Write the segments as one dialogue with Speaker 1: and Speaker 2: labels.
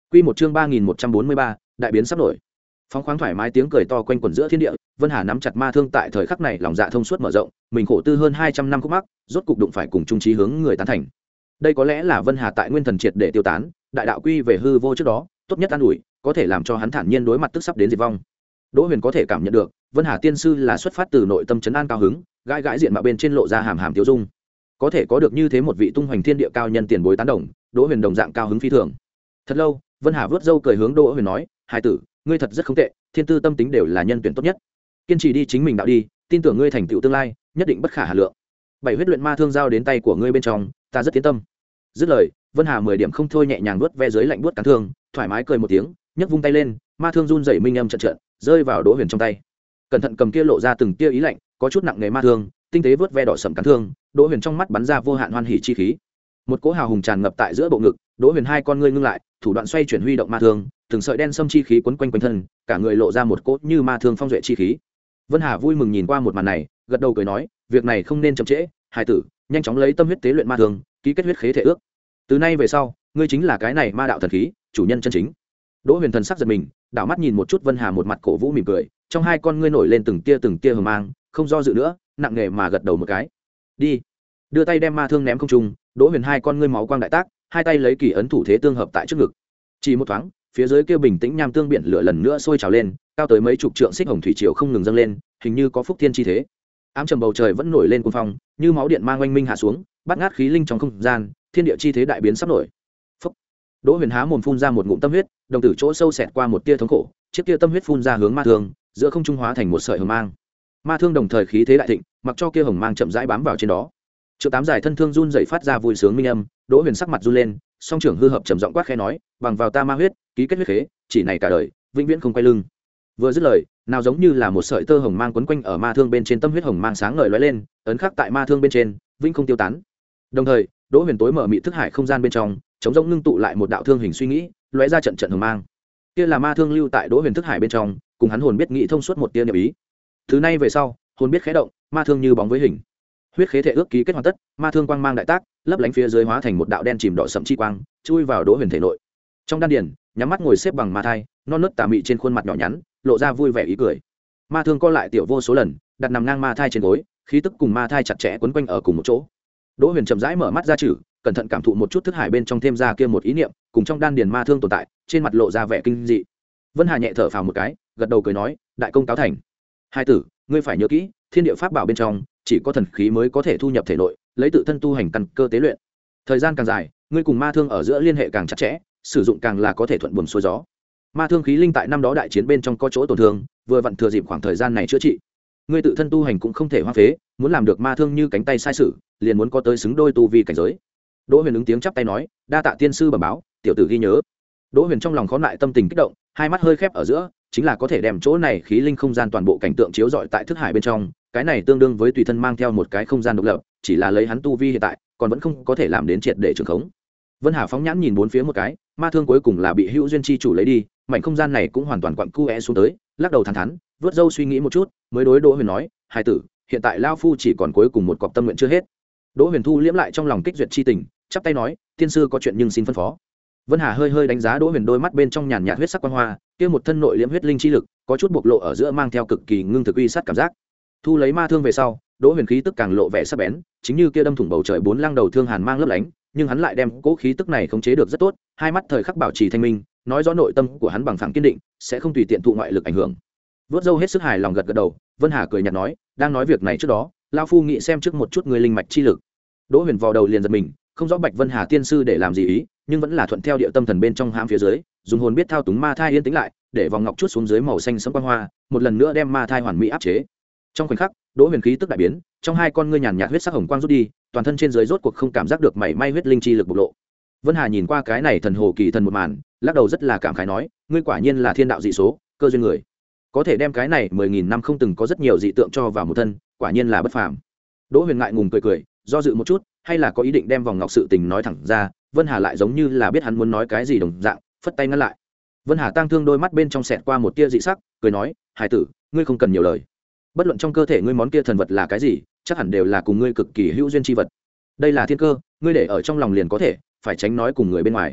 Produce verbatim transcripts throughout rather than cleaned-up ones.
Speaker 1: Quy một chương ba nghìn một trăm bốn mươi ba, đại biến sắp nổi. Phóng khoáng thoải mái tiếng cười to quanh quẩn giữa thiên địa, Vân Hà nắm chặt ma thương tại thời khắc này lòng dạ thông suốt mở rộng, mình khổ tư hơn hai trăm năm khúc mắc, rốt cục đụng phải cùng chung chí hướng người tán thành. Đây có lẽ là Vân Hà tại nguyên thần triệt để tiêu tán, đại đạo quy về hư vô trước đó, tốt nhất an ủi, có thể làm cho hắn thản nhiên đối mặt tức sắp đến diệt vong. Đỗ Huyền có thể cảm nhận được, Vân Hà tiên sư là xuất phát từ nội tâm trấn an cao hứng, gãi gãi diện mạo bên trên lộ ra hàm hàm tiêu dung. Có thể có được như thế một vị tung hoành thiên địa cao nhân tiền bối tán đồng, Đỗ Huyền đồng dạng cao hứng phi thường. Thật lâu, Vân Hà vớt râu cười hướng Đỗ Huyền nói, "Hải tử, ngươi thật rất không tệ, thiên tư tâm tính đều là nhân tuyển tốt nhất. Kiên trì đi chính mình đạo đi, tin tưởng ngươi thành tựu tương lai, nhất định bất khả hà lượng. Bảy huyết luyện ma thương giao đến tay của ngươi bên trong, ta rất tiến tâm." Dứt lời, Vân Hà mười điểm không thôi nhẹ nhàng vuốt ve dưới lạnh buốt cán thương, thoải mái cười một tiếng, nhấc vung tay lên, ma thương run rẩy minh âm trận trận, rơi vào Đỗ Huyền trong tay. Cẩn thận cầm kia lộ ra từng tia ý lạnh, có chút nặng nề ma thương, tinh tế vuốt ve đỏ sẫm cán thương, Đỗ Huyền trong mắt bắn ra vô hạn hoan hỉ chi khí. Một cỗ hào hùng tràn ngập tại giữa bộ ngực, Đỗ Huyền hai con ngươi ngưng lại, thủ đoạn xoay chuyển huy động ma thương, từng sợi đen sâm chi khí quấn quanh quanh thân, cả người lộ ra một cỗ như ma thương phong duệ chi khí. Vân Hà vui mừng nhìn qua một màn này, gật đầu cười nói, việc này không nên chậm trễ, hải tử, nhanh chóng lấy tâm huyết tế luyện ma thương, ký kết huyết khế thể ước. Từ nay về sau, ngươi chính là cái này ma đạo thần khí, chủ nhân chân chính. Đỗ Huyền thần sắc giật mình, đảo mắt nhìn một chút Vân Hà một mặt cổ vũ mỉm cười, trong hai con ngươi nổi lên từng tia từng tia hờ mang, không do dự nữa, nặng nề mà gật đầu một cái. Đi. Đưa tay đem ma thương ném không trung, Đỗ Huyền hai con ngươi máu quang đại tác, hai tay lấy kỳ ấn thủ thế tương hợp tại trước ngực. Chỉ một thoáng, phía dưới kia bình tĩnh nham tương biển lửa lần nữa sôi trào lên, cao tới mấy chục trượng xích hồng thủy triều không ngừng dâng lên, hình như có phúc thiên chi thế. Ám trầm bầu trời vẫn nổi lên cuồng phong, như máu điện mang oanh minh hạ xuống, bắt ngát khí linh trong không gian, thiên địa chi thế đại biến sắp nổi. Phúc. Đỗ Huyền há mồm phun ra một ngụm tâm huyết, đồng tử chỗ sâu xẹt qua một tia thống khổ, chiếc kia tâm huyết phun ra hướng ma thương, giữa không trung hóa thành một sợi hồng mang. Ma thương đồng thời khí thế đại thịnh, mặc cho kia hồng mang chậm rãi bám vào trên đó. Triệu tám giải thân thương run rẩy phát ra vui sướng minh âm, Đỗ Huyền sắc mặt run lên, song trưởng hư hợp trầm giọng quát khẽ nói, bằng vào ta ma huyết, ký kết huyết khế, chỉ này cả đời, vĩnh viễn không quay lưng. Vừa dứt lời, nào giống như là một sợi tơ hồng mang quấn quanh ở ma thương bên trên, tâm huyết hồng mang sáng ngời lóe lên, ấn khắc tại ma thương bên trên, vĩnh không tiêu tán. Đồng thời, Đỗ Huyền tối mở mị thức hải không gian bên trong, chống rỗng ngưng tụ lại một đạo thương hình suy nghĩ, lóe ra trận trận hồng mang. Kia là ma thương lưu tại Đỗ Huyền thức hải bên trong, cùng hắn hồn biết nghĩ thông suốt một tia niệm ý. Thứ này về sau, hồn biết khẽ động, ma thương như bóng với hình. Huyết khế thể ước ký kết hoàn tất, ma thương quang mang đại tác, lấp lánh phía dưới hóa thành một đạo đen chìm đỏ sẫm chi quang, chui vào Đỗ Huyền thể nội. Trong đan điền, nhắm mắt ngồi xếp bằng ma thai, non nớt tà mị trên khuôn mặt nhỏ nhắn, lộ ra vui vẻ ý cười. Ma thương co lại tiểu vô số lần, đặt nằm ngang ma thai trên gối, khí tức cùng ma thai chặt chẽ quấn quanh ở cùng một chỗ. Đỗ Huyền chậm rãi mở mắt ra chử, cẩn thận cảm thụ một chút thức hải bên trong thêm ra kia một ý niệm, cùng trong đan điền ma thương tồn tại, trên mặt lộ ra vẻ kinh dị. Vân Hà nhẹ thở phào một cái, gật đầu cười nói, đại công cáo thành. Hai tử, ngươi phải nhớ kỹ, thiên địa pháp bảo bên trong chỉ có thần khí mới có thể thu nhập thể nội, lấy tự thân tu hành căn cơ tế luyện. Thời gian càng dài, ngươi cùng ma thương ở giữa liên hệ càng chặt chẽ, sử dụng càng là có thể thuận buồm xuôi gió. Ma thương khí linh tại năm đó đại chiến bên trong có chỗ tổn thương, vừa vặn thừa dịp khoảng thời gian này chữa trị. Ngươi tự thân tu hành cũng không thể hoang phế, muốn làm được ma thương như cánh tay sai sử, liền muốn có tới xứng đôi tu vi cảnh giới. Đỗ Huyền ứng tiếng chắp tay nói, đa tạ tiên sư bẩm báo, tiểu tử ghi nhớ. Đỗ Huyền trong lòng khó lại tâm tình kích động, hai mắt hơi khép ở giữa, chính là có thể đem chỗ này khí linh không gian toàn bộ cảnh tượng chiếu rọi tại thức hải bên trong, cái này tương đương với tùy thân mang theo một cái không gian độc lập, chỉ là lấy hắn tu vi hiện tại, còn vẫn không có thể làm đến triệt để trường khống. Vân Hà phóng nhãn nhìn bốn phía một cái, ma thương cuối cùng là bị Hữu Duyên chi chủ lấy đi, mảnh không gian này cũng hoàn toàn quặn cuẽ xuống tới, lắc đầu thản thắn, vớt râu suy nghĩ một chút, mới đối Đỗ Huyền nói, "Hải tử, hiện tại lão phu chỉ còn cuối cùng một cọc tâm nguyện chưa hết." Đỗ Huyền thu liễm lại trong lòng kích duyệt chi tình, chắp tay nói, "Tiên sư có chuyện nhưng xin phân phó." Vân Hà hơi hơi đánh giá Đỗ Huyền đôi mắt bên trong nhàn nhạt huyết sắc quang hoa, kia một thân nội liễm huyết linh chi lực, có chút bộc lộ ở giữa mang theo cực kỳ ngưng thực uy sát cảm giác. Thu lấy ma thương về sau, Đỗ Huyền khí tức càng lộ vẻ sắc bén, chính như kia đâm thủng bầu trời bốn lăng đầu thương hàn mang lấp lánh, nhưng hắn lại đem cố khí tức này khống chế được rất tốt, hai mắt thời khắc bảo trì thanh minh, nói rõ nội tâm của hắn bằng phẳng kiên định, sẽ không tùy tiện thụ ngoại lực ảnh hưởng. Vớt râu hết sức hài lòng gật gật đầu, Vân Hà cười nhạt nói, đang nói việc này trước đó, lão phu nghĩ xem trước một chút người linh mạch chi lực. Đỗ Huyền vò đầu liền giật mình, không rõ Bạch Vân Hà tiên sư để làm gì ý, nhưng vẫn là thuận theo địa tâm thần bên trong hãm phía dưới, dùng hồn biết thao túng ma thai yên tĩnh lại, để vòng ngọc chút xuống dưới màu xanh sẫm quang hoa, một lần nữa đem ma thai hoàn mỹ áp chế. Trong khoảnh khắc, Đỗ Huyền khí tức đại biến, trong hai con ngươi nhàn nhạt huyết sắc hồng quang rút đi, toàn thân trên dưới rốt cuộc không cảm giác được mảy may huyết linh chi lực bộc lộ. Vân Hà nhìn qua cái này thần hồ kỳ thần một màn, lắc đầu rất là cảm khái nói, ngươi quả nhiên là thiên đạo dị số, cơ duyên người. Có thể đem cái này mười nghìn năm không từng có rất nhiều dị tượng cho vào một thân, quả nhiên là bất phàm. Đỗ Huyền ngại ngùng cười cười, do dự một chút, hay là có ý định đem vòng ngọc sự tình nói thẳng ra, Vân Hà lại giống như là biết hắn muốn nói cái gì đồng dạng, phất tay ngăn lại. Vân Hà tăng thương đôi mắt bên trong xẹt qua một tia dị sắc, cười nói, hải tử, ngươi không cần nhiều lời. Bất luận trong cơ thể ngươi món kia thần vật là cái gì, chắc hẳn đều là cùng ngươi cực kỳ hữu duyên chi vật. Đây là thiên cơ, ngươi để ở trong lòng liền có thể, phải tránh nói cùng người bên ngoài.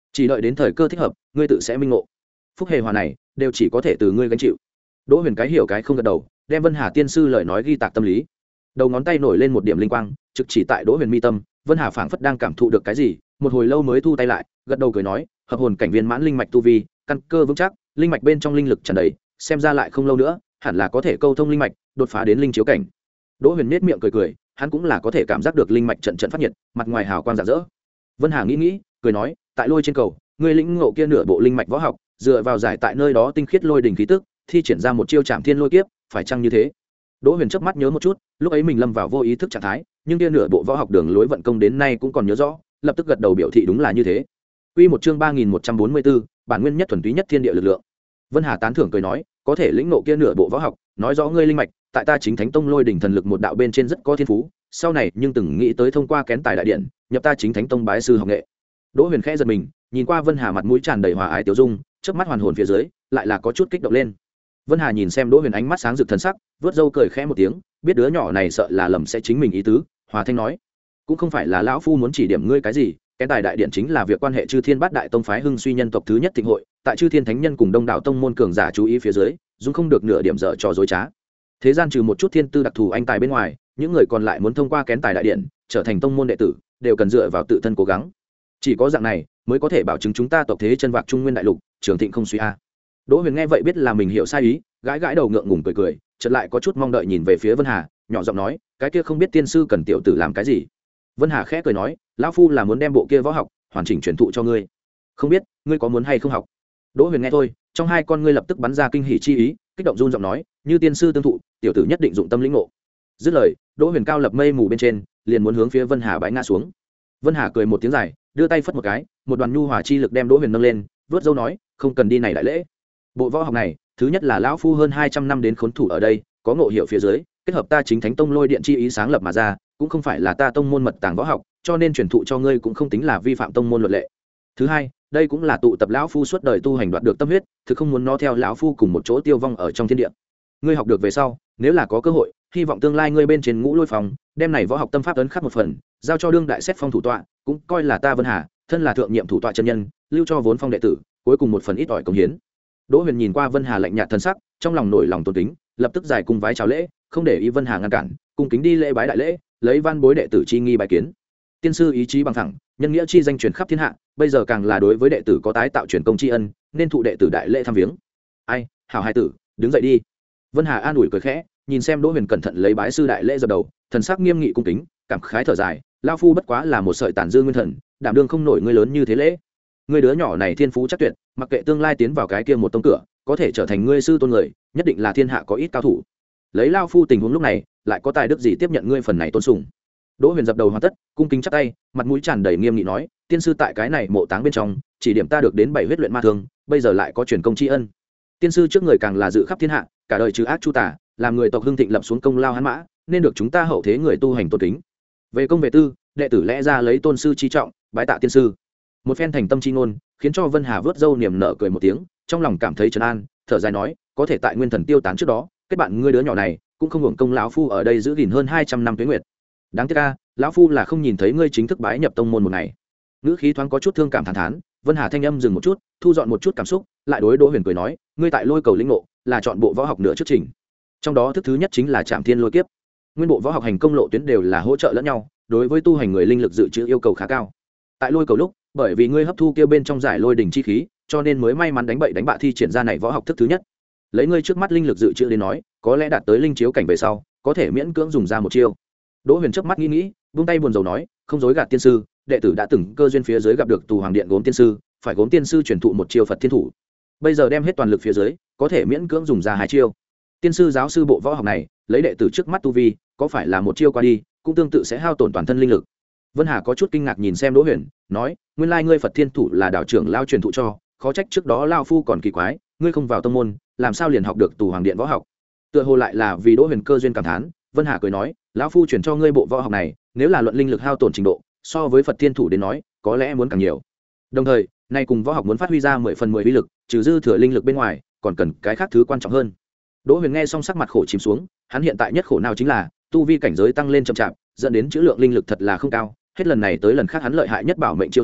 Speaker 1: chỉ đợi đến thời cơ thích hợp ngươi tự sẽ minh ngộ. Phúc hề hòa này đều chỉ có thể từ ngươi gánh chịu. Đỗ Huyền cái hiểu cái không gật đầu, đem Vân Hà tiên sư lời nói ghi tạc tâm lý. Đầu ngón tay nổi lên một điểm linh quang, trực chỉ tại Đỗ Huyền mi tâm. Vân Hà phảng phất đang cảm thụ được cái gì, một hồi lâu mới thu tay lại, gật đầu cười nói, hợp hồn cảnh viên mãn linh mạch tu vi, căn cơ vững chắc, linh mạch bên trong linh lực tràn đầy, xem ra lại không lâu nữa hẳn là có thể câu thông linh mạch, đột phá đến linh chiếu cảnh. Đỗ Huyền nhếch miệng cười cười, hắn cũng là có thể cảm giác được linh mạch trận trận phát nhiệt, mặt ngoài hào quang rạng rỡ. Vân Hà nghĩ nghĩ, cười nói, tại lôi trên cầu, ngươi lĩnh ngộ kia nửa bộ linh mạch võ học, dựa vào giải tại nơi đó tinh khiết lôi đỉnh khí tức, thi triển ra một chiêu Trảm Thiên Lôi Kiếp, phải chăng như thế? Đỗ Huyền chớp mắt nhớ một chút, lúc ấy mình lâm vào vô ý thức trạng thái, nhưng kia nửa bộ võ học đường lối vận công đến nay cũng còn nhớ rõ, lập tức gật đầu biểu thị đúng là như thế. Quy một chương ba nghìn một trăm bốn mươi bốn, bản nguyên nhất thuần túy nhất thiên địa lực lượng. Vân Hà tán thưởng cười nói, có thể lĩnh ngộ kia nửa bộ võ học, nói rõ ngươi linh mạch, tại ta Chính Thánh Tông lôi đỉnh thần lực một đạo bên trên rất có thiên phú, sau này nhưng từng nghĩ tới thông qua kén tài đại điện, nhập ta Chính Thánh Tông bái sư học nghệ. Đỗ Huyền khẽ giật mình, nhìn qua Vân Hà mặt mũi tràn đầy hòa ái tiêu dung, chớp mắt hoàn hồn phía dưới, lại là có chút kích động lên. Vân Hà nhìn xem Đỗ Huyền ánh mắt sáng rực thần sắc, vớt râu cười khẽ một tiếng, biết đứa nhỏ này sợ là lầm sẽ chính mình ý tứ, hòa thanh nói, cũng không phải là lão phu muốn chỉ điểm ngươi cái gì, cái tài đại điện chính là việc quan hệ Chư Thiên Bát Đại Tông phái hưng suy nhân tộc thứ nhất thịnh hội, tại Chư Thiên Thánh Nhân cùng Đông Đạo Tông môn cường giả chú ý phía dưới, dung không được nửa điểm dở trò dối trá. Thế gian trừ một chút thiên tư đặc thù anh tài bên ngoài, những người còn lại muốn thông qua kén tài đại điện trở thành tông môn đệ tử, đều cần dựa vào tự thân cố gắng. Chỉ có dạng này mới có thể bảo chứng chúng ta tộc thế chân vạc Trung Nguyên đại lục, trường thịnh không suy a. Đỗ Huyền nghe vậy biết là mình hiểu sai ý, gãi gãi đầu ngượng ngùng cười cười, chợt lại có chút mong đợi nhìn về phía Vân Hà, nhỏ giọng nói, cái kia không biết tiên sư cần tiểu tử làm cái gì. Vân Hà khẽ cười nói, lão phu là muốn đem bộ kia võ học hoàn chỉnh truyền thụ cho ngươi, không biết ngươi có muốn hay không học. Đỗ Huyền nghe thôi, trong hai con ngươi lập tức bắn ra kinh hỉ chi ý, kích động run giọng nói, như tiên sư tương thụ, tiểu tử nhất định dụng tâm lĩnh ngộ. Dứt lời, Đỗ Huyền cao lập mây mù bên trên, liền muốn hướng phía Vân Hà bái ngã xuống. Vân Hà cười một tiếng dài, đưa tay phất một cái, một đoàn nhu hòa chi lực đem Đỗ Huyền nâng lên, vớt râu nói, không cần đi này đại lễ. Bộ võ học này, thứ nhất là lão phu hơn hai trăm năm đến khốn thủ ở đây, có ngộ hiểu phía dưới, kết hợp ta Chính Thánh Tông lôi điện chi ý sáng lập mà ra, cũng không phải là ta tông môn mật tàng võ học, cho nên truyền thụ cho ngươi cũng không tính là vi phạm tông môn luật lệ. Thứ hai, đây cũng là tụ tập lão phu suốt đời tu hành đoạt được tâm huyết, thực không muốn nó theo lão phu cùng một chỗ tiêu vong ở trong thiên địa. Ngươi học được về sau, nếu là có cơ hội, hy vọng tương lai ngươi bên trên ngũ lôi phòng, đem này võ học tâm pháp ấn khắc một phần, giao cho đương đại xét phong thủ tọa, cũng coi là ta Vân Hà, thân là thượng nhiệm thủ tọa chân nhân, lưu cho vốn phong đệ tử, cuối cùng một phần ít ỏi công hiến. Đỗ Huyền nhìn qua Vân Hà lạnh nhạt thân sắc, trong lòng nổi lòng tôn kính, lập tức giải cung vái chào lễ, không để ý Vân Hà ngăn cản, cung kính đi lễ bái đại lễ, lấy văn bối đệ tử chi nghi bái kiến. Tiên sư ý chí bằng thẳng, nhân nghĩa chi danh truyền khắp thiên hạ, bây giờ càng là đối với đệ tử có tái tạo truyền công tri ân, nên thụ đệ tử đại lễ thăm viếng. Ai, hảo hai tử, đứng dậy đi. Vân Hà an ủi cười khẽ, nhìn xem Đỗ Huyền cẩn thận lấy bái sư đại lễ dập đầu, thần sắc nghiêm nghị cung kính, cảm khái thở dài, lão phu bất quá là một sợi tàn dư nguyên thần, đảm đương không nổi ngươi lớn như thế lễ. Ngươi đứa nhỏ này thiên phú chắc tuyệt, mặc kệ tương lai tiến vào cái kia một tông cửa, có thể trở thành ngươi sư tôn người, nhất định là thiên hạ có ít cao thủ. Lấy lão phu tình huống lúc này, lại có tài đức gì tiếp nhận ngươi phần này tôn sùng. Đỗ Huyền dập đầu hoàn tất, cung kính chắp tay, mặt mũi tràn đầy nghiêm nghị nói, tiên sư tại cái này mộ táng bên trong, chỉ điểm ta được đến bảy huyết luyện ma thương, bây giờ lại có truyền công tri ân. Tiên sư trước người càng là dự khắp thiên hạ, cả đời trừ ác chu tả, làm người tộc hưng thịnh lập xuống công lao hắn mã, nên được chúng ta hậu thế người tu hành tôn kính. Về công về tư, đệ tử lẽ ra lấy tôn sư chi trọng, bái tạ tiên sư. Một phen thành tâm chi ngôn, khiến cho Vân Hà vớt râu niềm nở cười một tiếng, trong lòng cảm thấy trấn an, thở dài nói, có thể tại nguyên thần tiêu tán trước đó, kết bạn ngươi đứa nhỏ này, cũng không hưởng công lão phu ở đây giữ gìn hơn hai trăm năm tuế nguyệt. Đáng tiếc a, lão phu là không nhìn thấy ngươi chính thức bái nhập tông môn một ngày. Ngữ khí thoáng có chút thương cảm thán thán, Vân Hà thanh âm dừng một chút, thu dọn một chút cảm xúc, lại đối Đỗ Huyền cười nói, ngươi tại lôi cầu lĩnh ngộ, là chọn bộ võ học nửa trước trình. Trong đó thức thứ nhất chính là Trảm Thiên Lôi Kiếp. Nguyên bộ võ học hành công lộ tuyến đều là hỗ trợ lẫn nhau, đối với tu hành người linh lực dự trữ yêu cầu khá cao. Tại lôi cầu lúc, bởi vì ngươi hấp thu kia bên trong giải lôi đỉnh chi khí, cho nên mới may mắn đánh bậy đánh bạ thi triển ra này võ học thức thứ nhất. Lấy ngươi trước mắt linh lực dự trữ đến nói, có lẽ đạt tới linh chiếu cảnh về sau, có thể miễn cưỡng dùng ra một chiêu. Đỗ Huyền chớp mắt nghĩ nghĩ, buông tay buồn rầu nói, không dối gạt tiên sư, đệ tử đã từng cơ duyên phía dưới gặp được Tù Hoàng Điện Gốm tiên sư, phải Gốm tiên sư truyền thụ một chiêu Phật Thiên Thủ. Bây giờ đem hết toàn lực phía dưới, có thể miễn cưỡng dùng ra hai chiêu. Tiên sư giáo sư bộ võ học này, lấy đệ tử trước mắt tu vi, có phải là một chiêu qua đi, cũng tương tự sẽ hao tổn toàn thân linh lực. Vân Hà có chút kinh ngạc nhìn xem Đỗ Huyền, nói, nguyên lai ngươi Phật Thiên Thủ là đạo trưởng lao truyền thụ cho, khó trách trước đó lao phu còn kỳ quái, ngươi không vào tông môn, làm sao liền học được Tù Hoàng Điện võ học. Tựa hồ lại là vì Đỗ Huyền cơ duyên cảm thán, Vân Hà cười nói, lão phu truyền cho ngươi bộ võ học này, nếu là luận linh lực hao tổn trình độ, so với Phật Thiên Thủ đến nói, có lẽ muốn càng nhiều. Đồng thời, nay cùng võ học muốn phát huy ra mười phần mười uy lực, trừ dư thừa linh lực bên ngoài, còn cần cái khác thứ quan trọng hơn. Đỗ Huyền nghe xong sắc mặt khổ chìm xuống, hắn hiện tại nhất khổ nào chính là tu vi cảnh giới tăng lên chậm chạp, dẫn đến chữ lượng linh lực thật là không cao, hết lần này tới lần khác hắn lợi hại nhất bảo mệnh chiêu số,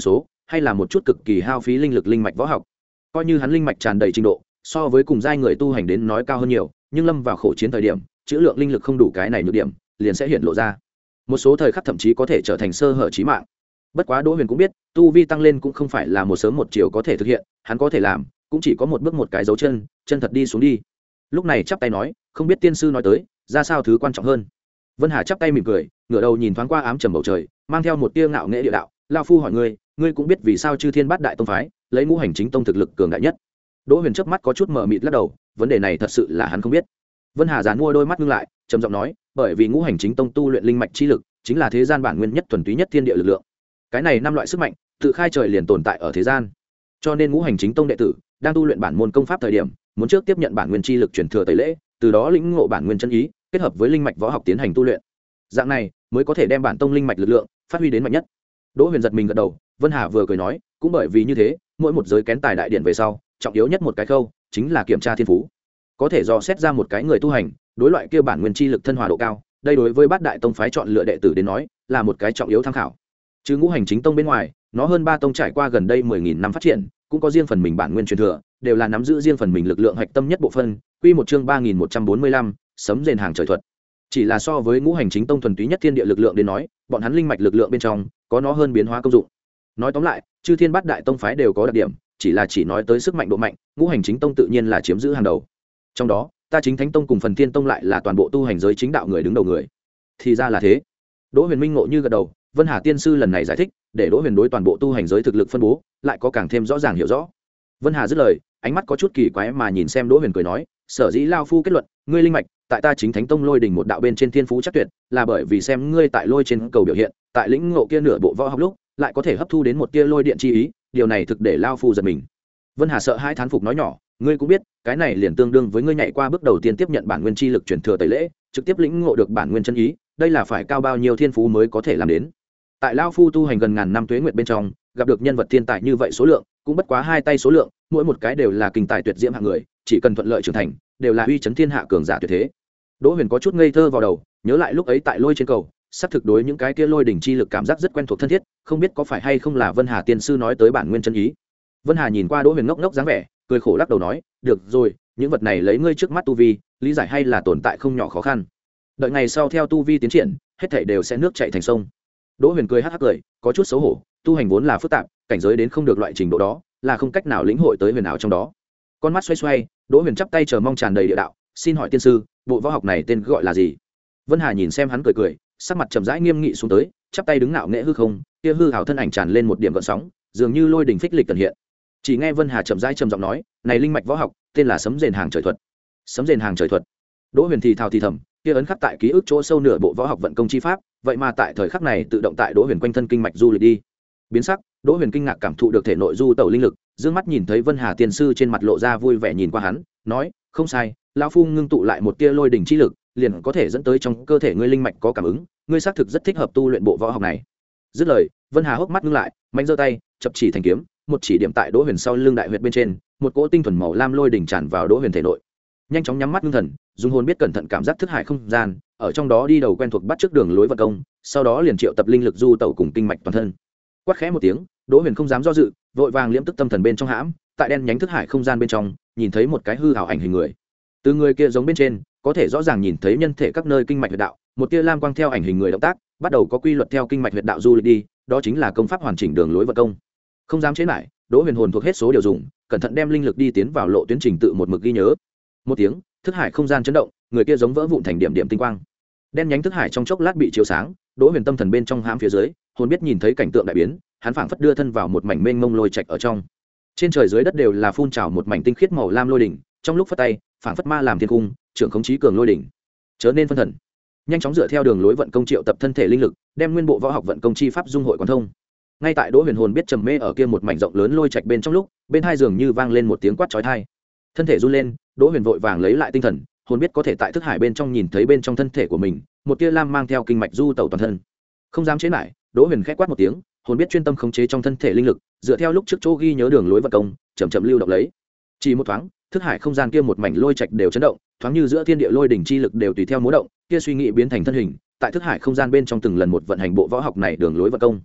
Speaker 1: hay là một chút cực kỳ hao phí linh lực linh mạch võ học. Coi như hắn linh mạch tràn đầy trình độ so với cùng giai người tu hành đến nói cao hơn nhiều, nhưng lâm vào khổ chiến thời điểm chữ lượng linh lực không đủ cái này nhược điểm liền sẽ hiện lộ ra, một số thời khắc thậm chí có thể trở thành sơ hở chí mạng. Bất quá Đỗ Huyền cũng biết tu vi tăng lên cũng không phải là một sớm một chiều có thể thực hiện, hắn có thể làm cũng chỉ có một bước một cái dấu chân, chân thật đi xuống đi. Lúc này chắp tay nói, không biết tiên sư nói tới ra sao thứ quan trọng hơn. Vân Hà chắp tay mỉm cười, ngửa đầu nhìn thoáng qua ám trầm bầu trời, mang theo một tia ngạo nghễ địa đạo, lão phu hỏi ngươi, ngươi cũng biết vì sao chư thiên bát đại tông phái lấy ngũ hành chính tông thực lực cường đại nhất. Đỗ Huyền chớp mắt có chút mờ mịt lắc đầu, vấn đề này thật sự là hắn không biết. Vân Hà giàn mua đôi mắt ngưng lại, trầm giọng nói, bởi vì ngũ hành chính tông tu luyện linh mạch chi lực chính là thế gian bản nguyên nhất thuần túy nhất thiên địa lực lượng. Cái này năm loại sức mạnh tự khai trời liền tồn tại ở thế gian, cho nên ngũ hành chính tông đệ tử đang tu luyện bản môn công pháp thời điểm muốn trước tiếp nhận bản nguyên chi lực truyền thừa tẩy lễ, từ đó lĩnh ngộ bản nguyên chân ý, kết hợp với linh mạch võ học tiến hành tu luyện, dạng này mới có thể đem bản tông linh mạch lực lượng phát huy đến mạnh nhất. Đỗ Huyền giật mình gật đầu. Vân Hà vừa cười nói, cũng bởi vì như thế, mỗi một giới kén tài đại điện về sau trọng yếu nhất một cái khâu chính là kiểm tra thiên phú, có thể dò xét ra một cái người tu hành đối loại kia bản nguyên chi lực thân hòa độ cao. Đây đối với bát đại tông phái chọn lựa đệ tử đến nói là một cái trọng yếu tham khảo. Chứ ngũ hành chính tông bên ngoài, nó hơn ba tông trải qua gần đây mười nghìn năm phát triển, cũng có riêng phần mình bản nguyên truyền thừa, đều là nắm giữ riêng phần mình lực lượng hạch tâm nhất bộ phân. Quy một chương ba nghìn một trăm bốn mươi lăm, sấm rền hàng trời thuật. Chỉ là so với ngũ hành chính tông thuần túy nhất thiên địa lực lượng đến nói, bọn hắn linh mạch lực lượng bên trong có nó hơn biến hóa công dụng. Nói tóm lại, chư thiên bát đại tông phái đều có đặc điểm, chỉ là chỉ nói tới sức mạnh độ mạnh, ngũ hành chính tông tự nhiên là chiếm giữ hàng đầu. Trong đó, ta chính thánh tông cùng phần thiên tông lại là toàn bộ tu hành giới chính đạo người đứng đầu người. Thì ra là thế. Đỗ Huyền minh ngộ như gật đầu. Vân Hà tiên sư lần này giải thích, để Đỗ Huyền đối toàn bộ tu hành giới thực lực phân bố lại có càng thêm rõ ràng hiểu rõ. Vân Hà dứt lời, ánh mắt có chút kỳ quái mà nhìn xem Đỗ Huyền cười nói, sở dĩ lao phu kết luận ngươi linh mạch tại ta chính thánh tông lôi đỉnh một đạo bên trên thiên phú chắc tuyệt, là bởi vì xem ngươi tại lôi trên cầu biểu hiện, tại lĩnh ngộ kia nửa bộ võ học lúc lại có thể hấp thu đến một tia lôi điện chi ý, điều này thực để lao phu giật mình. Vân Hà sợ hai thán phục nói nhỏ, ngươi cũng biết cái này liền tương đương với ngươi nhảy qua bước đầu tiên tiếp nhận bản nguyên chi lực truyền thừa tẩy lễ, trực tiếp lĩnh ngộ được bản nguyên chân ý, đây là phải cao bao nhiêu thiên phú mới có thể làm đến. Tại lao phu tu hành gần ngàn năm tuế nguyệt bên trong, gặp được nhân vật thiên tài như vậy số lượng cũng bất quá hai tay số lượng, mỗi một cái đều là kinh tài tuyệt diễm hạng người, chỉ cần thuận lợi trưởng thành đều là uy chấn thiên hạ cường giả tuyệt thế. Đỗ Huyền có chút ngây thơ vào đầu, nhớ lại lúc ấy tại lôi trên cầu, sắp thực đối những cái kia lôi đỉnh chi lực cảm giác rất quen thuộc thân thiết, không biết có phải hay không là Vân Hà tiên sư nói tới bản nguyên chân ý. Vân Hà nhìn qua Đỗ Huyền ngốc ngốc dáng vẻ, cười khổ lắc đầu nói, được rồi, những vật này lấy ngươi trước mắt tu vi lý giải hay là tồn tại không nhỏ khó khăn, đợi ngày sau theo tu vi tiến triển hết thảy đều sẽ nước chảy thành sông. Đỗ Huyền cười hắc hắc cười, có chút xấu hổ, tu hành vốn là phức tạp, cảnh giới đến không được loại trình độ đó là không cách nào lĩnh hội tới huyền ảo trong đó. Con mắt xoay xoay, Đỗ Huyền chắp tay chờ mong tràn đầy địa đạo, xin hỏi tiên sư, bộ võ học này tên gọi là gì? Vân Hà nhìn xem hắn cười cười, sắc mặt trầm rãi nghiêm nghị xuống tới, chắp tay đứng ngạo nghễ hư không, kia hư hảo thân ảnh tràn lên một điểm gợn sóng, dường như lôi đỉnh phích lịch tần hiện. Chỉ nghe Vân Hà chậm rãi trầm giọng nói, này linh mạch võ học tên là sấm rền hàng trời thuật. Sấm rền hàng trời thuật. Đỗ Huyền thì thào thì thầm, kia ấn khắc tại ký ức chỗ sâu nửa bộ võ học vận công chi pháp, vậy mà tại thời khắc này tự động tại Đỗ Huyền quanh thân kinh mạch du lịch đi. Biến sắc, Đỗ Huyền kinh ngạc cảm thụ được thể nội du tẩu linh lực, dương mắt nhìn thấy Vân Hà tiên sư trên mặt lộ ra vui vẻ nhìn qua hắn, nói, không sai, lão phu ngưng tụ lại một tia lôi đỉnh chi lực, liền có thể dẫn tới trong cơ thể ngươi linh mạch có cảm ứng, ngươi xác thực rất thích hợp tu luyện bộ võ học này. Dứt lời, Vân Hà hốc mắt ngưng lại, mạnh giơ tay, chập chỉ thành kiếm, một chỉ điểm tại Đỗ Huyền sau lưng đại huyệt bên trên, một cỗ tinh thuần màu lam lôi đỉnh tràn vào Đỗ Huyền thể nội. Nhanh chóng nhắm mắt ngưng thần, dùng hồn biết cẩn thận cảm giác thức hải không gian, ở trong đó đi đầu quen thuộc bắt trước đường lối vận công, sau đó liền triệu tập linh lực du tẩu cùng kinh mạch toàn thân. Quát khẽ một tiếng, Đỗ Huyền không dám do dự, vội vàng liễm tức tâm thần bên trong hãm, tại đen nhánh thức hải không gian bên trong, nhìn thấy một cái hư ảo ảnh hình người. Từ người kia giống bên trên, có thể rõ ràng nhìn thấy nhân thể các nơi kinh mạch huyệt đạo, một tia lam quang theo ảnh hình người động tác, bắt đầu có quy luật theo kinh mạch huyệt đạo du lịch đi, đó chính là công pháp hoàn chỉnh đường lối vận công. Không dám chế lại, Đỗ Huyền hồn thuộc hết số điều dùng, cẩn thận đem linh lực đi tiến vào lộ tuyến trình tự một mực ghi nhớ. Một tiếng, thức hải không gian chấn động, người kia giống vỡ vụn thành điểm điểm tinh quang. Đen nhánh thức hải trong chốc lát bị chiếu sáng, Đỗ Huyền tâm thần bên trong hãm phía dưới, hồn biết nhìn thấy cảnh tượng đại biến, hắn phảng phất đưa thân vào một mảnh mênh mông lôi trạch ở trong. Trên trời dưới đất đều là phun trào một mảnh tinh khiết màu lam lôi đỉnh, trong lúc phất tay, phảng phất ma làm thiên cung, trưởng khống chí cường lôi đỉnh. Chớ nên phân thần, nhanh chóng dựa theo đường lối vận công triệu tập thân thể linh lực, đem nguyên bộ võ học vận công chi pháp dung hội quán thông. Ngay tại Đỗ Huyền hồn biết trầm mê ở kia một mảnh rộng lớn lôi trạch bên trong lúc, bên hai giường như vang lên một tiếng quát chói tai. Thân thể run lên, Đỗ Huyền vội vàng lấy lại tinh thần, hồn biết có thể tại thức hải bên trong nhìn thấy bên trong thân thể của mình, một tia lam mang theo kinh mạch du tẩu toàn thân. Không dám chế lại, Đỗ Huyền khẽ quát một tiếng, hồn biết chuyên tâm khống chế trong thân thể linh lực, dựa theo lúc trước chỗ ghi nhớ đường lối vận công, chậm chậm lưu động lấy. Chỉ một thoáng, thức hải không gian kia một mảnh lôi trạch đều chấn động, thoáng như giữa thiên địa lôi đỉnh chi lực đều tùy theo múa động, kia suy nghĩ biến thành thân hình, tại thức hải không gian bên trong từng lần một vận hành bộ võ học này đường lối vận công.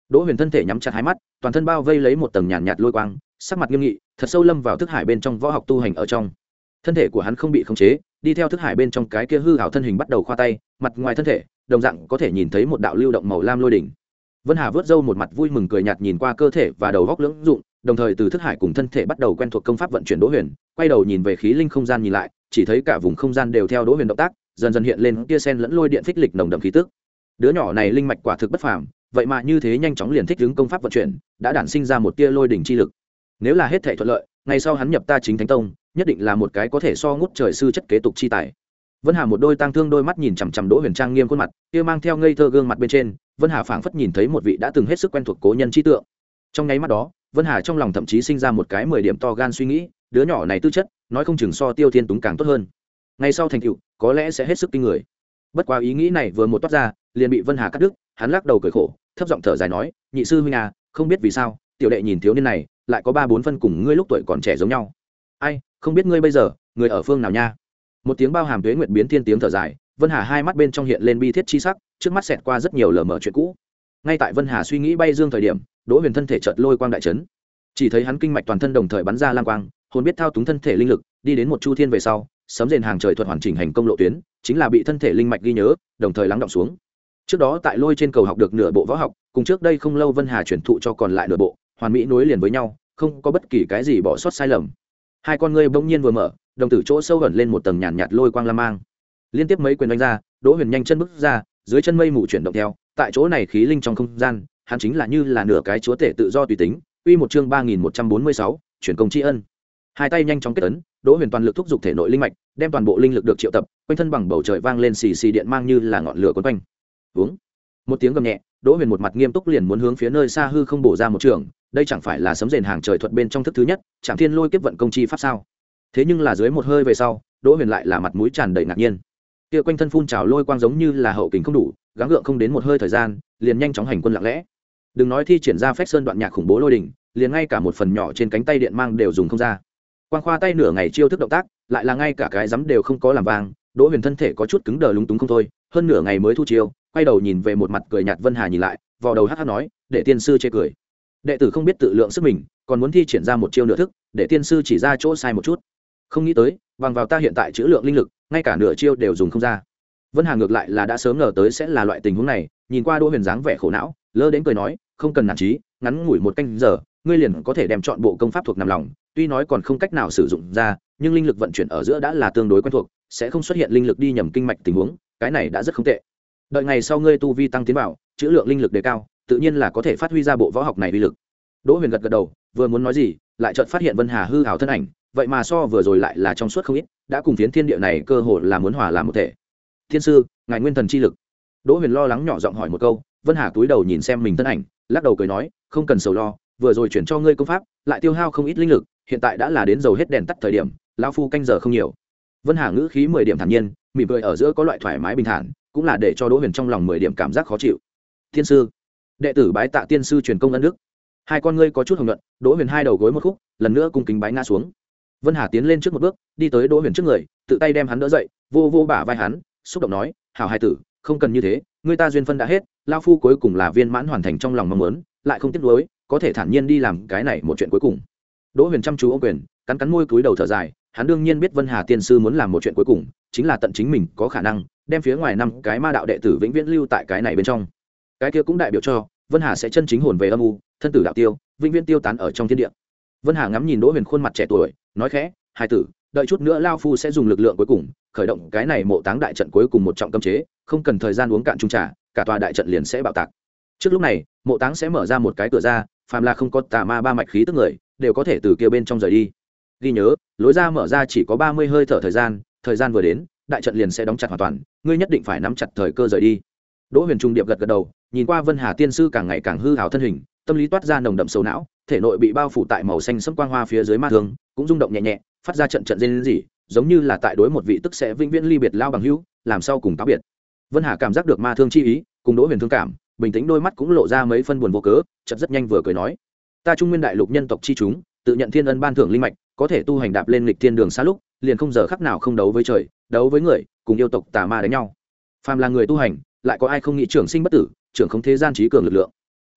Speaker 1: Đỗ Huyền thân thể nhắm chặt hai mắt, toàn thân bao vây lấy một tầng nhàn nhạt, nhạt lôi quang, sắc mặt nghiêm nghị, thật sâu lâm vào thức hải bên trong võ học tu hành ở trong. Thân thể của hắn không bị khống chế, đi theo thức hải bên trong cái kia hư ảo thân hình bắt đầu khoa tay, mặt ngoài thân thể, đồng dạng có thể nhìn thấy một đạo lưu động màu lam lôi đỉnh. Vân Hà vớt râu một mặt vui mừng cười nhạt nhìn qua cơ thể và đầu góc lưỡng dụng, đồng thời từ thức hải cùng thân thể bắt đầu quen thuộc công pháp vận chuyển Đỗ Huyền, quay đầu nhìn về khí linh không gian nhìn lại, chỉ thấy cả vùng không gian đều theo Đỗ Huyền động tác, dần dần hiện lên kia sen lẫn lôi điện phích lịch nồng đậm khí tức. Đứa nhỏ này linh mạch quả thực bất phàm, vậy mà như thế nhanh chóng liền thích ứng công pháp vận chuyển, đã đản sinh ra một tia lôi đỉnh chi lực. Nếu là hết thảy thuận lợi, ngày sau hắn nhập ta Chính Thánh Tông, nhất định là một cái có thể so ngút trời sư chất kế tục chi tài. Vân Hà một đôi tang thương đôi mắt nhìn chằm chằm Đỗ Huyền trang nghiêm khuôn mặt, kia mang theo ngây thơ gương mặt bên trên, Vân Hà phảng phất nhìn thấy một vị đã từng hết sức quen thuộc cố nhân chi tượng. Trong nháy mắt đó, Vân Hà trong lòng thậm chí sinh ra một cái mười điểm to gan suy nghĩ, đứa nhỏ này tư chất, nói không chừng so Tiêu Thiên Túng càng tốt hơn. Ngày sau thành tựu, có lẽ sẽ hết sức kinh người. Bất quá ý nghĩ này vừa một toát ra, liền bị Vân Hà cắt đứt, hắn lắc đầu cười khổ, thấp giọng thở dài nói, nhị sư huynh à, không biết vì sao, tiểu đệ nhìn thiếu niên này, lại có ba bốn phân cùng ngươi lúc tuổi còn trẻ giống nhau. Ai, không biết ngươi bây giờ, người ở phương nào nha? Một tiếng bao hàm tuế nguyệt biến thiên tiếng thở dài, Vân Hà hai mắt bên trong hiện lên bi thiết chi sắc, trước mắt xẹt qua rất nhiều lờ mờ chuyện cũ. Ngay tại Vân Hà suy nghĩ bay dương thời điểm, Đỗ Huyền thân thể chợt lôi quang đại chấn, chỉ thấy hắn kinh mạch toàn thân đồng thời bắn ra lam quang, hồn biết thao túng thân thể linh lực, đi đến một chu thiên về sau, sấm rền hàng trời thuật hoàn chỉnh hành công lộ tuyến, chính là bị thân thể linh mạch ghi nhớ, đồng thời lắng động xuống. Trước đó tại lôi trên cầu học được nửa bộ võ học, cùng trước đây không lâu Vân Hà chuyển thụ cho còn lại nửa bộ, hoàn mỹ nối liền với nhau, không có bất kỳ cái gì bỏ sót sai lầm. Hai con ngươi bỗng nhiên vừa mở, đồng tử chỗ sâu ẩn lên một tầng nhàn nhạt, nhạt lôi quang lam mang. Liên tiếp mấy quyền đánh ra, Đỗ Huyền nhanh chân bước ra, dưới chân mây mù chuyển động theo, tại chỗ này khí linh trong không gian, hắn chính là như là nửa cái chúa tể tự do tùy tính. Uy một chương ba nghìn một trăm bốn mươi sáu, chuyển công tri ân. Hai tay nhanh chóng kết ấn, Đỗ Huyền toàn lực thúc giục thể nội linh mạch, đem toàn bộ linh lực được triệu tập, quanh thân bằng bầu trời vang lên xì xì điện mang như là ngọn lửa cuốn quanh. Uống. Một tiếng gầm nhẹ, Đỗ Huyền một mặt nghiêm túc liền muốn hướng phía nơi xa hư không bổ ra một trường, đây chẳng phải là sấm rền hàng trời thuật bên trong thức thứ nhất, Trảm Thiên Lôi Kiếp vận công chi pháp sao? Thế nhưng là dưới một hơi về sau, Đỗ Huyền lại là mặt mũi tràn đầy ngạc nhiên. Kia quanh thân phun trào lôi quang giống như là hậu kình không đủ, gắng gượng không đến một hơi thời gian, liền nhanh chóng hành quân lặng lẽ. Đừng nói thi triển ra phách sơn đoạn nhạc khủng bố lôi đỉnh, liền ngay cả một phần nhỏ trên cánh tay điện mang đều dùng không ra. Quang khoa tay nửa ngày chiêu thức động tác, lại là ngay cả cái giấm đều không có làm vang, Đỗ Huyền thân thể có chút cứng đờ lúng túng không thôi, hơn nửa ngày mới thu chiêu, quay đầu nhìn về một mặt cười nhạt Vân Hà nhìn lại, vò đầu hắc hắc nói, để tiên sư chê cười. Đệ tử không biết tự lượng sức mình, còn muốn thi triển ra một chiêu nửa thức, để tiên sư chỉ ra chỗ sai một chút. Không nghĩ tới, bằng vào ta hiện tại chữ lượng linh lực, ngay cả nửa chiêu đều dùng không ra. Vân Hà ngược lại là đã sớm ngờ tới sẽ là loại tình huống này, nhìn qua Đỗ Huyền dáng vẻ khổ não, lơ đến cười nói, không cần nản chí, ngắn ngủi một canh giờ, ngươi liền có thể đem chọn bộ công pháp thuộc nằm lòng, tuy nói còn không cách nào sử dụng ra, nhưng linh lực vận chuyển ở giữa đã là tương đối quen thuộc, sẽ không xuất hiện linh lực đi nhầm kinh mạch tình huống, cái này đã rất không tệ. Đợi ngày sau ngươi tu vi tăng tiến vào, chữ lượng linh lực đề cao, tự nhiên là có thể phát huy ra bộ võ học này uy lực. Đỗ Huyền gật gật đầu, vừa muốn nói gì, lại chợt phát hiện Vân Hà hư ảo thân ảnh, vậy mà so vừa rồi lại là trong suốt không ít, đã cùng phiến thiên địa này cơ hồ là muốn hòa làm một thể. Thiên sư, ngài nguyên thần chi lực. Đỗ Huyền lo lắng nhỏ giọng hỏi một câu, Vân Hà cúi đầu nhìn xem mình thân ảnh, lắc đầu cười nói, không cần sầu lo, vừa rồi chuyển cho ngươi công pháp, lại tiêu hao không ít linh lực, hiện tại đã là đến dầu hết đèn tắt thời điểm, lão phu canh giờ không nhiều. Vân Hà ngữ khí mười điểm thản nhiên, mỉm cười ở giữa có loại thoải mái bình thản, cũng là để cho Đỗ Huyền trong lòng mười điểm cảm giác khó chịu. Thiên sư, đệ tử bái tạ tiên sư truyền công ân đức. Hai con ngươi có chút hồng nhuận, Đỗ Huyền hai đầu gối một khúc, lần nữa cung kính bái ngã xuống. Vân Hà tiến lên trước một bước, đi tới Đỗ Huyền trước người, tự tay đem hắn đỡ dậy, vô vô bả vai hắn, xúc động nói, hảo hai tử, không cần như thế, người ta duyên phân đã hết, lão phu cuối cùng là viên mãn hoàn thành trong lòng mong muốn, lại không tiếc nuối, có thể thản nhiên đi làm cái này một chuyện cuối cùng. Đỗ Huyền chăm chú ôm quyền, cắn cắn môi cúi đầu thở dài, hắn đương nhiên biết Vân Hà tiên sư muốn làm một chuyện cuối cùng, chính là tận chính mình có khả năng đem phía ngoài năm cái ma đạo đệ tử vĩnh viễn lưu tại cái này bên trong. Cái kia cũng đại biểu cho Vân Hà sẽ chân chính hồn về âm u, thân tử đạo tiêu, vĩnh viễn tiêu tán ở trong thiên địa. Vân Hà ngắm nhìn Đỗ Huyền khuôn mặt trẻ tuổi, nói khẽ, hai tử, đợi chút nữa lão phu sẽ dùng lực lượng cuối cùng khởi động cái này mộ táng đại trận cuối cùng một trọng cấm chế, không cần thời gian uống cạn chung trà, cả tòa đại trận liền sẽ bạo tạc. Trước lúc này, mộ táng sẽ mở ra một cái cửa ra, phàm là không có tà ma ba mạch khí tức người, đều có thể từ kia bên trong rời đi. Ghi nhớ, lối ra mở ra chỉ có ba mươi hơi thở thời gian, thời gian vừa đến, đại trận liền sẽ đóng chặt hoàn toàn, ngươi nhất định phải nắm chặt thời cơ rời đi. Đỗ Huyền trung điệp gật gật đầu, nhìn qua Vân Hà tiên sư càng ngày càng hư hào thân hình, tâm lý toát ra nồng đậm sầu não, thể nội bị bao phủ tại màu xanh sẫm quang hoa phía dưới ma thương, cũng rung động nhẹ nhẹ, phát ra trận trận rên rỉ, giống như là tại đối một vị tức sẽ vĩnh viễn ly biệt lao bằng hữu, làm sau cùng cáo biệt. Vân Hà cảm giác được ma thương chi ý, cùng Đỗ Huyền thương cảm, bình tĩnh đôi mắt cũng lộ ra mấy phân buồn vô cớ, chợt rất nhanh vừa cười nói: "Ta Trung Nguyên đại lục nhân tộc chi chúng, tự nhận thiên ân ban thưởng linh mạch, có thể tu hành đạp lên nghịch thiên đường xa lúc, liền không giờ khắc nào không đấu với trời, đấu với người, cùng yêu tộc tà ma đánh nhau. Phàm là người tu hành, lại có ai không nghĩ trường sinh bất tử, trưởng không thế gian trí cường lực lượng.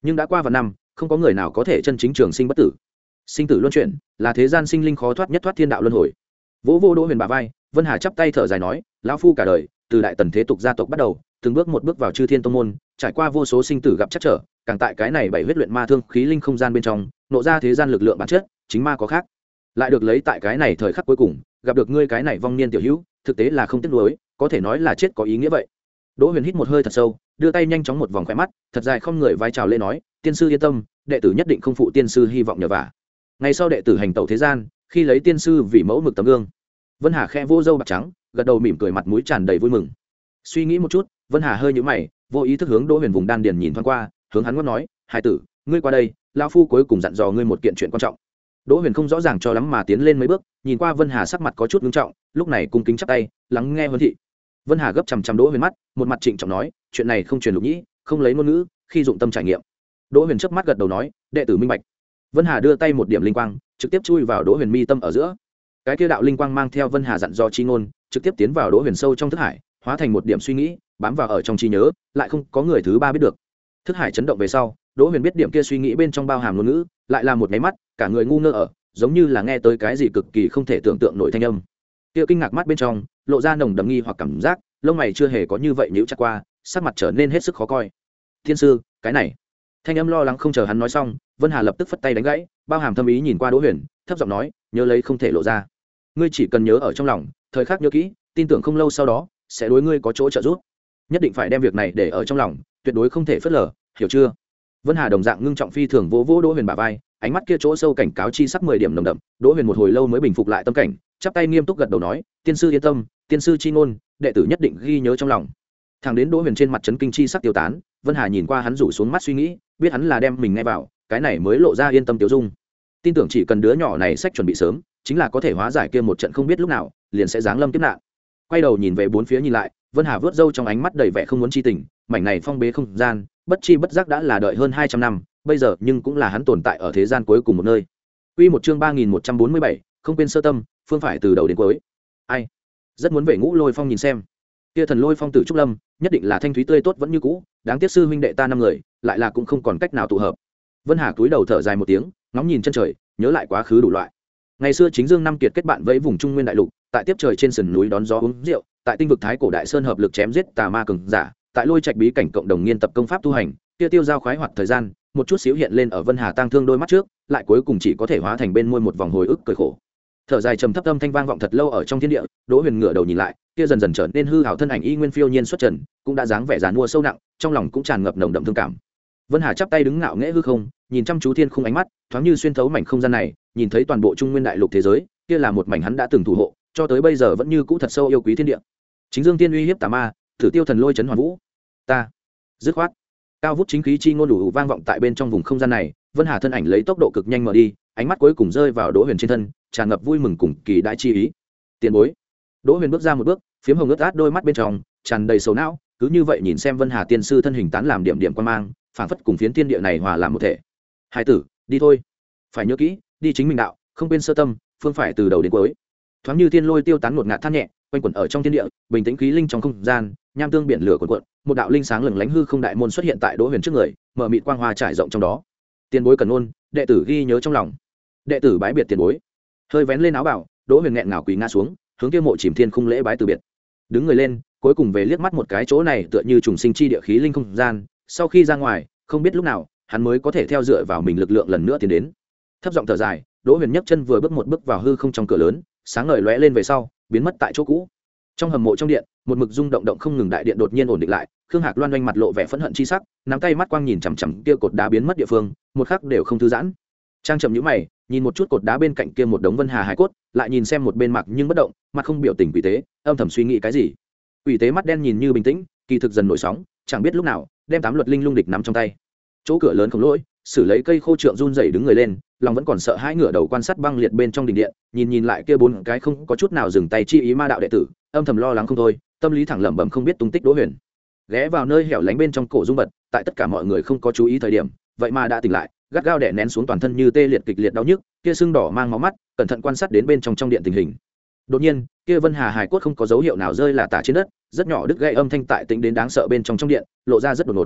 Speaker 1: nhưng đã qua vài năm không có người nào có thể chân chính trường sinh bất tử. Sinh tử luân chuyển là thế gian sinh linh khó thoát nhất thoát thiên đạo luân hồi. Vỗ vô Đỗ Huyền bả vai, Vân Hà chắp tay thở dài nói, lão phu cả đời từ đại tần thế tục gia tộc bắt đầu, từng bước một bước vào chư thiên tông môn, trải qua vô số sinh tử gặp chắc trở, càng tại cái này bảy huyết luyện ma thương khí linh không gian bên trong nộ ra thế gian lực lượng bản chất chính ma có khác, lại được lấy tại cái này thời khắc cuối cùng gặp được ngươi cái này vong niên tiểu hữu, thực tế là không tiếc nuối, có thể nói là chết có ý nghĩa vậy. Đỗ Huyền hít một hơi thật sâu, đưa tay nhanh chóng một vòng khóe mắt, thật dài không người vai chào lễ nói, tiên sư yên tâm, đệ tử nhất định không phụ tiên sư hy vọng nhờ vả. Ngày sau đệ tử hành tẩu thế gian, khi lấy tiên sư vì mẫu mực tấm gương. Vân Hà khẽ vỗ râu bạc trắng, gật đầu mỉm cười, mặt mũi tràn đầy vui mừng. Suy nghĩ một chút, Vân Hà hơi nhíu mày, vô ý thức hướng Đỗ Huyền vùng đan điền nhìn thoáng qua, hướng hắn ngắt nói, hải tử, ngươi qua đây, lão phu cuối cùng dặn dò ngươi một kiện chuyện quan trọng. Đỗ Huyền không rõ ràng cho lắm mà tiến lên mấy bước, nhìn qua Vân Hà sắc mặt có chút nghiêm trọng, lúc này cung kính chắp tay, lắng nghe huấn thị. Vân Hà gấp chằm chằm Đỗ Huyền mắt, một mặt trịnh trọng nói, chuyện này không truyền lục nhĩ, không lấy ngôn ngữ, khi dụng tâm trải nghiệm. Đỗ Huyền chớp mắt gật đầu nói, đệ tử minh bạch. Vân Hà đưa tay một điểm linh quang, trực tiếp chui vào Đỗ Huyền mi tâm ở giữa. Cái kia đạo linh quang mang theo Vân Hà dặn dò chi ngôn, trực tiếp tiến vào Đỗ Huyền sâu trong thức hải, hóa thành một điểm suy nghĩ, bám vào ở trong trí nhớ, lại không có người thứ ba biết được. Thức hải chấn động về sau, Đỗ Huyền biết điểm kia suy nghĩ bên trong bao hàm ngôn ngữ, lại là một cái mắt, cả người ngu ngơ ở, giống như là nghe tới cái gì cực kỳ không thể tưởng tượng nổi thanh âm. Kia kinh ngạc mắt bên trong, lộ ra nồng đậm nghi hoặc cảm giác, lông mày chưa hề có như vậy nhíu chặt qua, sắc mặt trở nên hết sức khó coi. Thiên sư, cái này. Thanh âm lo lắng không chờ hắn nói xong, Vân Hà lập tức phất tay đánh gãy, bao hàm thâm ý nhìn qua Đỗ Huyền, thấp giọng nói, nhớ lấy không thể lộ ra. Ngươi chỉ cần nhớ ở trong lòng, thời khắc nhớ kỹ, tin tưởng không lâu sau đó sẽ đối ngươi có chỗ trợ giúp. Nhất định phải đem việc này để ở trong lòng, tuyệt đối không thể phớt lờ, hiểu chưa? Vân Hà đồng dạng ngưng trọng phi thường vỗ vỗ Đỗ Huyền bả vai, ánh mắt kia chỗ sâu cảnh cáo chi sắc mười điểm nồng đậm. Đỗ Huyền một hồi lâu mới bình phục lại tâm cảnh, chắp tay nghiêm túc gật đầu nói, tiên sư yên tâm, tiên sư chi ngôn, đệ tử nhất định ghi nhớ trong lòng. Thằng đến Đỗ Huyền trên mặt chấn kinh chi sắc tiêu tán, Vân Hà nhìn qua hắn rủ xuống mắt suy nghĩ, biết hắn là đem mình nghe vào, cái này mới lộ ra yên tâm tiêu dung. Tin tưởng chỉ cần đứa nhỏ này sách chuẩn bị sớm, chính là có thể hóa giải kia một trận không biết lúc nào liền sẽ giáng lâm kiếp nạn. Quay đầu nhìn về bốn phía nhìn lại, Vân Hà vớt râu trong ánh mắt đầy vẻ không muốn chi tình, mảnh này phong bế không gian, bất chi bất giác đã là đợi hơn hai trăm năm, bây giờ nhưng cũng là hắn tồn tại ở thế gian cuối cùng một nơi. Quy một chương ba nghìn một trăm bốn mươi bảy, không quên sơ tâm, phương phải từ đầu đến cuối. Ai? Rất muốn về Ngũ Lôi Phong nhìn xem. Kia thần Lôi Phong tử trúc lâm, nhất định là thanh thúy tươi tốt vẫn như cũ, đáng tiếc sư huynh đệ ta năm người, lại là cũng không còn cách nào tụ hợp. Vân Hà cúi đầu thở dài một tiếng, ngóng nhìn chân trời, nhớ lại quá khứ đủ loại. Ngày xưa chính Dương năm kiệt kết bạn với vùng Trung Nguyên đại lục, tại tiếp trời trên sườn núi đón gió uống rượu, tại tinh vực Thái cổ đại sơn hợp lực chém giết tà ma cường giả, tại Lôi Trạch bí cảnh cộng đồng nghiên tập công pháp tu hành, kia tiêu giao khoái hoạt thời gian, một chút xíu hiện lên ở Vân Hà tang thương đôi mắt trước, lại cuối cùng chỉ có thể hóa thành bên môi một vòng hồi ức cười khổ. Thở dài trầm thấp âm thanh vang vọng thật lâu ở trong thiên địa, Đỗ Huyền ngửa đầu nhìn lại, kia dần dần trở nên hư ảo thân ảnh y nguyên phiêu nhiên xuất trần, cũng đã dáng vẻ giàn mua sâu nặng, trong lòng cũng tràn ngập nồng đậm thương cảm. Vân Hà chắp tay đứng ngạo nghễ hư không, nhìn chăm chú thiên khung, ánh mắt thoáng như xuyên thấu mảnh không gian này, nhìn thấy toàn bộ Trung Nguyên đại lục thế giới, kia là một mảnh hắn đã từng thủ hộ, cho tới bây giờ vẫn như cũ thật sâu yêu quý thiên địa. Chính Dương tiên uy hiếp tà ma, thử tiêu thần lôi chấn hoàn vũ. Ta, dứt khoát. Cao vút chính khí chi ngôn đủ vang vọng tại bên trong vùng không gian này, Vân Hà thân ảnh lấy tốc độ cực nhanh mở đi, ánh mắt cuối cùng rơi vào Đỗ Huyền trên thân, tràn ngập vui mừng cùng kỳ đại chi ý. Tiền bối. Đỗ Huyền bước ra một bước, phiếm hồng ướt át đôi mắt bên trong tràn đầy sầu não, cứ như vậy nhìn xem Vân Hà tiên sư thân hình tán làm điểm điểm quan mang, phảng phất cùng phiến thiên địa này hòa làm một thể. Hai tử, đi thôi. Phải nhớ kỹ, đi chính mình đạo, không quên sơ tâm, phương phải từ đầu đến cuối. Thoáng như thiên lôi tiêu tán một ngạt than nhẹ, quanh quẩn ở trong thiên địa, bình tĩnh khí linh trong không gian, nham tương biển lửa cuộn cuộn, một đạo linh sáng lừng lánh hư không đại môn xuất hiện tại Đỗ Huyền trước người, mở mịt quang hoa trải rộng trong đó. Tiền bối cần ôn, đệ tử ghi nhớ trong lòng. Đệ tử bái biệt tiền bối. Hơi vén lên áo bảo, Đỗ Huyền nghẹn ngào quỳ ngã xuống, hướng kia mộ chìm thiên khung lễ bái từ biệt. Đứng người lên, cuối cùng về liếc mắt một cái chỗ này tựa như trùng sinh chi địa khí linh không gian, sau khi ra ngoài, không biết lúc nào, hắn mới có thể theo dựa vào mình lực lượng lần nữa tiến đến. Thấp giọng thở dài, Đỗ Huyền nhấc chân vừa bước một bước vào hư không trong cửa lớn, sáng ngời lóe lên về sau, biến mất tại chỗ cũ. Trong hầm mộ trong điện, một mực rung động động không ngừng đại điện đột nhiên ổn định lại, Khương Hạc Loan oanh mặt lộ vẻ phẫn hận chi sắc, nắm tay mắt quang nhìn chằm chằm kia cột đá biến mất địa phương, một khắc đều không thư giãn. Trang trầm nhíu mày, nhìn một chút cột đá bên cạnh kia một đống Vân Hà hải cốt, lại nhìn xem một bên mặc nhưng bất động, mặt không biểu tình quỷ tế, âm thầm suy nghĩ cái gì. Quỷ tế mắt đen nhìn như bình tĩnh, kỳ thực dần nổi sóng, chẳng biết lúc nào đem tám luật linh lung địch nắm trong tay. Chỗ cửa lớn khổng lỗi, xử lấy cây khô trượng run rẩy đứng người lên, lòng vẫn còn sợ hãi ngửa đầu quan sát băng liệt bên trong đình điện, nhìn nhìn lại kia bốn cái không có chút nào dừng tay chi ý ma đạo đệ tử, âm thầm lo lắng không thôi, tâm lý thẳng lẩm bẩm không biết tung tích Đỗ Huyền. Ghé vào nơi hẻo lánh bên trong cổ rung bật, tại tất cả mọi người không có chú ý thời điểm, vậy mà đã tỉnh lại, gắt gao đè nén xuống toàn thân như tê liệt kịch liệt đau nhức, kia sưng đỏ mang máu mắt, cẩn thận quan sát đến bên trong trong điện tình hình. Đột nhiên, kia Vân Hà hài cốt không có dấu hiệu nào rơi là tả trên đất, rất nhỏ đứt gãy âm thanh tại tĩnh đến đáng sợ bên trong trong điện, lộ ra rất đột ngột.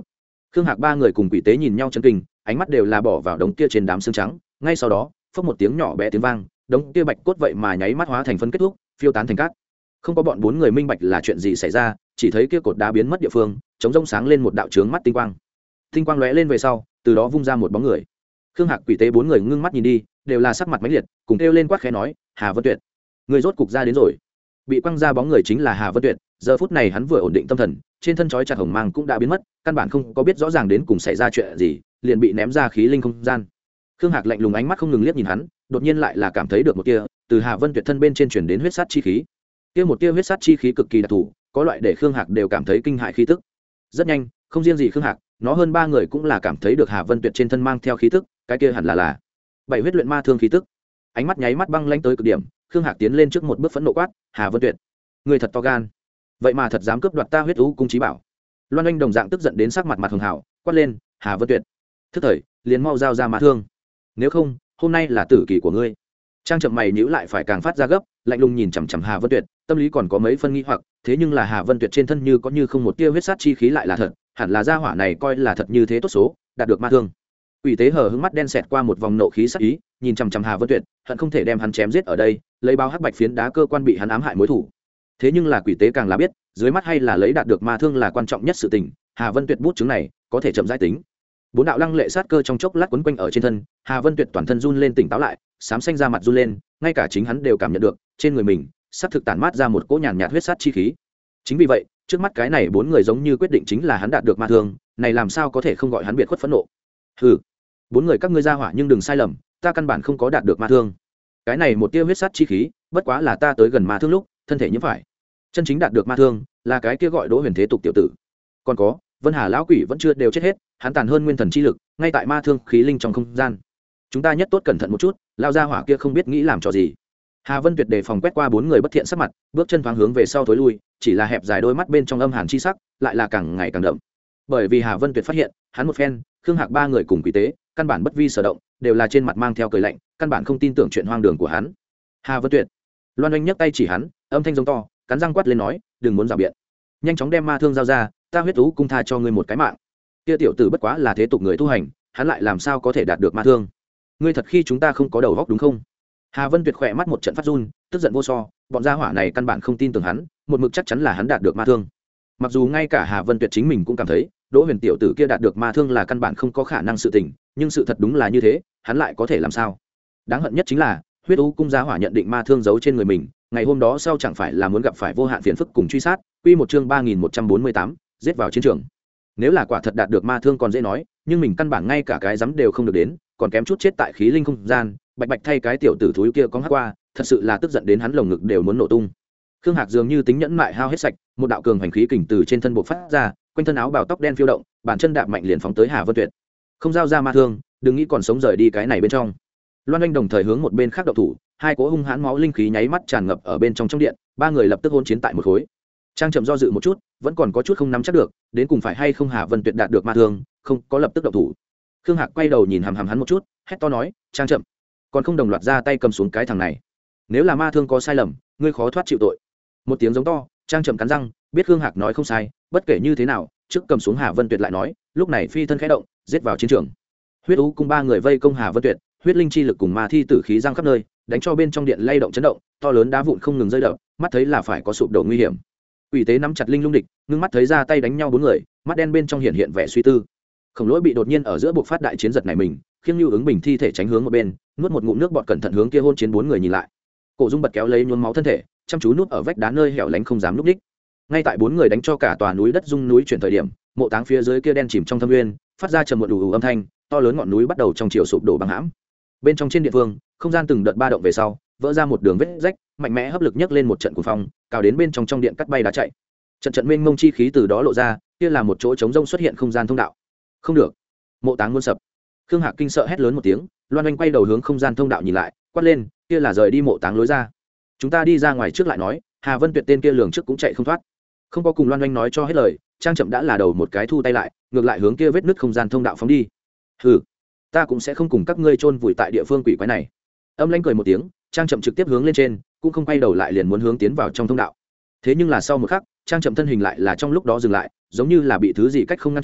Speaker 1: Khương Hạc ba người cùng quỷ tế nhìn nhau chân kinh, ánh mắt đều là bỏ vào đống kia trên đám xương trắng, ngay sau đó phốc một tiếng nhỏ bé tiếng vang, đống kia bạch cốt vậy mà nháy mắt hóa thành phân kết thúc, phiêu tán thành cát. Không có bọn bốn người minh bạch là chuyện gì xảy ra, chỉ thấy kia cột đá biến mất địa phương, chống rông sáng lên một đạo chướng mắt tinh quang. Tinh quang lóe lên về sau, từ đó vung ra một bóng người. Khương Hạc quỷ tế bốn người ngưng mắt nhìn đi, đều là sắc mặt mãnh liệt, cùng kêu lên quát khẽ nói, "Hà Vân Tuyệt, người rốt cục ra đến rồi." Bị quăng ra bóng người chính là Hà Vân Tuyệt, giờ phút này hắn vừa ổn định tâm thần, trên thân chói chặt hồng mang cũng đã biến mất, căn bản không có biết rõ ràng đến cùng xảy ra chuyện gì, liền bị ném ra khí linh không gian. Khương Hạc lạnh lùng ánh mắt không ngừng liếc nhìn hắn, đột nhiên lại là cảm thấy được một tia từ Hà Vân Tuyệt thân bên trên truyền đến huyết sát chi khí. Kia một tia huyết sát chi khí cực kỳ đặc thù, có loại để Khương Hạc đều cảm thấy kinh hại khí tức. Rất nhanh, không riêng gì Khương Hạc, nó hơn ba người cũng là cảm thấy được Hà Vân Tuyệt trên thân mang theo khí tức, cái kia hẳn là là bảy huyết luyện ma thương khí tức. Ánh mắt nháy mắt băng lãnh tới cực điểm, Khương Hạc tiến lên trước một bước phẫn nộ quát, "Hà Vân Tuyệt, ngươi thật to gan, vậy mà thật dám cướp đoạt ta huyết u cung chí bảo." Loan Anh đồng dạng tức giận đến sắc mặt mặt hường hảo, quát lên, "Hà Vân Tuyệt, thức thời, liền mau giao ra ma thương, nếu không, hôm nay là tử kỳ của ngươi." Trang Chậm mày nhíu lại phải càng phát ra gấp, lạnh lùng nhìn chằm chằm Hà Vân Tuyệt, tâm lý còn có mấy phân nghi hoặc, thế nhưng là Hà Vân Tuyệt trên thân như có như không một tia huyết sát chi khí lại là thật, hẳn là gia hỏa này coi là thật như thế tốt số, đạt được ma thương. Quỷ tế hờ hững mắt đen xẹt qua một vòng nộ khí sắc ý, nhìn chằm chằm Hà Vân Tuyệt, hận không thể đem hắn chém giết ở đây, lấy bao hắc bạch phiến đá cơ quan bị hắn ám hại mối thủ. Thế nhưng là quỷ tế càng là biết, dưới mắt hay là lấy đạt được ma thương là quan trọng nhất sự tình, Hà Vân Tuyệt bút chứng này, có thể chậm rãi tính. Bốn đạo lăng lệ sát cơ trong chốc lát quấn quanh ở trên thân, Hà Vân Tuyệt toàn thân run lên tỉnh táo lại, xám xanh ra mặt run lên, ngay cả chính hắn đều cảm nhận được, trên người mình sắp thực tản mát ra một cỗ nhàn nhạt huyết sát chi khí. Chính vì vậy, trước mắt cái này bốn người giống như quyết định chính là hắn đạt được ma thương, này làm sao có thể không gọi hắn biệt khuất phẫn nộ. Hừ, bốn người các ngươi ra hỏa nhưng đừng sai lầm, ta căn bản không có đạt được ma thương. Cái này một tia huyết sát chi khí, bất quá là ta tới gần ma thương lúc, thân thể nhiễm phải. Chân chính đạt được ma thương, là cái kia gọi Đỗ Huyền Thế tục tiểu tử. Còn có, Vân Hà lão quỷ vẫn chưa đều chết hết, hắn tàn hơn nguyên thần chi lực, ngay tại ma thương khí linh trong không gian. Chúng ta nhất tốt cẩn thận một chút, lao ra hỏa kia không biết nghĩ làm trò gì. Hà Vân Tuyệt đề phòng quét qua bốn người bất thiện sắc mặt, bước chân thoáng hướng về sau thối lui, chỉ là hẹp dài đôi mắt bên trong âm hàn chi sắc, lại là càng ngày càng đậm. Bởi vì Hà Vân Tuyệt phát hiện, hắn một phen, Khương Hạc ba người cùng quỷ tế, căn bản bất vi sở động, đều là trên mặt mang theo cười lạnh, căn bản không tin tưởng chuyện hoang đường của hắn. Hà Vân Tuyệt, Loan Anh nhấc tay chỉ hắn, âm thanh giống to, cắn răng quát lên nói, đừng muốn rào biện, nhanh chóng đem ma thương giao ra, ta huyết tú cung tha cho ngươi một cái mạng. Kia tiểu tử bất quá là thế tục người tu hành, hắn lại làm sao có thể đạt được ma thương? Ngươi thật khi chúng ta không có đầu óc đúng không? Hà Vân Tuyệt khỏe mắt một trận phát run, tức giận vô so, bọn gia hỏa này căn bản không tin tưởng hắn, một mực chắc chắn là hắn đạt được ma thương. Mặc dù ngay cả Hà Vân Tuyệt chính mình cũng cảm thấy, Đỗ Huyền tiểu tử kia đạt được ma thương là căn bản không có khả năng sự tình, nhưng sự thật đúng là như thế, hắn lại có thể làm sao? Đáng hận nhất chính là, huyết u cung gia hỏa nhận định ma thương giấu trên người mình, ngày hôm đó sau chẳng phải là muốn gặp phải vô hạn phiền phức cùng truy sát. Quy một chương ba nghìn một trăm bốn mươi tám, giết vào chiến trường. Nếu là quả thật đạt được ma thương còn dễ nói, nhưng mình căn bản ngay cả cái dám đều không được đến, còn kém chút chết tại khí linh không gian, bạch bạch thay cái tiểu tử thúi kia có hát qua, thật sự là tức giận đến hắn lồng ngực đều muốn nổ tung. Khương Hạc dường như tính nhẫn mại hao hết sạch, một đạo cường hành khí kình từ trên thân bộ phát ra, quanh thân áo bào tóc đen phiêu động, bàn chân đạp mạnh liền phóng tới Hà Vân Tuyệt. Không giao ra ma thương, đừng nghĩ còn sống rời đi cái này bên trong. Loan Anh đồng thời hướng một bên khác động thủ, hai cỗ hung hãn máu linh khí nháy mắt tràn ngập ở bên trong trong điện, ba người lập tức hôn chiến tại một khối. Trang Chậm do dự một chút, vẫn còn có chút không nắm chắc được, đến cùng phải hay không Hà Vân Tuyệt đạt được ma thương, không có lập tức động thủ. Khương Hạc quay đầu nhìn hằm hằm hắn một chút, hét to nói, Trang Chậm, còn không đồng loạt ra tay cầm xuống cái thằng này. Nếu là ma thương có sai lầm, ngươi khó thoát chịu tội. Một tiếng giống to, Trang Chậm cắn răng, biết Khương Hạc nói không sai, bất kể như thế nào, trước cầm xuống Hà Vân Tuyệt lại nói, lúc này phi thân khẽ động, giết vào chiến trường. Huyết u cung ba người vây công Hà Vân Tuyệt, huyết linh chi lực cùng ma thi tử khí giăng khắp nơi, đánh cho bên trong điện lay động chấn động, to lớn đá vụn không ngừng rơi đập, mắt thấy là phải có sụp đổ nguy hiểm. Quỷ tế nắm chặt linh lung địch, ngưng mắt thấy ra tay đánh nhau bốn người, mắt đen bên trong hiện hiện vẻ suy tư. Khổng Lỗi bị đột nhiên ở giữa buộc phát đại chiến giật này mình, khiêng Như ứng bình thi thể tránh hướng một bên, nuốt một ngụm nước bọt cẩn thận hướng kia hôn chiến bốn người nhìn lại. Cổ Dung bật kéo lấy nhuốm máu thân thể, chăm chú nuốt ở vách đá nơi hẻo lánh không dám núp đích. Ngay tại bốn người đánh cho cả tòa núi đất rung núi chuyển thời điểm, mộ táng phía dưới kia đen chìm trong thâm nguyên, phát ra trầm một đủ âm thanh, to lớn ngọn núi bắt đầu trong chiều sụp đổ băng hãm. Bên trong trên địa phương, không gian từng đợt ba động về sau, vỡ ra một đường vết rách, mạnh mẽ hấp lực nhấc lên một trận cuồng phong, cào đến bên trong trong điện cắt bay đá chạy. Trận trận mênh mông chi khí từ đó lộ ra, kia là một chỗ trống rông xuất hiện không gian thông đạo. Không được, mộ táng muốn sập. Khương Hạc kinh sợ hét lớn một tiếng, Loan Anh quay đầu hướng không gian thông đạo nhìn lại, quát lên, kia là rời đi mộ táng lối ra. Chúng ta đi ra ngoài trước lại nói. Hà Vân Tuyệt tên kia lường trước cũng chạy không thoát. Không có cùng Loan Anh nói cho hết lời, Trang Chậm đã là đầu một cái thu tay lại, ngược lại hướng kia vết nứt không gian thông đạo phóng đi. Hừ, ta cũng sẽ không cùng các ngươi chôn vùi tại địa phương quỷ quái này. Âm Lãnh cười một tiếng, Trang Chậm trực tiếp hướng lên trên, cũng không quay đầu lại liền muốn hướng tiến vào trong thông đạo. Thế nhưng là sau một khắc, Trang Chậm thân hình lại là trong lúc đó dừng lại, giống như là bị thứ gì cách không ngăn trở,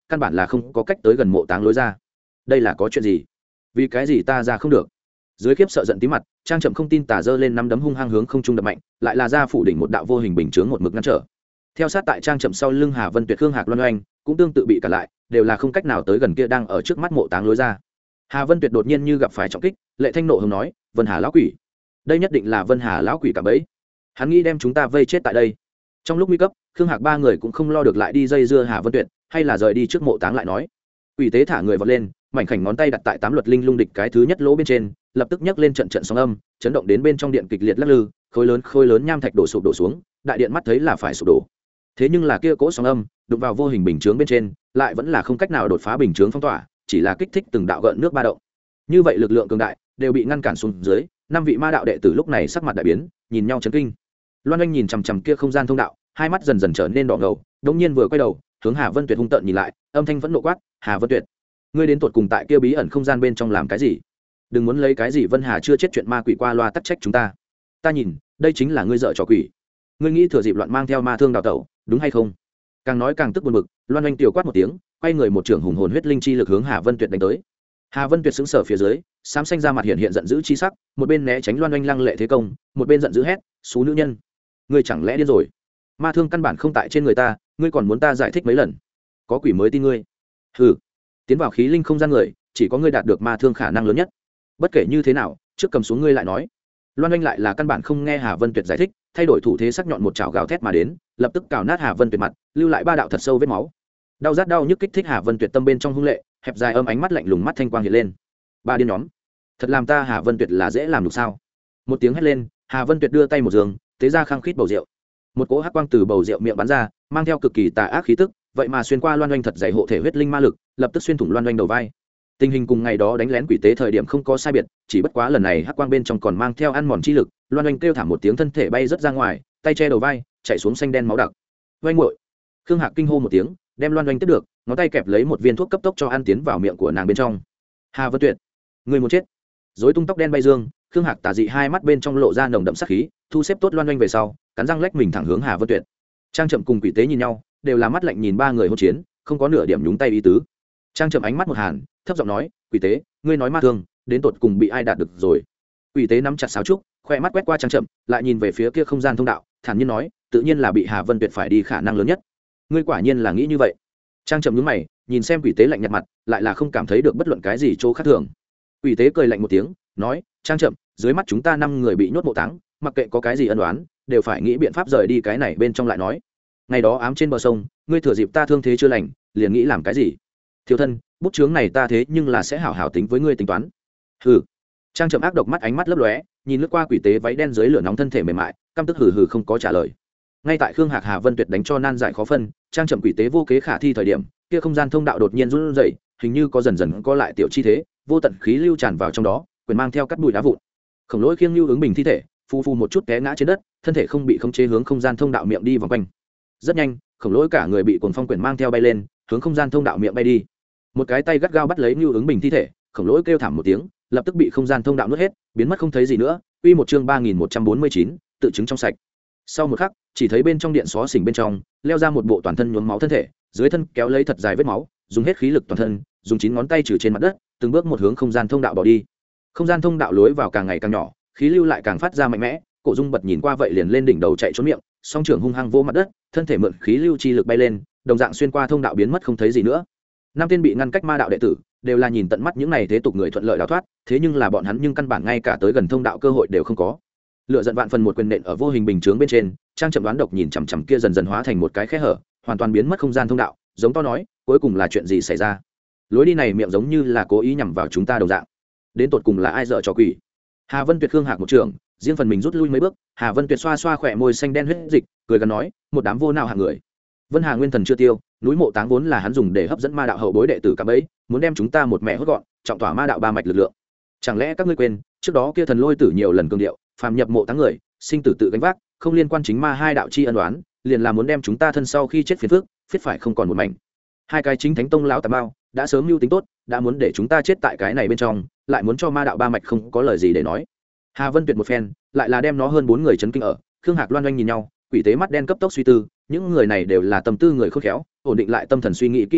Speaker 1: căn bản là không có cách tới gần mộ táng lối ra. Đây là có chuyện gì? Vì cái gì ta ra không được? Dưới khiếp sợ giận tí mặt, Trang Trầm không tin tà giơ lên nắm đấm hung hăng hướng không trung đập mạnh, lại là ra phủ đỉnh một đạo vô hình bình chướng một mực ngăn trở. Theo sát tại Trang Trầm sau lưng Hà Vân Tuyệt, Khương Hạc, Loan Oanh cũng tương tự bị cản lại, đều là không cách nào tới gần kia đang ở trước mắt mộ táng lối ra. Hà Vân Tuyệt đột nhiên như gặp phải trọng kích, lệ thanh nộ hùng nói: "Vân Hà lão quỷ, đây nhất định là Vân Hà lão quỷ cả bẫy. Hắn nghĩ đem chúng ta vây chết tại đây." Trong lúc nguy cấp, Khương Hạc ba người cũng không lo được lại đi dây dưa Hà Vân Tuyệt, hay là rời đi trước mộ táng lại nói. Quỷ tế thả người vọt lên, mảnh khảnh ngón tay đặt tại tám luật linh lung địch cái thứ nhất lỗ bên trên, lập tức nhấc lên trận trận sóng âm, chấn động đến bên trong điện kịch liệt lắc lư, khối lớn khối lớn nham thạch đổ sụp đổ xuống, đại điện mắt thấy là phải sụp đổ. Thế nhưng là kia cỗ sóng âm đụng vào vô hình bình chướng bên trên, lại vẫn là không cách nào đột phá bình chướng phong tỏa, chỉ là kích thích từng đạo gợn nước ba động. Như vậy lực lượng cường đại đều bị ngăn cản xuống dưới, năm vị ma đạo đệ tử lúc này sắc mặt đại biến, nhìn nhau chấn kinh. Loan Anh nhìn chằm chằm kia không gian thông đạo, hai mắt dần dần trở nên đỏ ngầu, đống nhiên vừa quay đầu, hướng Hà Vân Tuyệt hung tợn nhìn lại, âm thanh vẫn nộ quát: "Hà Vân Tuyệt, ngươi đến tuột cùng tại kia bí ẩn không gian bên trong làm cái gì? Đừng muốn lấy cái gì Vân Hà chưa chết chuyện ma quỷ qua loa tắc trách chúng ta. Ta nhìn, đây chính là ngươi dợ trò quỷ. Ngươi nghĩ thừa dịp loạn mang theo ma thương đào tẩu, đúng hay không?" Càng nói càng tức buồn bực, Loan Anh tiểu quát một tiếng, quay người một trưởng hùng hồn huyết linh chi lực hướng Hà Vân Tuyệt đánh tới. Hà Vân Tuyệt sững sờ phía dưới, xám xanh ra mặt hiện hiện giận dữ chi sắc, một bên né tránh Loan Anh lăng lệ thế công, một bên giận dữ hét: "Xú nữ nhân, ngươi chẳng lẽ điên rồi? Ma thương căn bản không tại trên người ta, ngươi còn muốn ta giải thích mấy lần? Có quỷ mới tin ngươi." Hừ, tiến vào khí linh không gian người, chỉ có ngươi đạt được ma thương khả năng lớn nhất. Bất kể như thế nào, trước cầm xuống ngươi lại nói. Loan Anh lại là căn bản không nghe Hà Vân Tuyệt giải thích, thay đổi thủ thế sắc nhọn một chảo gào thét mà đến, lập tức cào nát Hà Vân Tuyệt mặt, lưu lại ba đạo thật sâu vết máu. Đau rát đau nhức kích thích Hà Vân Tuyệt tâm bên trong hung lệ, hẹp dài âm ánh mắt lạnh lùng mắt thanh quang hiện lên. Ba điên nhóm, thật làm ta Hà Vân Tuyệt là dễ làm được sao? Một tiếng hét lên, Hà Vân Tuyệt đưa tay một giường, tế ra khang khít bầu rượu. Một cỗ hắc quang từ bầu rượu miệng bắn ra, mang theo cực kỳ tà ác khí tức, vậy mà xuyên qua Loan Anh thật dày hộ thể huyết linh ma lực, lập tức xuyên thủng Loan Anh đầu vai. Tình hình cùng ngày đó đánh lén quỷ tế thời điểm không có sai biệt, chỉ bất quá lần này hắc quang bên trong còn mang theo ăn mòn chi lực, Loan Anh kêu thảm một tiếng, thân thể bay rất ra ngoài, tay che đầu vai, chạy xuống xanh đen máu đặc. Oanh muội! Khương Hạc kinh hô một tiếng, đem Loan Anh tiếp được, ngón tay kẹp lấy một viên thuốc cấp tốc cho ăn tiến vào miệng của nàng bên trong. Hà Vân Tuyệt, người muốn chết! Rối tung tóc đen bay dương, Khương Hạc tà dị hai mắt bên trong lộ ra nồng đậm sát khí, thu xếp tốt Loan Anh về sau, cắn răng lách mình thẳng hướng Hà Vân Tuyệt. Trang Trầm cùng quỷ tế nhìn nhau, đều là mắt lạnh nhìn ba người hỗn chiến, không có nửa điểm nhúng tay ý tứ. Trang Trầm ánh mắt một hàn, thấp giọng nói: "Quỷ tế, ngươi nói ma thương, đến tột cùng bị ai đạt được rồi?" Quỷ tế nắm chặt sáo trúc, khoe mắt quét qua Trang Trầm, lại nhìn về phía kia không gian thông đạo, thản nhiên nói: "Tự nhiên là bị Hà Vân Tuyệt phải đi khả năng lớn nhất." "Ngươi quả nhiên là nghĩ như vậy." Trang Trầm nhướng mày, nhìn xem quỷ tế lạnh nhạt mặt, lại là không cảm thấy được bất luận cái gì chỗ khác thường. Quỷ tế cười lạnh một tiếng, nói: "Trang Trầm, dưới mắt chúng ta năm người bị nhốt mộ táng, mặc kệ có cái gì ân oán, đều phải nghĩ biện pháp rời đi cái này bên trong lại nói. Ngày đó ám trên bờ sông, ngươi thừa dịp ta thương thế chưa lành, liền nghĩ làm cái gì? Thiếu thân, bút chướng này ta thế nhưng là sẽ hảo hảo tính với ngươi tính toán." Hừ. Trang Trầm ác độc mắt ánh mắt lấp lóe, nhìn lướt qua quỷ tế váy đen dưới lửa nóng thân thể mềm mại, căm tức hừ hừ không có trả lời. Ngay tại Khương Hạc Hà Vân Tuyệt đánh cho nan giải khó phân, Trang Trầm quỷ tế vô kế khả thi thời điểm, kia không gian thông đạo đột nhiên run rẩy, hình như có dần dần có lại tiểu chi thế, vô tận khí lưu tràn vào trong đó, quyền mang theo cắt bụi đá vụn. Khổng lỗi khiêng lưu ứng bình thi thể, phu phu một chút té ngã trên đất, thân thể không bị khống chế hướng không gian thông đạo miệng đi vòng quanh. Rất nhanh, khổng lỗi cả người bị cuồng phong quyển mang theo bay lên, hướng không gian thông đạo miệng bay đi. Một cái tay gắt gao bắt lấy lưu ứng bình thi thể, khổng lỗi kêu thảm một tiếng, lập tức bị không gian thông đạo nuốt hết, biến mất không thấy gì nữa. Quy một chương ba nghìn một trăm bốn mươi chín, tự chứng trong sạch. Sau một khắc, chỉ thấy bên trong điện xó xỉnh bên trong, leo ra một bộ toàn thân nhuốm máu thân thể, dưới thân kéo lấy thật dài vết máu, dùng hết khí lực toàn thân, dùng chín ngón tay trừ trên mặt đất, từng bước một hướng không gian thông đạo bỏ đi. Không gian thông đạo lối vào càng ngày càng nhỏ, khí lưu lại càng phát ra mạnh mẽ, Cổ Dung bật nhìn qua vậy liền lên đỉnh đầu chạy trốn miệng, song trưởng hung hăng vô mặt đất, thân thể mượn khí lưu chi lực bay lên, đồng dạng xuyên qua thông đạo biến mất không thấy gì nữa. Năm tên bị ngăn cách ma đạo đệ tử, đều là nhìn tận mắt những này thế tục người thuận lợi đào thoát, thế nhưng là bọn hắn nhưng căn bản ngay cả tới gần thông đạo cơ hội đều không có. Lựa giận vạn phần một quyền nện ở vô hình bình chướng bên trên, Trang Trầm đoán độc nhìn chằm chằm kia dần dần hóa thành một cái khe hở, hoàn toàn biến mất không gian thông đạo, giống to nói, cuối cùng là chuyện gì xảy ra? Lối đi này miệng giống như là cố ý nhằm vào chúng ta đồng dạng. Đến tột cùng là ai dở trò quỷ? Hà Vân Tuyệt Khương Hạc một trường, riêng phần mình rút lui mấy bước, Hà Vân Tuyệt xoa xoa khỏe môi xanh đen huyết dịch, cười gần nói, một đám vô nào hạng người. Vân Hà nguyên thần chưa tiêu, núi mộ táng vốn là hắn dùng để hấp dẫn ma đạo hậu bối đệ tử cả bấy, muốn đem chúng ta một mẹ hốt gọn, trọng tỏa ma đạo ba mạch lực lượng. Chẳng lẽ các ngươi quên, trước đó kia thần lôi tử nhiều lần cường điệu, phàm nhập mộ táng người, sinh tử tự gánh vác, không liên quan chính ma hai đạo chi ân oán, liền là muốn đem chúng ta thân sau khi chết phiền phước, phiết phải không còn một mảnh. Hai cái chính thánh tông lão tà bao, đã sớm mưu tính tốt, đã muốn để chúng ta chết tại cái này bên trong, lại muốn cho ma đạo ba mạch không có lời gì để nói. Hà Vân Tuyệt một phen, lại là đem nó hơn bốn người chấn kinh ở, Khương Hạc Loan Doanh nhìn nhau, quỷ tế mắt đen cấp tốc suy tư, những người này đều là tâm tư người khôn khéo, ổn định lại tâm thần suy nghĩ kỹ một chút,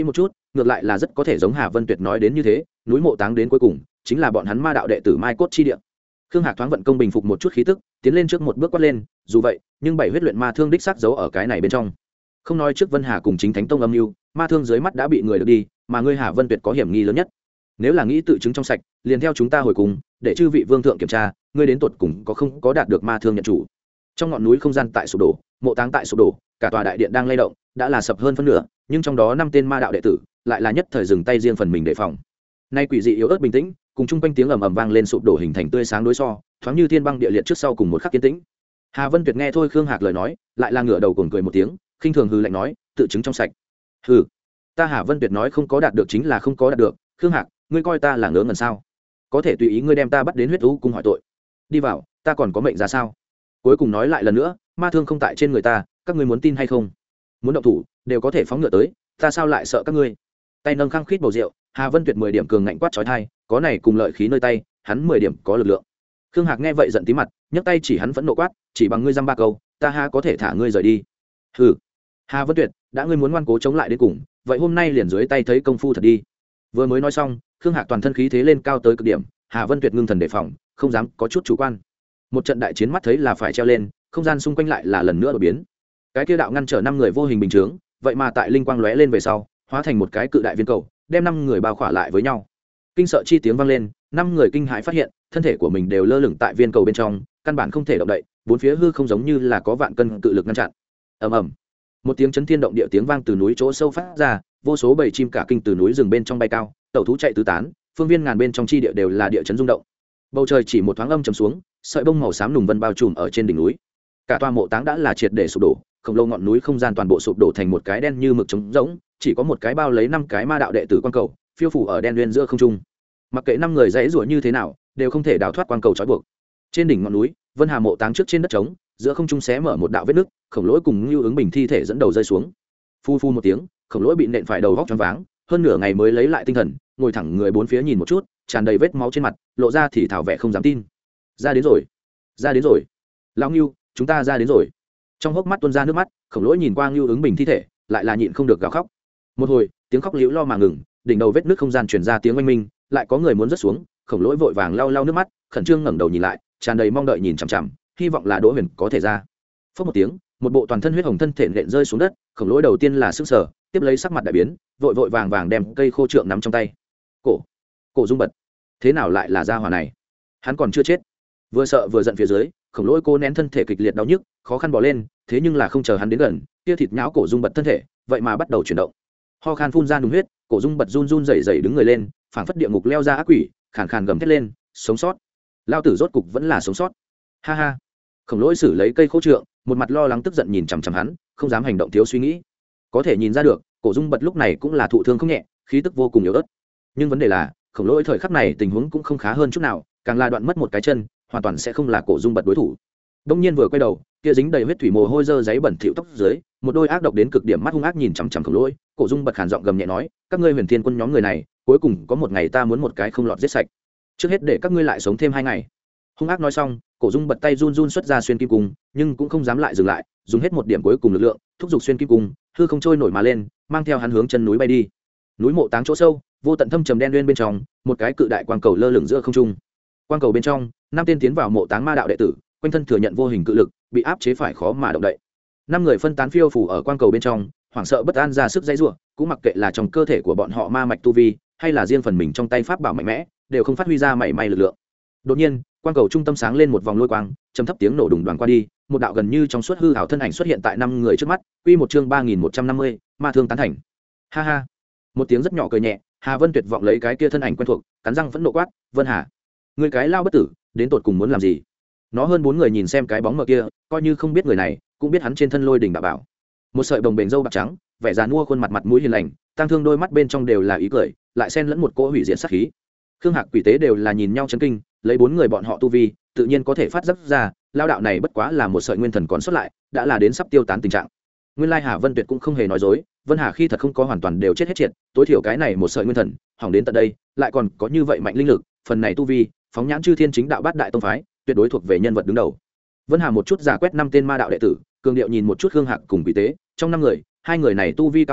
Speaker 1: ngược lại là rất có thể giống Hà Vân Tuyệt nói đến như thế, núi Mộ Táng đến cuối cùng chính là bọn hắn ma đạo đệ tử mai cốt chi địa. Khương Hạc thoáng vận công bình phục một chút khí tức, tiến lên trước một bước quát lên, dù vậy, nhưng bảy huyết luyện ma thương đích xác giấu ở cái này bên trong. Không nói trước Vân Hà cùng Chính Thánh Tông âm mưu, ma thương dưới mắt đã bị người được đi, mà ngươi Hà Vân Tuyệt có hiểm nghi lớn nhất. Nếu là nghĩ tự chứng trong sạch, liền theo chúng ta hồi cùng, để chư vị vương thượng kiểm tra, ngươi đến tuột cùng có không có đạt được ma thương nhận chủ. Trong ngọn núi không gian tại sụp đổ, mộ táng tại sụp đổ, cả tòa đại điện đang lay động, đã là sập hơn phân nửa, nhưng trong đó năm tên ma đạo đệ tử lại là nhất thời dừng tay riêng phần mình đề phòng. Nay quỷ dị yếu ớt bình tĩnh, cùng chung quanh tiếng ầm ầm vang lên sụp đổ hình thành tươi sáng đối so, thoáng như thiên băng địa liệt trước sau cùng một khắc yên tĩnh. Hà Vân Tuyệt nghe thôi Khương Hạc lời nói, lại là ngửa đầu cuồng cười một tiếng, khinh thường hừ lạnh nói, tự chứng trong sạch. Hừ, ta Hà Vân Tuyệt nói không có đạt được chính là không có đạt được, Khương Hạc, ngươi coi ta là ngớ ngẩn sao? Có thể tùy ý ngươi đem ta bắt đến huyết u cung hỏi tội. Đi vào, ta còn có mệnh ra sao? Cuối cùng nói lại lần nữa, ma thương không tại trên người ta, các ngươi muốn tin hay không? Muốn động thủ, đều có thể phóng ngựa tới, ta sao lại sợ các ngươi? Tay nâng khăng khít bầu rượu, Hà Vân Tuyệt mười điểm cường ngạnh quát chói tai, có này cùng lợi khí nơi tay, hắn mười điểm có lực lượng. Khương Hạc nghe vậy giận tí mặt, nhấc tay chỉ hắn vẫn nộ quát, chỉ bằng ngươi dăm ba câu, ta ha có thể thả ngươi rời đi. Hừ. Hà Vân Tuyệt, đã ngươi muốn ngoan cố chống lại đến cùng, vậy hôm nay liền dưới tay thấy công phu thật đi. Vừa mới nói xong, Khương Hạc toàn thân khí thế lên cao tới cực điểm, Hà Vân Tuyệt ngưng thần đề phòng, không dám có chút chủ quan. Một trận đại chiến mắt thấy là phải treo lên, không gian xung quanh lại là lần nữa đổi biến. Cái kia đạo ngăn trở năm người vô hình bình chướng, vậy mà tại linh quang lóe lên về sau, hóa thành một cái cự đại viên cầu, đem năm người bao khỏa lại với nhau. Kinh sợ chi tiếng vang lên, năm người kinh hãi phát hiện, thân thể của mình đều lơ lửng tại viên cầu bên trong, căn bản không thể động đậy, bốn phía hư không giống như là có vạn cân cự lực ngăn chặn. Ầm ầm. Một tiếng chấn thiên động địa tiếng vang từ núi chỗ sâu phát ra, vô số bầy chim cả kinh từ núi rừng bên trong bay cao, tẩu thú chạy tứ tán, phương viên ngàn bên trong chi địa đều là địa chấn rung động. Bầu trời chỉ một thoáng âm trầm xuống, sợi bông màu xám nùng vân bao trùm ở trên đỉnh núi. Cả tòa mộ táng đã là triệt để sụp đổ, khổng lồ ngọn núi không gian toàn bộ sụp đổ thành một cái đen như mực trống rỗng, chỉ có một cái bao lấy năm cái ma đạo đệ tử quan cầu, phiêu phủ ở đen nguyên giữa không trung. Mặc kệ năm người dãy rủa như thế nào, đều không thể đào thoát quan cầu trói buộc. Trên đỉnh ngọn núi, Vân Hà mộ táng trước trên đất trống, giữa không trung xé mở một đạo vết nứt, khổng lỗi cùng Nưu Ứng Bình thi thể dẫn đầu rơi xuống. Phu phu một tiếng, khổng lỗi bị nện phải đầu góc choáng váng, hơn nửa ngày mới lấy lại tinh thần, ngồi thẳng người bốn phía nhìn một chút, tràn đầy vết máu trên mặt, lộ ra thì thảo vẻ không dám tin. Ra đến rồi, ra đến rồi, lão Nưu, chúng ta ra đến rồi. Trong hốc mắt tuôn ra nước mắt, khổng lỗi nhìn qua Nưu Ứng Bình thi thể, lại là nhịn không được gào khóc. Một hồi, tiếng khóc liễu lo mà ngừng, đỉnh đầu vết nứt không gian truyền ra tiếng oanh minh, lại có người muốn rớt xuống, khổng lỗi vội vàng lau lau nước mắt, khẩn trương ngẩng đầu nhìn lại, tràn đầy mong đợi nhìn chằm chằm, hy vọng là Đỗ Huyền có thể ra. Phốc một tiếng, một bộ toàn thân huyết hồng thân thể nện rơi xuống đất, khổng lỗi đầu tiên là sức sở, tiếp lấy sắc mặt đại biến, vội vội vàng vàng đem cây khô trượng nắm trong tay. Cổ, cổ Dung Bật, thế nào lại là gia hỏa này? Hắn còn chưa chết. Vừa sợ vừa giận phía dưới, khổng lỗi cô nén thân thể kịch liệt đau nhức, khó khăn bò lên, thế nhưng là không chờ hắn đến gần, kia thịt nhão cổ Dung Bật thân thể, vậy mà bắt đầu chuyển động. Ho khan phun ra nùng huyết, cổ Dung Bật run run rẩy rẩy đứng người lên, phảng phất địa ngục leo ra ác quỷ, khàn khàn gầm thét lên, sống sót. Lao tử rốt cục vẫn là sống sót. Ha ha. Khổng lỗi xử lấy cây khô trượng, một mặt lo lắng tức giận nhìn chằm chằm hắn, không dám hành động thiếu suy nghĩ. Có thể nhìn ra được, cổ Dung Bật lúc này cũng là thụ thương không nhẹ, khí tức vô cùng yếu ớt. Nhưng vấn đề là, khổng lỗi thời khắc này tình huống cũng không khá hơn chút nào, càng là đoạn mất một cái chân, hoàn toàn sẽ không là cổ Dung Bật đối thủ. Đông nhiên vừa quay đầu, kia dính đầy huyết thủy mồ hôi dơ giấy bẩn thỉu tóc dưới, một đôi ác độc đến cực điểm mắt hung ác nhìn chằm chằm khổng lỗi, cổ Dung Bật khàn giọng gầm nhẹ nói, các ngươi Huyền Thiên quân nhóm người này, cuối cùng có một ngày ta muốn một cái không lọt giết sạch. Trước hết để các ngươi lại sống thêm hai ngày. Hung ác nói xong, cổ Dung Bật tay run run xuất ra xuyên kim cung, nhưng cũng không dám lại dừng lại, dùng hết một điểm cuối cùng lực lượng, thúc giục xuyên kim cung, hư không trôi nổi mà lên, mang theo hắn hướng chân núi bay đi. Núi mộ táng chỗ sâu, vô tận thâm trầm đen nguyên bên trong, một cái cự đại quang cầu lơ lửng giữa không trung. Quang cầu bên trong, năm tên tiến vào mộ táng ma đạo đệ tử, quanh thân thừa nhận vô hình cự lực, bị áp chế phải khó mà động đậy. Năm người phân tán phiêu phủ ở quang cầu bên trong, hoảng sợ bất an ra sức dãy rủa, cũng mặc kệ là trong cơ thể của bọn họ ma mạch tu vi, hay là riêng phần mình trong tay pháp bảo mạnh mẽ, đều không phát huy ra mảy may lực lượng. Đột nhiên, quang cầu trung tâm sáng lên một vòng lôi quang, trầm thấp tiếng nổ đùng đoàn qua đi, một đạo gần như trong suốt hư ảo thân ảnh xuất hiện tại năm người trước mắt. Quy một chương ba nghìn một trăm năm mươi, ma thương tán thành. Ha ha. Một tiếng rất nhỏ cười nhẹ, Hà Vân tuyệt vọng lấy cái kia thân ảnh quen thuộc, cắn răng phẫn nộ quát, "Vân Hà, ngươi cái lao bất tử, đến tột cùng muốn làm gì?" Nó hơn bốn người nhìn xem cái bóng mờ kia, coi như không biết người này, cũng biết hắn trên thân lôi đỉnh đạo bảo. Một sợi bồng bềnh râu bạc trắng, vẻ già nua khuôn mặt mặt mũi hiền lành, tăng thương đôi mắt bên trong đều là ý cười, lại xen lẫn một cỗ hủy diệt sát khí. Khương Hạc Quỷ Tế đều là nhìn nhau chấn kinh, lấy bốn người bọn họ tu vi, tự nhiên có thể phát giác ra, lao đạo này bất quá là một sợi nguyên thần còn sót lại, đã là đến sắp tiêu tán tình trạng. Nguyên lai Hà Vân Tuyệt cũng không hề nói dối, Vân Hà khi thật không có hoàn toàn đều chết hết triệt, tối thiểu cái này một sợi nguyên thần, hỏng đến tận đây, lại còn có như vậy mạnh linh lực, phần này tu vi, phóng nhãn chư thiên chính đạo bát đại tông phái, tuyệt đối thuộc về nhân vật đứng đầu. Vân Hà một chút giả quét năm tên ma đạo đệ tử, cường điệu nhìn một chút Khương Hạc cùng Quỷ Tế, trong năm người, hai người này tu vi cao cường,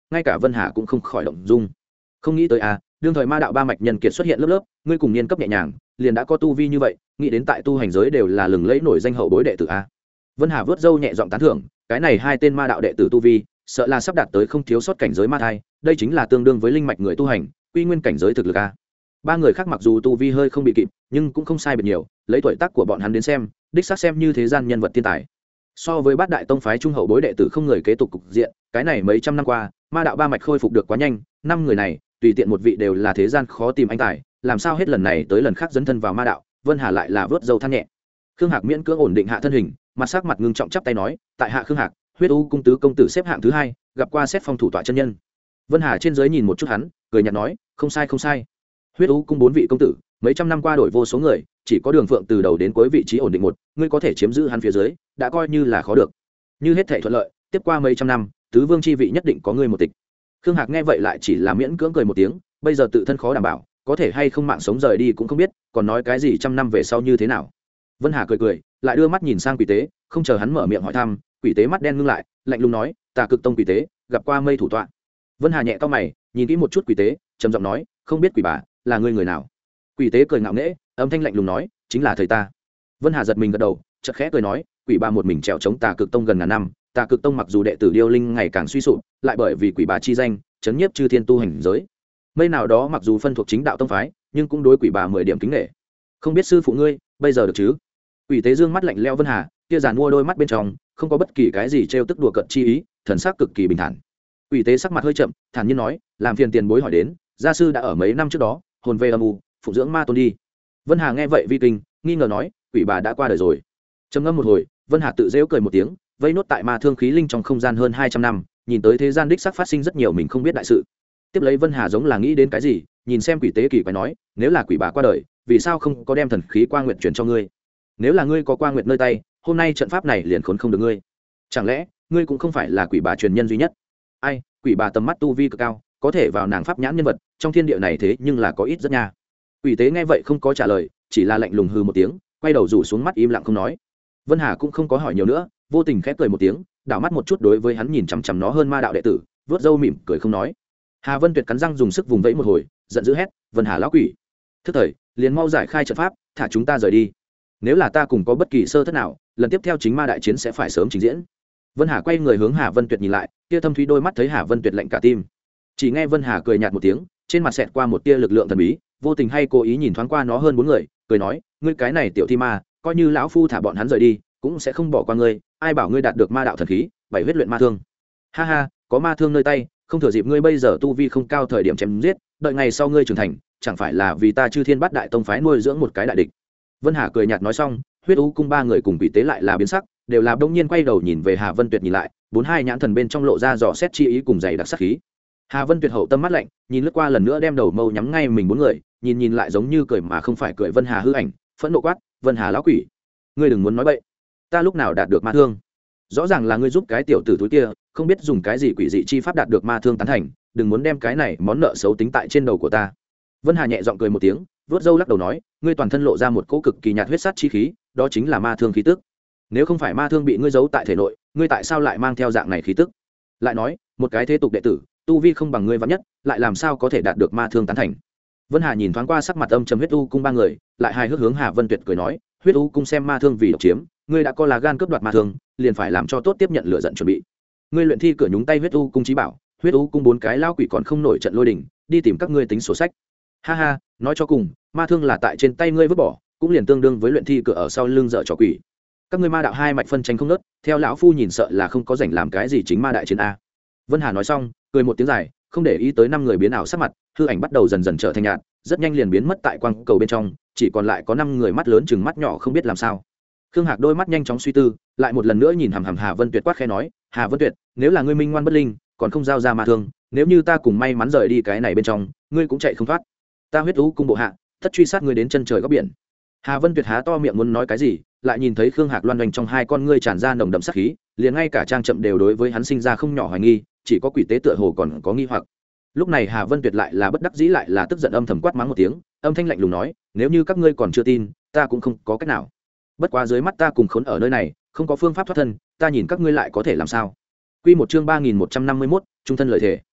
Speaker 1: ngay cả Vân Hà cũng không khỏi động dung. Không nghĩ tới à, đương thời ma đạo ba mạch nhân kiệt xuất hiện lớp lớp, ngươi cùng niên cấp nhẹ nhàng liền đã có tu vi như vậy, nghĩ đến tại tu hành giới đều là lừng lẫy nổi danh hậu bối đệ tử a. Vân Hà vớt râu nhẹ giọng tán thưởng, cái này hai tên ma đạo đệ tử tu vi sợ là sắp đạt tới không thiếu sót cảnh giới ma thai, đây chính là tương đương với linh mạch người tu hành quy nguyên cảnh giới thực lực a. Ba người khác mặc dù tu vi hơi không bị kịp, nhưng cũng không sai biệt nhiều, lấy tuổi tác của bọn hắn đến xem, đích xác xem như thế gian nhân vật thiên tài. So với bát đại tông phái trung hậu bối đệ tử không người kế tục cục diện, cái này mấy trăm năm qua ma đạo ba mạch khôi phục được quá nhanh, năm người này tùy tiện một vị đều là thế gian khó tìm anh tài, làm sao hết lần này tới lần khác dấn thân vào ma đạo. Vân Hà lại là vớt dâu than nhẹ. Khương Hạc miễn cưỡng ổn định hạ thân hình, mặt sắc mặt ngưng trọng chắp tay nói, tại hạ Khương Hạc, huyết u cung tứ công tử xếp hạng thứ hai, gặp qua xét phong thủ tọa chân nhân. Vân Hà trên dưới nhìn một chút hắn, cười nhạt nói, không sai không sai. Huyết u cung bốn vị công tử mấy trăm năm qua đổi vô số người, chỉ có Đường Phượng từ đầu đến cuối vị trí ổn định một, ngươi có thể chiếm giữ hắn phía dưới đã coi như là khó được. Như hết thảy thuận lợi, tiếp qua mấy trăm năm tứ vương chi vị nhất định có ngươi một tịch. Khương Hạc nghe vậy lại chỉ là miễn cưỡng cười một tiếng, bây giờ tự thân khó đảm bảo, có thể hay không mạng sống rời đi cũng không biết, còn nói cái gì trăm năm về sau như thế nào. Vân Hà cười cười, lại đưa mắt nhìn sang Quỷ Tế, không chờ hắn mở miệng hỏi thăm, Quỷ Tế mắt đen ngưng lại, lạnh lùng nói, Tà Cực Tông Quỷ Tế, gặp qua mây thủ tọa. Vân Hà nhẹ cau mày, nhìn kỹ một chút Quỷ Tế, trầm giọng nói, không biết Quỷ bà là ngươi người nào. Quỷ Tế cười ngạo nghễ, âm thanh lạnh lùng nói, chính là thầy ta. Vân Hà giật mình gật đầu, chợt khẽ cười nói, Quỷ bà một mình trèo chống Tà Cực Tông gần ngàn năm, Tà Cực Tông mặc dù đệ tử điêu linh ngày càng suy sụp, lại bởi vì Quỷ bà chi danh chấn nhiếp chư thiên tu hành giới. Mây nào đó mặc dù phân thuộc chính đạo tông phái, nhưng cũng đối Quỷ bà mười điểm kính nể. Không biết sư phụ ngươi bây giờ được chứ? Quỷ Tế dương mắt lạnh lẽo Vân Hà, kia giàn mua đôi mắt bên trong không có bất kỳ cái gì trêu tức đùa cợt chi ý, thần sắc cực kỳ bình thản. Quỷ Tế sắc mặt hơi chậm, thản nhiên nói, làm phiền tiền bối hỏi đến, gia sư đã ở mấy năm trước đó hồn về âm u, phụng dưỡng ma tôn đi. Vân Hà nghe vậy vi kinh, nghi ngờ nói, Quỷ bà đã qua đời rồi. Trầm ngâm một hồi, Vân Hà tự giễu cười một tiếng, vây nốt tại ma thương khí linh trong không gian hơn hai trăm năm, nhìn tới thế gian đích sắc phát sinh rất nhiều mình không biết đại sự. Tiếp lấy Vân Hà giống là nghĩ đến cái gì, nhìn xem Quỷ Tế kỳ quái nói, nếu là Quỷ bà qua đời, vì sao không có đem thần khí qua nguyện chuyển cho ngươi? Nếu là ngươi có qua nguyện nơi tay, hôm nay trận pháp này liền khốn không được ngươi. Chẳng lẽ ngươi cũng không phải là Quỷ bà truyền nhân duy nhất? Ai, Quỷ bà tầm mắt tu vi cực cao, có thể vào nàng pháp nhãn nhân vật trong thiên địa này thế nhưng là có ít rất nha. Quỷ Tế nghe vậy không có trả lời, chỉ là lạnh lùng hừ một tiếng, quay đầu rủ xuống mắt im lặng không nói. Vân Hà cũng không có hỏi nhiều nữa, vô tình khép cười một tiếng, đảo mắt một chút đối với hắn nhìn chằm chằm nó hơn ma đạo đệ tử, vớt râu mỉm cười không nói. Hà Vân Tuyệt cắn răng dùng sức vùng vẫy một hồi, giận dữ hét, Vân Hà lão quỷ, thức thời, liền mau giải khai trận pháp, thả chúng ta rời đi. Nếu là ta cùng có bất kỳ sơ thất nào, lần tiếp theo chính ma đại chiến sẽ phải sớm trình diễn. Vân Hà quay người hướng Hà Vân Tuyệt nhìn lại, tia thâm thúy đôi mắt thấy Hà Vân Tuyệt lạnh cả tim. Chỉ nghe Vân Hà cười nhạt một tiếng, trên mặt xẹt qua một tia lực lượng thần bí, vô tình hay cố ý nhìn thoáng qua nó hơn bốn người, cười nói, ngươi cái này tiểu thi ma, coi như lão phu thả bọn hắn rời đi, cũng sẽ không bỏ qua ngươi, ai bảo ngươi đạt được ma đạo thần khí, bảy huyết luyện ma thương. Ha ha, có ma thương nơi tay, không thừa dịp ngươi bây giờ tu vi không cao thời điểm chém giết, đợi ngày sau ngươi trưởng thành, chẳng phải là vì ta Chư Thiên Bát Đại tông phái nuôi dưỡng một cái đại địch. Vân Hà cười nhạt nói xong, huyết u cung ba người cùng Quỷ Tế lại là biến sắc, đều là đông nhiên quay đầu nhìn về Hà Vân Tuyệt nhìn lại, bốn hai nhãn thần bên trong lộ ra dò xét chi ý cùng dày đặc sát khí. Hà Vân Tuyệt hậu tâm mắt lạnh, nhìn lướt qua lần nữa đem đầu mâu nhắm ngay mình bốn người, nhìn nhìn lại giống như cười mà không phải cười Vân Hà hư ảnh, phẫn nộ quát, Vân Hà lão quỷ, ngươi đừng muốn nói bậy, ta lúc nào đạt được ma thương? Rõ ràng là ngươi giúp cái tiểu tử túi kia, không biết dùng cái gì quỷ dị chi pháp đạt được ma thương tán thành, đừng muốn đem cái này món nợ xấu tính tại trên đầu của ta. Vân Hà nhẹ giọng cười một tiếng, vuốt râu lắc đầu nói, ngươi toàn thân lộ ra một cỗ cực kỳ nhạt huyết sát chi khí, đó chính là ma thương khí tức. Nếu không phải ma thương bị ngươi giấu tại thể nội, ngươi tại sao lại mang theo dạng này khí tức? Lại nói, một cái thế tục đệ tử, tu vi không bằng ngươi vạn nhất, lại làm sao có thể đạt được ma thương tán thành? Vân Hà nhìn thoáng qua sắc mặt âm trầm huyết u cung ba người, lại hài hước hướng Hà Vân Tuyệt cười nói, huyết u cung xem ma thương vì độc chiếm, ngươi đã có lá gan cướp đoạt ma thương, liền phải làm cho tốt tiếp nhận lửa giận chuẩn bị. Ngươi luyện thi cửa nhúng tay huyết u cung chí bảo, huyết u cung bốn cái lao quỷ còn không nổi trận lôi đình, đi tìm các ngươi tính sổ sách. Ha ha, nói cho cùng, ma thương là tại trên tay ngươi vứt bỏ, cũng liền tương đương với luyện thi cửa ở sau lưng dở trò quỷ. Các ngươi ma đạo hai mạch phân tranh không nớt, theo lão phu nhìn sợ là không có rảnh làm cái gì chính ma đại chiến a. Vân Hà nói xong, cười một tiếng dài, không để ý tới năm người biến ảo sắc mặt, hư ảnh bắt đầu dần dần trở thành nhạt, rất nhanh liền biến mất tại quang cầu bên trong, chỉ còn lại có năm người mắt lớn chừng mắt nhỏ không biết làm sao. Khương Hạc đôi mắt nhanh chóng suy tư, lại một lần nữa nhìn hằm hằm Hà Vân Tuyệt quát khẽ nói, Hà Vân Tuyệt, nếu là ngươi minh ngoan bất linh, còn không giao ra ma thương, nếu như ta cùng may mắn rời đi cái này bên trong, ngươi cũng chạy không thoát. Ta huyết u cung bộ hạ, tất truy sát ngươi đến chân trời góc biển. Hà Vân Tuyệt há to miệng muốn nói cái gì, lại nhìn thấy Khương Hạc loan đoành trong hai con ngươi tràn ra nồng đậm sát khí, liền ngay cả trang chậm đều đối với hắn sinh ra không nhỏ hoài nghi, chỉ có Quỷ Tế tựa hồ còn có nghi hoặc. Lúc này Hà Vân Tuyệt lại là bất đắc dĩ lại là tức giận âm thầm quát mắng một tiếng, âm thanh lạnh lùng nói, nếu như các ngươi còn chưa tin, ta cũng không có cách nào. Bất quá dưới mắt ta cùng khốn ở nơi này, không có phương pháp thoát thân, ta nhìn các ngươi lại có thể làm sao? Quy một chương ba nghìn một trăm năm mươi mốt, trung thân lời thề.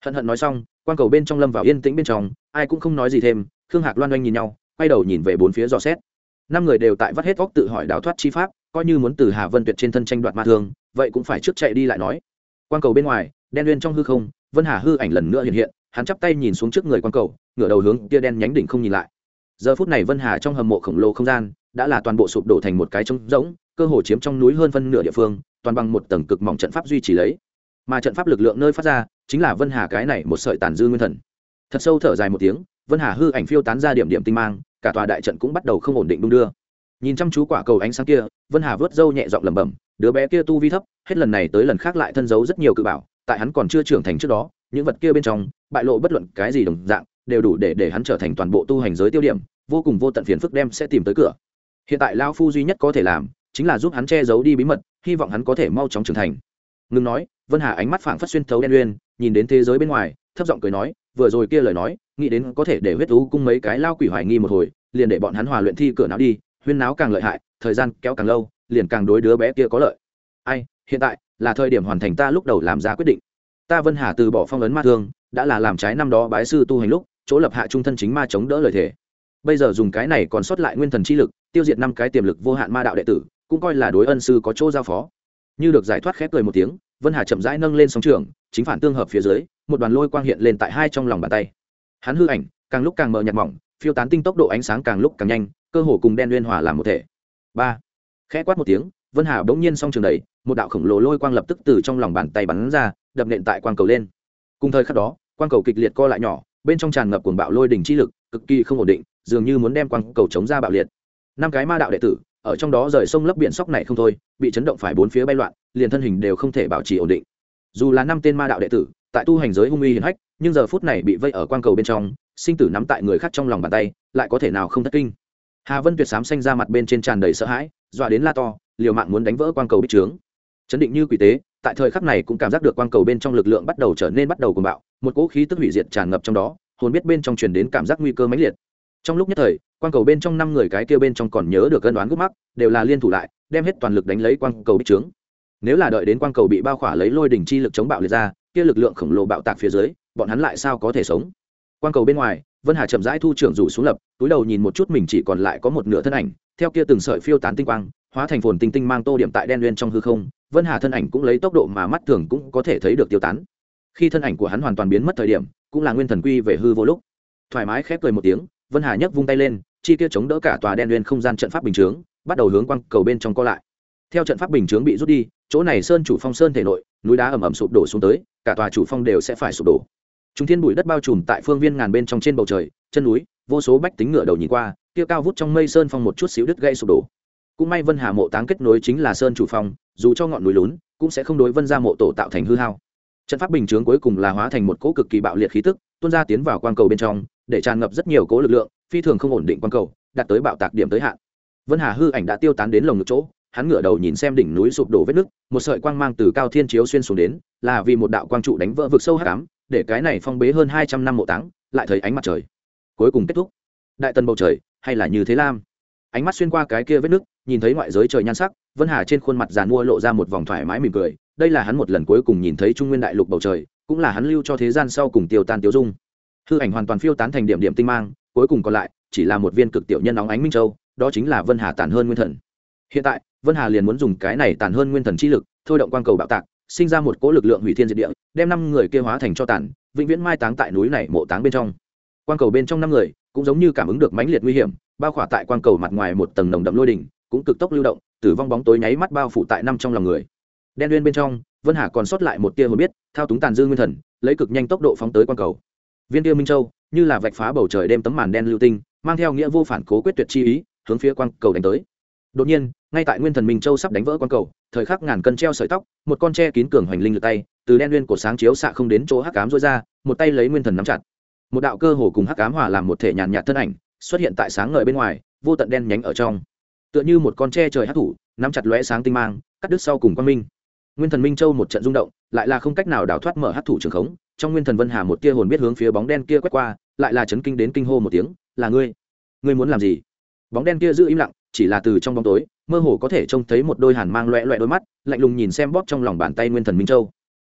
Speaker 1: hận hận nói xong quang cầu bên trong lâm vào yên tĩnh bên trong, ai cũng không nói gì thêm. Khương Hạc Loan oanh nhìn nhau, quay đầu nhìn về bốn phía dò xét. Năm người đều tại vắt hết óc tự hỏi đào thoát chi pháp, coi như muốn từ Hà Vân Tuyệt trên thân tranh đoạt ma thương, vậy cũng phải trước chạy đi lại nói. Quang cầu bên ngoài, đen uyên trong hư không, Vân Hà hư ảnh lần nữa hiện hiện, hắn chắp tay nhìn xuống trước người quang cầu, ngửa đầu hướng kia đen nhánh đỉnh không nhìn lại. Giờ phút này Vân Hà trong hầm mộ khổng lồ không gian đã là toàn bộ sụp đổ thành một cái trống rỗng, cơ hồ chiếm trong núi hơn phân nửa địa phương, toàn bằng một tầng cực mỏng trận pháp duy trì lấy. Mà trận pháp lực lượng nơi phát ra, chính là Vân Hà cái này một sợi tàn dư nguyên thần. Thật sâu thở dài một tiếng, Vân Hà hư ảnh phiêu tán ra điểm điểm tinh mang, cả tòa đại trận cũng bắt đầu không ổn định đung đưa. Nhìn chăm chú quả cầu ánh sáng kia, Vân Hà vớt râu nhẹ giọng lẩm bẩm, đứa bé kia tu vi thấp, hết lần này tới lần khác lại thân giấu rất nhiều cự bảo, tại hắn còn chưa trưởng thành trước đó, những vật kia bên trong, bại lộ bất luận cái gì đồng dạng, đều đủ để để hắn trở thành toàn bộ tu hành giới tiêu điểm, vô cùng vô tận phiền phức đem sẽ tìm tới cửa. Hiện tại lão phu duy nhất có thể làm, chính là giúp hắn che giấu đi bí mật, hy vọng hắn có thể mau chóng trưởng thành. Ngưng nói, Vân Hà ánh mắt phảng phất xuyên thấu đen uyên, nhìn đến thế giới bên ngoài, thấp giọng cười nói, vừa rồi kia lời nói, nghĩ đến có thể để huyết thú cung mấy cái lao quỷ hoài nghi một hồi, liền để bọn hắn hòa luyện thi cửa não đi, huyên náo càng lợi hại, thời gian kéo càng lâu, liền càng đối đứa bé kia có lợi. Ai, hiện tại là thời điểm hoàn thành ta lúc đầu làm ra quyết định. Ta Vân Hà từ bỏ phong ấn ma thương, đã là làm trái năm đó bái sư tu hành lúc, chỗ lập hạ trung thân chính ma chống đỡ lời thề. Bây giờ dùng cái này còn sót lại nguyên thần chi lực, tiêu diệt năm cái tiềm lực vô hạn ma đạo đệ tử, cũng coi là đối ân sư có chỗ giao phó. Như được giải thoát, khép cười một tiếng, Vân Hà chậm rãi nâng lên sóng trường, chính phản tương hợp phía dưới, một đoàn lôi quang hiện lên tại hai trong lòng bàn tay. Hắn hư ảnh càng lúc càng mờ nhạt mỏng, phiêu tán tinh tốc độ ánh sáng càng lúc càng nhanh, cơ hồ cùng đen uyên hòa làm một thể. Ba, khẽ quát một tiếng, Vân Hà bỗng nhiên song trường đẩy, một đạo khổng lồ lôi quang lập tức từ trong lòng bàn tay bắn ra, đập nện tại quang cầu lên. Cùng thời khắc đó, quang cầu kịch liệt co lại nhỏ, bên trong tràn ngập cuồng bạo lôi đỉnh chi lực, cực kỳ không ổn định, dường như muốn đem quang cầu chống ra bạo liệt. Năm cái ma đạo đệ tử ở trong đó rời sông lấp biển sóc này không thôi, bị chấn động phải bốn phía bay loạn, liền thân hình đều không thể bảo trì ổn định. Dù là năm tên ma đạo đệ tử tại tu hành giới hung uy hiển hách, nhưng giờ phút này bị vây ở quang cầu bên trong, sinh tử nắm tại người khác trong lòng bàn tay, lại có thể nào không thất kinh. Hà Vân Tuyệt sám xanh ra mặt bên trên tràn đầy sợ hãi, dọa đến la to, liều mạng muốn đánh vỡ quang cầu bích trướng. Chấn định như quỷ tế, tại thời khắc này cũng cảm giác được quang cầu bên trong lực lượng bắt đầu trở nên bắt đầu cuồng bạo, một cỗ khí tức hủy diệt tràn ngập trong đó, hồn biết bên trong truyền đến cảm giác nguy cơ mãnh liệt. Trong lúc nhất thời, quang cầu bên trong năm người cái kia bên trong còn nhớ được ân đoán gút mắc, đều là liên thủ lại, đem hết toàn lực đánh lấy quang cầu bích trướng. Nếu là đợi đến quang cầu bị bao khỏa lấy lôi đỉnh chi lực chống bạo liệt ra, kia lực lượng khổng lồ bạo tạc phía dưới, bọn hắn lại sao có thể sống? Quang cầu bên ngoài, Vân Hà chậm rãi thu trưởng rủ xuống lập, túi đầu nhìn một chút mình chỉ còn lại có một nửa thân ảnh, theo kia từng sợi phiêu tán tinh quang, hóa thành phồn tinh tinh mang tô điểm tại đen uyên trong hư không, Vân Hà thân ảnh cũng lấy tốc độ mà mắt thường cũng có thể thấy được tiêu tán. Khi thân ảnh của hắn hoàn toàn biến mất thời điểm, cũng là nguyên thần quy về hư vô lúc. Thoải mái khép cười một tiếng, Vân Hà nhấc vung tay lên, chi kia chống đỡ cả tòa đen uyên không gian trận pháp bình chướng, bắt đầu hướng quang cầu bên trong co lại. Theo trận pháp bình chướng bị rút đi, chỗ này sơn chủ phong sơn thể nội, núi đá ẩm ẩm sụp đổ xuống tới, cả tòa chủ phong đều sẽ phải sụp đổ. Trung thiên bụi đất bao trùm tại phương viên ngàn bên trong trên bầu trời, chân núi, vô số bách tính ngựa đầu nhìn qua, kia cao vút trong mây sơn phong một chút xíu đứt gãy sụp đổ. Cũng may Vân Hà mộ táng kết nối chính là sơn chủ phong, dù cho ngọn núi lún, cũng sẽ không đối Vân gia mộ tổ tạo thành hư hao. Trận pháp bình chướng cuối cùng là hóa thành một cỗ cực kỳ bạo liệt khí tức, tuôn ra tiến vào quang cầu bên trong, để tràn ngập rất nhiều cỗ lực lượng, phi thường không ổn định quang cầu, đạt tới bạo tạc điểm tới hạn. Vân Hà hư ảnh đã tiêu tán đến lồng ngực chỗ, hắn ngửa đầu nhìn xem đỉnh núi sụp đổ vết nứt, một sợi quang mang từ cao thiên chiếu xuyên xuống đến, là vì một đạo quang trụ đánh vỡ vực sâu hắc ám, để cái này phong bế hơn hai trăm năm mộ táng, lại thấy ánh mặt trời. Cuối cùng kết thúc. Đại tần bầu trời, hay là như thế lam. Ánh mắt xuyên qua cái kia vết nứt, nhìn thấy ngoại giới trời nhan sắc, Vân Hà trên khuôn mặt giàn mua lộ ra một vòng thoải mái mỉm cười, đây là hắn một lần cuối cùng nhìn thấy Trung Nguyên đại lục bầu trời, cũng là hắn lưu cho thế gian sau cùng tiêu tan tiêu dung. Hư ảnh hoàn toàn phiêu tán thành điểm điểm tinh mang, cuối cùng còn lại chỉ là một viên cực tiểu nhân óng ánh minh châu, đó chính là Vân Hà tàn hơn nguyên thần. Hiện tại, Vân Hà liền muốn dùng cái này tàn hơn nguyên thần chi lực, thôi động quang cầu bạo tạc, sinh ra một cỗ lực lượng hủy thiên diệt địa, đem năm người kia hóa thành cho tàn, vĩnh viễn mai táng tại núi này mộ táng bên trong. Quang cầu bên trong năm người cũng giống như cảm ứng được mãnh liệt nguy hiểm, bao khỏa tại quang cầu mặt ngoài một tầng nồng đậm lôi đỉnh, cũng cực tốc lưu động, tử vong bóng tối nháy mắt bao phủ tại năm trong lòng người. Đen uyên bên trong, Vân Hà còn sót lại một tia hồn biết, thao túng tàn dư nguyên thần, lấy cực nhanh tốc độ phóng tới quang cầu. Viên tia minh châu như là vạch phá bầu trời đêm tấm màn đen lưu tinh, mang theo nghĩa vô phản cố quyết tuyệt chi ý, hướng phía quang cầu đánh tới. Đột nhiên, ngay tại nguyên thần minh châu sắp đánh vỡ quang cầu, thời khắc ngàn cân treo sợi tóc, một con tre kín cường hoành linh lực tay, từ đen uyên cổ sáng chiếu xạ không đến chỗ hắc ám rối ra, một tay lấy nguyên thần nắm chặt. Một đạo cơ hồ cùng hắc ám hòa làm một thể nhàn nhạt thân ảnh, xuất hiện tại sáng ngời bên ngoài, vô tận đen nhánh ở trong. Tựa như một con tre trời hắc thủ, nắm chặt lóe sáng tinh mang, cắt đứt sau cùng quang minh. Nguyên thần minh châu một trận rung động, lại là không cách nào đào thoát mở hắc thủ trường khống, trong nguyên thần Vân Hà một tia hồn biết hướng phía bóng đen kia quét qua, lại là chấn kinh đến kinh hô một tiếng, là ngươi, ngươi muốn làm gì? Bóng đen kia giữ im lặng, chỉ là từ trong bóng tối mơ hồ có thể trông thấy một đôi hàn mang loẹt loẹt đôi mắt, lạnh lùng nhìn xem bóp trong lòng bàn tay nguyên thần minh châu.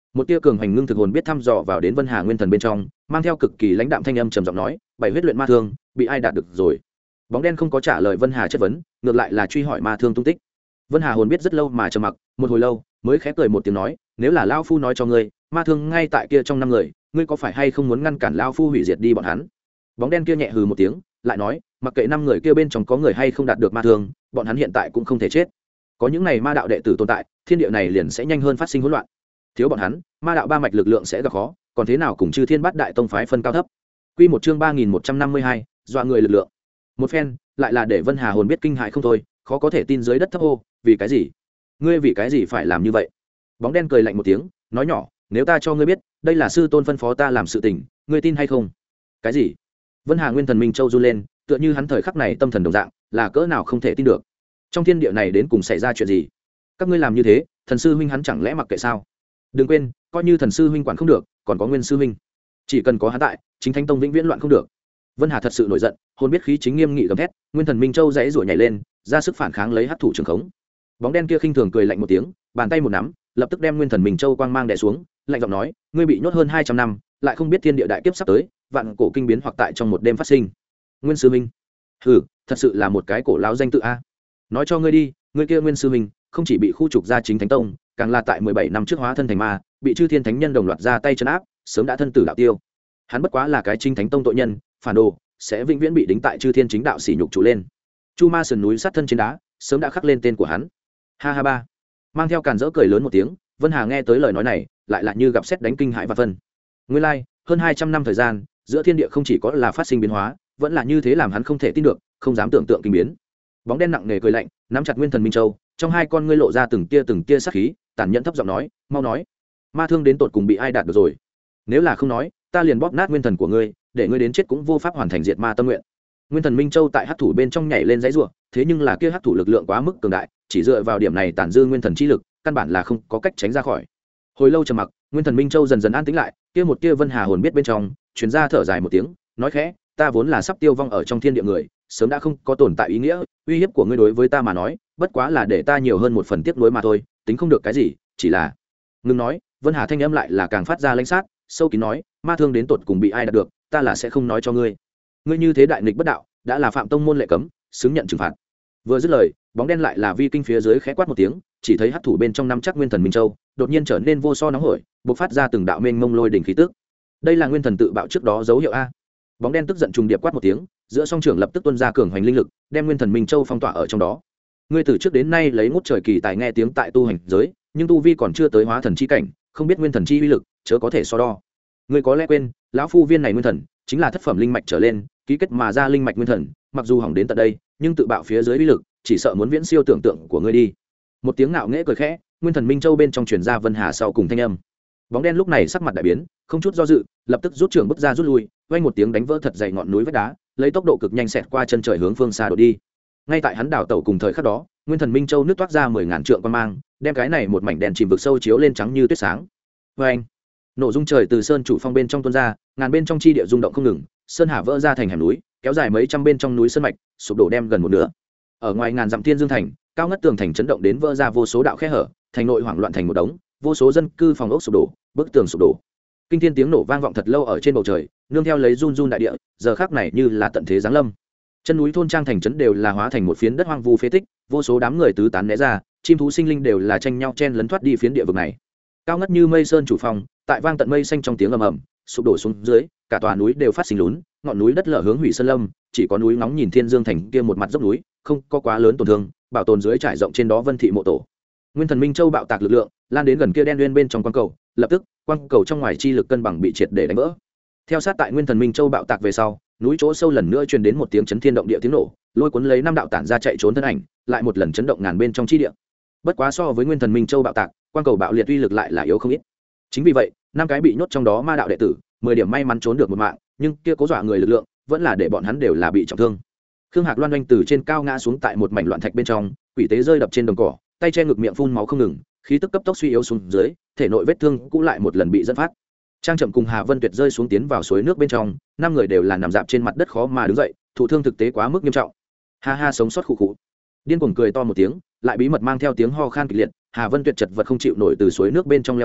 Speaker 1: một tia cường hành ngưng thực hồn biết thăm dò vào đến Vân Hà nguyên thần bên trong, mang theo cực kỳ lãnh đạm thanh âm trầm giọng nói, bảy huyết luyện ma thương bị ai đạt được rồi? Bóng đen không có trả lời Vân Hà chất vấn, ngược lại là truy hỏi ma thương tung tích. Vân Hà hồn biết rất lâu mà trầm mặc, một hồi lâu mới khẽ cười một tiếng nói, nếu là lão phu nói cho ngươi, ma thương ngay tại kia trong năm người, ngươi có phải hay không muốn ngăn cản lão phu hủy diệt đi bọn hắn? Bóng đen kia nhẹ hừ một tiếng, lại nói, mặc kệ năm người kia bên trong có người hay không đạt được ma thương, bọn hắn hiện tại cũng không thể chết. Có những này ma đạo đệ tử tồn tại, thiên địa này liền sẽ nhanh hơn phát sinh hỗn loạn. Thiếu bọn hắn, ma đạo ba mạch lực lượng sẽ gặp khó, còn thế nào cùng chư thiên bát đại tông phái phân cao thấp. Quy một chương ba nghìn một trăm năm mươi hai, dọa người lực lượng. Một phen, lại là để Vân Hà hồn biết kinh hãi không thôi, khó có thể tin dưới đất thấp hô, vì cái gì? Ngươi vì cái gì phải làm như vậy? Bóng đen cười lạnh một tiếng, nói nhỏ, nếu ta cho ngươi biết, đây là sư tôn phân phó ta làm sự tình, ngươi tin hay không? Cái gì? Vân Hà nguyên thần minh châu run lên, tựa như hắn thời khắc này tâm thần đồng dạng, là cỡ nào không thể tin được. Trong thiên địa này đến cùng xảy ra chuyện gì? Các ngươi làm như thế, thần sư huynh hắn chẳng lẽ mặc kệ sao? Đừng quên, coi như thần sư huynh quản không được, còn có nguyên sư huynh, chỉ cần có hắn tại, chính thánh tông vĩnh viễn loạn không được. Vân Hà thật sự nổi giận, hồn biết khí chính nghiêm nghị gầm thét, nguyên thần minh châu dãy rủa nhảy lên, ra sức phản kháng lấy hắc thủ trường khống. Bóng đen kia khinh thường cười lạnh một tiếng, bàn tay một nắm, lập tức đem nguyên thần minh châu quang mang đè xuống, lạnh giọng nói, ngươi bị nhốt hơn hai trăm năm, lại không biết thiên địa đại kiếp sắp tới, vạn cổ kinh biến hoặc tại trong một đêm phát sinh. Nguyên sư huynh, hừ, thật sự là một cái cổ lão danh tự a. Nói cho ngươi đi, ngươi kia nguyên sư huynh không chỉ bị khu trục ra chính thánh tông, càng là tại mười bảy năm trước hóa thân thành ma, bị chư thiên thánh nhân đồng loạt ra tay trấn áp, sớm đã thân tử đạo tiêu. Hắn bất quá là cái chính thánh tông tội nhân, phản đồ, sẽ vĩnh viễn bị đính tại chư thiên chính đạo sỉ nhục trụ lên. Chu Ma sườn núi sát thân trên đá, sớm đã khắc lên tên của hắn. Ha ha ba. Mang theo càn rỡ cười lớn một tiếng, Vân Hà nghe tới lời nói này, lại lại như gặp sét đánh kinh hãi và phân. Nguyên lai, like, hơn hai trăm năm thời gian, giữa thiên địa không chỉ có là phát sinh biến hóa, vẫn là như thế làm hắn không thể tin được, không dám tưởng tượng kinh biến. Bóng đen nặng nề cười lạnh, nắm chặt nguyên thần minh châu, trong hai con ngươi lộ ra từng tia từng tia sát khí, tàn nhẫn thấp giọng nói, mau nói, ma thương đến tột cùng bị ai đạt được rồi? Nếu là không nói, ta liền bóp nát nguyên thần của ngươi, để ngươi đến chết cũng vô pháp hoàn thành diệt ma tâm nguyện. Nguyên thần minh châu tại hắc thủ bên trong nhảy lên dãy rủa, thế nhưng là kia hắc thủ lực lượng quá mức cường đại, chỉ dựa vào điểm này tản dư nguyên thần chi lực, căn bản là không có cách tránh ra khỏi. Hồi lâu trầm mặc, nguyên thần minh châu dần dần an tĩnh lại, kia một kia Vân Hà hồn biết bên trong, truyền ra thở dài một tiếng, nói khẽ, ta vốn là sắp tiêu vong ở trong thiên địa người, sớm đã không có tồn tại ý nghĩa, uy hiếp của ngươi đối với ta mà nói, bất quá là để ta nhiều hơn một phần tiếc nuối mà thôi, tính không được cái gì, chỉ là. Ngừng nói, Vân Hà thanh âm lại là càng phát ra lãnh sát, sâu kín nói, ma thương đến tột cùng bị ai đạt được, ta là sẽ không nói cho ngươi. Ngươi như thế đại nghịch bất đạo, đã là phạm tông môn lệ cấm, xứng nhận trừng phạt. Vừa dứt lời, bóng đen lại là vi kinh phía dưới khẽ quát một tiếng, chỉ thấy hắc thủ bên trong năm chắc nguyên thần minh châu, đột nhiên trở nên vô so nóng hổi, bộc phát ra từng đạo mênh mông lôi đỉnh khí tức. Đây là nguyên thần tự bạo trước đó dấu hiệu a. Bóng đen tức giận trùng điệp quát một tiếng, giữa song trưởng lập tức tuôn ra cường hoành linh lực, đem nguyên thần minh châu phong tỏa ở trong đó. Ngươi từ trước đến nay lấy ngút trời kỳ tài nghe tiếng tại tu hành giới, nhưng tu vi còn chưa tới hóa thần chi cảnh, không biết nguyên thần chi uy lực, chớ có thể so đo. Ngươi có lẽ quên, lão phu viên này nguyên thần chính là thất phẩm linh mạch trở lên, ký kết mà ra linh mạch nguyên thần, mặc dù hỏng đến tận đây, nhưng tự bạo phía dưới uy lực, chỉ sợ muốn viễn siêu tưởng tượng của ngươi đi. Một tiếng ngạo nghễ cười khẽ, nguyên thần minh châu bên trong truyền ra Vân Hà sau cùng thanh âm. Bóng đen lúc này sắc mặt đại biến, không chút do dự, lập tức rút trường bước ra rút lui, vang một tiếng đánh vỡ thật dày ngọn núi vách đá, lấy tốc độ cực nhanh xẹt qua chân trời hướng phương xa đổ đi. Ngay tại hắn đảo tẩu cùng thời khắc đó, nguyên thần minh châu nước toát ra mười ngàn trượng quang mang, đem cái này một mảnh đèn chìm vực sâu chiếu lên trắng như tuyết sáng. Oeng! Nổ rung trời từ sơn chủ phong bên trong tuôn ra, ngàn bên trong chi địa rung động không ngừng, sơn hà vỡ ra thành hẻm núi, kéo dài mấy trăm bên trong núi sơn mạch, sụp đổ đem gần một nửa. Ở ngoài ngàn dặm thiên dương thành, cao ngất tường thành chấn động đến vỡ ra vô số đạo khe hở, thành nội hoảng loạn thành một đống, vô số dân cư phòng ốc sụp đổ, bức tường sụp đổ. Kinh thiên tiếng nổ vang vọng thật lâu ở trên bầu trời, nương theo lấy run run đại địa, giờ khắc này như là tận thế giáng lâm. Chân núi thôn trang thành trấn đều là hóa thành một phiến đất hoang vu phế tích, vô số đám người tứ tán né ra, chim thú sinh linh đều là tranh nhau chen lấn thoát đi phiến địa vực này. Cao ngất như mây sơn chủ phòng, tại vang tận mây xanh trong tiếng ầm ầm, sụp đổ xuống dưới, cả tòa núi đều phát sinh lún, ngọn núi đất lở hướng hủy sơn lâm, chỉ có núi nóng nhìn thiên dương thành kia một mặt dốc núi, không có quá lớn tổn thương, bảo tồn dưới trải rộng trên đó vân thị mộ tổ. Nguyên thần minh châu bạo tạc lực lượng lan đến gần kia đen nguyên bên trong quang cầu, lập tức quang cầu trong ngoài chi lực cân bằng bị triệt để đánh vỡ. Theo sát tại nguyên thần minh châu bạo tạc về sau, núi chỗ sâu lần nữa truyền đến một tiếng chấn thiên động địa tiếng nổ, lôi cuốn lấy năm đạo tản ra chạy trốn thân ảnh, lại một lần chấn động ngàn bên trong chi địa. Bất quá so với nguyên thần minh châu bạo tạc, quang cầu bạo liệt uy lực lại là yếu không ít. Chính vì vậy, năm cái bị nhốt trong đó ma đạo đệ tử, mười điểm may mắn trốn được một mạng, nhưng kia cố dọa người lực lượng, vẫn là để bọn hắn đều là bị trọng thương. Khương Hạc Loan oanh từ trên cao ngã xuống tại một mảnh loạn thạch bên trong, quỷ tế rơi đập trên đồng cỏ, tay che ngực miệng phun máu không ngừng, khí tức cấp tốc suy yếu xuống dưới, thể nội vết thương cũ lại một lần bị dẫn phát. Trang Trầm cùng Hà Vân Tuyệt rơi xuống tiến vào suối nước bên trong, năm người đều là nằm dạp trên mặt đất khó mà đứng dậy, thụ thương thực tế quá mức nghiêm trọng. Ha ha sống sót khụ khụ. Điên cuồng cười to một tiếng, lại bí mật mang theo tiếng ho khan kịch liệt, Hà Vân Tuyệt chật vật không chịu nổi từ suối nước bên trong leo ra,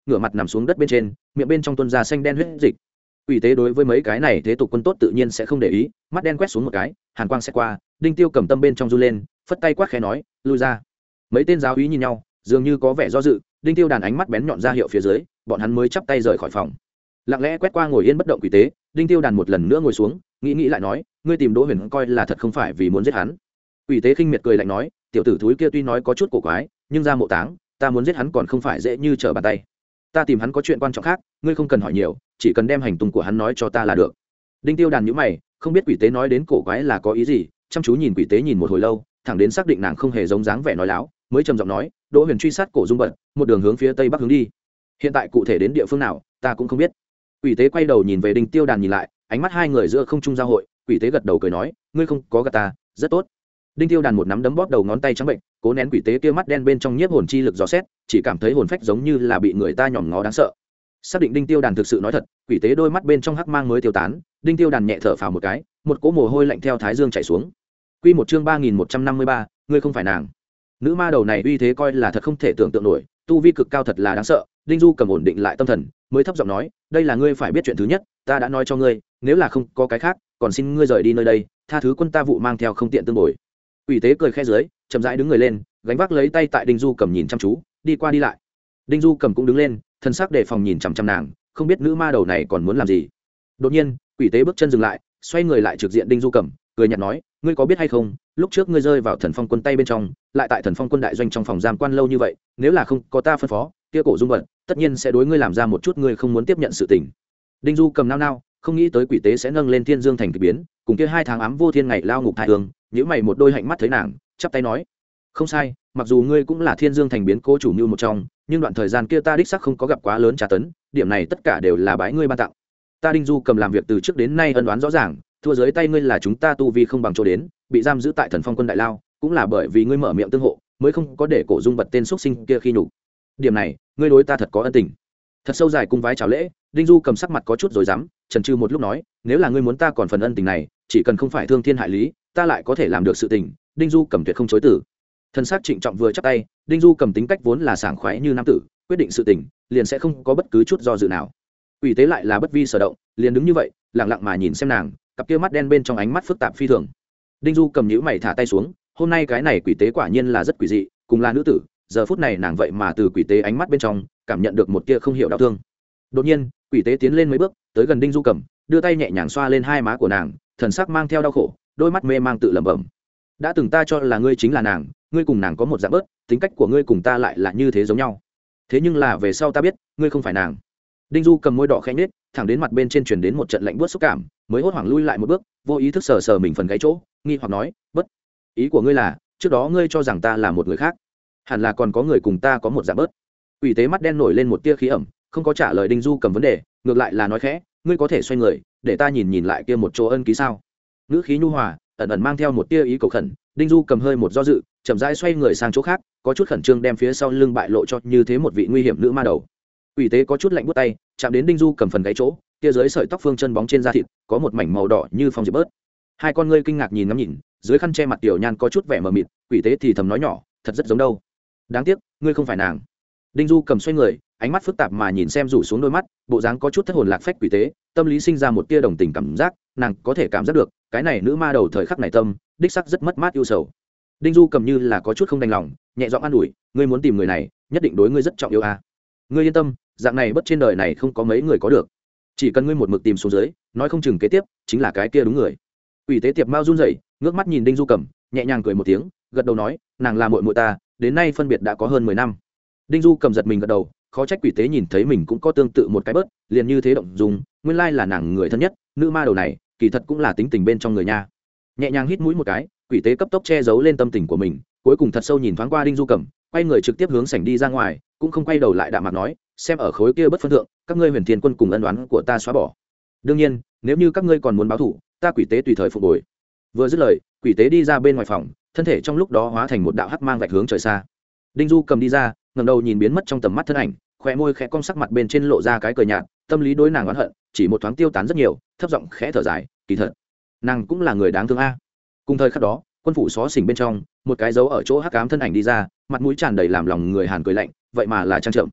Speaker 1: ngửa mặt nằm xuống đất bên trên, miệng bên trong tuôn ra xanh đen huyết dịch. Quỷ tế đối với mấy cái này thế tục quân tốt tự nhiên sẽ không để ý, mắt đen quét xuống một cái, hàn quang sẽ qua, Đinh Tiêu cầm tâm bên trong run lên, phất tay quát khẽ nói, lui ra. Mấy tên giáo úy nhìn nhau, dường như có vẻ do dự, Đinh Tiêu đàn ánh mắt bén nhọn ra hiệu phía dưới, bọn hắn mới chắp tay rời khỏi phòng. Lặng lẽ quét qua ngồi yên bất động quỷ tế, Đinh Tiêu đàn một lần nữa ngồi xuống, nghĩ nghĩ lại nói, ngươi tìm Đỗ Huyền coi là thật không phải vì muốn giết hắn. Quỷ tế khinh miệt cười lạnh nói, tiểu tử thúi kia tuy nói có chút cổ quái, nhưng ra mộ táng, ta muốn giết hắn còn không phải dễ như trở bàn tay. Ta tìm hắn có chuyện quan trọng khác, ngươi không cần hỏi nhiều, chỉ cần đem hành tung của hắn nói cho ta là được. Đinh Tiêu đàn nhíu mày, không biết quỷ tế nói đến cổ quái là có ý gì, chăm chú nhìn quỷ tế nhìn một hồi lâu, thẳng đến xác định nàng không hề giống dáng vẻ nói láo, mới trầm giọng nói, Đỗ Huyền truy sát cổ dung bận, một đường hướng phía tây bắc hướng đi. Hiện tại cụ thể đến địa phương nào, ta cũng không biết. Quỷ tế quay đầu nhìn về Đinh Tiêu đàn nhìn lại, ánh mắt hai người giữa không trung giao hội, quỷ tế gật đầu cười nói, ngươi không có gạt ta, rất tốt. Đinh Tiêu đàn một nắm đấm bóp đầu ngón tay trắng bệnh, cố nén quỷ tế kia mắt đen bên trong nhiếp hồn chi lực dò xét, chỉ cảm thấy hồn phách giống như là bị người ta nhòm ngó đáng sợ. Xác định Đinh Tiêu đàn thực sự nói thật, quỷ tế đôi mắt bên trong hắc mang mới tiêu tán, Đinh Tiêu đàn nhẹ thở phào một cái, một cỗ mồ hôi lạnh theo thái dương chảy xuống. Quy một chương ba nghìn một trăm năm mươi ba, ngươi không phải nàng. Nữ ma đầu này uy thế coi là thật không thể tưởng tượng nổi, tu vi cực cao thật là đáng sợ. Đinh Du cầm ổn định lại tâm thần, mới thấp giọng nói, đây là ngươi phải biết chuyện thứ nhất, ta đã nói cho ngươi, nếu là không có cái khác, còn xin ngươi rời đi nơi đây, tha thứ quân ta vụ mang theo không tiện tương bồi. Quỷ tế cười khẽ dưới, chậm rãi đứng người lên, gánh vác lấy tay tại Đinh Du cầm nhìn chăm chú, đi qua đi lại. Đinh Du cầm cũng đứng lên, thân sắc đề phòng nhìn chằm chằm nàng, không biết nữ ma đầu này còn muốn làm gì. Đột nhiên, quỷ tế bước chân dừng lại, xoay người lại trực diện Đinh Du cầm, cười nhạt nói, ngươi có biết hay không, lúc trước ngươi rơi vào Thần Phong quân tay bên trong, lại tại Thần Phong quân đại doanh trong phòng giam quan lâu như vậy, nếu là không có ta phân phó, kia cổ dung vận, tất nhiên sẽ đối ngươi làm ra một chút ngươi không muốn tiếp nhận sự tình. Đinh Du cầm nao nao, không nghĩ tới quỷ tế sẽ nâng lên Thiên Dương thành kỳ biến, cùng kia hai tháng ám vô thiên ngày lao ngục thai hương, nhíu mày một đôi hạnh mắt thấy nàng, chắp tay nói, không sai, mặc dù ngươi cũng là Thiên Dương thành biến cố chủ mưu một trong, nhưng đoạn thời gian kia ta đích xác không có gặp quá lớn tra tấn, điểm này tất cả đều là bái ngươi ban tặng. Ta Đinh Du cầm làm việc từ trước đến nay ân oán rõ ràng, thua dưới tay ngươi là chúng ta tu vi không bằng chỗ đến, bị giam giữ tại Thần Phong quân đại lao, cũng là bởi vì ngươi mở miệng tương hộ, mới không có để cổ dung bật tên xuất sinh kia khi nhục. Điểm này, ngươi đối ta thật có ân tình. Thật sâu dài cung vái chào lễ, Đinh Du cầm sắc mặt có chút rồi dám, chần chừ một lúc nói, nếu là ngươi muốn ta còn phần ân tình này, chỉ cần không phải thương thiên hại lý, ta lại có thể làm được sự tình. Đinh Du cầm tuyệt không chối từ. Thân xác trịnh trọng vừa chắp tay, Đinh Du cầm tính cách vốn là sảng khoái như nam tử, quyết định sự tình, liền sẽ không có bất cứ chút do dự nào. Ủy tế lại là bất vi sở động, liền đứng như vậy, lặng lặng mà nhìn xem nàng, cặp kia mắt đen bên trong ánh mắt phức tạp phi thường. Đinh Du cầm nhíu mày thả tay xuống, hôm nay cái này quỷ tế quả nhiên là rất quỷ dị, cùng là nữ tử, giờ phút này nàng vậy mà từ quỷ tế ánh mắt bên trong cảm nhận được một tia không hiểu đau thương. Đột nhiên, quỷ tế tiến lên mấy bước, tới gần Đinh Du cầm, đưa tay nhẹ nhàng xoa lên hai má của nàng, thần sắc mang theo đau khổ, đôi mắt mê mang tự lẩm bẩm, đã từng ta cho là ngươi chính là nàng, ngươi cùng nàng có một dạng bớt, tính cách của ngươi cùng ta lại là như thế giống nhau, thế nhưng là về sau ta biết ngươi không phải nàng. Đinh Du cầm môi đỏ khẽ nhếch, thẳng đến mặt bên trên truyền đến một trận lạnh buốt xúc cảm, mới hốt hoảng lui lại một bước, vô ý thức sờ sờ mình phần gáy chỗ, nghi hoặc nói, bất, ý của ngươi là trước đó ngươi cho rằng ta là một người khác, hẳn là còn có người cùng ta có một dạng bớt. Ủy tế mắt đen nổi lên một tia khí ẩm, không có trả lời Đinh Du cầm vấn đề, ngược lại là nói khẽ, ngươi có thể xoay người để ta nhìn nhìn lại kia một chỗ ân ký sao. Ngữ khí nhu hòa, ẩn ẩn mang theo một tia ý cầu khẩn. Đinh Du cầm hơi một do dự, chậm rãi xoay người sang chỗ khác, có chút khẩn trương đem phía sau lưng bại lộ cho như thế một vị nguy hiểm nữ ma đầu. Ủy tế có chút lạnh buốt tay, chạm đến Đinh Du cầm phần gáy chỗ, kia dưới sợi tóc phương chân bóng trên da thịt có một mảnh màu đỏ như phong diệp bớt. Hai con ngươi kinh ngạc nhìn ngắm nhìn, dưới khăn che mặt tiểu nhan có chút vẻ mờ mịt, quỷ tế thì thầm nói nhỏ, thật rất giống đâu, đáng tiếc ngươi không phải nàng. Đinh Du cầm xoay người, ánh mắt phức tạp mà nhìn xem rủ xuống đôi mắt, bộ dáng có chút thất hồn lạc phách quỷ tế, tâm lý sinh ra một tia đồng tình cảm giác, nàng có thể cảm giác được cái này nữ ma đầu thời khắc này tâm đích sắc rất mất mát yêu sầu. Đinh Du cầm như là có chút không đành lòng, nhẹ giọng an ủi, ngươi muốn tìm người này nhất định đối ngươi rất trọng yêu à. Ngươi yên tâm, dạng này bất trên đời này không có mấy người có được, chỉ cần ngươi một mực tìm xuống dưới, nói không chừng kế tiếp chính là cái kia đúng người. Quỷ tế tiệp mau run rẩy, ngước mắt nhìn Đinh Du cầm, nhẹ nhàng cười một tiếng, gật đầu nói, nàng là muội muội ta, đến nay phân biệt đã có hơn mười năm. Đinh Du cầm giật mình gật đầu, khó trách quỷ tế nhìn thấy mình cũng có tương tự một cái bớt, liền như thế động dùng, nguyên lai là nàng người thân nhất, nữ ma đầu này kỳ thật cũng là tính tình bên trong người nha. Nhẹ nhàng hít mũi một cái, quỷ tế cấp tốc che giấu lên tâm tình của mình, cuối cùng thật sâu nhìn thoáng qua Đinh Du cầm, quay người trực tiếp hướng sảnh đi ra ngoài, cũng không quay đầu lại đạm mặt nói, xem ở khối kia bất phân thượng, các ngươi Huyền Thiên quân cùng ân oán của ta xóa bỏ. Đương nhiên, nếu như các ngươi còn muốn báo thù, ta quỷ tế tùy thời phục hồi. Vừa dứt lời, quỷ tế đi ra bên ngoài phòng, thân thể trong lúc đó hóa thành một đạo hắc mang vạch hướng trời xa. Đinh Du cầm đi ra, ngẩng đầu nhìn biến mất trong tầm mắt thân ảnh, khóe môi khẽ cong, sắc mặt bên trên lộ ra cái cười nhạt, tâm lý đối nàng oán hận chỉ một thoáng tiêu tán rất nhiều, thấp giọng khẽ thở dài, kỳ thật nàng cũng là người đáng thương a. Cùng thời khắc đó, quân phủ xó xỉnh bên trong, một cái dấu ở chỗ hắc ám thân ảnh đi ra, mặt mũi tràn đầy làm lòng người hàn cười lạnh, vậy mà là Trang Trầm.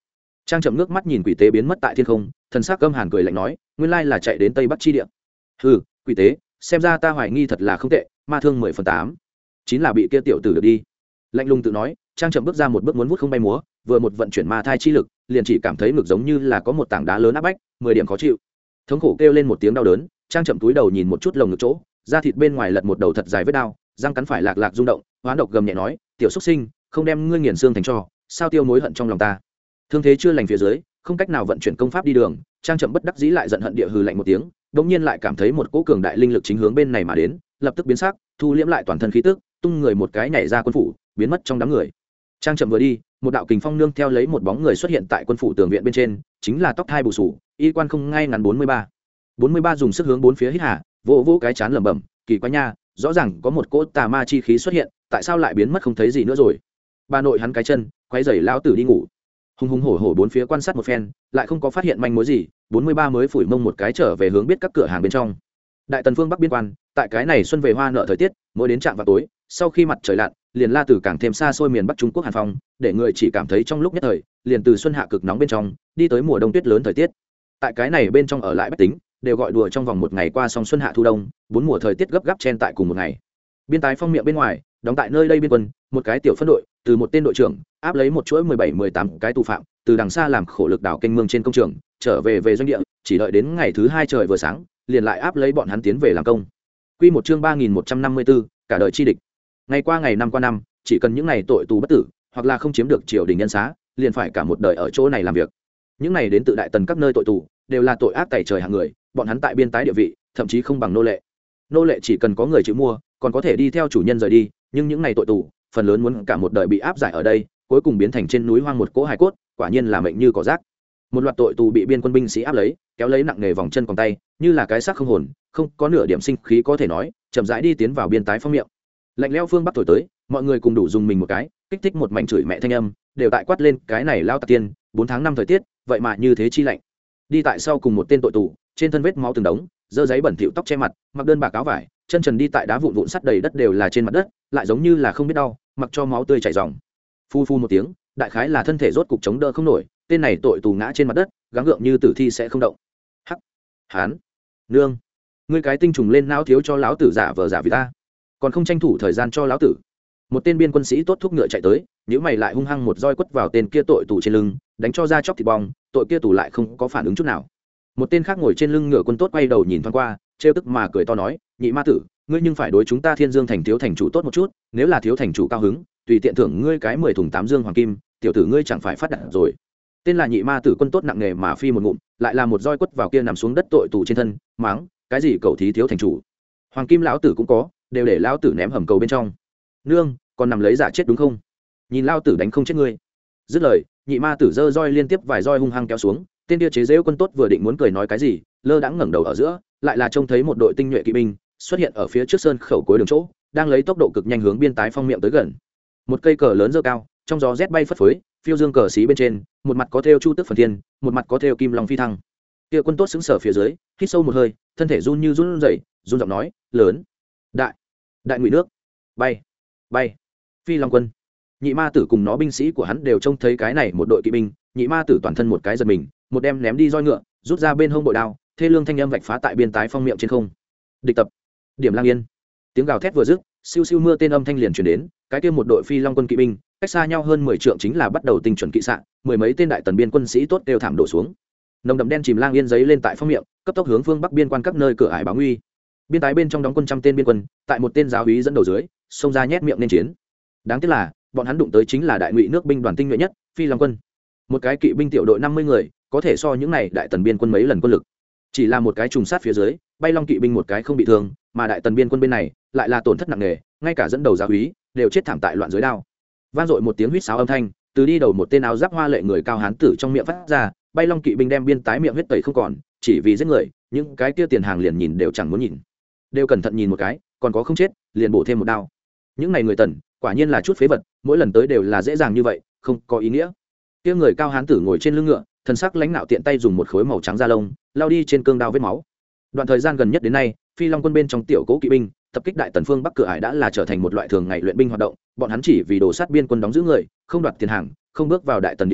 Speaker 1: Trang Trầm nước mắt nhìn quỷ tế biến mất tại thiên không, thần sắc gâm hàn cười lạnh nói, nguyên lai là chạy đến tây bắc chi địa. Hừ, quỷ tế, xem ra ta hoài nghi thật là không tệ, ma thương mười phần tám, chính là bị kia tiểu tử được đi. Lạnh lùng tự nói. Trang Trầm bước ra một bước muốn vút không bay múa, vừa một vận chuyển ma thai chi lực, liền chỉ cảm thấy ngực giống như là có một tảng đá lớn áp bách, mười điểm khó chịu. Thống khổ kêu lên một tiếng đau đớn, Trang Trầm túi đầu nhìn một chút lồng ngực chỗ, da thịt bên ngoài lật một đầu thật dài vết đao, răng cắn phải lạc lạc rung động, hoán độc gầm nhẹ nói, tiểu xuất sinh, không đem ngươi nghiền xương thành tro, sao tiêu mối hận trong lòng ta. Thương thế chưa lành phía dưới, không cách nào vận chuyển công pháp đi đường, Trang Trầm bất đắc dĩ lại giận hận địa hừ lạnh một tiếng, đột nhiên lại cảm thấy một cỗ cường đại linh lực chính hướng bên này mà đến, lập tức biến sắc, thu liễm lại toàn thân khí tức, tung người một cái nhảy ra quân phủ, biến mất trong đám người. Trang Trầm vừa đi, một đạo kình phong nương theo lấy một bóng người xuất hiện tại quân phủ tường viện bên trên, chính là tóc thai bù sù, y quan không ngay ngắn bốn mươi ba. bốn mươi ba dùng sức hướng bốn phía hít hà, vỗ vỗ cái chán lẩm bẩm, kỳ quái nha, rõ ràng có một cỗ tà ma chi khí xuất hiện, tại sao lại biến mất không thấy gì nữa rồi. Bà nội hắn cái chân, quấy rầy lão tử đi ngủ. Hùng hùng hổ hổ bốn phía quan sát một phen, lại không có phát hiện manh mối gì, bốn mươi ba mới phủi mông một cái trở về hướng biết các cửa hàng bên trong. Đại Tần phương Bắc biên quan, tại cái này xuân về hoa nợ thời tiết, mỗi đến trạm vào tối, sau khi mặt trời lặn, liền la từ càng thêm xa xôi miền Bắc Trung Quốc hàn phong, để người chỉ cảm thấy trong lúc nhất thời, liền từ xuân hạ cực nóng bên trong, đi tới mùa đông tuyết lớn thời tiết. Tại cái này bên trong ở lại bách tính, đều gọi đùa trong vòng một ngày qua xong xuân hạ thu đông, bốn mùa thời tiết gấp gáp chen tại cùng một ngày. Biên tái phong miệng bên ngoài, đóng tại nơi đây biên quân, một cái tiểu phân đội, từ một tên đội trưởng áp lấy một chuỗi mười bảy mười tám cái tù phạm, từ đằng xa làm khổ lực đảo kênh mương trên công trường, trở về về doanh địa, chỉ đợi đến ngày thứ hai trời vừa sáng, liền lại áp lấy bọn hắn tiến về làm công. Quy một chương ba nghìn một trăm năm mươi tư, cả đời chi địch. Ngày qua ngày năm qua năm, chỉ cần những này tội tù bất tử, hoặc là không chiếm được triều đình nhân xá, liền phải cả một đời ở chỗ này làm việc. Những này đến từ Đại Tần các nơi tội tù, đều là tội ác tày trời hạng người, bọn hắn tại biên tái địa vị, thậm chí không bằng nô lệ. Nô lệ chỉ cần có người chịu mua, còn có thể đi theo chủ nhân rời đi, nhưng những này tội tù, phần lớn muốn cả một đời bị áp giải ở đây, cuối cùng biến thành trên núi hoang một cỗ hài cốt, quả nhiên là mệnh như cỏ rác. Một loạt tội tù bị biên quân binh sĩ áp lấy, kéo lấy nặng nghề vòng chân còn tay, như là cái xác không hồn, không có nửa điểm sinh khí có thể nói, chậm rãi đi tiến vào biên tái phong miệng. Lạnh lẽo phương bắc thổi tới, mọi người cùng đủ dùng mình một cái, kích thích một mảnh chửi mẹ thanh âm, đều tại quát lên, cái này lao tặc tiên, bốn tháng năm thời tiết, vậy mà như thế chi lạnh. Đi tại sau cùng một tên tội tù, trên thân vết máu từng đống, dơ giấy bẩn thỉu tóc che mặt, mặc đơn bạc áo vải, chân trần đi tại đá vụn vụn sắt đầy đất đều là trên mặt đất, lại giống như là không biết đau, mặc cho máu tươi chảy ròng. Phu phu một tiếng, đại khái là thân thể rốt cục chống đỡ không nổi, tên này tội tù ngã trên mặt đất, gắng gượng như tử thi sẽ không động. Hắc, hán, nương, ngươi cái tinh trùng lên não thiếu cho lão tử giả vờ giả vì ta, còn không tranh thủ thời gian cho lão tử. Một tên biên quân sĩ tốt thúc ngựa chạy tới, nhíu mày lại hung hăng một roi quất vào tên kia tội tù trên lưng, đánh cho ra chóc thịt bong, tội kia tù lại không có phản ứng chút nào. Một tên khác ngồi trên lưng ngựa quân tốt quay đầu nhìn thoáng qua, trêu tức mà cười to nói, nhị ma tử, ngươi nhưng phải đối chúng ta Thiên Dương thành thiếu thành chủ tốt một chút, nếu là thiếu thành chủ cao hứng, tùy tiện thưởng ngươi cái mười thùng tám dương hoàng kim, tiểu tử ngươi chẳng phải phát đạt rồi. Tên là nhị ma tử quân tốt nặng nề mà phi một ngụm, lại là một roi quất vào kia nằm xuống đất tội tù trên thân, mắng, cái gì cầu thí thiếu thành chủ, hoàng kim lão tử cũng có, đều để lão tử ném hầm cầu bên trong. Nương, còn nằm lấy giả chết đúng không? Nhìn lão tử đánh không chết ngươi. Dứt lời, nhị ma tử giơ roi liên tiếp vài roi hung hăng kéo xuống, tên kia chế giễu quân tốt vừa định muốn cười nói cái gì, lơ đãng ngẩng đầu ở giữa, lại là trông thấy một đội tinh nhuệ kỵ binh xuất hiện ở phía trước sơn khẩu cuối đường chỗ, đang lấy tốc độ cực nhanh hướng biên tái phong miệng tới gần. Một cây cờ lớn giơ cao, trong gió rét bay phất phới, phiêu dương cờ xí bên trên, một mặt có thêu chu tước phần thiên, một mặt có thêu kim long phi thăng. Kia quân tốt xứng sở phía dưới, hít sâu một hơi, thân thể run như run rẩy, run giọng nói, lớn, đại, đại ngụy nước, bay, bay, phi long quân. Nhị ma tử cùng nó binh sĩ của hắn đều trông thấy cái này một đội kỵ binh, nhị ma tử toàn thân một cái giật mình, một đem ném đi roi ngựa, rút ra bên hông bội đao, thê lương thanh âm vạch phá tại biên tái phong miệng trên không. Địch tập, điểm lang yên. Tiếng gào thét vừa dứt, siêu siêu mưa tên âm thanh liền truyền đến, cái kia một đội phi long quân kỵ binh, cách xa nhau hơn mười trượng chính là bắt đầu tinh chuẩn kỵ xạ, mười mấy tên đại tần biên quân sĩ tốt đều thảm đổ xuống. Nồng đậm đen chìm lang yên giấy lên tại phong miệng, cấp tốc hướng phương bắc biên quan các nơi cửa ải báo nguy. Biên tái bên trong đóng quân trăm tên biên quân, tại một tên giáo úy dẫn đầu dưới, xông ra nhét miệng nên chiến. Đáng tiếc là, bọn hắn đụng tới chính là đại ngụy nước binh đoàn tinh nhuệ nhất, phi long quân. Một cái kỵ binh tiểu đội năm mươi người, có thể so những này đại tần biên quân mấy lần quân lực. Chỉ là một cái trùng sát phía dưới, bay long kỵ binh một cái không bị thương, mà đại tần biên quân bên này lại là tổn thất nặng nề, ngay cả dẫn đầu giáo úy đều chết thảm tại loạn dưới đao. Vang dội một tiếng huýt sáo âm thanh, từ đi đầu một tên áo giáp hoa lệ người cao hán tử trong miệng phát ra, bay long kỵ binh đem biên tái miệng huyết tẩy không còn, chỉ vì giết người, những cái kia tiền hàng liền nhìn đều chẳng muốn nhìn. Đều cẩn thận nhìn một cái, còn có không chết, liền bổ thêm một đao. Những này người tần, quả nhiên là chút phế vật, mỗi lần tới đều là dễ dàng như vậy, không có ý nghĩa. Kia người cao hán tử ngồi trên lưng ngựa, thần sắc lãnh nạo tiện tay dùng một khối màu trắng da lông lao đi trên cương đao vết máu. Đoạn thời gian gần nhất đến nay, phi long quân bên trong tiểu cố kỵ binh tập kích đại tần phương bắc cửa ải đã là trở thành một loại thường ngày luyện binh hoạt động, bọn hắn chỉ vì đồ sát biên quân đóng giữ người, không đoạt tiền hàng, không bước vào đại tần địa giới,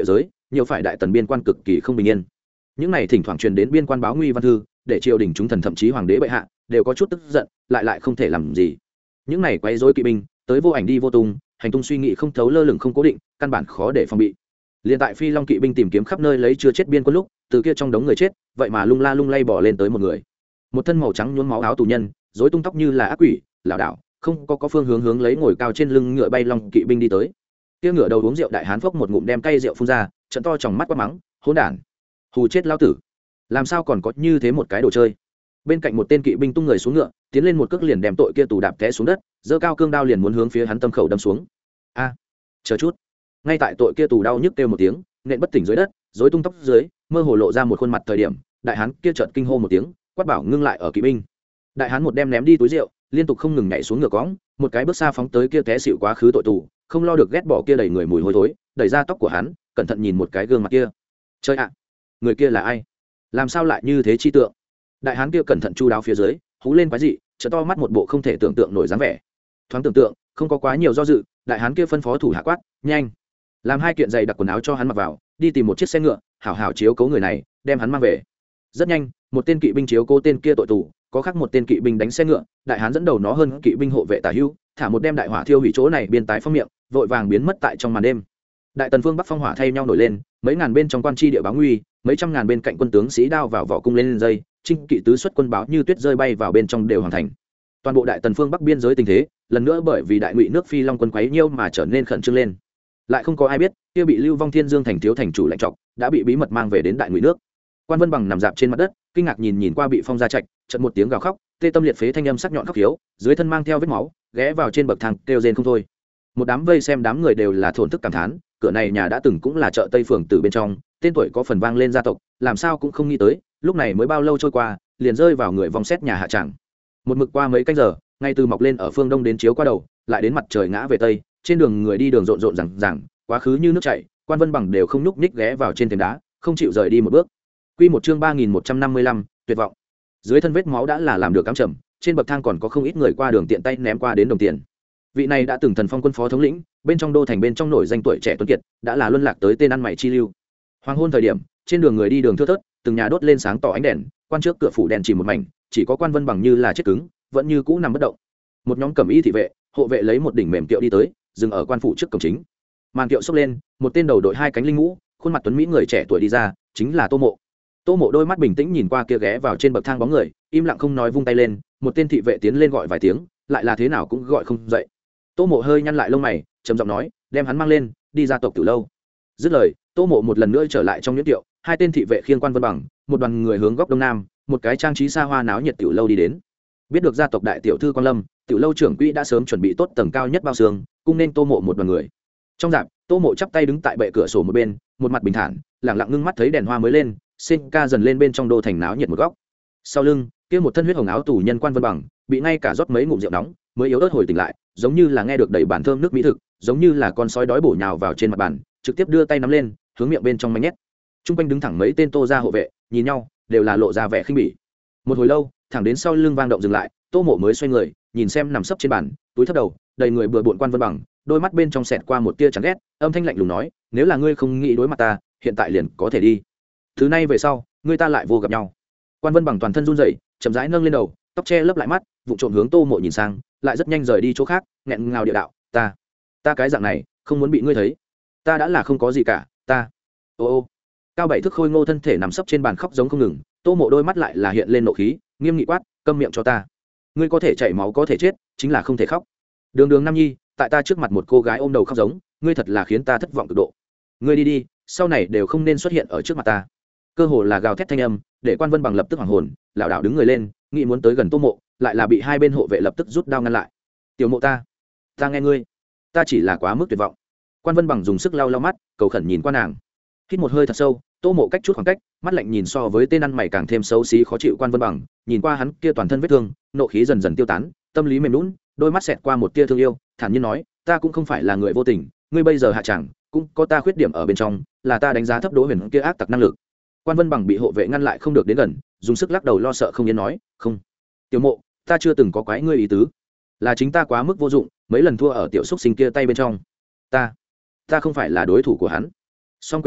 Speaker 1: nhiều phải đại tần biên quan cực kỳ không bình yên. Những này thỉnh thoảng truyền đến biên quan báo nguy văn thư, để triều đình chúng thần thậm chí hoàng đế bệ hạ đều có chút tức giận, lại lại không thể làm gì. Những này quấy rối kỵ binh tới vô ảnh đi vô tung, hành tung suy nghĩ không thấu, lơ lửng không cố định, căn bản khó để phòng bị. Liên tại Phi Long kỵ binh tìm kiếm khắp nơi lấy chưa chết biên quân lúc, từ kia trong đống người chết, vậy mà lung la lung lay bỏ lên tới một người. Một thân màu trắng nhuốm máu áo tù nhân, rối tung tóc như là ác quỷ, lảo đảo, không có có phương hướng hướng lấy ngồi cao trên lưng ngựa bay long kỵ binh đi tới. Kia ngựa đầu uống rượu đại hán phốc một ngụm đem cay rượu phun ra, trận to tròng mắt quát mắng, hỗn đản, hù chết lão tử. Làm sao còn có như thế một cái đồ chơi. Bên cạnh một tên kỵ binh tung người xuống ngựa, tiến lên một cước liền đem tội kia tù đạp té xuống đất, giơ cao cương đao liền muốn hướng phía hắn tâm khẩu đâm xuống. A, chờ chút. Ngay tại tội kia tù đau nhức kêu một tiếng, nện bất tỉnh dưới đất, rối tung tóc dưới, mơ hồ lộ ra một khuôn mặt thời điểm, đại hán kia chợt kinh hô một tiếng, quát bảo ngưng lại ở kỵ binh. Đại hán một đem ném đi túi rượu, liên tục không ngừng nhảy xuống ngựa cõng, một cái bước xa phóng tới kia té xỉu quá khứ tội tù, không lo được ghét bỏ kia đầy người mùi hôi thối, đẩy ra tóc của hắn, cẩn thận nhìn một cái gương mặt kia. Chơi ạ, người kia là ai? Làm sao lại như thế chi tượng? Đại hán kia cẩn thận chu đáo phía dưới, hú lên quái dị, trợ to mắt một bộ không thể tưởng tượng nổi dáng vẻ. Thoáng tưởng tượng, không có quá nhiều do dự, đại hán kia phân phó thủ hạ quát, nhanh, làm hai kiện giày đặc quần áo cho hắn mặc vào, đi tìm một chiếc xe ngựa, hảo hảo chiếu cố người này, đem hắn mang về. Rất nhanh, một tên kỵ binh chiếu cố tên kia tội tù, có khác một tên kỵ binh đánh xe ngựa, đại hán dẫn đầu nó hơn kỵ binh hộ vệ tả hữu, thả một đem đại hỏa thiêu hủy chỗ này biên tái phong miệng, vội vàng biến mất tại trong màn đêm. Đại tần phương bắc phong hỏa thay nhau nổi lên, mấy ngàn bên trong quan tri địa báo nguy, mấy trăm ngàn bên cạnh quân tướng sĩ đao vào vỏ cung lên, lên dây, trinh kỵ tứ xuất quân báo như tuyết rơi bay vào bên trong đều hoàn thành. Toàn bộ đại tần phương bắc biên giới tình thế, lần nữa bởi vì đại ngụy nước Phi Long quân quấy nhiêu mà trở nên khẩn trương lên. Lại không có ai biết, kia bị Lưu Vong Thiên Dương thành thiếu thành chủ lệnh trọc, đã bị bí mật mang về đến đại ngụy nước. Quan Vân Bằng nằm dạp trên mặt đất, kinh ngạc nhìn nhìn qua bị phong gia trạch, chợt một tiếng gào khóc, tê tâm liệt phế thanh âm sắc nhọn khóc thiếu, dưới thân mang theo vết máu, ghé vào trên bậc thang kêu rên không thôi. Một đám vây xem đám người đều là thổn thức cảm thán, cửa này nhà đã từng cũng là chợ Tây phường từ bên trong, tên tuổi có phần vang lên gia tộc, làm sao cũng không nghĩ tới, lúc này mới bao lâu trôi qua, liền rơi vào người vong xét nhà hạ tràng. Một mực qua mấy canh giờ, ngay từ mọc lên ở phương đông đến chiếu qua đầu, lại đến mặt trời ngã về tây, trên đường người đi đường rộn rộn rằng rằng, quá khứ như nước chảy, Quan Vân Bằng đều không nhúc nhích ghé vào trên thềm đá, không chịu rời đi một bước. Quy một chương ba nghìn một trăm năm mươi lăm, tuyệt vọng. Dưới thân vết máu đã là làm được cám trầm, trên bậc thang còn có không ít người qua đường tiện tay ném qua đến đồng tiền. Vị này đã từng thần phong quân phó thống lĩnh, bên trong đô thành bên trong nổi danh tuổi trẻ tuấn kiệt, đã là luân lạc tới tên ăn mày chi lưu. Hoàng hôn thời điểm, trên đường người đi đường thưa thớt, từng nhà đốt lên sáng tỏ ánh đèn, quan trước cửa phủ đèn chỉ một mảnh, chỉ có Quan Vân Bằng như là chết cứng, vẫn như cũ nằm bất động. Một nhóm cẩm y thị vệ, hộ vệ lấy một đỉnh mềm kiệu đi tới, dừng ở quan phủ trước cổng chính. Màn kiệu xốc lên, một tên đầu đội hai cánh linh mũ, khuôn mặt tuấn mỹ người trẻ tuổi đi ra, chính là Tô Mộ. Tô Mộ đôi mắt bình tĩnh nhìn qua kia ghé vào trên bậc thang bóng người, im lặng không nói, vung tay lên, một tên thị vệ tiến lên gọi vài tiếng, lại là thế nào cũng gọi không dậy. Tô Mộ hơi nhăn lại lông mày, trầm giọng nói, đem hắn mang lên, đi ra tộc Tử lâu. Dứt lời, Tô Mộ một lần nữa trở lại trong nhuyễn tiệu, hai tên thị vệ khiêng Quan Vân Bằng, một đoàn người hướng góc đông nam, một cái trang trí xa hoa náo nhiệt tiểu lâu đi đến. Biết được gia tộc đại tiểu thư Quan Lâm, tiểu lâu trưởng quỹ đã sớm chuẩn bị tốt tầng cao nhất bao xương, cung nên Tô Mộ một đoàn người. Trong dạp, Tô Mộ chắp tay đứng tại bệ cửa sổ một bên, một mặt bình thản, lặng lặng ngưng mắt thấy đèn hoa mới lên, sen ca dần lên bên trong đô thành náo nhiệt một góc. Sau lưng, kia một thân huyết hồng áo tù nhân Quan Vân Bằng, bị ngay cả rót mấy ngụm rượu nóng, mới yếu ớt hồi tỉnh lại, giống như là nghe được đầy bản thơm nước mỹ thực, giống như là con sói đói bổ nhào vào trên mặt bàn, trực tiếp đưa tay nắm lên, hướng miệng bên trong manh nhét. Trung quanh đứng thẳng mấy tên Tô gia hộ vệ, nhìn nhau, đều là lộ ra vẻ khinh bỉ. Một hồi lâu, thẳng đến sau lưng vang động dừng lại, Tô Mộ mới xoay người, nhìn xem nằm sấp trên bàn, túi thấp đầu, đầy người bừa bộn Quan Vân Bằng, đôi mắt bên trong xẹt qua một tia chán ghét, âm thanh lạnh lùng nói, nếu là ngươi không nghĩ đối mặt ta, hiện tại liền có thể đi. Thứ này về sau, ngươi ta lại vô gặp nhau. Quan Vân Bằng toàn thân run rẩy, chậm rãi nâng lên đầu, tóc che lấp lại mắt, vụ trộm hướng Tô Mộ nhìn sang, lại rất nhanh rời đi chỗ khác, nghẹn ngào địa đạo, ta, ta cái dạng này, không muốn bị ngươi thấy, ta đã là không có gì cả, ta. Ô ô. Cao bảy thước khôi ngô thân thể nằm sấp trên bàn khóc giống không ngừng, Tô Mộ đôi mắt lại là hiện lên nộ khí, nghiêm nghị quát, câm miệng cho ta. Ngươi có thể chảy máu có thể chết, chính là không thể khóc. Đường Đường Nam Nhi, tại ta trước mặt một cô gái ôm đầu khóc giống, ngươi thật là khiến ta thất vọng cực độ. Ngươi đi đi, sau này đều không nên xuất hiện ở trước mặt ta. Cơ hồ là gào thét thanh âm, để Quan Vân Bằng lập tức hoảng hồn, lảo đảo đứng người lên, nghĩ muốn tới gần Tô Mộ, lại là bị hai bên hộ vệ lập tức rút đao ngăn lại. Tiểu Mộ ta, ta nghe ngươi, ta chỉ là quá mức tuyệt vọng. Quan Vân Bằng dùng sức lau lau mắt, cầu khẩn nhìn qua nàng. Hít một hơi thật sâu, Tô Mộ cách chút khoảng cách, mắt lạnh nhìn so với tên ăn mày càng thêm xấu xí khó chịu Quan Vân Bằng, nhìn qua hắn kia toàn thân vết thương, nộ khí dần dần tiêu tán, tâm lý mềm nhũn, đôi mắt xẹt qua một tia thương yêu, thản nhiên nói, ta cũng không phải là người vô tình, ngươi bây giờ hạ chẳng, cũng có ta khuyết điểm ở bên trong, là ta đánh giá thấp Đỗ Huyền kia ác tặc năng lực. Quan Vân Bằng bị hộ vệ ngăn lại không được đến gần, dùng sức lắc đầu lo sợ không yên nói, không, Tiểu Mộ, ta chưa từng có quái ngươi ý tứ, là chính ta quá mức vô dụng, mấy lần thua ở tiểu xúc sinh kia tay bên trong, ta, ta không phải là đối thủ của hắn. Song quyền nắm chặt,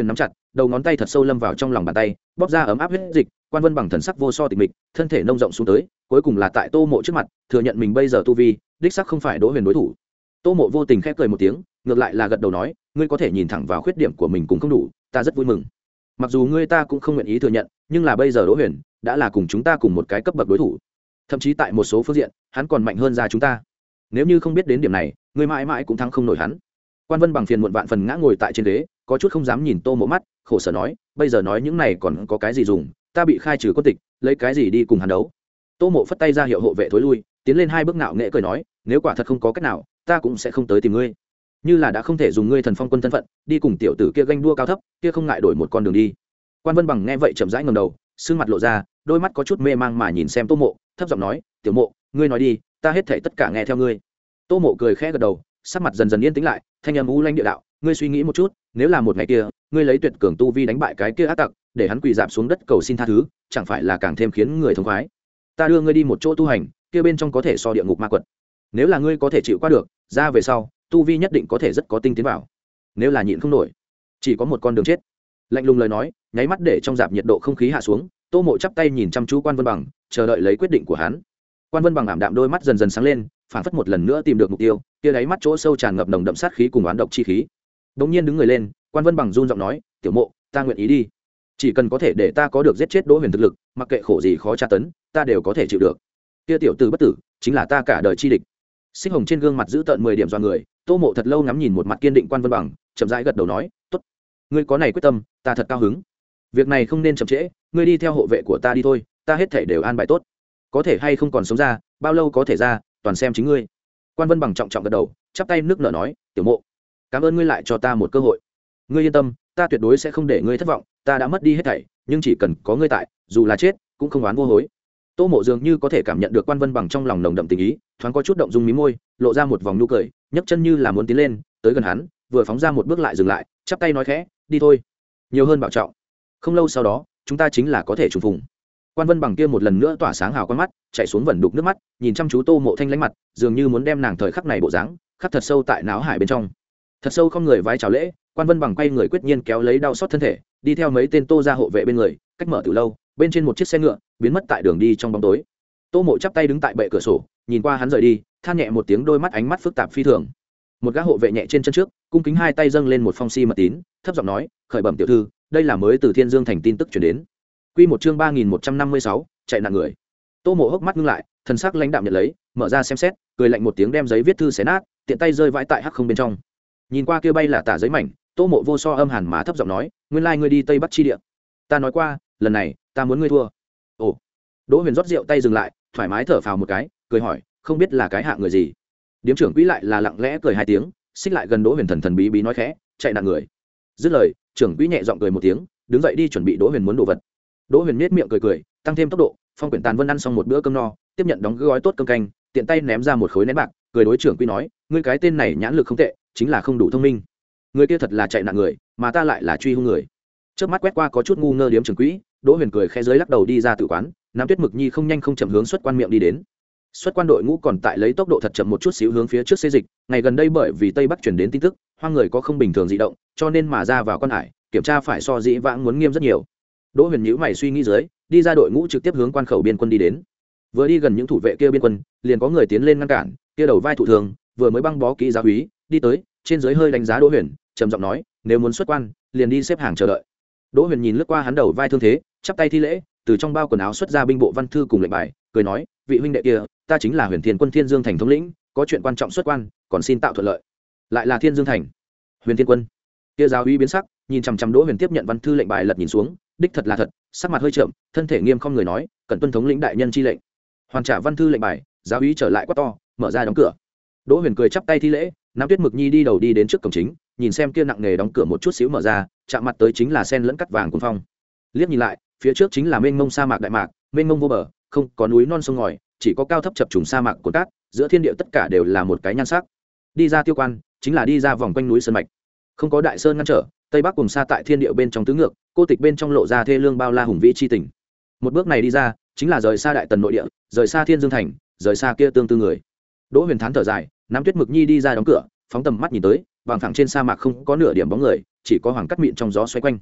Speaker 1: đầu ngón tay thật sâu lâm vào trong lòng bàn tay bóp ra ấm áp huyết dịch. Quan Vân Bằng thần sắc vô so tịch mịch, thân thể nông rộng xuống tới, cuối cùng là tại Tô Mộ trước mặt thừa nhận mình bây giờ tu vi đích sắc không phải Đỗ Huyền đối thủ. Tô Mộ vô tình khẽ cười một tiếng, ngược lại là gật đầu nói, ngươi có thể nhìn thẳng vào khuyết điểm của mình cũng không đủ, ta rất vui mừng. Mặc dù ngươi ta cũng không nguyện ý thừa nhận, nhưng là bây giờ Đỗ Huyền đã là cùng chúng ta cùng một cái cấp bậc đối thủ, thậm chí tại một số phương diện hắn còn mạnh hơn ra chúng ta. Nếu như không biết đến điểm này, ngươi mãi mãi cũng thắng không nổi hắn. Quan Vân Bằng phiền muộn vạn phần ngã ngồi tại trên ghế, có chút không dám nhìn Tô Mộ mắt, khổ sở nói, bây giờ nói những này còn có cái gì dùng, ta bị khai trừ quân tịch, lấy cái gì đi cùng hắn đấu. Tô Mộ phất tay ra hiệu hộ vệ thối lui, tiến lên hai bước nạo nghễ cười nói, nếu quả thật không có cách nào, ta cũng sẽ không tới tìm ngươi. Như là đã không thể dùng ngươi thần phong quân thân phận đi cùng tiểu tử kia ganh đua cao thấp, kia không ngại đổi một con đường đi. Quan Vân Bằng nghe vậy chậm rãi ngẩng đầu, sương mặt lộ ra, đôi mắt có chút mê mang mà nhìn xem Tô Mộ, thấp giọng nói, tiểu Mộ, ngươi nói đi, ta hết thảy tất cả nghe theo ngươi. Tô Mộ cười khẽ gật đầu, sắc mặt dần dần yên tĩnh lại, thanh âm u lãnh địa đạo, ngươi suy nghĩ một chút, nếu là một ngày kia ngươi lấy tuyệt cường tu vi đánh bại cái kia ác tặc, để hắn quỳ dạp xuống đất cầu xin tha thứ, chẳng phải là càng thêm khiến người thống khoái. Ta đưa ngươi đi một chỗ tu hành, kia bên trong có thể so địa ngục ma quật, nếu là ngươi có thể chịu qua được, ra về sau tu vi nhất định có thể rất có tinh tiến vào. Nếu là nhịn không nổi, chỉ có một con đường chết. Lạnh lùng lời nói nháy mắt để trong dạp nhiệt độ không khí hạ xuống. Tô Mộ chắp tay nhìn chăm chú Quan Vân Bằng, chờ đợi lấy quyết định của hắn. Quan Vân Bằng ảm đạm đôi mắt dần dần sáng lên, phảng phất một lần nữa tìm được mục tiêu, kia đáy mắt chỗ sâu tràn ngập nồng đậm sát khí cùng oán độc chi khí. Đống nhiên đứng người lên, Quan Vân Bằng run giọng nói, tiểu Mộ, ta nguyện ý đi, chỉ cần có thể để ta có được giết chết Đỗ Huyền thực lực, mặc kệ khổ gì khó tra tấn, ta đều có thể chịu được. Kia tiểu tử bất tử chính là ta cả đời chi địch. Xích hồng trên gương mặt giữ tợn mười điểm do người. Tô Mộ thật lâu ngắm nhìn một mặt kiên định Quan Vân Bằng, chậm rãi gật đầu nói, tốt, ngươi có này quyết tâm, ta thật cao hứng. Việc này không nên chậm trễ, ngươi đi theo hộ vệ của ta đi thôi, ta hết thảy đều an bài tốt, có thể hay không còn sống ra, bao lâu có thể ra, toàn xem chính ngươi. Quan Vân Bằng trọng trọng gật đầu, chắp tay nước nở nói, tiểu Mộ, cảm ơn ngươi lại cho ta một cơ hội. Ngươi yên tâm, ta tuyệt đối sẽ không để ngươi thất vọng, ta đã mất đi hết thảy, nhưng chỉ cần có ngươi tại, dù là chết cũng không oán vô hối. Tô Mộ dường như có thể cảm nhận được Quan Vân Bằng trong lòng nồng đậm tình ý, thoáng có chút động dung mí môi, lộ ra một vòng nụ cười, nhấc chân như là muốn tiến lên, tới gần hắn, vừa phóng ra một bước lại dừng lại, chắp tay nói khẽ, đi thôi, nhiều hơn bảo trọng. Không lâu sau đó, chúng ta chính là có thể trùng phùng. Quan Vân Bằng kia một lần nữa tỏa sáng hào quang mắt, chạy xuống vẩn đục nước mắt, nhìn chăm chú Tô Mộ thanh lãnh mặt, dường như muốn đem nàng thời khắc này bộ dáng khắc thật sâu tại não hải bên trong. Thật sâu không người vái chào lễ, Quan Vân Bằng quay người quyết nhiên kéo lấy đau xót thân thể, đi theo mấy tên Tô gia hộ vệ bên người, cách mở từ lâu, bên trên một chiếc xe ngựa, biến mất tại đường đi trong bóng tối. Tô Mộ chắp tay đứng tại bệ cửa sổ, nhìn qua hắn rời đi, than nhẹ một tiếng, đôi mắt ánh mắt phức tạp phi thường. Một gã hộ vệ nhẹ trên chân trước, cung kính hai tay dâng lên một phong si mật tín, thấp giọng nói, khởi bẩm tiểu thư, đây là mới từ Thiên Dương thành tin tức truyền đến. Quy một chương ba nghìn một trăm năm mươi sáu, chạy nạn người. Tô Mộ hốc mắt ngưng lại, thần sắc lãnh đạm nhận lấy, mở ra xem xét, cười lạnh một tiếng đem giấy viết thư xé nát, tiện tay rơi vãi tại hắc không bên trong. Nhìn qua kia bay là tả giấy mảnh, Tô Mộ vô so âm hàn mà thấp giọng nói, nguyên lai ngươi đi Tây Bắc chi địa. Ta nói qua, lần này, ta muốn ngươi thua. Ồ. Đỗ Huyền rót rượu tay dừng lại, thoải mái thở phào một cái, cười hỏi, không biết là cái hạ người gì. Điếm trưởng quỹ lại là lặng lẽ cười hai tiếng, xích lại gần Đỗ Huyền thần thần bí bí nói khẽ, chạy nạn người. Dứt lời, trưởng quỹ nhẹ giọng cười một tiếng, đứng dậy đi chuẩn bị Đỗ Huyền muốn đồ vật. Đỗ Huyền nhếch miệng cười cười, tăng thêm tốc độ, Phong Quyển Tàn Vân ăn xong một bữa cơm no, tiếp nhận đóng gói tốt cơm canh, tiện tay ném ra một khối nén bạc, cười đối trưởng quỹ nói, ngươi cái tên này nhãn lực không tệ, chính là không đủ thông minh. Người kia thật là chạy nạn người, mà ta lại là truy hung người. Chớp mắt quét qua có chút ngu ngơ điếm trưởng quỹ, Đỗ Huyền cười khẽ dưới lắc đầu đi ra tử quán, Nam Tuyết Mực Nhi không nhanh không chậm hướng xuất quan miệng đi đến. Xuất quan đội ngũ còn tại lấy tốc độ thật chậm một chút xíu hướng phía trước xê dịch, ngày gần đây bởi vì Tây Bắc chuyển đến tin tức, hoang người có không bình thường dị động, cho nên mà ra vào quan hải, kiểm tra phải so dĩ vãng muốn nghiêm rất nhiều. Đỗ Huyền nhíu mày suy nghĩ dưới, đi ra đội ngũ trực tiếp hướng quan khẩu biên quân đi đến. Vừa đi gần những thủ vệ kia biên quân, liền có người tiến lên ngăn cản, kia đầu vai thủ thường, vừa mới băng bó kỹ giáo úy, đi tới, trên dưới hơi đánh giá Đỗ Huyền, trầm giọng nói, nếu muốn xuất quan, liền đi xếp hàng chờ đợi. Đỗ Huyền nhìn lướt qua hắn đầu vai thương thế, chắp tay thi lễ, từ trong bao quần áo xuất ra binh bộ văn thư cùng lệnh bài, cười nói, vị huynh đệ kia, ta chính là Huyền Thiên quân Thiên Dương thành thống lĩnh, có chuyện quan trọng xuất quan, còn xin tạo thuận lợi. Lại là Thiên Dương thành, Huyền Thiên quân. Kia giáo úy biến sắc, nhìn chằm chằm Đỗ Huyền tiếp nhận văn thư lệnh bài lật nhìn xuống, đích thật là thật, sắc mặt hơi trợn, thân thể nghiêm không người nói, cần tuân thống lĩnh đại nhân chi lệnh. Hoàn trả văn thư lệnh bài, giáo úy trở lại quát to, mở ra đóng cửa. Đỗ Huyền cười chắp tay thi lễ, Nam Tuyết Mực Nhi đi đầu đi đến trước cổng chính, nhìn xem kia nặng nghề đóng cửa một chút xíu mở ra, chạm mặt tới chính là sen lẫn cắt vàng cuồng phong. Liếc nhìn lại, phía trước chính là mênh mông sa mạc đại mạc, mênh mông vô bờ, không có núi non sông ngòi, chỉ có cao thấp chập trùng sa mạc cuồn cát, giữa thiên địa tất cả đều là một cái nhan sắc. Đi ra tiêu quan, chính là đi ra vòng quanh núi sơn mạch. Không có đại sơn ngăn trở, tây bắc cùng xa tại thiên địa bên trong tứ ngược, cô tịch bên trong lộ ra thê lương bao la hùng vĩ chi tình. Một bước này đi ra, chính là rời xa đại tần nội địa, rời xa Thiên Dương thành, rời xa kia tương tư người. Đỗ Huyền thán thở dài, Nam Tuyết Mực Nhi đi ra đóng cửa, phóng tầm mắt nhìn tới, vàng phẳng trên sa mạc không có nửa điểm bóng người, chỉ có hoàng cắt mịn trong gió xoay quanh.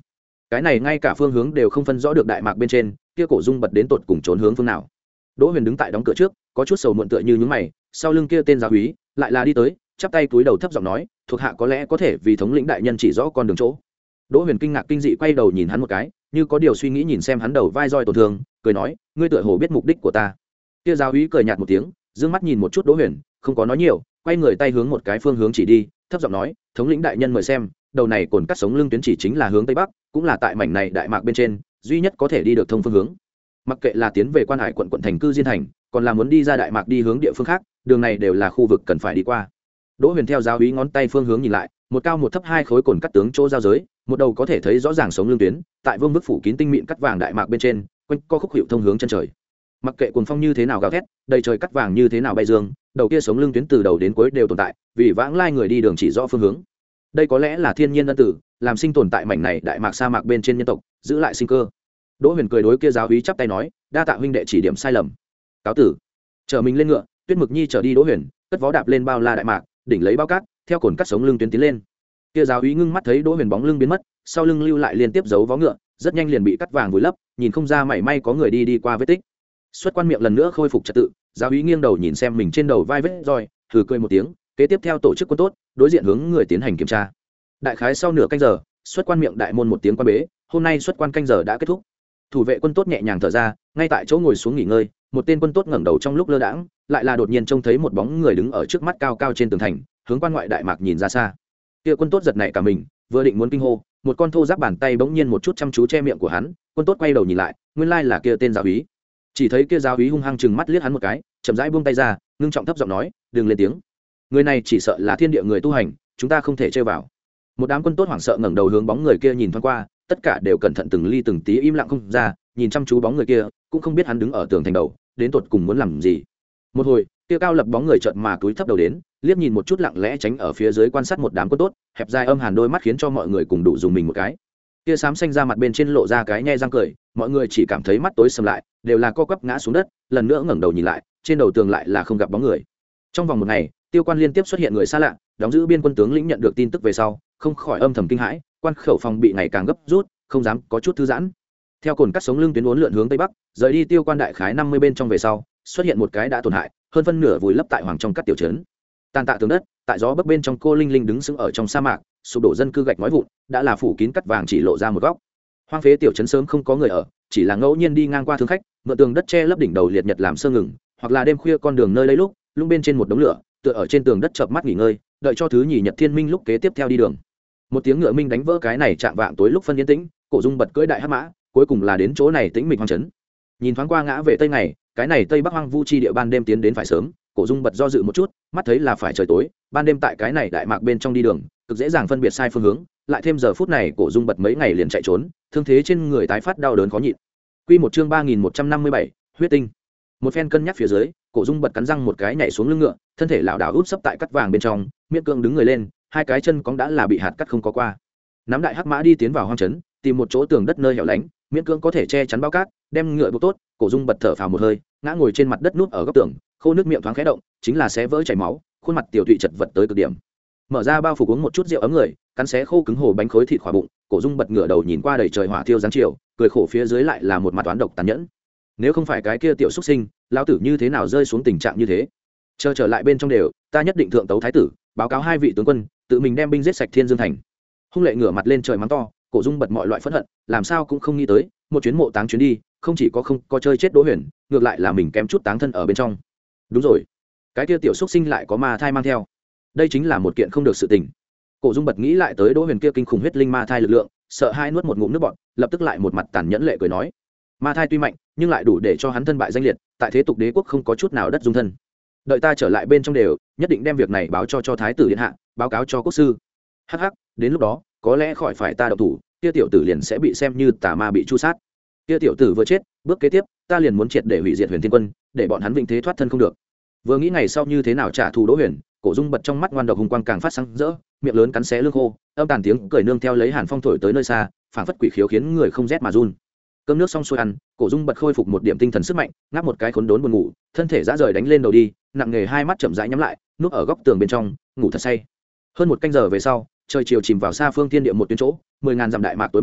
Speaker 1: cái này ngay cả phương hướng đều không phân rõ được đại mạc bên trên kia cổ dung bật đến tột cùng trốn hướng phương nào. Đỗ Huyền đứng tại đóng cửa trước, có chút sầu muộn tựa như nhướng mày, sau lưng kia tên giáo úy lại là đi tới, chắp tay cúi đầu thấp giọng nói, thuộc hạ có lẽ có thể vì thống lĩnh đại nhân chỉ rõ con đường chỗ. Đỗ Huyền kinh ngạc kinh dị quay đầu nhìn hắn một cái, như có điều suy nghĩ nhìn xem hắn đầu vai roi tổn thương, cười nói, ngươi tựa hồ biết mục đích của ta. Kia giáo úy cười nhạt một tiếng, dương mắt nhìn một chút Đỗ Huyền, không có nói nhiều, quay người tay hướng một cái phương hướng chỉ đi, thấp giọng nói, thống lĩnh đại nhân mời xem, đầu này cồn cắt sống lưng tuyến chỉ chính là hướng tây bắc, cũng là tại mảnh này đại mạc bên trên duy nhất có thể đi được thông phương hướng. Mặc kệ là tiến về Quan Hải quận quận thành cư Diên thành, còn là muốn đi ra đại mạc đi hướng địa phương khác, đường này đều là khu vực cần phải đi qua. Đỗ Huyền theo giáo úy ngón tay phương hướng nhìn lại, một cao một thấp hai khối cồn cắt tướng chỗ giao giới, một đầu có thể thấy rõ ràng sống lưng tuyến, tại vương bức phủ kín tinh mịn cắt vàng đại mạc bên trên, quanh co khúc hiệu thông hướng chân trời. Mặc kệ cuồng phong như thế nào gào thét, đầy trời cắt vàng như thế nào bay dương, đầu kia sống lưng tuyến từ đầu đến cuối đều tồn tại, vì vãng lai người đi đường chỉ rõ phương hướng. Đây có lẽ là thiên nhiên ân tử, làm sinh tồn tại mảnh này đại mạc sa mạc bên trên nhân tộc, giữ lại sinh cơ. Đỗ Huyền cười đối kia giáo úy chắp tay nói, đa tạ huynh đệ chỉ điểm sai lầm. Cáo tử. Trở mình lên ngựa, Tuyết Mực Nhi trở đi Đỗ Huyền, cất vó đạp lên bao la đại mạc, đỉnh lấy bao cát, theo cồn cắt sống lưng tuyến tiến lên. Kia giáo úy ngưng mắt thấy Đỗ Huyền bóng lưng biến mất, sau lưng lưu lại liên tiếp dấu vó ngựa, rất nhanh liền bị cắt vàng vùi lấp, nhìn không ra mảy may có người đi đi qua vết tích. Xuất quan miệng lần nữa khôi phục trật tự, giáo úy nghiêng đầu nhìn xem mình trên đầu vai vết roi, thử cười một tiếng, kế tiếp theo tổ chức quân tốt, đối diện hướng người tiến hành kiểm tra. Đại khái sau nửa canh giờ, xuất quan miệng đại môn một tiếng quan bế, hôm nay xuất quan canh giờ đã kết thúc. Thủ vệ quân tốt nhẹ nhàng thở ra, ngay tại chỗ ngồi xuống nghỉ ngơi, một tên quân tốt ngẩng đầu trong lúc lơ đãng, lại là đột nhiên trông thấy một bóng người đứng ở trước mắt cao cao trên tường thành, hướng quan ngoại đại mạc nhìn ra xa. Kia quân tốt giật nảy cả mình, vừa định muốn kinh hô, một con thô giáp bàn tay bỗng nhiên một chút chăm chú che miệng của hắn, quân tốt quay đầu nhìn lại, nguyên lai là kia tên giáo úy. Chỉ thấy kia giáo úy hung hăng chừng mắt liếc hắn một cái, chậm rãi buông tay ra, ngưng trọng thấp giọng nói, đừng lên tiếng. Người này chỉ sợ là thiên địa người tu hành, chúng ta không thể chơi vào. Một đám quân tốt hoảng sợ ngẩng đầu hướng bóng người kia nhìn thoáng qua, tất cả đều cẩn thận từng ly từng tí im lặng không ra, nhìn chăm chú bóng người kia, cũng không biết hắn đứng ở tường thành đầu, đến tột cùng muốn làm gì. Một hồi, kia cao lập bóng người chợt mà cúi thấp đầu đến, liếc nhìn một chút lặng lẽ tránh ở phía dưới quan sát một đám quân tốt, hẹp dài âm hàn đôi mắt khiến cho mọi người cùng đủ dùng mình một cái. Kia xám xanh ra mặt bên trên lộ ra cái nhe răng cười, mọi người chỉ cảm thấy mắt tối sầm lại, đều là co quắp ngã xuống đất, lần nữa ngẩng đầu nhìn lại, trên đầu tường lại là không gặp bóng người. Trong vòng một ngày, Tiêu Quan liên tiếp xuất hiện người xa lạ, đóng giữ biên quân tướng lĩnh nhận được tin tức về sau, không khỏi âm thầm kinh hãi, quan khẩu phòng bị ngày càng gấp rút, không dám có chút thư giãn. Theo cồn cắt sống lưng tuyến uốn lượn hướng tây bắc, rời đi Tiêu Quan đại khái năm mươi bên trong về sau, xuất hiện một cái đã tổn hại, hơn phân nửa vùi lấp tại hoàng trong các tiểu trấn. Tàn tạ tường đất, tại gió bắc bên trong cô linh linh đứng sững ở trong sa mạc, sụp đổ dân cư gạch nói vụn, đã là phủ kín cắt vàng chỉ lộ ra một góc. Hoang phế tiểu trấn sớm không có người ở, chỉ là ngẫu nhiên đi ngang qua thương khách, mượn tường đất che lấp đỉnh đầu liệt nhật làm sơ ngừng, hoặc là đêm khuya con đường nơi lấy lúc, lung bên trên một đống lửa, tựa ở trên tường đất chợp mắt nghỉ ngơi, đợi cho thứ nhì nhật thiên minh lúc kế tiếp theo đi đường. Một tiếng ngựa minh đánh vỡ cái này chạm vạng tối lúc phân yên tĩnh, Cổ Dung bật cưỡi đại hắc mã, cuối cùng là đến chỗ này tĩnh mịch hoang trấn. Nhìn thoáng qua ngã về tây ngày, cái này tây bắc hoang vu chi địa ban đêm tiến đến phải sớm, Cổ Dung bật do dự một chút, mắt thấy là phải trời tối, ban đêm tại cái này đại mạc bên trong đi đường, cực dễ dàng phân biệt sai phương hướng, lại thêm giờ phút này Cổ Dung bật mấy ngày liền chạy trốn, thương thế trên người tái phát đau đớn khó nhịn. Quy một chương ba nghìn một trăm năm mươi bảy, huyết tinh. Một phen cân nhắc phía dưới, Cổ Dung bật cắn răng một cái nhảy xuống lưng ngựa, thân thể lảo đảo út sấp tại cắt vàng bên trong, miễn cưỡng đứng người lên, hai cái chân cóng đã là bị hạt cắt không có qua. Nắm đại hắc mã đi tiến vào hoang trấn, tìm một chỗ tường đất nơi hẻo lánh, miễn cưỡng có thể che chắn bao cát, đem ngựa buộc tốt. Cổ Dung bật thở phào một hơi, ngã ngồi trên mặt đất núp ở góc tường, khô nước miệng thoáng khẽ động, chính là xé vỡ chảy máu, khuôn mặt tiểu tụy chật vật tới cực điểm. Mở ra bao phục uống một chút rượu ấm người, cắn xé khô cứng hồ bánh khối thịt khỏa bụng. Cổ Dung bật ngửa đầu nhìn qua đầy trời hỏa thiêu giáng chiều, cười khổ phía dưới lại là một mặt toán độc tàn nhẫn. Nếu không phải cái kia tiểu xuất sinh, lão tử như thế nào rơi xuống tình trạng như thế? Chờ trở lại bên trong đều, ta nhất định thượng tấu thái tử, báo cáo hai vị tướng quân, tự mình đem binh giết sạch Thiên Dương thành. Hung lệ ngửa mặt lên trời mắng to, Cổ Dung bật mọi loại phẫn hận, làm sao cũng không nghĩ tới, một chuyến mộ táng chuyến đi, không chỉ có không có chơi chết Đỗ Huyền, ngược lại là mình kém chút táng thân ở bên trong. Đúng rồi, cái kia tiểu xuất sinh lại có ma thai mang theo, đây chính là một kiện không được sự tình. Cổ Dung bật nghĩ lại tới Đỗ Huyền kia kinh khủng huyết linh ma thai lực lượng, sợ hai nuốt một ngụm nước bọt, lập tức lại một mặt tàn nhẫn lệ cười nói, ma thai tuy mạnh, nhưng lại đủ để cho hắn thân bại danh liệt, tại thế tục đế quốc không có chút nào đất dung thân. Đợi ta trở lại bên trong đều, nhất định đem việc này báo cho cho thái tử điện hạ, báo cáo cho quốc sư. Hắc hắc, đến lúc đó, có lẽ khỏi phải ta động thủ, kia tiểu tử liền sẽ bị xem như tà ma bị chu sát. Kia tiểu tử vừa chết, bước kế tiếp, ta liền muốn triệt để hủy diệt Huyền Thiên quân, để bọn hắn vĩnh thế thoát thân không được. Vừa nghĩ ngày sau như thế nào trả thù Đỗ Huyền, Cổ Dung bật trong mắt ngoan độc hùng quang càng phát sáng rỡ, miệng lớn cắn xé lưng khô, âm tàn tiếng cười nương theo lấy hàn phong thổi tới nơi xa, phảng phất quỷ khiếu khiến người không rét mà run. Cơm nước xong xuôi ăn, Cổ Dung bật khôi phục một điểm tinh thần sức mạnh, ngáp một cái khốn đốn buồn ngủ, thân thể dã rời đánh lên đầu đi, nặng nghề hai mắt chậm rãi nhắm lại, núp ở góc tường bên trong, ngủ thật say. Hơn một canh giờ về sau, trời chiều chìm vào xa phương thiên địa một tuyến chỗ, mười ngàn dặm đại mạc tối mờ,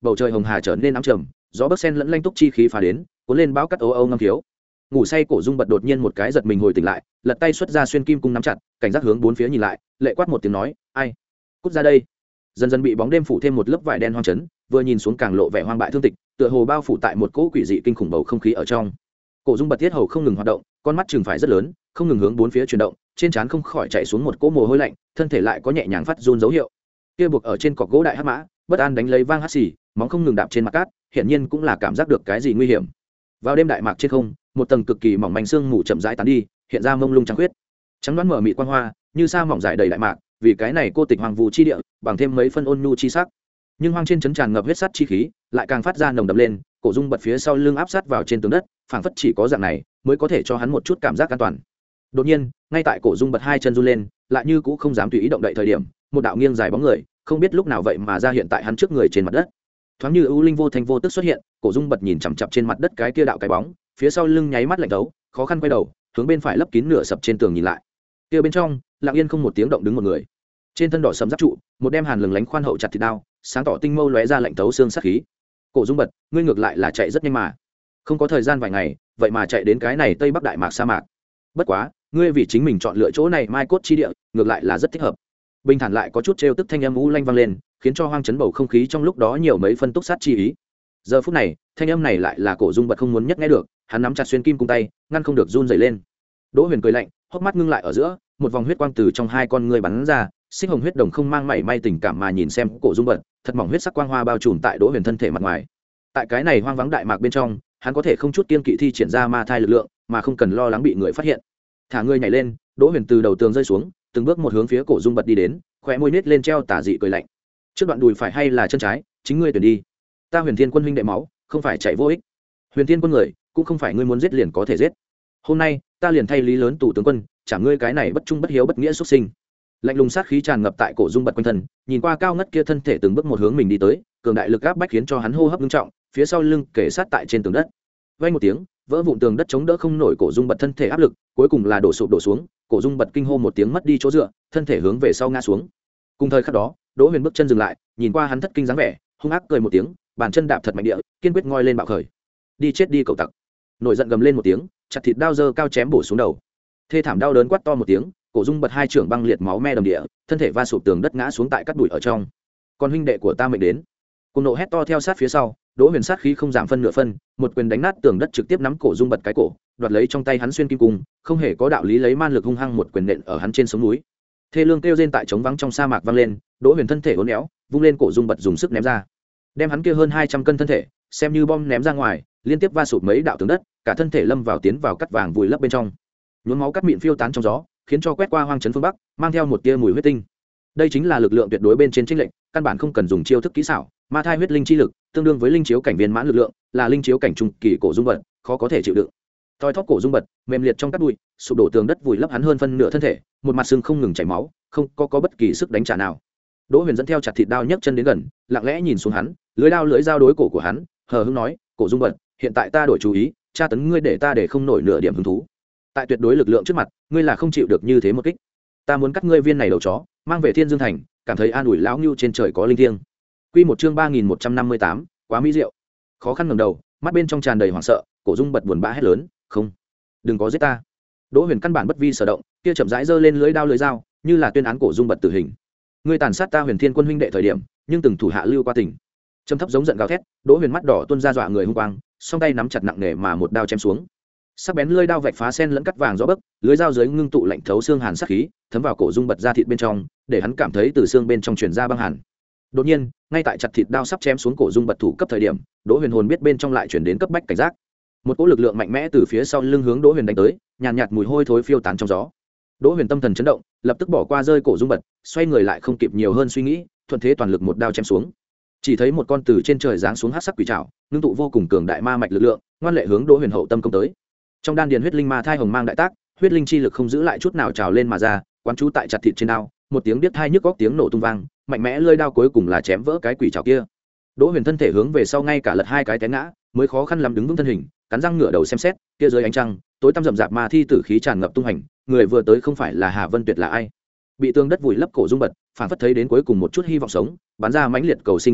Speaker 1: bầu trời hồng hà trở nên ám trầm, gió bấc sen lẫn lanh túc chi khí phá đến, cuốn lên bão cắt ố âu ngâm thiếu. Ngủ say Cổ Dung Bật đột nhiên một cái giật mình hồi tỉnh lại, lật tay xuất ra xuyên kim cung nắm chặt, cảnh giác hướng bốn phía nhìn lại, lệ quát một tiếng nói, ai, cút ra đây. Dần dần bị bóng đêm phủ thêm một lớp vải đen hoang chấn, vừa nhìn xuống càng lộ vẻ hoang bại thương tịch, tựa hồ bao phủ tại một cỗ quỷ dị kinh khủng bầu không khí ở trong. Cổ Dung Bật tiết hầu không ngừng hoạt động, con mắt chừng phải rất lớn, không ngừng hướng bốn phía chuyển động, trên trán không khỏi chạy xuống một cỗ mồ hôi lạnh, thân thể lại có nhẹ nhàng phát run dấu hiệu. Kia buộc ở trên cọc gỗ đại hắc mã, bất an đánh lấy vang hắt xì, móng không ngừng đạp trên mặt cát, hiển nhiên cũng là cảm giác được cái gì nguy hiểm. Vào đêm đại mạc trên không, một tầng cực kỳ mỏng manh sương mù chậm rãi tán đi, hiện ra mông lung trắng khuyết, trắng đoán mở mịt quang hoa, như sa mỏng dài đầy đại mạc, vì cái này cô tịch hoàng vu chi địa, bằng thêm mấy phân ôn nhu chi sắc. Nhưng hoang trên chấn tràn ngập huyết sắt chi khí, lại càng phát ra nồng đậm lên, Cổ Dung Bật phía sau lưng áp sát vào trên tường đất, phảng phất chỉ có dạng này mới có thể cho hắn một chút cảm giác an toàn. Đột nhiên, ngay tại Cổ Dung Bật hai chân run lên, lại như cũng không dám tùy ý động đậy thời điểm, một đạo nghiêng dài bóng người, không biết lúc nào vậy mà ra hiện tại hắn trước người trên mặt đất. Thoáng như ưu linh vô thanh vô tức xuất hiện, Cổ Dung Bật nhìn chằm chằm trên mặt đất cái kia đạo cái bóng, phía sau lưng nháy mắt lạnh thấu, khó khăn quay đầu, hướng bên phải lấp kín nửa sập trên tường nhìn lại. Kia bên trong, lặng yên không một tiếng động đứng một người. Trên thân đỏ sẫm giáp trụ, một đem hàn lừng lánh khoan hậu chặt thịt đao, sáng tỏ tinh mâu lóe ra lạnh thấu xương sát khí. Cổ Dung Bật, ngươi ngược lại là chạy rất nhanh mà. Không có thời gian vài ngày, vậy mà chạy đến cái này Tây Bắc Đại Mạc sa mạc. Bất quá, ngươi vì chính mình chọn lựa chỗ này mai cốt chi địa, ngược lại là rất thích hợp. Bình thản lại có chút trêu tức thanh âm u lanh vang lên, khiến cho hoang chấn bầu không khí trong lúc đó nhiều mấy phân túc sát chi ý. Giờ phút này, thanh âm này lại là Cổ Dung Bật không muốn nhất nghe được, hắn nắm chặt xuyên kim cung tay, ngăn không được run rẩy lên. Đỗ Huyền cười lạnh, hốc mắt ngưng lại ở giữa, một vòng huyết quang từ trong hai con ngươi bắn ra, xích hồng huyết đồng không mang mảy may tình cảm mà nhìn xem Cổ Dung Bật, thật mỏng huyết sắc quang hoa bao trùm tại Đỗ Huyền thân thể mặt ngoài. Tại cái này hoang vắng đại mạc bên trong, hắn có thể không chút kiên kỵ thi triển ra ma thai lực lượng, mà không cần lo lắng bị người phát hiện. Thả người nhảy lên, Đỗ Huyền từ đầu tường rơi xuống, từng bước một hướng phía Cổ Dung Bật đi đến, khóe môi nết lên treo tà dị cười lạnh. Trước đoạn đùi phải hay là chân trái, chính ngươi tuyển đi. Ta Huyền Thiên Quân huynh đệ máu, không phải chạy vô ích. Huyền Thiên Quân người, cũng không phải ngươi muốn giết liền có thể giết. Hôm nay, ta liền thay lý lớn tù tướng quân, trả ngươi cái này bất trung bất hiếu bất nghĩa xuất sinh. Lạnh lùng sát khí tràn ngập tại Cổ Dung Bật quanh thân, nhìn qua cao ngất kia thân thể từng bước một hướng mình đi tới, cường đại lực áp bách khiến cho hắn hô hấp nghiêm trọng, phía sau lưng kề sát tại trên tường đất. Vang một tiếng, vỡ vụn tường đất chống đỡ không nổi Cổ Dung Bật thân thể áp lực, cuối cùng là đổ sụp đổ xuống, Cổ Dung Bật kinh hô một tiếng mất đi chỗ dựa, thân thể hướng về sau ngã xuống. Cùng thời khắc đó, Đỗ Huyền bước chân dừng lại, nhìn qua hắn thất kinh dáng vẻ, hung ác cười một tiếng, bàn chân đạp thật mạnh địa, kiên quyết ngoi lên bạo khởi. Đi chết đi cậu tặc. Nổi giận gầm lên một tiếng, chặt thịt đao giơ cao chém bổ xuống đầu. Thê thảm đau đớn quát to một tiếng, Cổ Dung Bật hai trưởng băng liệt máu me đầm địa, thân thể va sụp tường đất ngã xuống tại cát bụi ở trong. Còn huynh đệ của ta mệnh đến. Cùng nộ hét to theo sát phía sau, Đỗ Huyền sát khí không giảm phân nửa phân, một quyền đánh nát tường đất trực tiếp nắm Cổ Dung Bật cái cổ, đoạt lấy trong tay hắn xuyên kim cung, không hề có đạo lý lấy man lực hung hăng một quyền nện ở hắn trên sống núi. Thê lương kêu rên tại trống vắng trong sa mạc vang lên, Đỗ Huyền thân thể uốn éo, vung lên Cổ Dung Bật dùng sức ném ra. Đem hắn kia hơn hai trăm cân thân thể, xem như bom ném ra ngoài, liên tiếp va sụp mấy đạo tường đất, cả thân thể lâm vào tiến vào cắt vàng vùi lấp bên trong. Nhuốm máu cắt mịn phiêu tán trong gió, khiến cho quét qua hoang trấn phương bắc, mang theo một tia mùi huyết tinh. Đây chính là lực lượng tuyệt đối bên trên chênh lệnh, căn bản không cần dùng chiêu thức kỹ xảo, ma thai huyết linh chi lực, tương đương với linh chiếu cảnh viên mãn lực lượng, là linh chiếu cảnh trung kỳ Cổ Dung Bật, khó có thể chịu đựng. Thoi thóp Cổ Dung Bật, mềm liệt trong cát bụi, sụp đổ tường đất vùi lấp hắn hơn phân nửa thân thể, một mặt xương không ngừng chảy máu, không có, có bất kỳ sức đánh trả nào. Đỗ Huyền dẫn theo chặt thịt đao nhấc chân đến gần, lặng lẽ nhìn xuống hắn, lưỡi đao lưỡi dao đối cổ của hắn, hờ hững nói, Cổ Dung Bật, hiện tại ta đổi chú ý, tra tấn ngươi để ta để không nổi nửa điểm hứng thú. Tại tuyệt đối lực lượng trước mặt, ngươi là không chịu được như thế một kích. Ta muốn cắt ngươi viên này đầu chó, mang về Thiên Dương thành, cảm thấy an ủi lão ngưu trên trời có linh thiêng. Quy một chương ba nghìn một trăm năm mươi tám, quá mỹ diệu. Khó khăn ngẩng đầu, mắt bên trong tràn đầy hoảng sợ, Cổ Dung Bật buồn bã hét lớn, "Không, đừng có giết ta." Đỗ Huyền căn bản bất vi sở động, kia chậm rãi giơ lên lưỡi đao lưỡi dao, như là tuyên án Cổ Dung Bật tử hình. Ngươi tàn sát ta Huyền Thiên Quân huynh đệ thời điểm, nhưng từng thủ hạ lưu qua tình. Trầm thấp giống giận gào thét, Đỗ Huyền mắt đỏ tuôn ra dọa người hung quang, song tay nắm chặt nặng nề mà một đao chém xuống. Sắc bén lưỡi đao vạch phá sen lẫn cắt vàng rõ bấc, lưỡi dao dưới ngưng tụ lạnh thấu xương hàn sát khí, thấm vào Cổ Dung Bật da thịt bên trong, để hắn cảm thấy từ xương bên trong truyền ra băng hàn. Đột nhiên, ngay tại chặt thịt đao sắp chém xuống Cổ Dung Bật thủ cấp thời điểm, Đỗ Huyền hồn biết bên trong lại chuyển đến cấp bách cảnh giác. Một cỗ lực lượng mạnh mẽ từ phía sau lưng hướng Đỗ Huyền đánh tới, nhàn nhạt, nhạt mùi hôi thối phiêu tán trong gió. Đỗ Huyền tâm thần chấn động, lập tức bỏ qua rơi Cổ Dung Bật, xoay người lại không kịp nhiều hơn suy nghĩ, thuận thế toàn lực một đao chém xuống. Chỉ thấy một con từ trên trời giáng xuống hắc sắc quỷ trảo, ngưng tụ vô cùng cường đại ma mạch lực lượng, ngoan lệ hướng Đỗ Huyền hậu tâm công tới. Trong đan điền huyết linh ma thai hồng mang đại tác, huyết linh chi lực không giữ lại chút nào trào lên mà ra, quán chú tại chặt thịt trên đao, một tiếng điếc tai nhức góc tiếng nổ tung vang, mạnh mẽ lưỡi đao cuối cùng là chém vỡ cái quỷ trảo kia. Đỗ Huyền thân thể hướng về sau ngay cả lật hai cái té ngã, mới khó khăn lắm đứng vững thân hình, cắn răng ngửa đầu xem xét, kia dưới ánh trăng, tối tăm rậm rạp ma thi tử khí tràn ngập tung hành, người vừa tới không phải là Hà Vân Tuyệt là ai? Bị tường đất vùi lấp Cổ Dung Bật, phản phất thấy đến cuối cùng một chút hy vọng sống, bắn ra mãnh liệt cầu sinh chi lực,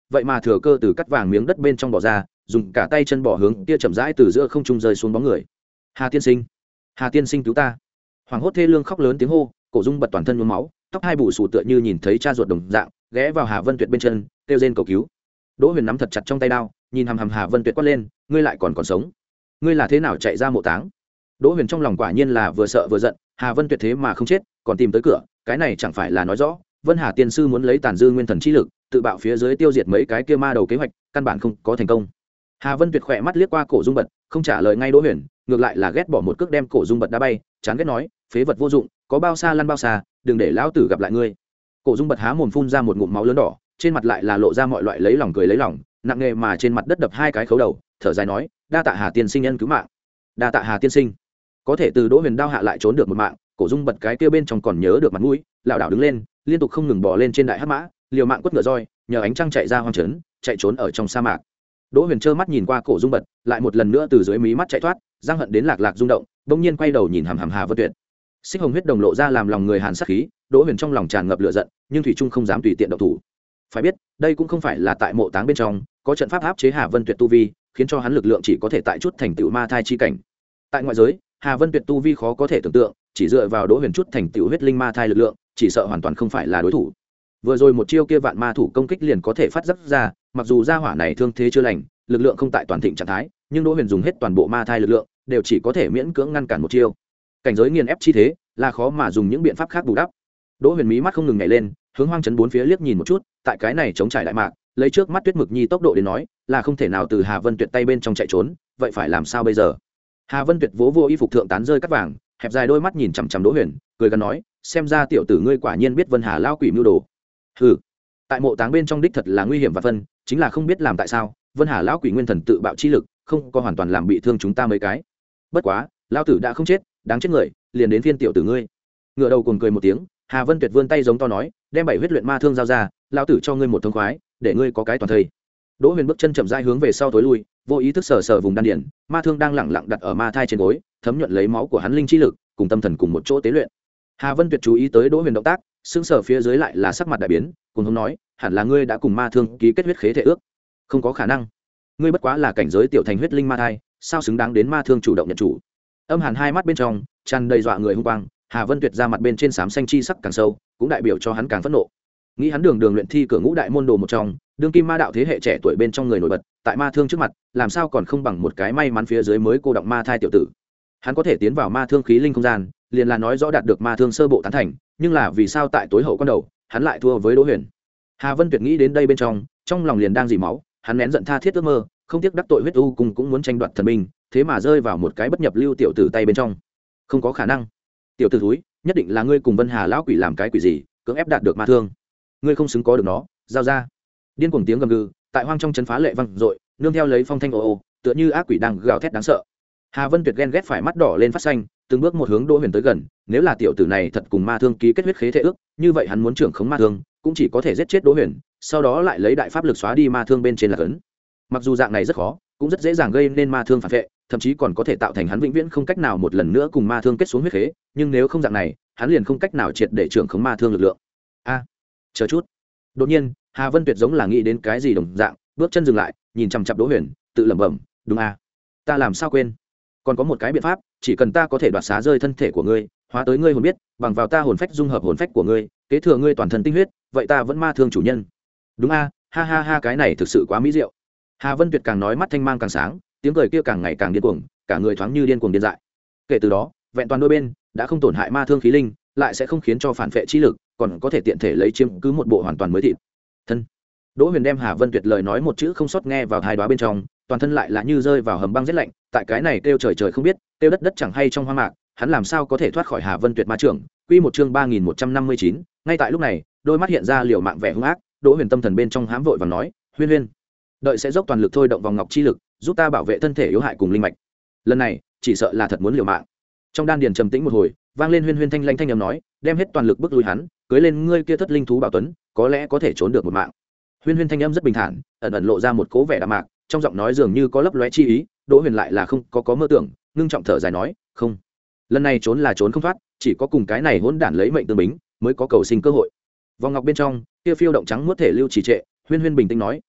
Speaker 1: vậy mà thừa cơ từ cắt vàng miếng đất bên trong bỏ ra, dùng cả tay chân bỏ hướng kia chậm rãi từ giữa không trung rơi xuống bóng người. Hà tiên sinh, Hà tiên sinh cứu ta! Hoàng hốt thê lương khóc lớn tiếng hô, Cổ Dung bật toàn thân nhuốm máu, tóc hai bù xù tựa như nhìn thấy cha ruột đồng dạng, ghé vào Hà Vân Tuyệt bên chân, kêu rên cầu cứu. Đỗ Huyền nắm thật chặt trong tay đao, nhìn hằm hằm Hà Vân Tuyệt quát lên, ngươi lại còn còn sống? Ngươi là thế nào chạy ra mộ táng? Đỗ Huyền trong lòng quả nhiên là vừa sợ vừa giận, Hà Vân Tuyệt thế mà không chết, còn tìm tới cửa, cái này chẳng phải là nói rõ, Vân Hà tiên sư muốn lấy tàn dư nguyên thần chi lực, tự bạo phía dưới tiêu diệt mấy cái kia ma đầu kế hoạch, căn bản không có thành công. Hà Vân Tuyệt khỏe mắt liếc qua Cổ Dung Bật, không trả lời ngay Đỗ Huyền, ngược lại là ghét bỏ một cước đem Cổ Dung Bật đá bay, chán ghét nói, phế vật vô dụng, có bao xa lăn bao xa, đừng để lão tử gặp lại ngươi. Cổ Dung Bật há mồm phun ra một ngụm máu lớn đỏ, trên mặt lại là lộ ra mọi loại lấy lòng cười lấy lòng, nặng nề mà trên mặt đất đập hai cái khấu đầu, thở dài nói, đa tạ Hà tiên sinh nhân cứu mạng. Đa tạ Hà tiên sinh. Có thể từ Đỗ Huyền đao hạ lại trốn được một mạng, Cổ Dung Bật cái kia bên trong còn nhớ được mặt mũi, lảo đảo đứng lên, liên tục không ngừng bò lên trên đại hắc mã, liều mạng quất ngựa roi, nhờ ánh trăng chạy ra hoang trấn, chạy trốn ở trong sa mạc. Đỗ Huyền trơ mắt nhìn qua Cổ Dung Bật, lại một lần nữa từ dưới mí mắt chạy thoát, giang hận đến lạc lạc rung động, bỗng nhiên quay đầu nhìn hằm hằm Hà Vân Tuyệt. Xích hồng huyết đồng lộ ra làm lòng người hàn sát khí, Đỗ Huyền trong lòng tràn ngập lửa giận, nhưng thủy trung không dám tùy tiện động thủ. Phải biết, đây cũng không phải là tại mộ táng bên trong, có trận pháp áp chế Hà Vân Tuyệt tu vi, khiến cho hắn lực lượng chỉ có thể tại chút thành tựu ma thai chi cảnh. Tại ngoại giới, Hà Vân Tuyệt tu vi khó có thể tưởng tượng, chỉ dựa vào Đỗ Huyền chút thành tựu huyết linh ma thai lực lượng, chỉ sợ hoàn toàn không phải là đối thủ. Vừa rồi một chiêu kia vạn ma thủ công kích liền có thể phát giác ra, mặc dù gia hỏa này thương thế chưa lành, lực lượng không tại toàn thịnh trạng thái, nhưng Đỗ Huyền dùng hết toàn bộ ma thai lực lượng, đều chỉ có thể miễn cưỡng ngăn cản một chiêu. Cảnh giới nghiền ép chi thế, là khó mà dùng những biện pháp khác bù đắp. Đỗ Huyền mí mắt không ngừng nhảy lên, hướng hoang trấn bốn phía liếc nhìn một chút, tại cái này chống trải đại mạc, lấy trước mắt Tuyết Mực Nhi tốc độ đến nói, là không thể nào từ Hà Vân Tuyệt tay bên trong chạy trốn, vậy phải làm sao bây giờ? Hà Vân Tuyệt vỗ vô y phục thượng tán rơi cắt vàng, hẹp dài đôi mắt nhìn chằm chằm Đỗ Huyền, cười gần nói, xem ra tiểu tử ngươi quả nhiên biết Vân Hà lao quỷ mưu đồ. Hừ, tại mộ táng bên trong đích thật là nguy hiểm và phân, chính là không biết làm tại sao, Vân Hà lão quỷ nguyên thần tự bạo chi lực, không có hoàn toàn làm bị thương chúng ta mấy cái. Bất quá, lão tử đã không chết, đáng chết người, liền đến phiên tiểu tử ngươi. Ngựa đầu cuồng cười một tiếng, Hà Vân Tuyệt vươn tay giống to nói, đem bảy huyết luyện ma thương giao ra, lão tử cho ngươi một thông khoái, để ngươi có cái toàn thây. Đỗ Huyền bước chân chậm rãi hướng về sau tối lui, vô ý thức sờ sờ vùng đan điền, ma thương đang lẳng lặng đặt ở ma thai trên gối, thấm nhuận lấy máu của hắn linh chi lực, cùng tâm thần cùng một chỗ tế luyện. Hà Vân Tuyệt chú ý tới Đỗ Huyền động tác, sững sờ phía dưới lại là sắc mặt đại biến, cùng hống nói, hẳn là ngươi đã cùng ma thương ký kết huyết khế thể ước. Không có khả năng, ngươi bất quá là cảnh giới tiểu thành huyết linh ma thai, sao xứng đáng đến ma thương chủ động nhận chủ? Âm hàn hai mắt bên trong tràn đầy dọa người hung quang, Hà Vân Tuyệt ra mặt bên trên xám xanh chi sắc càng sâu, cũng đại biểu cho hắn càng phẫn nộ. Nghĩ hắn đường đường luyện thi cửa ngũ đại môn đồ một trong, đương kim ma đạo thế hệ trẻ tuổi bên trong người nổi bật, tại ma thương trước mặt, làm sao còn không bằng một cái may mắn phía dưới mới cô động ma thai tiểu tử. Hắn có thể tiến vào ma thương khí linh không gian, liền là nói rõ đạt được ma thương sơ bộ tán thành, nhưng là vì sao tại tối hậu quan đầu, hắn lại thua với Đỗ Huyền? Hà Vân Tuyệt nghĩ đến đây bên trong, trong lòng liền đang dỉ máu, hắn nén giận tha thiết ước mơ, không tiếc đắc tội huyết u cùng cũng muốn tranh đoạt thần binh, thế mà rơi vào một cái bất nhập lưu tiểu tử tay bên trong. Không có khả năng. Tiểu tử thúi, nhất định là ngươi cùng Vân Hà lão quỷ làm cái quỷ gì, cưỡng ép đạt được ma thương. Ngươi không xứng có được nó, giao ra. Điên cuồng tiếng gầm gừ, tại hoang trong chấn phá lệ vang dội, nương theo lấy phong thanh ồ ồ, tựa như ác quỷ đang gào thét đáng sợ. Hà Vân Tuyệt ghen ghét phải mắt đỏ lên phát xanh, từng bước một hướng Đỗ Huyền tới gần, nếu là tiểu tử này thật cùng ma thương ký kết huyết khế thể ước, như vậy hắn muốn trưởng khống ma thương, cũng chỉ có thể giết chết Đỗ Huyền, sau đó lại lấy đại pháp lực xóa đi ma thương bên trên là cấn. Mặc dù dạng này rất khó, cũng rất dễ dàng gây nên ma thương phản vệ, thậm chí còn có thể tạo thành hắn vĩnh viễn không cách nào một lần nữa cùng ma thương kết xuống huyết khế, nhưng nếu không dạng này, hắn liền không cách nào triệt để trưởng khống ma thương lực lượng. A, chờ chút. Đột nhiên, Hà Vân Tuyệt giống là nghĩ đến cái gì đồng dạng, bước chân dừng lại, nhìn chằm chằm Đỗ Huyền, tự lẩm bẩm, đúng a, ta làm sao quên? Còn có một cái biện pháp, chỉ cần ta có thể đoạt xá rơi thân thể của ngươi, hóa tới ngươi hồn biết, bằng vào ta hồn phách dung hợp hồn phách của ngươi, kế thừa ngươi toàn thân tinh huyết, vậy ta vẫn ma thương chủ nhân. Đúng a, ha ha ha, cái này thực sự quá mỹ diệu. Hà Vân Tuyệt càng nói mắt thanh mang càng sáng, tiếng cười kia càng ngày càng điên cuồng, cả người thoáng như điên cuồng điên dại. Kể từ đó, vẹn toàn đôi bên đã không tổn hại ma thương khí linh, lại sẽ không khiến cho phản phệ chi lực, còn có thể tiện thể lấy chiếm cứ một bộ hoàn toàn mới thịt. Thân. Đỗ Huyền đem Hà Vân Tuyệt lời nói một chữ không sót nghe vào tai đoá bên trong, toàn thân lại là như rơi vào hầm băng rét lạnh, tại cái này kêu trời trời không biết, kêu đất đất chẳng hay trong hoang mạc, hắn làm sao có thể thoát khỏi Hà Vân Tuyệt ma trưởng. Quy một chương ba nghìn một trăm năm mươi chín, ngay tại lúc này, đôi mắt hiện ra liều mạng vẻ hung ác, Đỗ Huyền tâm thần bên trong hám vội và nói, "Huyên Huyên, đợi sẽ dốc toàn lực thôi động vòng ngọc chi lực, giúp ta bảo vệ thân thể yếu hại cùng linh mạch. Lần này, chỉ sợ là thật muốn liều mạng." Trong đan điền trầm tĩnh một hồi, vang lên Huyên Huyên thanh lãnh thanh âm nói, "Đem hết toàn lực bức lui hắn, cưới lên ngươi kia thất linh thú bảo tuấn, có lẽ có thể trốn được một mạng." Huyên Huyên thanh âm rất bình thản, ẩn ẩn lộ ra một cố vẻ đạm mạc, trong giọng nói dường như có lấp lóe chi ý. Đỗ Huyền lại là không có có mơ tưởng, ngưng trọng thở dài nói, "Không, lần này trốn là trốn không thoát, chỉ có cùng cái này hỗn đản lấy mệnh tương bính, mới có cầu sinh cơ hội." Vòng ngọc bên trong, kia phiêu động trắng muốt thể lưu trì trệ, Huyên Huyên bình tĩnh nói,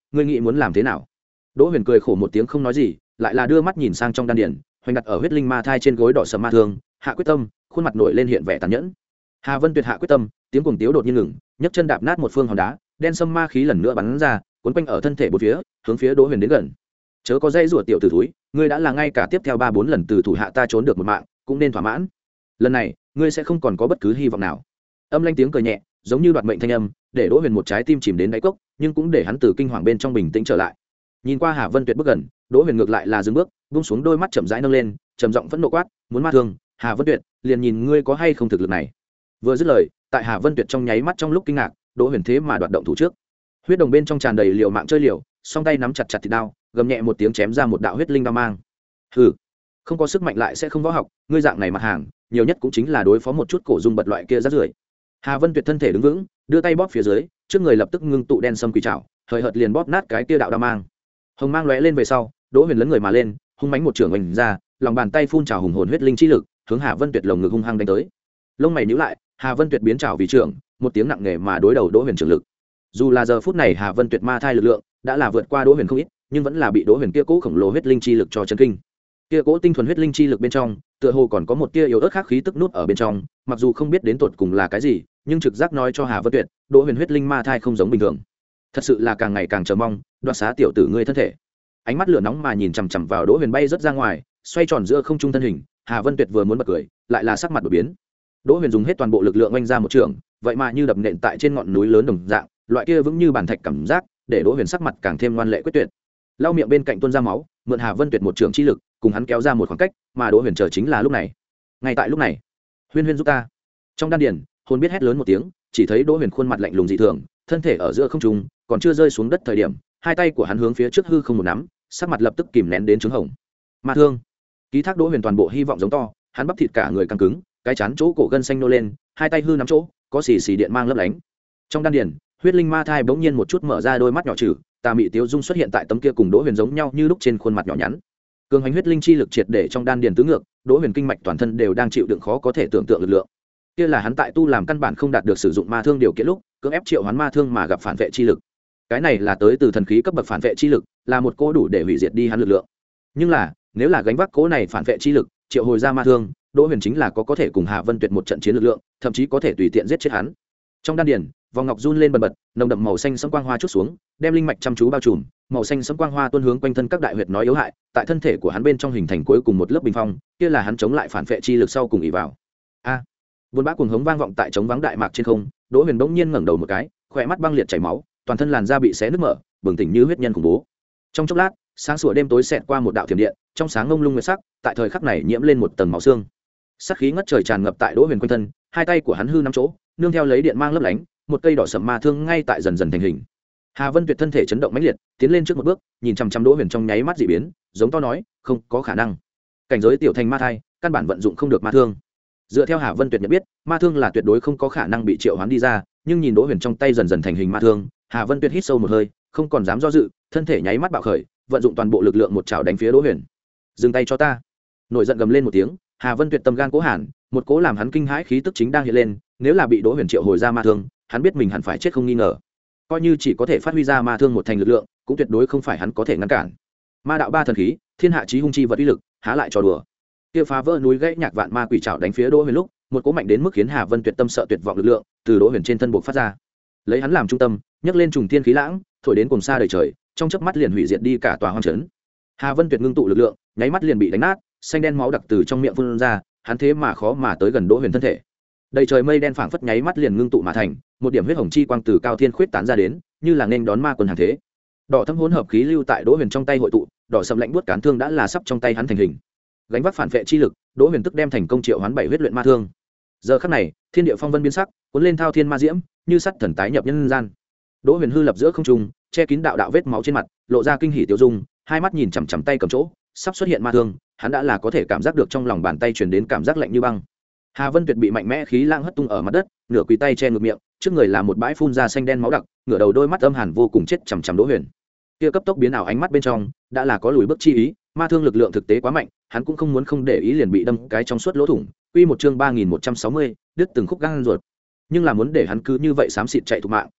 Speaker 1: ngươi nghĩ muốn làm thế nào? Đỗ Huyền cười khổ một tiếng không nói gì, lại là đưa mắt nhìn sang trong đan điền, hoành đặt ở huyết linh ma thai trên gối đỏ sầm ma thương, hạ quyết tâm, khuôn mặt nổi lên hiện vẻ tàn nhẫn. Hà Vân Tuyệt hạ quyết tâm, tiếng cuồng tiếu đột nhiên ngừng, nhấc chân đạp nát một phương hòn đá, đen sâm ma khí lần nữa bắn ra, cuốn quanh ở thân thể bốn phía, hướng phía Đỗ Huyền đến gần. Chớ có dây rủa tiểu tử thúi, ngươi đã là ngay cả tiếp theo ba bốn lần từ thủ hạ ta trốn được một mạng, cũng nên thỏa mãn. Lần này, ngươi sẽ không còn có bất cứ hy vọng nào. Âm lanh tiếng cười nhẹ, giống như đoạt mệnh thanh âm, để Đỗ Huyền một trái tim chìm đến đáy cốc, nhưng cũng để hắn từ kinh hoàng bên trong bình tĩnh trở lại. Nhìn qua Hà Vân Tuyệt bước gần, Đỗ Huyền ngược lại là dừng bước, buông xuống đôi mắt chậm rãi nâng lên, trầm giọng phẫn nộ quát, muốn ma thương, Hà Vân Tuyệt, liền nhìn ngươi có hay không thực lực này. Vừa dứt lời, tại Hà Vân Tuyệt trong nháy mắt trong lúc kinh ngạc, Đỗ Huyền thế mà đoạt động thủ trước. Huyết đồng bên trong tràn đầy liều mạng chơi liều, song tay nắm chặt chặt thịt đao, gầm nhẹ một tiếng chém ra một đạo huyết linh đao mang. Hừ, không có sức mạnh lại sẽ không võ học, ngươi dạng này mặt hàng, nhiều nhất cũng chính là đối phó một chút cổ dung bật loại kia rác rưởi. Hà Vân Tuyệt thân thể đứng vững, đưa tay bóp phía dưới, trước người lập tức ngưng tụ đen sâm quỷ trảo, hời hợt liền bóp nát cái kia đạo đao mang. Hồng mang lóe lên về sau, Đỗ Huyền lấn người mà lên, hung mãnh một trường oanh ra, lòng bàn tay phun trào hùng hồn huyết linh chi lực, hướng Hà Vân Tuyệt lồng ngực hung hăng đánh tới. Lông mày nhíu lại, Hà Vân Tuyệt biến trảo vì trưởng, một tiếng nặng nề mà đối đầu Đỗ Huyền trường lực. Dù là giờ phút này Hà Vân Tuyệt ma thai lực lượng đã là vượt qua Đỗ Huyền không ít, nhưng vẫn là bị Đỗ Huyền kia cố khổng lồ huyết linh chi lực cho chấn kinh. Kia cố tinh thuần huyết linh chi lực bên trong, tựa hồ còn có một tia yếu ớt khác khí tức nút ở bên trong, mặc dù không biết đến tột cùng là cái gì, nhưng trực giác nói cho Hà Vân Tuyệt, Đỗ Huyền huyết linh ma thai không giống bình thường. Thật sự là càng ngày càng chờ mong, đoạt xá tiểu tử ngươi thân thể. Ánh mắt lửa nóng mà nhìn chằm chằm vào Đỗ Huyền bay rất ra ngoài, xoay tròn giữa không trung thân hình, Hà Vân Tuyệt vừa muốn bật cười, lại là sắc mặt đổi biến. Đỗ Huyền dùng hết toàn bộ lực lượng oanh ra một trường, vậy mà như đập nện tại trên ngọn núi lớn đồng dạng, loại kia vững như bàn thạch cảm giác, để Đỗ Huyền sắc mặt càng thêm ngoan lệ quyết tuyệt. Lau miệng bên cạnh tuôn ra máu, mượn Hà Vân Tuyệt một trường chi lực, cùng hắn kéo ra một khoảng cách, mà Đỗ Huyền chờ chính là lúc này. Ngay tại lúc này, Huyên Huyên giúp ta. Trong đan điền, hồn biết hét lớn một tiếng, chỉ thấy Đỗ Huyền khuôn mặt lạnh lùng dị thường, thân thể ở giữa không trung, còn chưa rơi xuống đất thời điểm, hai tay của hắn hướng phía trước hư không một nắm, sắc mặt lập tức kìm nén đến trứng hồng. Ma thương. Ký thác Đỗ Huyền toàn bộ hy vọng giống to, hắn bắp thịt cả người căng cứng, cái chán chỗ cổ gân xanh nô lên, hai tay hư nắm chỗ, có xì xì điện mang lấp lánh. Trong đan điền, huyết linh ma thai bỗng nhiên một chút mở ra đôi mắt nhỏ trừ, tà mị tiêu dung xuất hiện tại tấm kia cùng Đỗ Huyền giống nhau như lúc trên khuôn mặt nhỏ nhắn. Cường hành huyết linh chi lực triệt để trong đan điền tứ ngược, Đỗ Huyền kinh mạch toàn thân đều đang chịu đựng khó có thể tưởng tượng lực lượng. Kia là hắn tại tu làm căn bản không đạt được sử dụng ma thương điều kiện lúc, cưỡng ép triệu hoán ma thương mà gặp phản vệ chi lực. Cái này là tới từ thần khí cấp bậc phản vệ chi lực, là một cỗ đủ để hủy diệt đi hắn lực lượng. Nhưng là, nếu là gánh vác cỗ này phản vệ chi lực, triệu hồi ra ma thương, Đỗ Huyền chính là có có thể cùng Hà Vân Tuyệt một trận chiến lực lượng, thậm chí có thể tùy tiện giết chết hắn. Trong đan điền, vòng ngọc run lên bần bật, nồng đậm màu xanh sẫm quang hoa chút xuống, đem linh mạch chăm chú bao trùm, màu xanh sẫm quang hoa tuôn hướng quanh thân các đại huyệt nói yếu hại, tại thân thể của hắn bên trong hình thành cuối cùng một lớp bình phong, kia là hắn chống lại phản vệ chi lực sau cùng ỷ vào. A! À, buồn bã cuồng hống vang vọng tại trống vắng đại mạc trên không, Đỗ Huyền bỗng nhiên ngẩng đầu một cái, khóe mắt băng liệt chảy máu, toàn thân làn da bị xé nứt mở, bừng tỉnh như huyết nhân khủng bố. Trong chốc lát, sáng sủa đêm tối xẹt qua một đạo thiểm điện, trong sáng ngông lung nguyệt sắc, tại thời khắc này nhiễm lên một tầng máu xương. Sát khí ngất trời tràn ngập tại Đỗ Huyền quanh thân, hai tay của hắn hư nắm chỗ, nương theo lấy điện mang lấp lánh, một cây đỏ sẫm ma thương ngay tại dần dần thành hình. Hà Vân Tuyệt thân thể chấn động mãnh liệt, tiến lên trước một bước, nhìn chằm chằm Đỗ Huyền trong nháy mắt dị biến, giống to nói, không có khả năng. Cảnh giới tiểu thành ma thai, căn bản vận dụng không được ma thương. Dựa theo Hà Vân Tuyệt nhận biết, ma thương là tuyệt đối không có khả năng bị triệu hoán đi ra, nhưng nhìn Đỗ Huyền trong tay dần dần thành hình ma thương, Hà Vân Tuyệt hít sâu một hơi, không còn dám do dự, thân thể nháy mắt bạo khởi, vận dụng toàn bộ lực lượng một chảo đánh phía Đỗ Huyền. Dừng tay cho ta! Nổi giận gầm lên một tiếng, Hà Vân Tuyệt tâm gan cố hàn, một cố làm hắn kinh hãi khí tức chính đang hiện lên, nếu là bị Đỗ Huyền triệu hồi ra ma thương, hắn biết mình hẳn phải chết không nghi ngờ. Coi như chỉ có thể phát huy ra ma thương một thành lực lượng, cũng tuyệt đối không phải hắn có thể ngăn cản. Ma đạo ba thần khí, thiên hạ chí hung chi vật uy lực, há lại trò đùa. Kia phá vỡ núi gãy nhạc vạn ma quỷ trảo đánh phía Đỗ Huyền lúc, một cỗ mạnh đến mức khiến Hà Vân Tuyệt tâm sợ tuyệt vọng lực lượng từ Đỗ Huyền trên thân buộc phát ra. Lấy hắn làm trung tâm, nhấc lên trùng thiên khí lãng, thổi đến cùng xa đời trời, trong chớp mắt liền hủy diệt đi cả tòa hoang trấn. Hà Vân Tuyệt ngưng tụ lực lượng, nháy mắt liền bị đánh nát, xanh đen máu đặc từ trong miệng phun ra, hắn thế mà khó mà tới gần Đỗ Huyền thân thể. Đầy trời mây đen phảng phất nháy mắt liền ngưng tụ mà thành, một điểm huyết hồng chi quang từ cao thiên khuyết tán ra đến, như là nên đón ma quân hàng thế. Đỏ thẫm hỗn hợp khí lưu tại Đỗ Huyền trong tay hội tụ, đỏ sầm lạnh buốt cán thương đã là sắp trong tay hắn thành hình. Gánh vác phản vệ chi lực, Đỗ Huyền tức đem thành công triệu hoán bảy huyết luyện ma thương. Giờ khắc này, thiên địa phong vân biến sắc, cuốn lên thao thiên ma diễm, như sắt thần tái nhập nhân gian. Đỗ Huyền hư lập giữa không trung, che kín đạo đạo vết máu trên mặt, lộ ra kinh hỉ tiêu dung, hai mắt nhìn chằm chằm tay cầm chỗ, sắp xuất hiện ma thương, hắn đã là có thể cảm giác được trong lòng bàn tay truyền đến cảm giác lạnh như băng. Hà Vân Tuyệt bị mạnh mẽ khí lãng hất tung ở mặt đất, nửa quỳ tay che ngực miệng, trước người là một bãi phun ra xanh đen máu đặc, ngửa đầu đôi mắt âm hàn vô cùng chết chằm chằm Đỗ Huyền. Kia cấp tốc biến ảo ánh mắt bên trong, đã là có lùi bước chi ý, ma thương lực lượng thực tế quá mạnh, hắn cũng không muốn không để ý liền bị đâm cái trong suốt lỗ thủng. Quy một chương ba nghìn một trăm sáu mươi, đứt từng khúc gan ruột. Nhưng là muốn để hắn cứ như vậy xám xịt chạy thục mạng,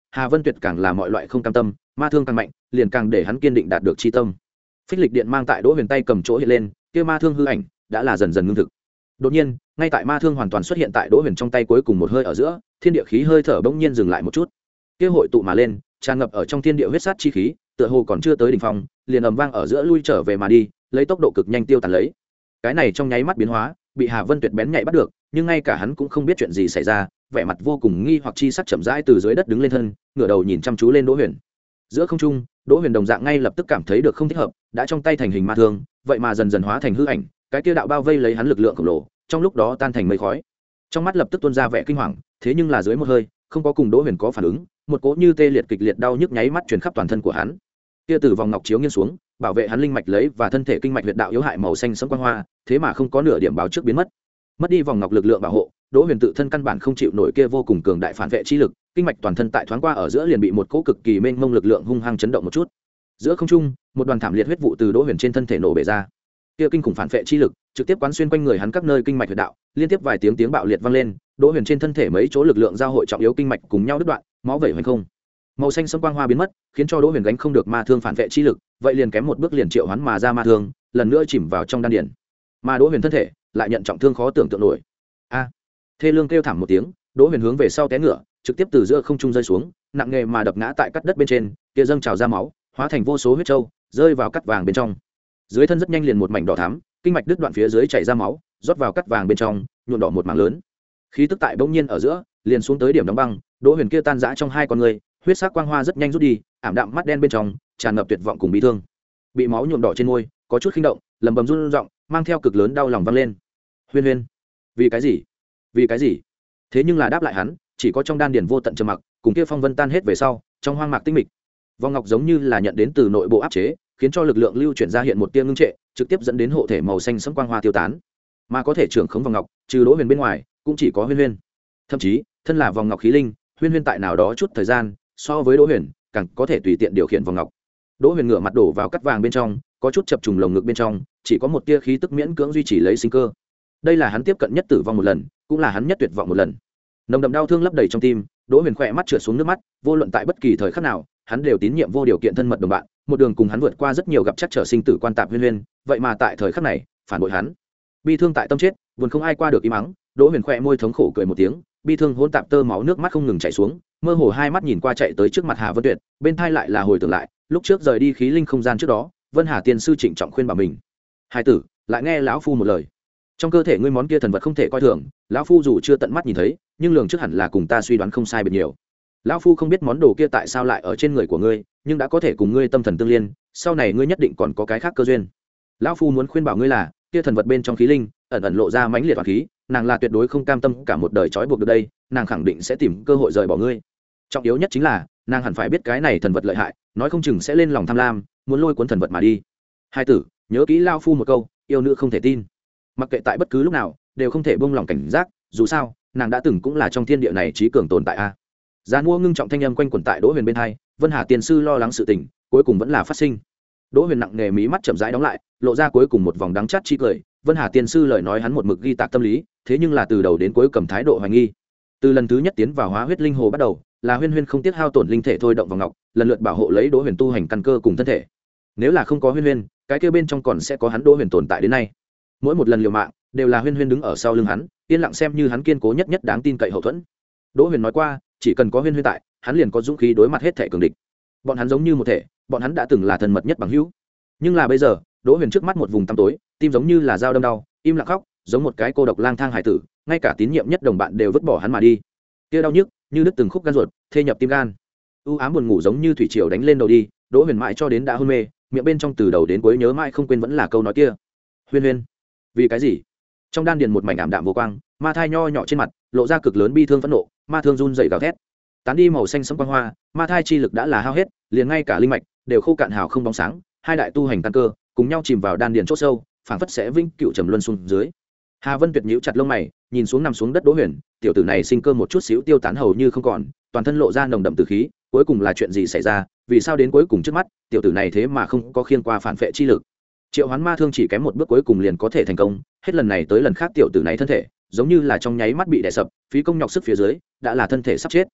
Speaker 1: Hà Vân Tuyệt càng là mọi loại không cam tâm, ma thương càng mạnh liền càng để hắn kiên định đạt được chi tâm. Phích lịch điện mang tại Đỗ Huyền tay cầm chỗ hiện lên, kia ma thương hư ảnh đã là dần dần ngưng thực. Đột nhiên, ngay tại ma thương hoàn toàn xuất hiện tại Đỗ Huyền trong tay cuối cùng một hơi ở giữa, thiên địa khí hơi thở bỗng nhiên dừng lại một chút. Kia hội tụ mà lên, tràn ngập ở trong thiên địa huyết sát chi khí, tựa hồ còn chưa tới đỉnh phong, liền ầm vang ở giữa lui trở về mà đi, lấy tốc độ cực nhanh tiêu tán lấy. Cái này trong nháy mắt biến hóa, bị Hà Vân Tuyệt bén nhạy bắt được, nhưng ngay cả hắn cũng không biết chuyện gì xảy ra, vẻ mặt vô cùng nghi hoặc chi sắc chậm rãi từ dưới đất đứng lên thân, ngửa đầu nhìn chăm chú lên Đỗ Huyền. Giữa không trung, Đỗ Huyền đồng dạng ngay lập tức cảm thấy được không thích hợp, đã trong tay thành hình ma thương, vậy mà dần dần hóa thành hư ảnh, cái kia đạo bao vây lấy hắn lực lượng khổng lồ, trong lúc đó tan thành mây khói. Trong mắt lập tức tuôn ra vẻ kinh hoàng, thế nhưng là dưới một hơi, không có cùng Đỗ Huyền có phản ứng, một cỗ như tê liệt kịch liệt đau nhức nháy mắt truyền khắp toàn thân của hắn. Kia từ vòng ngọc chiếu nghiêng xuống, bảo vệ hắn linh mạch lấy và thân thể kinh mạch huyệt đạo yếu hại màu xanh sẫm quang hoa, thế mà không có nửa điểm báo trước biến mất. Mất đi vòng ngọc lực lượng bảo hộ, Đỗ Huyền tự thân căn bản không chịu nổi kia vô cùng cường đại phản vệ chi lực, kinh mạch toàn thân tại thoáng qua ở giữa liền bị một cỗ cực kỳ mênh mông lực lượng hung hăng chấn động một chút. Giữa không trung, một đoàn thảm liệt huyết vụ từ Đỗ Huyền trên thân thể nổ bể ra. Kia kinh khủng phản vệ chi lực trực tiếp quán xuyên quanh người hắn các nơi kinh mạch huyệt đạo, liên tiếp vài tiếng tiếng bạo liệt vang lên, Đỗ Huyền trên thân thể mấy chỗ lực lượng giao hội trọng yếu kinh mạch cùng nhau đứt đoạn, máu vẩy hoành không. Màu xanh sẫm quang hoa biến mất, khiến cho Đỗ Huyền gánh không được ma thương phản vệ chi lực, vậy liền kém một bước liền triệu hoán mà ra ma thương, lần nữa chìm vào trong đan điền. Mà Đỗ Huyền thân thể lại nhận trọng thương khó tưởng tượng nổi. A! Thê lương kêu thảm một tiếng, Đỗ Huyền hướng về sau té ngửa, trực tiếp từ giữa không trung rơi xuống, nặng nề mà đập ngã tại cắt đất bên trên, kia dâng trào ra máu, hóa thành vô số huyết châu, rơi vào cắt vàng bên trong. Dưới thân rất nhanh liền một mảnh đỏ thắm, kinh mạch đứt đoạn phía dưới chảy ra máu, rót vào cắt vàng bên trong, nhuộm đỏ một mảng lớn. Khí tức tại bỗng nhiên ở giữa, liền xuống tới điểm đóng băng, Đỗ Huyền kia tan rã trong hai con người, huyết sắc quang hoa rất nhanh rút đi, ảm đạm mắt đen bên trong tràn ngập tuyệt vọng cùng bi thương. Bị máu nhuộm đỏ trên môi, có chút khinh động, lẩm bẩm run giọng, mang theo cực lớn đau lòng vang lên. Huyên Huyên, vì cái gì? Vì cái gì? Thế nhưng là đáp lại hắn, chỉ có trong đan điền vô tận trầm mặc, cùng kia phong vân tan hết về sau, trong hoang mạc tinh mịch. Vòng ngọc giống như là nhận đến từ nội bộ áp chế, khiến cho lực lượng lưu chuyển ra hiện một tia ngưng trệ, trực tiếp dẫn đến hộ thể màu xanh sẫm quang hoa tiêu tán. Mà có thể trưởng khống vòng ngọc, trừ Đỗ Huyền bên ngoài, cũng chỉ có Huyên Huyên. Thậm chí, thân là vòng ngọc khí linh, Huyên Huyên tại nào đó chút thời gian, so với Đỗ Huyền, càng có thể tùy tiện điều khiển vòng ngọc. Đỗ Huyền ngửa mặt đổ vào cắt vàng bên trong, có chút chập trùng lồng ngực bên trong, chỉ có một tia khí tức miễn cưỡng duy trì lấy sinh cơ. Đây là hắn tiếp cận nhất tử vong một lần, cũng là hắn nhất tuyệt vọng một lần. Nồng đậm đau thương lấp đầy trong tim, Đỗ Huyền khỏe mắt trượt xuống nước mắt, vô luận tại bất kỳ thời khắc nào, hắn đều tín nhiệm vô điều kiện thân mật đồng bạn, một đường cùng hắn vượt qua rất nhiều gặp chắc trở sinh tử quan tạp Huyên Huyên, vậy mà tại thời khắc này, phản bội hắn. Bi thương tại tâm chết, buồn không ai qua được im mắng, Đỗ Huyền khỏe môi thống khổ cười một tiếng, bi thương hỗn tạp tơ máu nước mắt không ngừng chảy xuống, mơ hồ hai mắt nhìn qua chạy tới trước mặt Hà Vân Tuyệt, bên thai lại là hồi tưởng lại, lúc trước rời đi khí linh không gian trước đó, Vân Hà tiên sư trịnh trọng khuyên bảo mình. Hai tử, lại nghe lão phu một lời. Trong cơ thể ngươi món kia thần vật không thể coi thường, lão phu dù chưa tận mắt nhìn thấy, nhưng lường trước hẳn là cùng ta suy đoán không sai biệt nhiều. Lão phu không biết món đồ kia tại sao lại ở trên người của ngươi, nhưng đã có thể cùng ngươi tâm thần tương liên, sau này ngươi nhất định còn có cái khác cơ duyên. Lão phu muốn khuyên bảo ngươi là, kia thần vật bên trong khí linh, ẩn ẩn lộ ra mãnh liệt và khí, nàng là tuyệt đối không cam tâm cả một đời trói buộc được đây, nàng khẳng định sẽ tìm cơ hội rời bỏ ngươi. Trọng yếu nhất chính là, nàng hẳn phải biết cái này thần vật lợi hại, nói không chừng sẽ lên lòng tham lam, muốn lôi cuốn thần vật mà đi. Hai tử, nhớ kỹ lão phu một câu, yêu nữ không thể tin. Mặc kệ tại bất cứ lúc nào, đều không thể buông lòng cảnh giác, dù sao, nàng đã từng cũng là trong thiên địa này trí cường tồn tại a. Giàn mua ngưng trọng thanh âm quanh quẩn tại Đỗ Huyền bên hai, Vân Hà tiên sư lo lắng sự tình, cuối cùng vẫn là phát sinh. Đỗ Huyền nặng nề mí mắt chậm rãi đóng lại, lộ ra cuối cùng một vòng đắng chát chi cười. Vân Hà tiên sư lời nói hắn một mực ghi tạc tâm lý, thế nhưng là từ đầu đến cuối cầm thái độ hoài nghi. Từ lần thứ nhất tiến vào Hóa Huyết Linh Hồ bắt đầu, là Huyên Huyên không tiếc hao tổn linh thể thôi động vào ngọc, lần lượt bảo hộ lấy Đỗ Huyền tu hành căn cơ cùng thân thể. Nếu là không có Huyên Huyên, cái kia bên trong còn sẽ có hắn Đỗ Huyền tồn tại đến nay. Mỗi một lần liều mạng, đều là Huyên Huyên đứng ở sau lưng hắn, yên lặng xem như hắn kiên cố nhất nhất đáng tin cậy hậu thuẫn. Đỗ Huyền nói qua, chỉ cần có Huyên Huyên tại, hắn liền có dũng khí đối mặt hết thể cường địch. Bọn hắn giống như một thể, bọn hắn đã từng là thân mật nhất bằng hữu. Nhưng là bây giờ, Đỗ Huyền trước mắt một vùng tăm tối, tim giống như là dao đâm đau, im lặng khóc, giống một cái cô độc lang thang hải tử, ngay cả tín nhiệm nhất đồng bạn đều vứt bỏ hắn mà đi. Kia đau nhức, như đứt từng khúc gan ruột, thê nhập tim gan. U ám buồn ngủ giống như thủy triều đánh lên đầu đi, Đỗ Huyền mãi cho đến đã hôn mê, miệng bên trong từ đầu đến cuối nhớ mãi không quên vẫn là câu nói kia. Huyên Huyên, vì cái gì? Trong đan điền một mảnh ảm đạm vô quang, ma thai nho nhỏ trên mặt, lộ ra cực lớn bi thương phẫn nộ, ma thương run rẩy gào thét. Tán đi màu xanh sẫm quang hoa, ma thai chi lực đã là hao hết, liền ngay cả linh mạch đều khô cạn hào không bóng sáng, hai đại tu hành căn cơ, cùng nhau chìm vào đan điền chỗ sâu, phảng phất sẽ vĩnh cựu trầm luân xuống dưới. Hà Vân Tuyệt nhíu chặt lông mày, nhìn xuống nằm xuống đất Đỗ Huyền, tiểu tử này sinh cơ một chút xíu tiêu tán hầu như không còn, toàn thân lộ ra nồng đậm tử khí, cuối cùng là chuyện gì xảy ra, vì sao đến cuối cùng trước mắt, tiểu tử này thế mà không có khiêng qua phản phệ chi lực. Triệu Hoán Ma Thương chỉ kém một bước cuối cùng liền có thể thành công, hết lần này tới lần khác tiểu tử này thân thể, giống như là trong nháy mắt bị đè sập, phí công nhọc sức phía dưới, đã là thân thể sắp chết.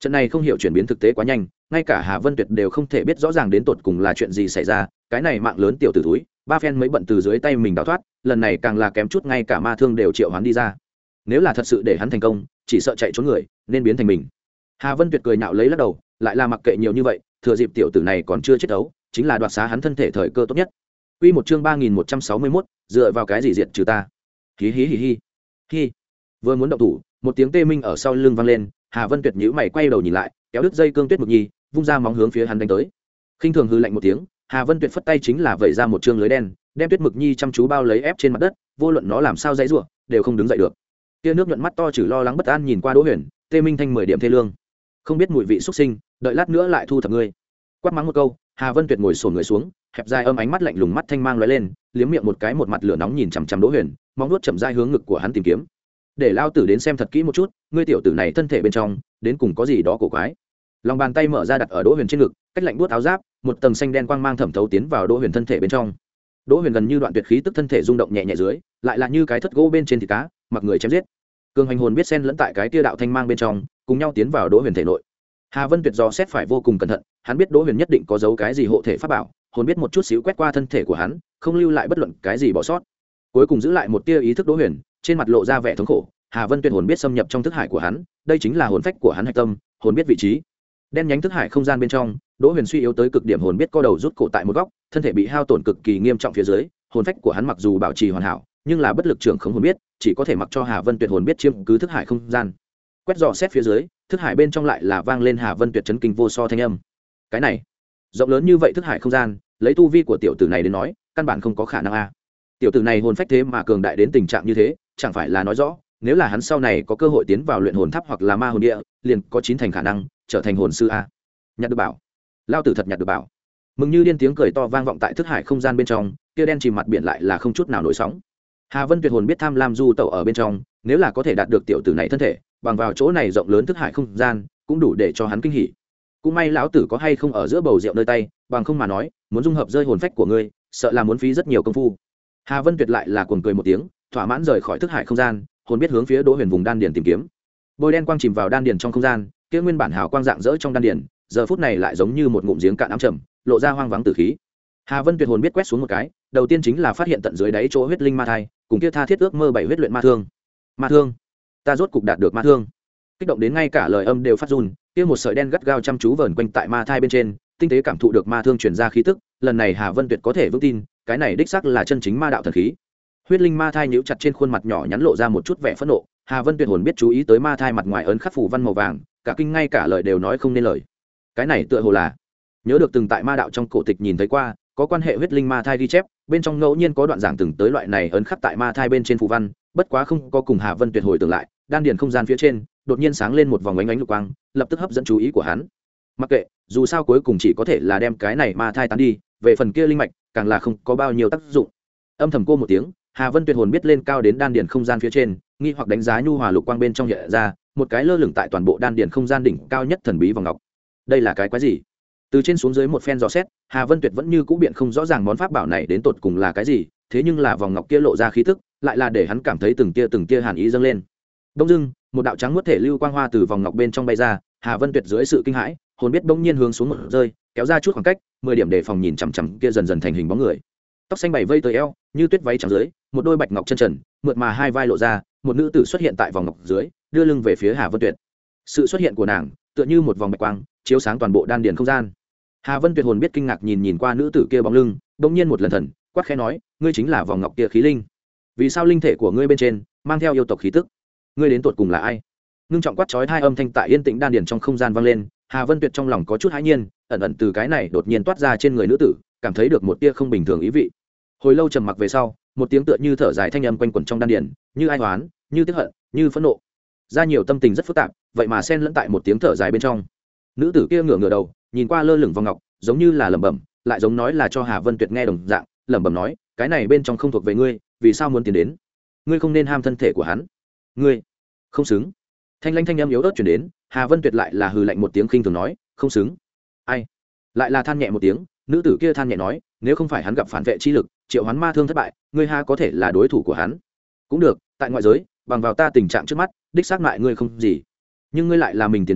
Speaker 1: Trận này không hiểu chuyển biến thực tế quá nhanh, ngay cả Hà Vân Tuyệt đều không thể biết rõ ràng đến tột cùng là chuyện gì xảy ra. Cái này mạng lớn tiểu tử túi, ba phen mới bận từ dưới tay mình đào thoát, lần này càng là kém chút ngay cả ma thương đều triệu hoán đi ra. Nếu là thật sự để hắn thành công, chỉ sợ chạy trốn người nên biến thành mình. Hà Vân Tuyệt cười nhạo lấy lắc đầu, lại là mặc kệ nhiều như vậy, thừa dịp tiểu tử này còn chưa chết đấu, chính là đoạt xá hắn thân thể thời cơ tốt nhất. Quy một chương ba nghìn một trăm sáu mươi mốt, dựa vào cái gì diệt trừ ta? Hí hí hí hí. Hi. Vừa muốn động thủ, một tiếng tê minh ở sau lưng vang lên, Hà Vân Tuyệt nhíu mày quay đầu nhìn lại, kéo đứt dây cương Tuyết Mực Nhi, vung ra móng hướng phía hắn đánh tới. Khinh thường hừ lạnh một tiếng, Hà Vân Tuyệt phất tay chính là vẩy ra một trương lưới đen, đem Tuyết Mực Nhi chăm chú bao lấy ép trên mặt đất, vô luận nó làm sao dãy rủa, đều không đứng dậy được. Tia nước nhuận mắt to chử lo lắng bất an nhìn qua Đỗ Huyền, tê minh thanh mười điểm thê lương. Không biết mùi vị xuất sinh, đợi lát nữa lại thu thập ngươi. Quát mắng một câu, Hà Vân Tuyệt ngồi xổm người xuống, hẹp dài âm ánh mắt lạnh lùng mắt thanh mang lóe lên, liếm miệng một cái, một mặt lửa nóng nhìn chằm chằm Đỗ Huyền, móng vuốt chậm rãi hướng ngực của hắn tìm kiếm. Để lao tử đến xem thật kỹ một chút, ngươi tiểu tử này thân thể bên trong đến cùng có gì đó cổ quái. Lòng bàn tay mở ra đặt ở Đỗ Huyền trên ngực, cách lạnh buốt áo giáp, một tầng xanh đen quang mang thẩm thấu tiến vào Đỗ Huyền thân thể bên trong. Đỗ Huyền gần như đoạn tuyệt khí tức thân thể rung động nhẹ nhẹ dưới, lại là như cái thất gỗ bên trên thịt cá, mặc người chém giết. Cường hành hồn biết xen lẫn tại cái tia đạo thanh mang bên trong, cùng nhau tiến vào Đỗ Huyền thể nội. Hà Vân Tuyệt dò xét phải vô cùng cẩn thận, hắn biết Đỗ Huyền nhất định có giấu cái gì hộ thể pháp bảo, hồn biết một chút xíu quét qua thân thể của hắn, không lưu lại bất luận cái gì bỏ sót. Cuối cùng giữ lại một tia ý thức Đỗ Huyền, trên mặt lộ ra vẻ thống khổ. Hà Vân Tuyệt hồn biết xâm nhập trong thức hải của hắn, đây chính là hồn phách của hắn hạch tâm, hồn biết vị trí. Đen nhánh thức hải không gian bên trong, Đỗ Huyền suy yếu tới cực điểm, hồn biết co đầu rút cổ tại một góc, thân thể bị hao tổn cực kỳ nghiêm trọng phía dưới, hồn phách của hắn mặc dù bảo trì hoàn hảo, nhưng là bất lực trưởng không hồn biết, chỉ có thể mặc cho Hà Vân Tuyệt hồn biết chiếm cứ thức hải không gian. Quét dò xét phía dưới, thức hải bên trong lại là vang lên Hà Vân Tuyệt chấn kinh vô so thanh âm. Cái này, rộng lớn như vậy thức hải không gian, lấy tu vi của tiểu tử này đến nói, căn bản không có khả năng a. Tiểu tử này hồn phách thế mà cường đại đến tình trạng như thế, chẳng phải là nói rõ, nếu là hắn sau này có cơ hội tiến vào luyện hồn tháp hoặc là ma hồn địa, liền có chín thành khả năng trở thành hồn sư a. Nhặt được bảo, lao tử thật nhặt được bảo. Mừng như điên tiếng cười to vang vọng tại thức hải không gian bên trong, kia đen chìm mặt biển lại là không chút nào nổi sóng. Hà Vân Tuyệt hồn biết tham lam du tẩu ở bên trong, nếu là có thể đạt được tiểu tử này thân thể, bằng vào chỗ này rộng lớn thức hải không gian, cũng đủ để cho hắn kinh hỉ. Cũng may lão tử có hay không ở giữa bầu rượu nơi tay, bằng không mà nói, muốn dung hợp rơi hồn phách của ngươi, sợ là muốn phí rất nhiều công phu. Hà Vân Tuyệt lại là cuồng cười một tiếng, thỏa mãn rời khỏi thức hải không gian, hồn biết hướng phía Đỗ Huyền vùng đan điền tìm kiếm. Bôi đen quang chìm vào đan điền trong không gian, kia nguyên bản hào quang dạng dỡ trong đan điền, giờ phút này lại giống như một ngụm giếng cạn ám trầm, lộ ra hoang vắng tử khí. Hà Vân Tuyệt hồn biết quét xuống một cái, đầu tiên chính là phát hiện tận dưới đáy chỗ huyết linh ma thai, cùng kia tha thiết ước mơ bảy huyết luyện ma thương. Ma thương, ta rốt cục đạt được ma thương. Kích động đến ngay cả lời âm đều phát run, kia một sợi đen gắt gao chăm chú vờn quanh tại ma thai bên trên, tinh tế cảm thụ được ma thương truyền ra khí tức, lần này Hà Vân Tuyệt có thể vững tin, cái này đích xác là chân chính ma đạo thần khí. Huyết linh ma thai nhíu chặt trên khuôn mặt nhỏ nhắn lộ ra một chút vẻ phẫn nộ, Hà Vân Tuyệt hồn biết chú ý tới ma thai mặt ngoài ấn khắc phủ văn màu vàng, cả kinh ngay cả lời đều nói không nên lời. Cái này tựa hồ là nhớ được từng tại ma đạo trong cổ tịch nhìn thấy qua, có quan hệ huyết linh ma thai ghi chép, bên trong ngẫu nhiên có đoạn giảng từng tới loại này ấn khắc tại ma thai bên trên phù văn, bất quá không có cùng Hà Vân Tuyệt hồi tưởng lại, đan điền không gian phía trên đột nhiên sáng lên một vòng ánh ánh lục quang, lập tức hấp dẫn chú ý của hắn. Mặc kệ, dù sao cuối cùng chỉ có thể là đem cái này ma thai tán đi, về phần kia linh mạch, càng là không có bao nhiêu tác dụng. Âm thầm cô một tiếng, Hà Vân Tuyệt hồn biết lên cao đến đan điền không gian phía trên, nghi hoặc đánh giá nhu hòa lục quang bên trong hiện ra, một cái lơ lửng tại toàn bộ đan điền không gian đỉnh cao nhất thần bí vòng ngọc. Đây là cái quái gì? Từ trên xuống dưới một phen dò xét, Hà Vân Tuyệt vẫn như cũ biện không rõ ràng món pháp bảo này đến tột cùng là cái gì, thế nhưng là vòng ngọc kia lộ ra khí tức, lại là để hắn cảm thấy từng tia từng tia hàn ý dâng lên. Đông dưng, một đạo trắng muốt thể lưu quang hoa từ vòng ngọc bên trong bay ra, Hà Vân Tuyệt dưới sự kinh hãi, hồn biết bỗng nhiên hướng xuống một rơi, kéo ra chút khoảng cách, mười điểm đề phòng nhìn chằm chằm kia dần dần thành hình bóng người. Tóc xanh bảy vây tới eo, như tuyết váy trắng dưới, một đôi bạch ngọc chân trần, mượt mà hai vai lộ ra, một nữ tử xuất hiện tại vòng ngọc dưới, đưa lưng về phía Hà Vân Tuyệt. Sự xuất hiện của nàng, tựa như một vòng bạch quang, chiếu sáng toàn bộ đan điền không gian. Hà Vân Tuyệt hồn biết kinh ngạc nhìn nhìn qua nữ tử kia bóng lưng, bỗng nhiên một lần thần, quát khẽ nói, ngươi chính là vòng ngọc kia khí linh. Vì sao linh thể của ngươi bên trên mang theo yêu tộc khí tức? Ngươi đến tuột cùng là ai? Ngưng trọng quát chói hai âm thanh tại yên tĩnh đan điền trong không gian vang lên, Hà Vân Tuyệt trong lòng có chút hãi nhiên, ẩn ẩn từ cái này đột nhiên toát ra trên người nữ tử, cảm thấy được một tia không bình thường ý vị. Hồi lâu trầm mặc về sau, một tiếng tựa như thở dài thanh âm quanh quẩn trong đan điền, như ai oán, như tiếc hận, như phẫn nộ. Ra nhiều tâm tình rất phức tạp, vậy mà xen lẫn tại một tiếng thở dài bên trong. Nữ tử kia ngửa ngửa đầu, nhìn qua lơ lửng vòng ngọc, giống như là lẩm bẩm, lại giống nói là cho Hà Vân Tuyệt nghe đồng dạng, lẩm bẩm nói, cái này bên trong không thuộc về ngươi, vì sao muốn tiến đến? Ngươi không nên ham thân thể của hắn, ngươi không xứng. Thanh lãnh thanh âm yếu ớt truyền đến, Hà Vân Tuyệt lại là hừ lạnh một tiếng khinh thường nói, không xứng. Ai? Lại là than nhẹ một tiếng, nữ tử kia than nhẹ nói, nếu không phải hắn gặp phản vệ chi lực, triệu hoán ma thương thất bại, ngươi ha có thể là đối thủ của hắn. Cũng được, tại ngoại giới, bằng vào ta tình trạng trước mắt, đích xác mại ngươi không gì. Nhưng ngươi lại là mình tiến đến,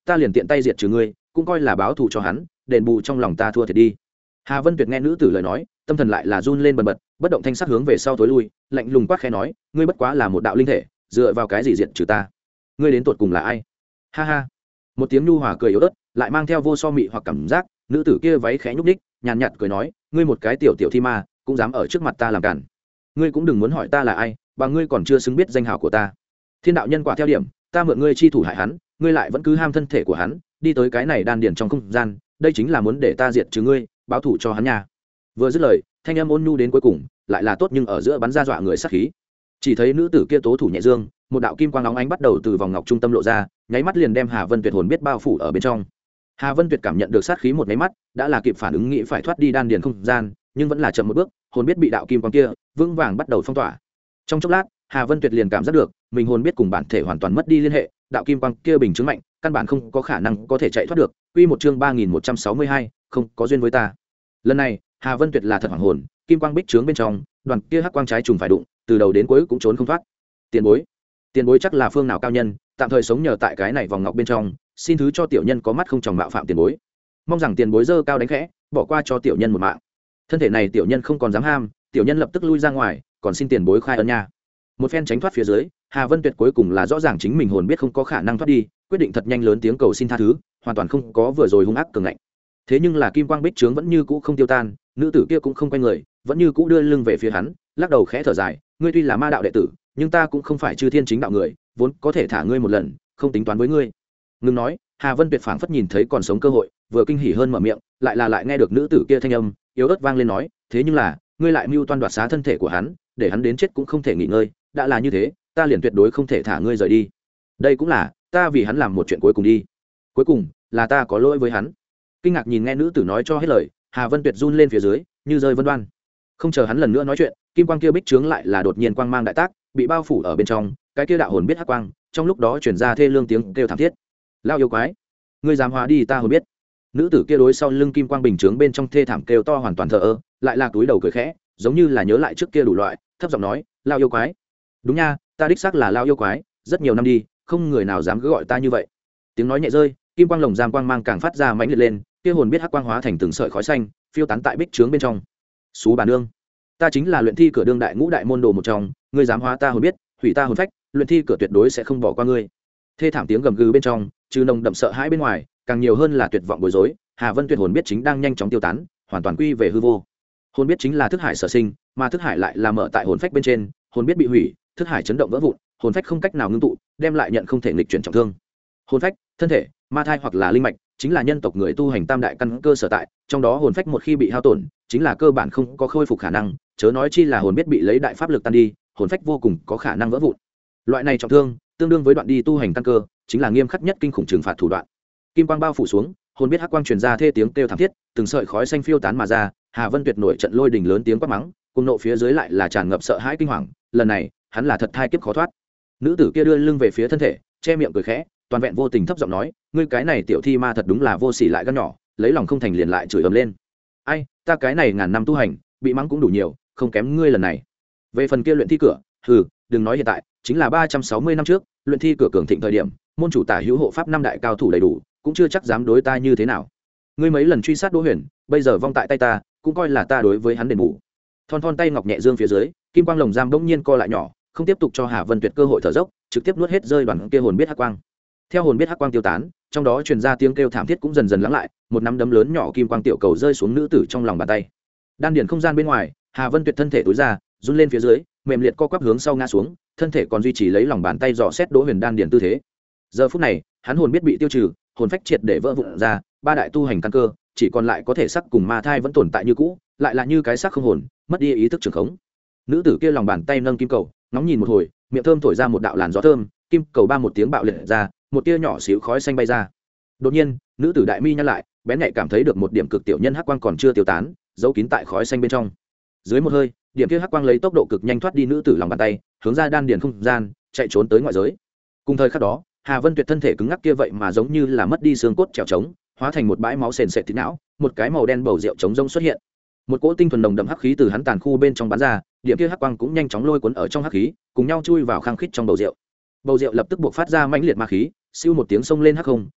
Speaker 1: ta liền tiện tay diệt trừ ngươi, cũng coi là báo thù cho hắn, đền bù trong lòng ta thua thiệt đi. Hà Vân Tuyệt nghe nữ tử lời nói, tâm thần lại là run lên bần bật, bất động thanh sắc hướng về sau tối lui, lạnh lùng quát khẽ nói, ngươi bất quá là một đạo linh thể, dựa vào cái gì diệt trừ ta? Ngươi đến tuột cùng là ai? Ha ha. Một tiếng nhu hòa cười yếu ớt, lại mang theo vô so mị hoặc cảm giác, nữ tử kia váy khẽ nhúc nhích, nhàn nhạt cười nói, ngươi một cái tiểu tiểu thi ma, cũng dám ở trước mặt ta làm cản. Ngươi cũng đừng muốn hỏi ta là ai, bằng ngươi còn chưa xứng biết danh hào của ta. Thiên đạo nhân quả theo điểm, ta mượn ngươi chi thủ hại hắn, ngươi lại vẫn cứ ham thân thể của hắn, đi tới cái này đan điền trong không gian, đây chính là muốn để ta diệt trừ ngươi, báo thù cho hắn nha. Vừa dứt lời, thanh âm ôn nhu đến cuối cùng, lại là tốt nhưng ở giữa bắn ra dọa người sát khí. Chỉ thấy nữ tử kia tố thủ nhẹ dương, một đạo kim quang nóng ánh bắt đầu từ vòng ngọc trung tâm lộ ra, nháy mắt liền đem Hà Vân Tuyệt hồn biết bao phủ ở bên trong. Hà Vân Tuyệt cảm nhận được sát khí một nháy mắt, đã là kịp phản ứng nghĩ phải thoát đi đan điền không gian, nhưng vẫn là chậm một bước, hồn biết bị đạo kim quang kia vững vàng bắt đầu phong tỏa. Trong chốc lát, Hà Vân Tuyệt liền cảm giác được, mình hồn biết cùng bản thể hoàn toàn mất đi liên hệ, đạo kim quang kia bình chứng mạnh, căn bản không có khả năng có thể chạy thoát được. Quy một chương ba nghìn một trăm sáu mươi hai, không có duyên với ta. Lần này, Hà Vân Tuyệt là thật hoảng hồn, kim quang bích trướng bên trong, đoàn kia hắc quang trái trùng phải đụng, từ đầu đến cuối cũng trốn không thoát. Tiền bối, tiền bối chắc là phương nào cao nhân, tạm thời sống nhờ tại cái này vòng ngọc bên trong, xin thứ cho tiểu nhân có mắt không tròng mạo phạm tiền bối. Mong rằng tiền bối dơ cao đánh khẽ, bỏ qua cho tiểu nhân một mạng. Thân thể này tiểu nhân không còn dám ham, tiểu nhân lập tức lui ra ngoài, còn xin tiền bối khai ân nha. Một phen tránh thoát phía dưới, Hà Vân Tuyệt cuối cùng là rõ ràng chính mình hồn biết không có khả năng thoát đi, quyết định thật nhanh lớn tiếng cầu xin tha thứ, hoàn toàn không có vừa rồi hung ác cường ngạnh. Thế nhưng là kim quang bích trướng vẫn như cũ không tiêu tan, nữ tử kia cũng không quay người, vẫn như cũ đưa lưng về phía hắn, lắc đầu khẽ thở dài, ngươi tuy là ma đạo đệ tử, nhưng ta cũng không phải chư thiên chính đạo người, vốn có thể thả ngươi một lần, không tính toán với ngươi. Ngừng nói, Hà Vân Tuyệt phảng phất nhìn thấy còn sống cơ hội, vừa kinh hỉ hơn mở miệng, lại là lại nghe được nữ tử kia thanh âm yếu ớt vang lên nói, thế nhưng là ngươi lại mưu toan đoạt xá thân thể của hắn, để hắn đến chết cũng không thể nghỉ ngơi, đã là như thế, ta liền tuyệt đối không thể thả ngươi rời đi. Đây cũng là ta vì hắn làm một chuyện cuối cùng đi, cuối cùng là ta có lỗi với hắn. Kinh ngạc nhìn nghe nữ tử nói cho hết lời, Hà Vân Tuyệt run lên phía dưới, như rơi vân đoan. Không chờ hắn lần nữa nói chuyện, kim quang kia bích trướng lại là đột nhiên quang mang đại tác, bị bao phủ ở bên trong, cái kia đạo hồn biết hắc quang, trong lúc đó truyền ra thê lương tiếng kêu thảm thiết. Lao yêu quái, ngươi dám hóa đi ta hồn biết. Nữ tử kia đối sau lưng kim quang bình trướng bên trong thê thảm kêu to hoàn toàn thờ ơ, lại là túi đầu cười khẽ, giống như là nhớ lại trước kia đủ loại, thấp giọng nói, Lao yêu quái. Đúng nha, ta đích xác là Lao yêu quái, rất nhiều năm đi, không người nào dám cứ gọi ta như vậy. Tiếng nói nhẹ rơi, kim quang lồng giam quang mang càng phát ra mãnh liệt lên, kia hồn biết hắc quang hóa thành từng sợi khói xanh, phiêu tán tại bích trướng bên trong. Xú bà nương, ta chính là luyện thi cửa đương đại ngũ đại môn đồ một trong, ngươi dám hóa ta hồn biết, hủy ta hồn phách, luyện thi cửa tuyệt đối sẽ không bỏ qua ngươi. Thê thảm tiếng gầm gừ bên trong, trừ nồng đậm sợ hãi bên ngoài, càng nhiều hơn là tuyệt vọng bối rối. Hà Vân Tuyệt hồn biết chính đang nhanh chóng tiêu tán, hoàn toàn quy về hư vô. Hồn biết chính là thức hải sở sinh, mà thức hải lại là mở tại hồn phách bên trên, hồn biết bị hủy, thức hải chấn động vỡ vụn, hồn phách không cách nào ngưng tụ, đem lại nhận không thể nghịch chuyển trọng thương. Hồn phách, thân thể, ma thai hoặc là linh mạch, chính là nhân tộc người tu hành tam đại căn cơ sở tại, trong đó hồn phách một khi bị hao tổn, chính là cơ bản không có khôi phục khả năng, chớ nói chi là hồn biết bị lấy đại pháp lực tan đi, hồn phách vô cùng có khả năng vỡ vụn. Loại này trọng thương, tương đương với đoạn đi tu hành căn cơ, chính là nghiêm khắc nhất kinh khủng trừng phạt thủ đoạn. Kim quang bao phủ xuống, hồn biết hắc quang truyền ra thê tiếng kêu thảm thiết, từng sợi khói xanh phiêu tán mà ra. Hà Vân Tuyệt nổi trận lôi đình lớn tiếng quát mắng, cùng nộ phía dưới lại là tràn ngập sợ hãi kinh hoàng. Lần này, hắn là thật thai kiếp khó thoát. Nữ tử kia đưa lưng về phía thân thể, che miệng cười khẽ, toàn vẹn vô tình thấp giọng nói, ngươi cái này tiểu thi ma thật đúng là vô sỉ lại gan nhỏ, lấy lòng không thành liền lại chửi ầm lên. Ai, ta cái này ngàn năm tu hành, bị mắng cũng đủ nhiều, không kém ngươi lần này. Về phần kia luyện thi cửa, hừ, đừng nói hiện tại, chính là ba trăm sáu mươi năm trước, luyện thi cửa cường thịnh thời điểm, môn chủ tả hữu hộ pháp năm đại cao thủ đầy đủ, cũng chưa chắc dám đối ta như thế nào. Ngươi mấy lần truy sát Đỗ Huyền, bây giờ vong tại tay ta, cũng coi là ta đối với hắn đền bù. Thon thon tay ngọc nhẹ dương phía dưới, kim quang lồng giam bỗng nhiên co lại nhỏ, không tiếp tục cho Hà Vân Tuyệt cơ hội thở dốc, trực tiếp nuốt hết rơi đoàn kia hồn biết hắc quang. Theo hồn biết hắc quang tiêu tán, trong đó truyền ra tiếng kêu thảm thiết cũng dần dần lắng lại, một nắm đấm lớn nhỏ kim quang tiểu cầu rơi xuống nữ tử trong lòng bàn tay. Đan điền không gian bên ngoài, Hà Vân Tuyệt thân thể túi ra, run lên phía dưới, mềm liệt co quắp hướng sau ngã xuống, thân thể còn duy trì lấy lòng bàn tay dò xét Đỗ Huyền đan điền tư thế. Giờ phút này, hắn hồn biết bị tiêu trừ, hồn phách triệt để vỡ vụn ra, ba đại tu hành căn cơ, chỉ còn lại có thể sắc cùng ma thai vẫn tồn tại như cũ, lại là như cái xác không hồn, mất đi ý thức trường khống. Nữ tử kia lòng bàn tay nâng kim cầu, ngóng nhìn một hồi, miệng thơm thổi ra một đạo làn gió thơm, kim cầu ba một tiếng bạo liệt ra, một tia nhỏ xíu khói xanh bay ra. Đột nhiên, nữ tử đại mi nhăn lại, bén nhạy cảm thấy được một điểm cực tiểu nhân hắc quang còn chưa tiêu tán, giấu kín tại khói xanh bên trong. Dưới một hơi, điểm kia hắc quang lấy tốc độ cực nhanh thoát đi nữ tử lòng bàn tay, hướng ra đan điền không gian, chạy trốn tới ngoại giới. Cùng thời khắc đó, Hà Vân Tuyệt thân thể cứng ngắc kia vậy mà giống như là mất đi xương cốt trèo trống, hóa thành một bãi máu sền sệt thịt não, một cái màu đen bầu rượu trống rông xuất hiện. Một cỗ tinh thuần nồng đậm hắc khí từ hắn tàn khu bên trong bắn ra, điểm kia hắc quang cũng nhanh chóng lôi cuốn ở trong hắc khí, cùng nhau chui vào khang khít trong bầu rượu. Bầu rượu lập tức buộc phát ra mãnh liệt ma khí, siêu một tiếng xông lên hắc không,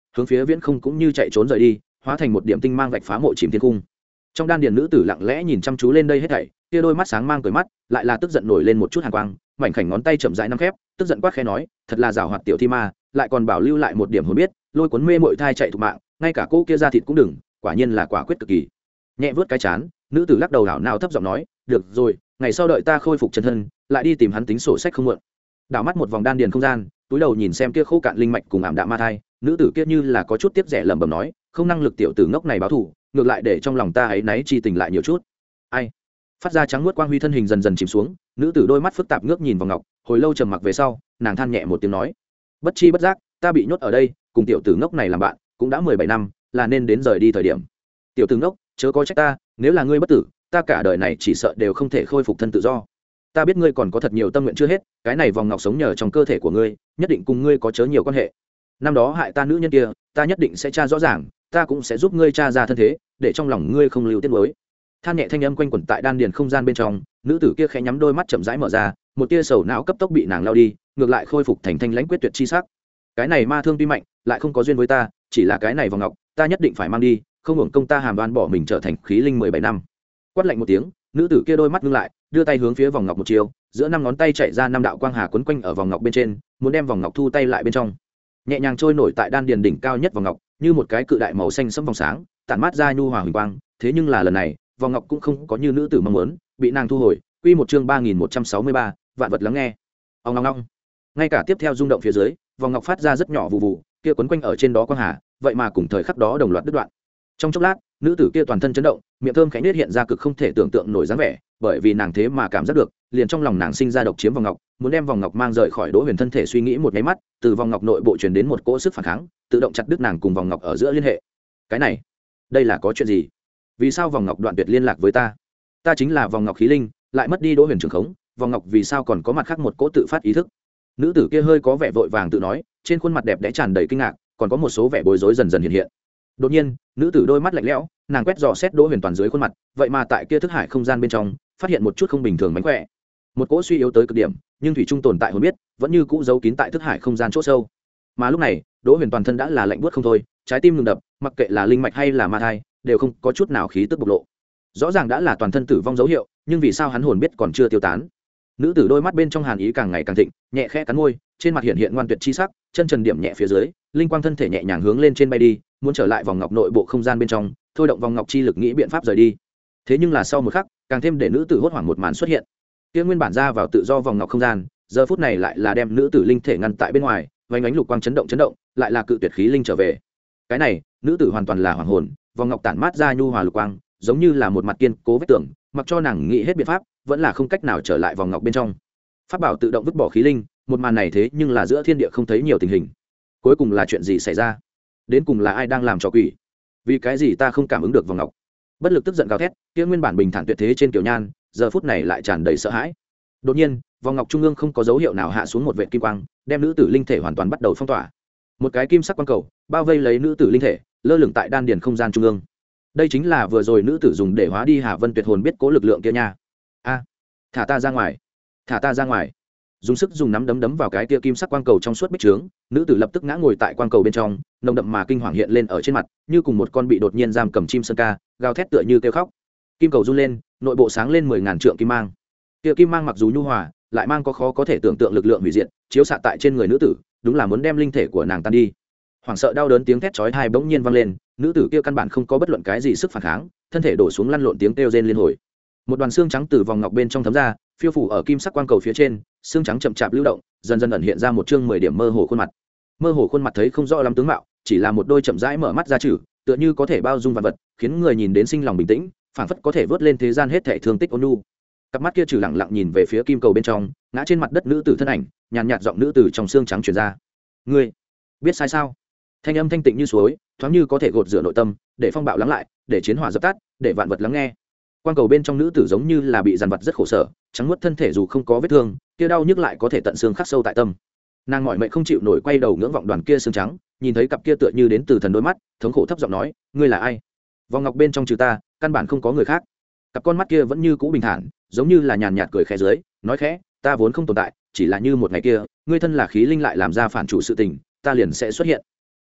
Speaker 1: hướng phía viễn không cũng như chạy trốn rời đi, hóa thành một điểm tinh mang vạch phá mộ chìm thiên cung. Trong đan điền nữ tử lặng lẽ nhìn chăm chú lên đây hết thảy, kia đôi mắt sáng mang cười mắt, lại là tức giận nổi lên một chút hàn quang, mảnh khảnh ngón tay chậm rãi nắm khép, tức giận quát khẽ nói, thật là giàu hoạt tiểu thi ma, lại còn bảo lưu lại một điểm hồn biết, lôi cuốn mê mội thai chạy thục mạng, ngay cả cô kia ra thịt cũng đừng, quả nhiên là quả quyết cực kỳ. Nhẹ vớt cái chán, nữ tử lắc đầu đảo nào thấp giọng nói, được rồi, ngày sau đợi ta khôi phục chân thân, lại đi tìm hắn tính sổ sách không muộn. Đảo mắt một vòng đan điền không gian, túi đầu nhìn xem kia khô cạn linh mạch cùng ảm đạm ma thai, nữ tử kia như là có chút tiếc rẻ lẩm bẩm nói, không năng lực tiểu tử ngốc này báo thù, ngược lại để trong lòng ta ấy náy chi tình lại nhiều chút. Ai? Phát ra trắng muốt quang huy thân hình dần dần chìm xuống, nữ tử đôi mắt phức tạp ngước nhìn vào ngọc, hồi lâu trầm mặc về sau, nàng than nhẹ một tiếng nói, bất chi bất giác, ta bị nhốt ở đây, cùng tiểu tử ngốc này làm bạn, cũng đã mười bảy năm, là nên đến rời đi thời điểm. Tiểu tử ngốc, chớ có trách ta, nếu là ngươi bất tử, ta cả đời này chỉ sợ đều không thể khôi phục thân tự do. Ta biết ngươi còn có thật nhiều tâm nguyện chưa hết, cái này vòng ngọc sống nhờ trong cơ thể của ngươi, nhất định cùng ngươi có chớ nhiều quan hệ. Năm đó hại ta nữ nhân kia, ta nhất định sẽ tra rõ ràng, ta cũng sẽ giúp ngươi tra ra thân thế, để trong lòng ngươi không lưu tiếc nuối. Than nhẹ thanh âm quanh quẩn tại đan điền không gian bên trong, nữ tử kia khẽ nhắm đôi mắt chậm rãi mở ra, một tia sầu não cấp tốc bị nàng lao đi, ngược lại khôi phục thành thanh lãnh quyết tuyệt chi sắc. Cái này ma thương tuy mạnh, lại không có duyên với ta, chỉ là cái này vòng ngọc, ta nhất định phải mang đi, không hưởng công ta hàm đoan bỏ mình trở thành khí linh mười bảy năm. Quát lạnh một tiếng, nữ tử kia đôi mắt ngưng lại, đưa tay hướng phía vòng ngọc một chiều, giữa năm ngón tay chạy ra năm đạo quang hà quấn quanh ở vòng ngọc bên trên, muốn đem vòng ngọc thu tay lại bên trong. Nhẹ nhàng trôi nổi tại đan điền đỉnh cao nhất vòng ngọc, như một cái cự đại màu xanh sẫm vòng sáng, tản mát ra nhu hòa huỳnh quang, thế nhưng là lần này, vòng ngọc cũng không có như nữ tử mong muốn, bị nàng thu hồi. Quy một chương ba nghìn một trăm sáu mươi ba, vạn vật lắng nghe. Ong ong ong. Ngay cả tiếp theo rung động phía dưới, vòng ngọc phát ra rất nhỏ vụ vụ, kia quấn quanh ở trên đó quang hà, vậy mà cùng thời khắc đó đồng loạt đứt đoạn. Trong chốc lát, nữ tử kia toàn thân chấn động, miệng thơm khẽ nết hiện ra cực không thể tưởng tượng nổi dáng vẻ, bởi vì nàng thế mà cảm giác được, liền trong lòng nàng sinh ra độc chiếm vòng ngọc, muốn đem vòng ngọc mang rời khỏi Đỗ Huyền thân thể suy nghĩ một cái mắt, từ vòng ngọc nội bộ truyền đến một cỗ sức phản kháng, tự động chặt đứt nàng cùng vòng ngọc ở giữa liên hệ. Cái này, đây là có chuyện gì? Vì sao vòng ngọc đoạn tuyệt liên lạc với ta? Ta chính là vòng ngọc khí linh, lại mất đi Đỗ Huyền trường khống, vòng ngọc vì sao còn có mặt khác một cỗ tự phát ý thức? Nữ tử kia hơi có vẻ vội vàng tự nói, trên khuôn mặt đẹp đẽ tràn đầy kinh ngạc, còn có một số vẻ bối rối dần dần hiện hiện. Đột nhiên, nữ tử đôi mắt lạnh lẽo, nàng quét dò xét Đỗ Huyền toàn dưới khuôn mặt, vậy mà tại kia thức hải không gian bên trong, phát hiện một chút không bình thường mánh khỏe. Một cỗ suy yếu tới cực điểm, nhưng thủy trung tồn tại hồn biết, vẫn như cũ giấu kín tại thức hải không gian chỗ sâu. Mà lúc này, Đỗ Huyền toàn thân đã là lạnh buốt không thôi, trái tim ngừng đập, mặc kệ là linh mạch hay là ma thai, đều không có chút nào khí tức bộc lộ. Rõ ràng đã là toàn thân tử vong dấu hiệu, nhưng vì sao hắn hồn biết còn chưa tiêu tán? Nữ tử đôi mắt bên trong hàn ý càng ngày càng thịnh, nhẹ khẽ cắn môi, trên mặt hiện hiện ngoan tuyệt chi sắc, chân trần điểm nhẹ phía dưới, linh quang thân thể nhẹ nhàng hướng lên trên bay đi, muốn trở lại vòng ngọc nội bộ không gian bên trong, thôi động vòng ngọc chi lực nghĩ biện pháp rời đi. Thế nhưng là sau một khắc, càng thêm để nữ tử hốt hoảng một màn xuất hiện. Kia nguyên bản ra vào tự do vòng ngọc không gian, giờ phút này lại là đem nữ tử linh thể ngăn tại bên ngoài, vành ánh lục quang chấn động chấn động, lại là cự tuyệt khí linh trở về. Cái này, nữ tử hoàn toàn là hoàng hồn, vòng ngọc tản mát ra nhu hòa lục quang, giống như là một mặt kiên cố vách tường, mặc cho nàng nghĩ hết biện pháp, vẫn là không cách nào trở lại vòng ngọc bên trong. Pháp bảo tự động vứt bỏ khí linh, một màn này thế nhưng là giữa thiên địa không thấy nhiều tình hình. Cuối cùng là chuyện gì xảy ra? Đến cùng là ai đang làm trò quỷ? Vì cái gì ta không cảm ứng được vòng ngọc? Bất lực tức giận gào thét, kia nguyên bản bình thản tuyệt thế trên tiểu nhan, giờ phút này lại tràn đầy sợ hãi. Đột nhiên, vòng ngọc trung ương không có dấu hiệu nào hạ xuống một vệt kim quang, đem nữ tử linh thể hoàn toàn bắt đầu phong tỏa. Một cái kim sắc quang cầu bao vây lấy nữ tử linh thể, lơ lửng tại đan điền không gian trung ương. Đây chính là vừa rồi nữ tử dùng để hóa đi Hà Vân Tuyệt hồn biết cố lực lượng kia nha. A, thả ta ra ngoài, thả ta ra ngoài. Dùng sức dùng nắm đấm đấm vào cái kia kim sắc quang cầu trong suốt bích trướng, nữ tử lập tức ngã ngồi tại quang cầu bên trong, nồng đậm mà kinh hoàng hiện lên ở trên mặt, như cùng một con bị đột nhiên giam cầm chim sơn ca, gào thét tựa như kêu khóc. Kim cầu run lên, nội bộ sáng lên mười ngàn trượng kim mang. Kia kim mang mặc dù nhu hòa, lại mang có khó có thể tưởng tượng lực lượng hủy diệt, chiếu xạ tại trên người nữ tử, đúng là muốn đem linh thể của nàng tan đi. Hoảng sợ đau đớn tiếng thét chói tai bỗng nhiên vang lên, nữ tử kia căn bản không có bất luận cái gì sức phản kháng, thân thể đổ xuống lăn lộn tiếng kêu rên liên hồi. Một đoàn xương trắng từ vòng ngọc bên trong thấm ra, phiêu phủ ở kim sắc quang cầu phía trên, xương trắng chậm chạp lưu động, dần dần ẩn hiện ra một chương mười điểm mơ hồ khuôn mặt. Mơ hồ khuôn mặt thấy không rõ lắm tướng mạo, chỉ là một đôi chậm rãi mở mắt ra chữ, tựa như có thể bao dung vạn vật, khiến người nhìn đến sinh lòng bình tĩnh, phảng phất có thể vớt lên thế gian hết thảy thương tích ôn nhu. Cặp mắt kia trừ lặng lặng nhìn về phía kim cầu bên trong, ngã trên mặt đất nữ tử thân ảnh, nhàn nhạt giọng nữ tử trong xương trắng truyền ra: "Ngươi biết sai sao?" Thanh âm thanh tịnh như suối, thoáng như có thể gột rửa nội tâm, để phong bạo lắng lại, để chiến hỏa dập tắt, để vạn vật lắng nghe. Quang cầu bên trong nữ tử giống như là bị dằn vặt rất khổ sở, trắng muốt thân thể dù không có vết thương, kia đau nhức lại có thể tận xương khắc sâu tại tâm. Nàng mỏi mệt không chịu nổi quay đầu ngưỡng vọng đoàn kia xương trắng, nhìn thấy cặp kia tựa như đến từ thần đôi mắt, thống khổ thấp giọng nói: "Ngươi là ai?" Vòng ngọc bên trong trừ ta, căn bản không có người khác. Cặp con mắt kia vẫn như cũ bình thản, giống như là nhàn nhạt cười khẽ dưới, nói khẽ: "Ta vốn không tồn tại, chỉ là như một ngày kia, ngươi thân là khí linh lại làm ra phản chủ sự tình, ta liền sẽ xuất hiện."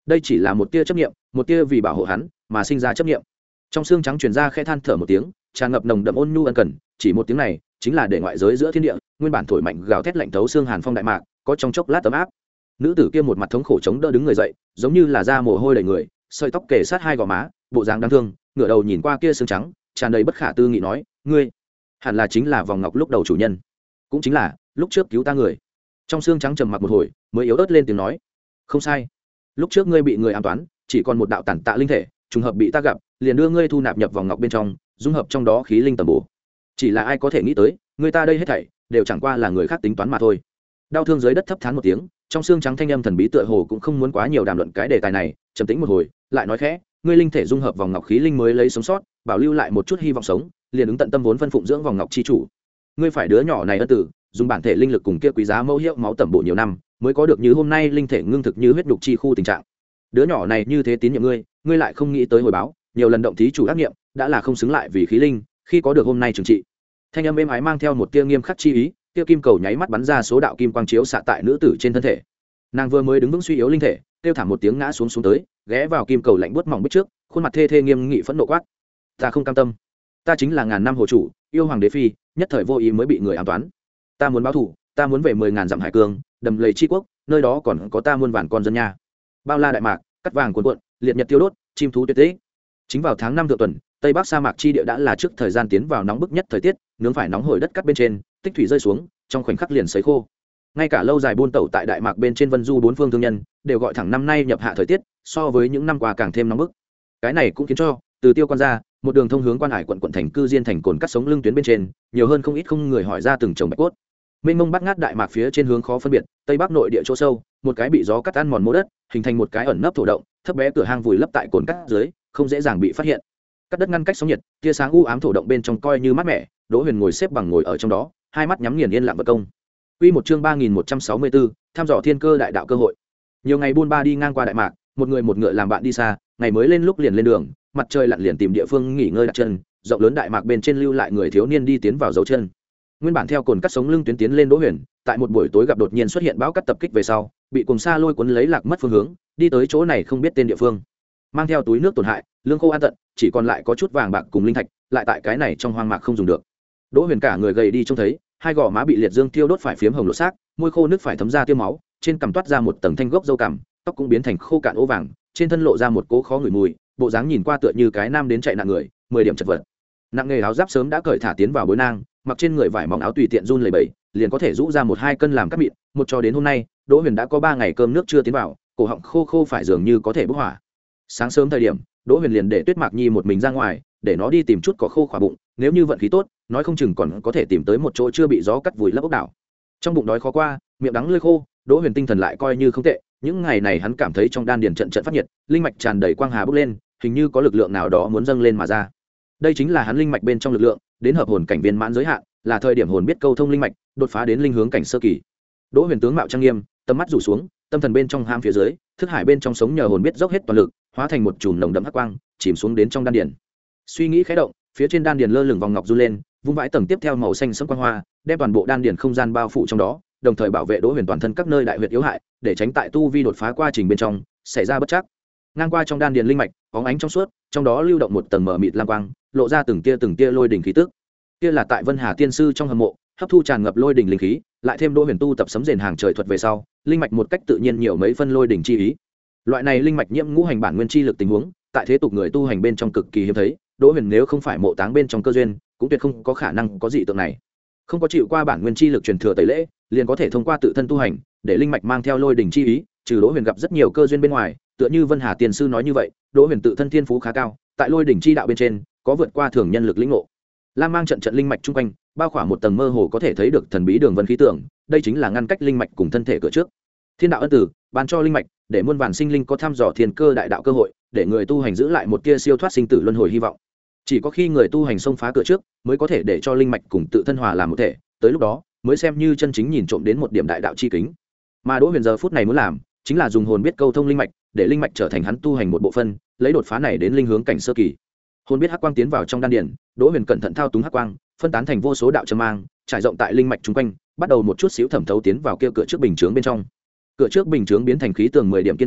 Speaker 1: đây chỉ là một tia chấp nghiệm, một tia vì bảo hộ hắn mà sinh ra chấp nghiệm. Trong xương trắng truyền ra khẽ than thở một tiếng, tràn ngập nồng đậm ôn nhu ân cần, chỉ một tiếng này chính là để ngoại giới giữa thiên địa nguyên bản thổi mạnh gào thét lạnh thấu xương hàn phong đại mạc có trong chốc lát ấm áp. Nữ tử kia một mặt thống khổ chống đỡ đứng người dậy, giống như là da mồ hôi đầy người, sợi tóc kề sát hai gò má, bộ dáng đáng thương, ngửa đầu nhìn qua kia xương trắng, tràn đầy bất khả tư nghị nói, ngươi hẳn là chính là vòng ngọc lúc đầu chủ nhân, cũng chính là lúc trước cứu ta người. Trong xương trắng trầm mặc một hồi mới yếu ớt lên tiếng nói, không sai, lúc trước ngươi bị người ám toán, chỉ còn một đạo tản tạ linh thể, trùng hợp bị ta gặp, liền đưa ngươi thu nạp nhập vòng ngọc bên trong, dung hợp trong đó khí linh tầm bổ. Chỉ là ai có thể nghĩ tới, người ta đây hết thảy đều chẳng qua là người khác tính toán mà thôi. Đau thương dưới đất thấp thán một tiếng, trong xương trắng thanh âm thần bí tựa hồ cũng không muốn quá nhiều đàm luận cái đề tài này, trầm tĩnh một hồi lại nói khẽ, ngươi linh thể dung hợp vòng ngọc khí linh mới lấy sống sót, bảo lưu lại một chút hy vọng sống, liền ứng tận tâm vốn phân phụng dưỡng vòng ngọc chi chủ. Ngươi phải đứa nhỏ này ân tử, dùng bản thể linh lực cùng kia quý giá mẫu hiệu máu tẩm bổ nhiều năm, mới có được như hôm nay linh thể ngưng thực như huyết đục chi khu tình trạng. Đứa nhỏ này như thế tín nhiệm ngươi, ngươi lại không nghĩ tới hồi báo, nhiều lần động thí chủ ác nghiệm, đã là không xứng lại vì khí linh, khi có được hôm nay trừng trị. Thanh âm êm ái mang theo một tia nghiêm khắc chi ý, tia kim cầu nháy mắt bắn ra số đạo kim quang chiếu xạ tại nữ tử trên thân thể. Nàng vừa mới đứng vững suy yếu linh thể, kêu thảm một tiếng ngã xuống xuống tới, ghé vào kim cầu lạnh buốt mỏng bích trước, khuôn mặt thê thê nghiêm nghị phẫn nộ quát, ta không cam tâm, ta chính là ngàn năm hồ chủ, yêu hoàng đế phi, nhất thời vô ý mới bị người ám toán, ta muốn báo thù, ta muốn về mười ngàn dặm hải cương, đầm lầy chi quốc, nơi đó còn có ta muôn vàn con dân nha. Bao la đại mạc, cắt vàng cuồn cuộn, liệt nhật tiêu đốt, chim thú tuyệt thế. Chính vào tháng năm thượng tuần, tây bắc sa mạc chi địa đã là trước thời gian tiến vào nóng bức nhất thời tiết, nướng phải nóng hổi đất cắt bên trên, tích thủy rơi xuống, trong khoảnh khắc liền sấy khô. Ngay cả lâu dài buôn tẩu tại đại mạc bên trên vân du bốn phương thương nhân đều gọi thẳng năm nay nhập hạ thời tiết so với những năm qua càng thêm nóng bức. Cái này cũng khiến cho từ tiêu quan ra một đường thông hướng quan hải quận quận thành cư diên thành cồn cắt sống lưng tuyến bên trên nhiều hơn không ít không người hỏi ra từng chồng bạch cốt. Mênh mông bát ngát đại mạc phía trên hướng khó phân biệt, tây bắc nội địa chỗ sâu, một cái bị gió cắt ăn mòn mô đất, hình thành một cái ẩn nấp thổ động, thấp bé cửa hang vùi lấp tại cồn cắt dưới, không dễ dàng bị phát hiện. Cắt đất ngăn cách sóng nhiệt, tia sáng u ám thổ động bên trong coi như mát mẻ, Đỗ Huyền ngồi xếp bằng ngồi ở trong đó, hai mắt nhắm nghiền yên lặng vật công. Quy một chương ba nghìn một trăm sáu mươi tư, tham dò thiên cơ đại đạo cơ hội. Nhiều ngày buôn ba đi ngang qua đại mạc, một người một ngựa làm bạn đi xa, ngày mới lên lúc liền lên đường, mặt trời lặn liền tìm địa phương nghỉ ngơi đặt chân, rộng lớn đại mạc bên trên lưu lại người thiếu niên đi tiến vào dấu chân. Nguyên bản theo cồn cắt sống lưng tuyến tiến lên Đỗ Huyền, tại một buổi tối gặp đột nhiên xuất hiện bão cắt tập kích về sau, bị cùng xa lôi cuốn lấy lạc mất phương hướng, đi tới chỗ này không biết tên địa phương. Mang theo túi nước tổn hại, lương khô an tận, chỉ còn lại có chút vàng bạc cùng linh thạch, lại tại cái này trong hoang mạc không dùng được. Đỗ Huyền cả người gầy đi trông thấy, hai gò má bị liệt dương tiêu đốt phải phiếm hồng lộ xác, môi khô nước phải thấm ra tiêu máu, trên cằm toát ra một tầng thanh gốc râu cằm, tóc cũng biến thành khô cạn ố vàng, trên thân lộ ra một cố khó ngửi mùi, bộ dáng nhìn qua tựa như cái nam đến chạy nạn người, mười điểm chật vật. Nặng nghề áo giáp sớm đã cởi thả tiến vào bối nang, mặc trên người vải mỏng áo tùy tiện run lẩy bẩy, liền có thể rũ ra một hai cân làm cắt mịn, một cho đến hôm nay, Đỗ Huyền đã có ba ngày cơm nước chưa tiến vào, cổ họng khô khô phải dường như có thể bốc hỏa. Sáng sớm thời điểm, Đỗ Huyền liền để Tuyết Mạc Nhi một mình ra ngoài, để nó đi tìm chút cỏ khô khỏa bụng, nếu như vận khí tốt, nói không chừng còn có thể tìm tới một chỗ chưa bị gió cắt vùi lấp ốc đảo. Trong bụng đói khó qua, miệng đắng lưỡi khô, Đỗ Huyền tinh thần lại coi như không tệ, những ngày này hắn cảm thấy trong đan điền trận trận phát nhiệt, linh mạch tràn đầy quang hà bốc lên, hình như có lực lượng nào đó muốn dâng lên mà ra. Đây chính là hắn linh mạch bên trong lực lượng, đến hợp hồn cảnh viên mãn giới hạn, là thời điểm hồn biết câu thông linh mạch, đột phá đến linh hướng cảnh sơ kỳ. Đỗ Huyền tướng mạo trang nghiêm, tầm mắt rủ xuống, tâm thần bên trong ham phía dưới, thức hải bên trong sống nhờ hồn biết dốc hết toàn lực, hóa thành một chùm nồng đậm hắc quang, chìm xuống đến trong đan điền. Suy nghĩ khẽ động, phía trên đan điền lơ lửng vòng ngọc du lên, vung vãi tầng tiếp theo màu xanh sẫm quang hoa, đem toàn bộ đan điền không gian bao phủ trong đó, đồng thời bảo vệ Đỗ Huyền toàn thân các nơi đại huyệt yếu hại, để tránh tại tu vi đột phá quá trình bên trong xảy ra bất trắc. Ngang qua trong đan điền linh mạch, bóng ánh trong suốt, trong đó lưu động một tầng mờ mịt lam quang, lộ ra từng tia từng tia lôi đỉnh khí tức. Kia là tại Vân Hà tiên sư trong hầm mộ, hấp thu tràn ngập lôi đỉnh linh khí, lại thêm Đỗ Huyền tu tập sấm rền hàng trời thuật về sau, linh mạch một cách tự nhiên nhiều mấy phân lôi đỉnh chi ý. Loại này linh mạch nhiễm ngũ hành bản nguyên chi lực tình huống, tại thế tục người tu hành bên trong cực kỳ hiếm thấy, Đỗ Huyền nếu không phải mộ táng bên trong cơ duyên, cũng tuyệt không có khả năng có dị tượng này. Không có chịu qua bản nguyên chi lực truyền thừa tẩy lễ, liền có thể thông qua tự thân tu hành, để linh mạch mang theo lôi đỉnh chi ý, trừ Đỗ Huyền gặp rất nhiều cơ duyên bên ngoài, tựa như Vân Hà tiên sư nói như vậy, Đỗ Huyền tự thân thiên phú khá cao, tại lôi đỉnh chi đạo bên trên, có vượt qua thường nhân lực lĩnh ngộ. Lam mang trận trận linh mạch trung quanh, bao khỏa một tầng mơ hồ có thể thấy được thần bí đường vân khí tượng, đây chính là ngăn cách linh mạch cùng thân thể cửa trước. Thiên đạo ân tử, ban cho linh mạch, để muôn vàn sinh linh có thăm dò thiên cơ đại đạo cơ hội, để người tu hành giữ lại một tia siêu thoát sinh tử luân hồi hy vọng. Chỉ có khi người tu hành xông phá cửa trước, mới có thể để cho linh mạch cùng tự thân hòa làm một thể, tới lúc đó, mới xem như chân chính nhìn trộm đến một điểm đại đạo chi kính. Mà Đỗ Huyền giờ phút này muốn làm, chính là dùng hồn biết câu thông linh mạch, để linh mạch trở thành hắn tu hành một bộ phận, lấy đột phá này đến linh hướng cảnh sơ kỳ. Hồn biết hắc quang tiến vào trong đan điền, Đỗ Huyền cẩn thận thao túng hắc quang, phân tán thành vô số đạo châm mang, trải rộng tại linh mạch chúng quanh, bắt đầu một chút xíu thẩm thấu tiến vào kia cửa trước bình chướng bên trong. Cửa trước bình chướng biến thành khí tường mười điểm kiên cố,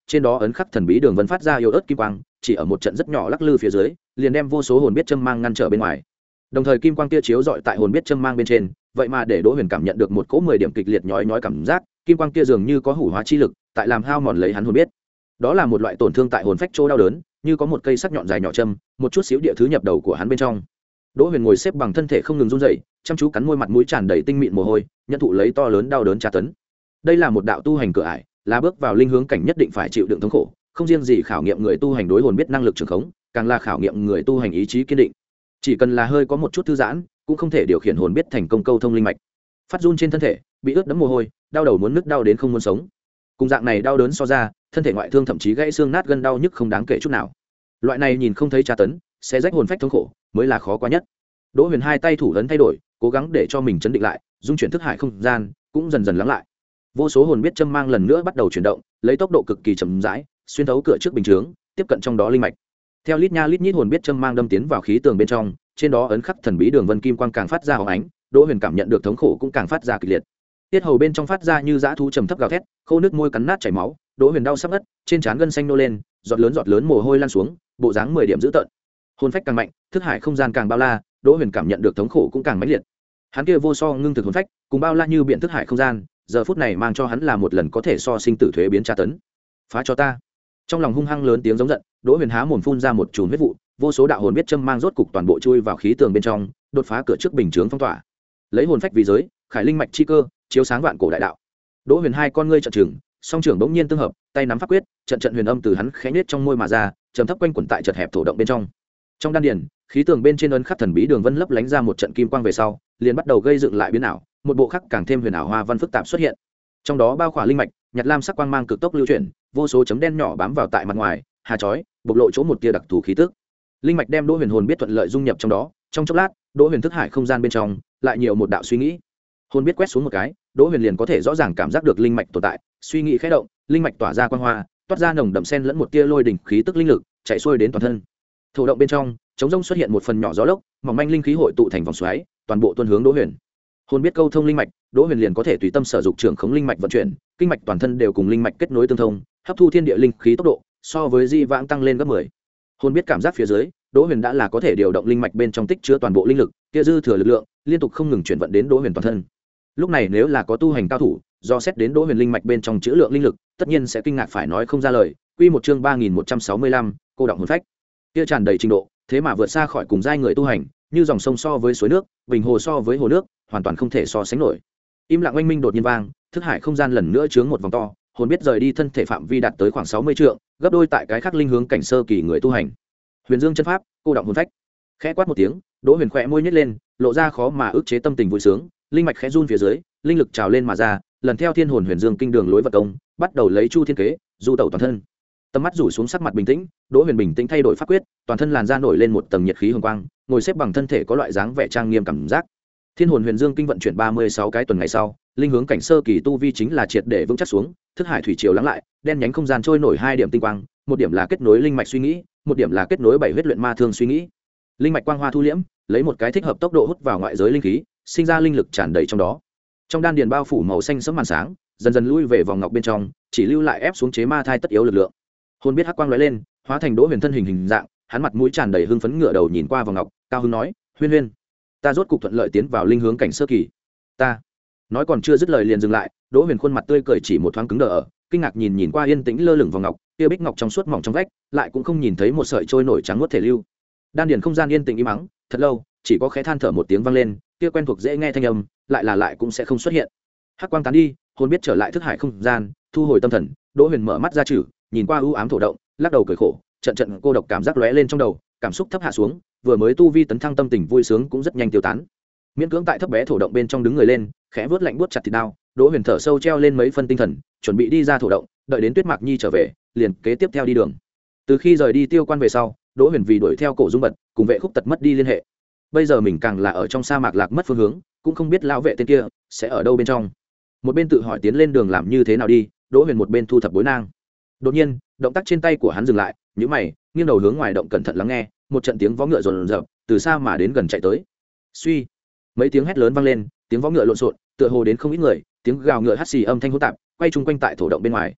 Speaker 1: trên đó ấn khắc thần bí đường vân phát ra yếu ớt kim quang, chỉ ở một trận rất nhỏ lắc lư phía dưới liền đem vô số hồn biết châm mang ngăn trở bên ngoài. Đồng thời kim quang kia chiếu dọi tại hồn biết châm mang bên trên, vậy mà để Đỗ Huyền cảm nhận được một cỗ mười điểm kịch liệt nhói nhói cảm giác, kim quang kia dường như có hủ hóa chi lực tại làm hao mòn lấy hắn hồn biết. Đó là một loại tổn thương tại hồn phách chỗ đau đớn, như có một cây sắc nhọn dài nhỏ châm một chút xíu địa thứ nhập đầu của hắn bên trong. Đỗ Huyền ngồi xếp bằng thân thể không ngừng run rẩy, chăm chú cắn môi, mặt mũi tràn đầy tinh mịn mồ hôi, nhận thụ lấy to lớn đau đớn tra tấn. Đây là một đạo tu hành cửa ải, là bước vào linh hướng cảnh nhất định phải chịu đựng thống khổ, không riêng gì khảo nghiệm người tu hành đối hồn biết năng lực trường khống, càng là khảo nghiệm người tu hành ý chí kiên định. Chỉ cần là hơi có một chút thư giãn, cũng không thể điều khiển hồn biết thành công câu thông linh mạch. Phát run trên thân thể, bị ướt đẫm mồ hôi, đau đầu muốn nứt, đau đến không muốn sống. Cùng dạng này đau đớn so ra, thân thể ngoại thương thậm chí gãy xương nát gân đau nhức không đáng kể chút nào. Loại này nhìn không thấy tra tấn, sẽ rách hồn phách thống khổ, mới là khó quá nhất. Đỗ Huyền hai tay thủ ấn thay đổi, cố gắng để cho mình chấn định lại, dung chuyển thức hải không gian cũng dần dần lắng lại. Vô số hồn biết châm mang lần nữa bắt đầu chuyển động, lấy tốc độ cực kỳ chậm rãi, xuyên thấu cửa trước bình chướng, tiếp cận trong đó linh mạch. Theo lít nha lít nhít hồn biết châm mang đâm tiến vào khí tường bên trong, trên đó ấn khắc thần bí đường vân kim quang càng phát ra hóng ánh, Đỗ Huyền cảm nhận được thống khổ cũng càng phát ra kịch liệt. Tiết hầu bên trong phát ra như dã thú trầm thấp gào thét, khô nước môi cắn nát chảy máu, Đỗ Huyền đau sắp ngất, trên trán gân xanh nô lên, giọt lớn giọt lớn mồ hôi lan xuống, bộ dáng mười điểm dữ tợn. Hồn phách càng mạnh, thức hải không gian càng bao la, Đỗ Huyền cảm nhận được thống khổ cũng càng mãnh liệt. Hắn kia vô so ngưng thực hồn phách, cùng bao la như biển thức hải không gian, giờ phút này mang cho hắn là một lần có thể so sinh tử thuế biến tra tấn. Phá cho ta! Trong lòng hung hăng lớn tiếng giống giận, Đỗ Huyền há mồm phun ra một chùm huyết vụ, vô số đạo hồn biết châm mang rốt cục toàn bộ chui vào khí tường bên trong, đột phá cửa trước bình chướng phong tỏa. Lấy hồn phách vì giới, khải linh mạch chi cơ, chiếu sáng vạn cổ đại đạo. Đỗ Huyền hai con ngươi trợn trừng, song trưởng bỗng nhiên tương hợp, tay nắm pháp quyết, trận trận huyền âm từ hắn khẽ nhếch trong môi mà ra, trầm thấp quanh quẩn tại chật hẹp thổ động bên trong. Trong đan điền, khí tường bên trên ấn khắc thần bí đường vân lấp lánh ra một trận kim quang về sau, liền bắt đầu gây dựng lại biến ảo, một bộ khắc càng thêm huyền ảo hoa văn phức tạp xuất hiện. Trong đó bao khỏa linh mạch, nhạt lam sắc quang mang cực tốc lưu chuyển, vô số chấm đen nhỏ bám vào tại mặt ngoài, hà chói, bộc lộ chỗ một tia đặc thù khí tức. Linh mạch đem Đỗ Huyền hồn biết thuận lợi dung nhập trong đó, trong chốc lát, Đỗ Huyền thức hải không gian bên trong lại nhiều một đạo suy nghĩ. Hồn biết quét xuống một cái, Đỗ Huyền liền có thể rõ ràng cảm giác được linh mạch tồn tại, suy nghĩ khẽ động, linh mạch tỏa ra quang hoa, toát ra nồng đậm sen lẫn một tia lôi đỉnh khí tức linh lực, chạy xuôi đến toàn thân. Thổ động bên trong, trống rông xuất hiện một phần nhỏ gió lốc, mỏng manh linh khí hội tụ thành vòng xoáy, toàn bộ tuôn hướng Đỗ Huyền. Hồn biết câu thông linh mạch, Đỗ Huyền liền có thể tùy tâm sử dụng trưởng khống linh mạch vận chuyển, kinh mạch toàn thân đều cùng linh mạch kết nối tương thông, hấp thu thiên địa linh khí tốc độ so với di vãng tăng lên gấp mười. Hồn biết cảm giác phía dưới, Đỗ Huyền đã là có thể điều động linh mạch bên trong tích chứa toàn bộ linh lực, kia dư thừa lực lượng liên tục không ngừng chuyển vận đến Đỗ Huyền toàn thân. Lúc này nếu là có tu hành cao thủ, do xét đến Đỗ Huyền linh mạch bên trong chứa lượng linh lực, tất nhiên sẽ kinh ngạc phải nói không ra lời. Quy một chương ba nghìn một trăm sáu mươi lăm, cô động hồn phách. Kia tràn đầy trình độ, thế mà vượt xa khỏi cùng giai người tu hành, như dòng sông so với suối nước, bình hồ so với hồ nước, hoàn toàn không thể so sánh nổi. Im lặng oanh minh đột nhiên vang, thức hải không gian lần nữa chướng một vòng to, hồn biết rời đi thân thể phạm vi đạt tới khoảng sáu mươi trượng, gấp đôi tại cái khác linh hướng cảnh sơ kỳ người tu hành. Huyền Dương chân pháp, cô động hồn phách. Khẽ quát một tiếng, Đỗ Huyền khẽ môi nhếch lên, lộ ra khó mà ức chế tâm tình vui sướng, linh mạch khẽ run phía dưới, linh lực trào lên mà ra, lần theo thiên hồn huyền dương kinh đường lối vật công, bắt đầu lấy chu thiên kế, du tẩu toàn thân. Tầm mắt rủ xuống, sắc mặt bình tĩnh, Đỗ Huyền bình tĩnh thay đổi pháp quyết, toàn thân làn da nổi lên một tầng nhiệt khí hồng quang, ngồi xếp bằng thân thể có loại dáng vẻ trang nghiêm cảm giác. Thiên hồn huyền dương kinh vận chuyển ba mươi sáu cái tuần ngày sau, linh hướng cảnh sơ kỳ tu vi chính là triệt để vững chắc xuống, thức hải thủy triều lắng lại, đen nhánh không gian trôi nổi hai điểm tinh quang, một điểm là kết nối linh mạch suy nghĩ, một điểm là kết nối bảy huyết luyện ma thương suy nghĩ. Linh mạch quang hoa thu liễm, lấy một cái thích hợp tốc độ hút vào ngoại giới linh khí, sinh ra linh lực tràn đầy trong đó. Trong đan điền bao phủ màu xanh sẫm màn sáng, dần dần lui về vòng ngọc bên trong, chỉ lưu lại ép xuống chế ma thai tất yếu lực lượng. Hồn biết hắc quang lóe lên, hóa thành Đỗ Huyền thân hình hình dạng, hắn mặt mũi tràn đầy hưng phấn ngửa đầu nhìn qua vòng ngọc, cao hứng nói: "Huyên Huyên, ta rốt cục thuận lợi tiến vào linh hướng cảnh sơ kỳ." Ta nói còn chưa dứt lời liền dừng lại, Đỗ Huyền khuôn mặt tươi cười chỉ một thoáng cứng đờ ở, kinh ngạc nhìn nhìn qua yên tĩnh lơ lửng vòng ngọc, kia bích ngọc trong suốt mỏng trong vách, lại cũng không nhìn thấy một sợi trôi nổi trắng muốt thể lưu. Đan điền không gian yên tĩnh im mắng, thật lâu, chỉ có khẽ than thở một tiếng vang lên, kia quen thuộc dễ nghe thanh âm, lại là lại cũng sẽ không xuất hiện. Hắc quang tán đi, hồn biết trở lại thức hải không gian, thu hồi tâm thần, Đỗ Huyền mở mắt ra chử, nhìn qua u ám thổ động, lắc đầu cười khổ, trận trận cô độc cảm giác lóe lên trong đầu, cảm xúc thấp hạ xuống, vừa mới tu vi tấn thăng tâm tình vui sướng cũng rất nhanh tiêu tán. Miễn cưỡng tại thấp bé thổ động bên trong đứng người lên, khẽ vớt lạnh buốt chặt thịt đao, Đỗ Huyền thở sâu treo lên mấy phân tinh thần, chuẩn bị đi ra thổ động, đợi đến Tuyết Mạc Nhi trở về, liền kế tiếp theo đi đường. Từ khi rời đi Tiêu Quan về sau, Đỗ Huyền vì đuổi theo Cổ Dung Bật, cùng Vệ Khúc Tật mất đi liên hệ. Bây giờ mình càng là ở trong sa mạc lạc mất phương hướng, cũng không biết lão vệ tên kia sẽ ở đâu bên trong. Một bên tự hỏi tiến lên đường làm như thế nào đi, Đỗ Huyền một bên thu thập bối nang. Đột nhiên, động tác trên tay của hắn dừng lại, nhíu mày, nghiêng đầu hướng ngoài động cẩn thận lắng nghe, một trận tiếng vó ngựa rồn rập, từ xa mà đến gần chạy tới. Suy, mấy tiếng hét lớn vang lên, tiếng vó ngựa lộn xộn, tựa hồ đến không ít người, tiếng gào ngựa hắt xì âm thanh hỗn tạp, quay chung quanh tại thổ động bên ngoài.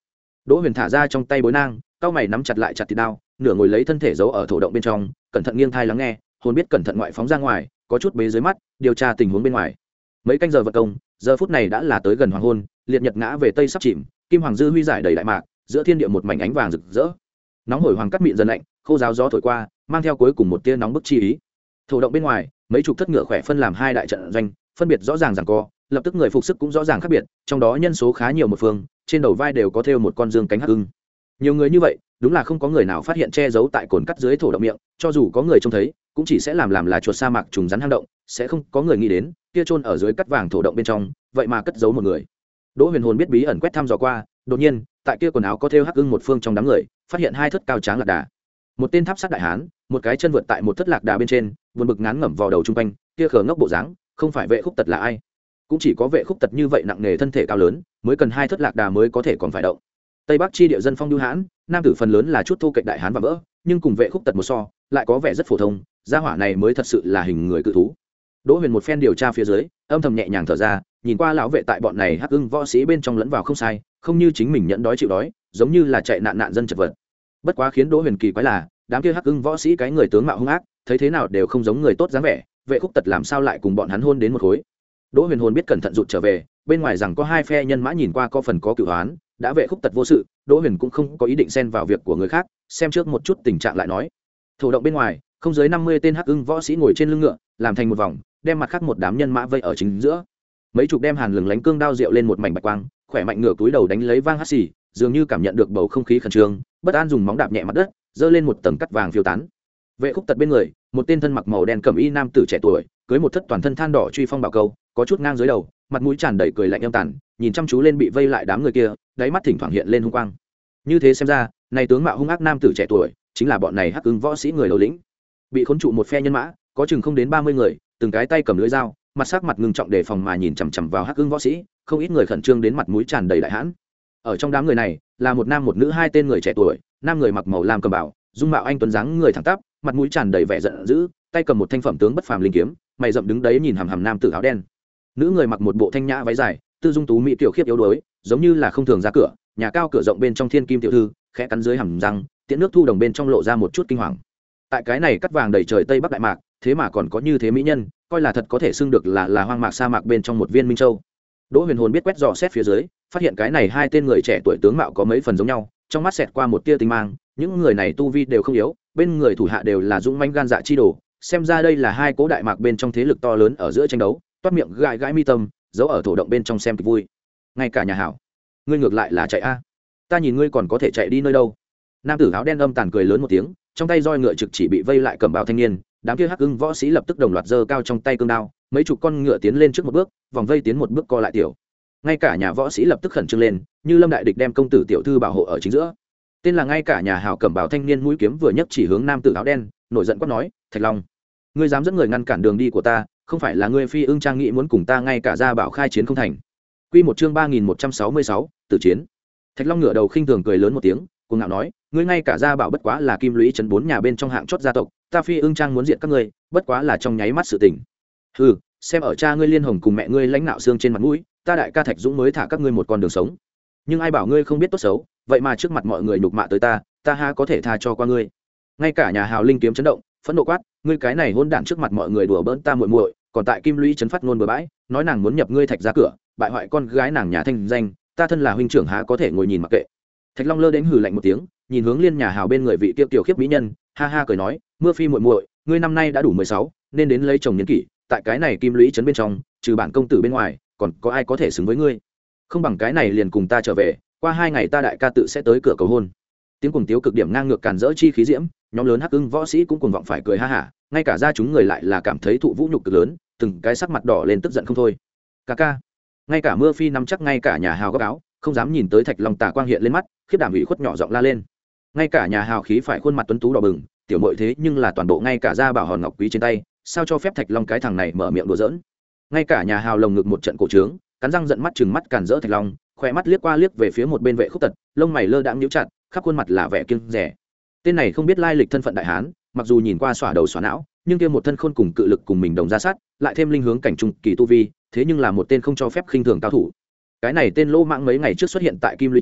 Speaker 1: Đỗ Huyền thả ra trong tay bối nang, cao mày nắm chặt lại chặt thịt đao, nửa ngồi lấy thân thể giấu ở thổ động bên trong, cẩn thận nghiêng thai lắng nghe, hồn biết cẩn thận ngoại phóng ra ngoài, có chút bế dưới mắt, điều tra tình huống bên ngoài. Mấy canh giờ vật công, giờ phút này đã là tới gần hoàng hôn, liệt nhật ngã về tây sắp chìm, kim hoàng dư huy giải đầy đại mạc, giữa thiên địa một mảnh ánh vàng rực rỡ. Nóng hổi hoàng cắt mịn dần lạnh, khô giáo gió thổi qua, mang theo cuối cùng một tia nóng bức chi ý. Thổ động bên ngoài, mấy chục thất ngựa khỏe phân làm hai đại trận doanh, phân biệt rõ ràng giằng co, lập tức người phục sức cũng rõ ràng khác biệt, trong đó nhân số khá nhiều một phương, trên đầu vai đều có thêu một con dương cánh hắc ưng. Nhiều người như vậy, đúng là không có người nào phát hiện che giấu tại cồn cắt dưới thổ động miệng, cho dù có người trông thấy, cũng chỉ sẽ làm làm là chuột sa mạc trùng rắn hang động, sẽ không có người nghĩ đến, kia chôn ở dưới cắt vàng thổ động bên trong, vậy mà cất giấu một người. Đỗ Huyền hồn biết bí ẩn quét thăm dò qua, đột nhiên, tại kia quần áo có thêu hắc ưng một phương trong đám người, phát hiện hai thất cao tráng lạc đà. Một tên tháp sát đại hán, một cái chân vượt tại một thất lạc đà bên trên, buồn bực ngán ngẩm vào đầu trung quanh, kia khờ ngốc bộ dáng, không phải Vệ Khúc Tật là ai? Cũng chỉ có Vệ Khúc Tật như vậy nặng nề thân thể cao lớn, mới cần hai thất lạc đà mới có thể còn phải động. Tây Bắc chi địa dân phong lưu hãn, nam tử phần lớn là chút thô kệch đại hán và vỡ, nhưng cùng Vệ Khúc Tật một so, lại có vẻ rất phổ thông, gia hỏa này mới thật sự là hình người cự thú. Đỗ Huyền một phen điều tra phía dưới, âm thầm nhẹ nhàng thở ra, nhìn qua lão vệ tại bọn này hắc ưng võ sĩ bên trong lẫn vào không sai, không như chính mình nhẫn đói chịu đói, giống như là chạy nạn nạn dân chật vật. Bất quá khiến Đỗ Huyền kỳ quái là, đám kia hắc ưng võ sĩ cái người tướng mạo hung ác, thấy thế nào đều không giống người tốt dáng vẻ, Vệ Khúc Tật làm sao lại cùng bọn hắn hôn đến một khối. Đỗ Huyền hồn biết cẩn thận rụt trở về, bên ngoài rằng có hai phe nhân mã nhìn qua có phần có cửu hoán, đã Vệ Khúc Tật vô sự, Đỗ Huyền cũng không có ý định xen vào việc của người khác, xem trước một chút tình trạng lại nói. Thổ động bên ngoài, không dưới năm mươi tên hắc ưng võ sĩ ngồi trên lưng ngựa, làm thành một vòng, đem mặt khác một đám nhân mã vây ở chính giữa. Mấy chục đem hàn lừng lánh cương đao rượu lên một mảnh bạch quang, khỏe mạnh ngựa túi đầu đánh lấy vang hắt xì, dường như cảm nhận được bầu không khí khẩn trương, bất an dùng móng đạp nhẹ mặt đất, giơ lên một tầng cắt vàng phiêu tán. Vệ Khúc Tật bên người, một tên thân mặc màu đen cẩm y nam tử trẻ tuổi, cưới một thất toàn thân than đỏ truy phong bảo câu, có chút ngang dưới đầu, mặt mũi tràn đầy cười lạnh âm tàn, nhìn chăm chú lên bị vây lại đám người kia, đáy mắt thỉnh thoảng hiện lên hung quang. Như thế xem ra, này tướng mạo hung ác nam tử trẻ tuổi, chính là bọn này hắc ưng võ sĩ người đầu lĩnh. Bị khốn trụ một phe nhân mã, có chừng không đến ba mươi người, từng cái tay cầm lưỡi dao, mặt sắc mặt ngưng trọng đề phòng mà nhìn chằm chằm vào hắc ưng võ sĩ, không ít người khẩn trương đến mặt mũi tràn đầy đại hãn. Ở trong đám người này, là một nam một nữ hai tên người trẻ tuổi, nam người mặc màu lam cầm bảo, dung mạo anh tuấn dáng người thẳng tắp, mặt mũi tràn đầy vẻ giận dữ, tay cầm một thanh phẩm tướng bất phàm linh kiếm, mày rậm đứng đấy nhìn hằm hằm nam tử áo đen. Nữ người mặc một bộ thanh nhã váy dài, tư dung tú mỹ tiểu khiếp yếu đuối, giống như là không thường ra cửa, nhà cao cửa rộng bên trong thiên kim tiểu thư, khẽ cắn dưới hàm răng, tiễn nước thu đồng bên trong lộ ra một chút kinh hoàng. Tại cái này cắt vàng đầy trời tây bắc đại mạc, thế mà còn có như thế mỹ nhân, coi là thật có thể xưng được là là hoang mạc sa mạc bên trong một viên minh châu. Đỗ Huyền hồn biết quét dò xét phía dưới, phát hiện cái này hai tên người trẻ tuổi tướng mạo có mấy phần giống nhau, trong mắt xẹt qua một tia tinh mang, những người này tu vi đều không yếu, bên người thủ hạ đều là dũng mãnh gan dạ chi đồ, xem ra đây là hai cố đại mạc bên trong thế lực to lớn ở giữa tranh đấu, toát miệng gãi gãi mi tâm, giấu ở thổ động bên trong xem kịch vui. Ngay cả nhà hảo, ngươi ngược lại là chạy a, ta nhìn ngươi còn có thể chạy đi nơi đâu. Nam tử áo đen âm tàn cười lớn một tiếng, trong tay roi ngựa trực chỉ bị vây lại cầm bào thanh niên, đám kia hắc ưng võ sĩ lập tức đồng loạt giơ cao trong tay cương đao, mấy chục con ngựa tiến lên trước một bước, vòng vây tiến một bước co lại tiểu. Ngay cả nhà võ sĩ lập tức khẩn trương lên, như lâm đại địch đem công tử tiểu thư bảo hộ ở chính giữa. Tên là ngay cả nhà hảo cẩm bào thanh niên mũi kiếm vừa nhấc chỉ hướng nam tử áo đen, nổi giận quát nói: Thạch Long, ngươi dám dẫn người ngăn cản đường đi của ta, không phải là ngươi Phi Ưng Trang nghĩ muốn cùng ta ngay cả ra bảo khai chiến không thành. Quy một chương ba nghìn một trăm sáu mươi sáu, tử chiến. Thạch Long ngửa đầu khinh thường cười lớn một tiếng, cuồng ngạo nói: ngươi ngay cả ra bảo bất quá là kim lũy trấn bốn nhà bên trong hạng chót gia tộc, ta Phi Ưng Trang muốn diệt các ngươi, bất quá là trong nháy mắt sự tình. Hừ, xem ở cha ngươi Liên Hồng cùng mẹ ngươi lãnh nạo xương trên mặt mũi, ta đại ca Thạch Dũng mới thả các ngươi một con đường sống. Nhưng ai bảo ngươi không biết tốt xấu, vậy mà trước mặt mọi người nhục mạ tới ta, ta ha có thể tha cho qua ngươi. Ngay cả nhà hào linh kiếm chấn động, phẫn nộ quát: ngươi cái này hôn đản trước mặt mọi người đùa bỡn ta muội muội, còn tại kim lũy trấn phát ngôn bừa bãi, nói nàng muốn nhập ngươi Thạch ra cửa, bại hoại con gái nàng nhà thanh danh, ta thân là huynh trưởng há có thể ngồi nhìn mặc kệ. Thạch Long lơ đến hừ lạnh một tiếng, nhìn hướng Liên nhà hào bên người vị tiêu tiểu khiếp mỹ nhân, ha ha cười nói: mưa phi muội muội, ngươi năm nay đã đủ mười sáu, nên đến lấy chồng niên kỷ, tại cái này kim lũy trấn bên trong, trừ bản công tử bên ngoài, còn có ai có thể xứng với ngươi? Không bằng cái này liền cùng ta trở về, qua hai ngày ta đại ca tự sẽ tới cửa cầu hôn. Tiếng cuồng tiếu cực điểm ngang ngược càn rỡ chi khí diễm, nhóm lớn hắc ưng võ sĩ cũng cuồng vọng phải cười ha hả, ngay cả ra chúng người lại là cảm thấy thụ vũ nhục cực lớn, từng cái sắc mặt đỏ lên tức giận không thôi. Ca ca, ngay cả mưa phi nắm chắc ngay cả nhà hào gấp áo, không dám nhìn tới Thạch Long tà quang hiện lên mắt, khiếp đảm ủy khuất nhỏ giọng la lên. Ngay cả nhà hào khí phải khuôn mặt tuấn tú đỏ bừng, tiểu muội thế nhưng là toàn bộ ngay cả da bảo hòn ngọc quý trên tay, sao cho phép Thạch Long cái thằng này mở miệng đùa giỡn. Ngay cả nhà hào lồng ngực một trận cổ trướng, cắn răng giận mắt chừng mắt càn rỡ Thạch Long, khoe mắt liếc qua liếc về phía một bên Vệ Khúc Tật, lông mày lơ đãng nhíu chặt, khắp khuôn mặt là vẻ kiêng dè. Tên này không biết lai lịch thân phận đại hán, mặc dù nhìn qua xỏa đầu xỏa não, nhưng kia một thân khôn cùng cự lực cùng mình đồng ra sát, lại thêm linh hướng cảnh trung kỳ tu vi, thế nhưng là một tên không cho phép khinh thường cao thủ. Cái này tên lô mạng mấy ngày trước xuất hiện tại Kim Lũy trấn,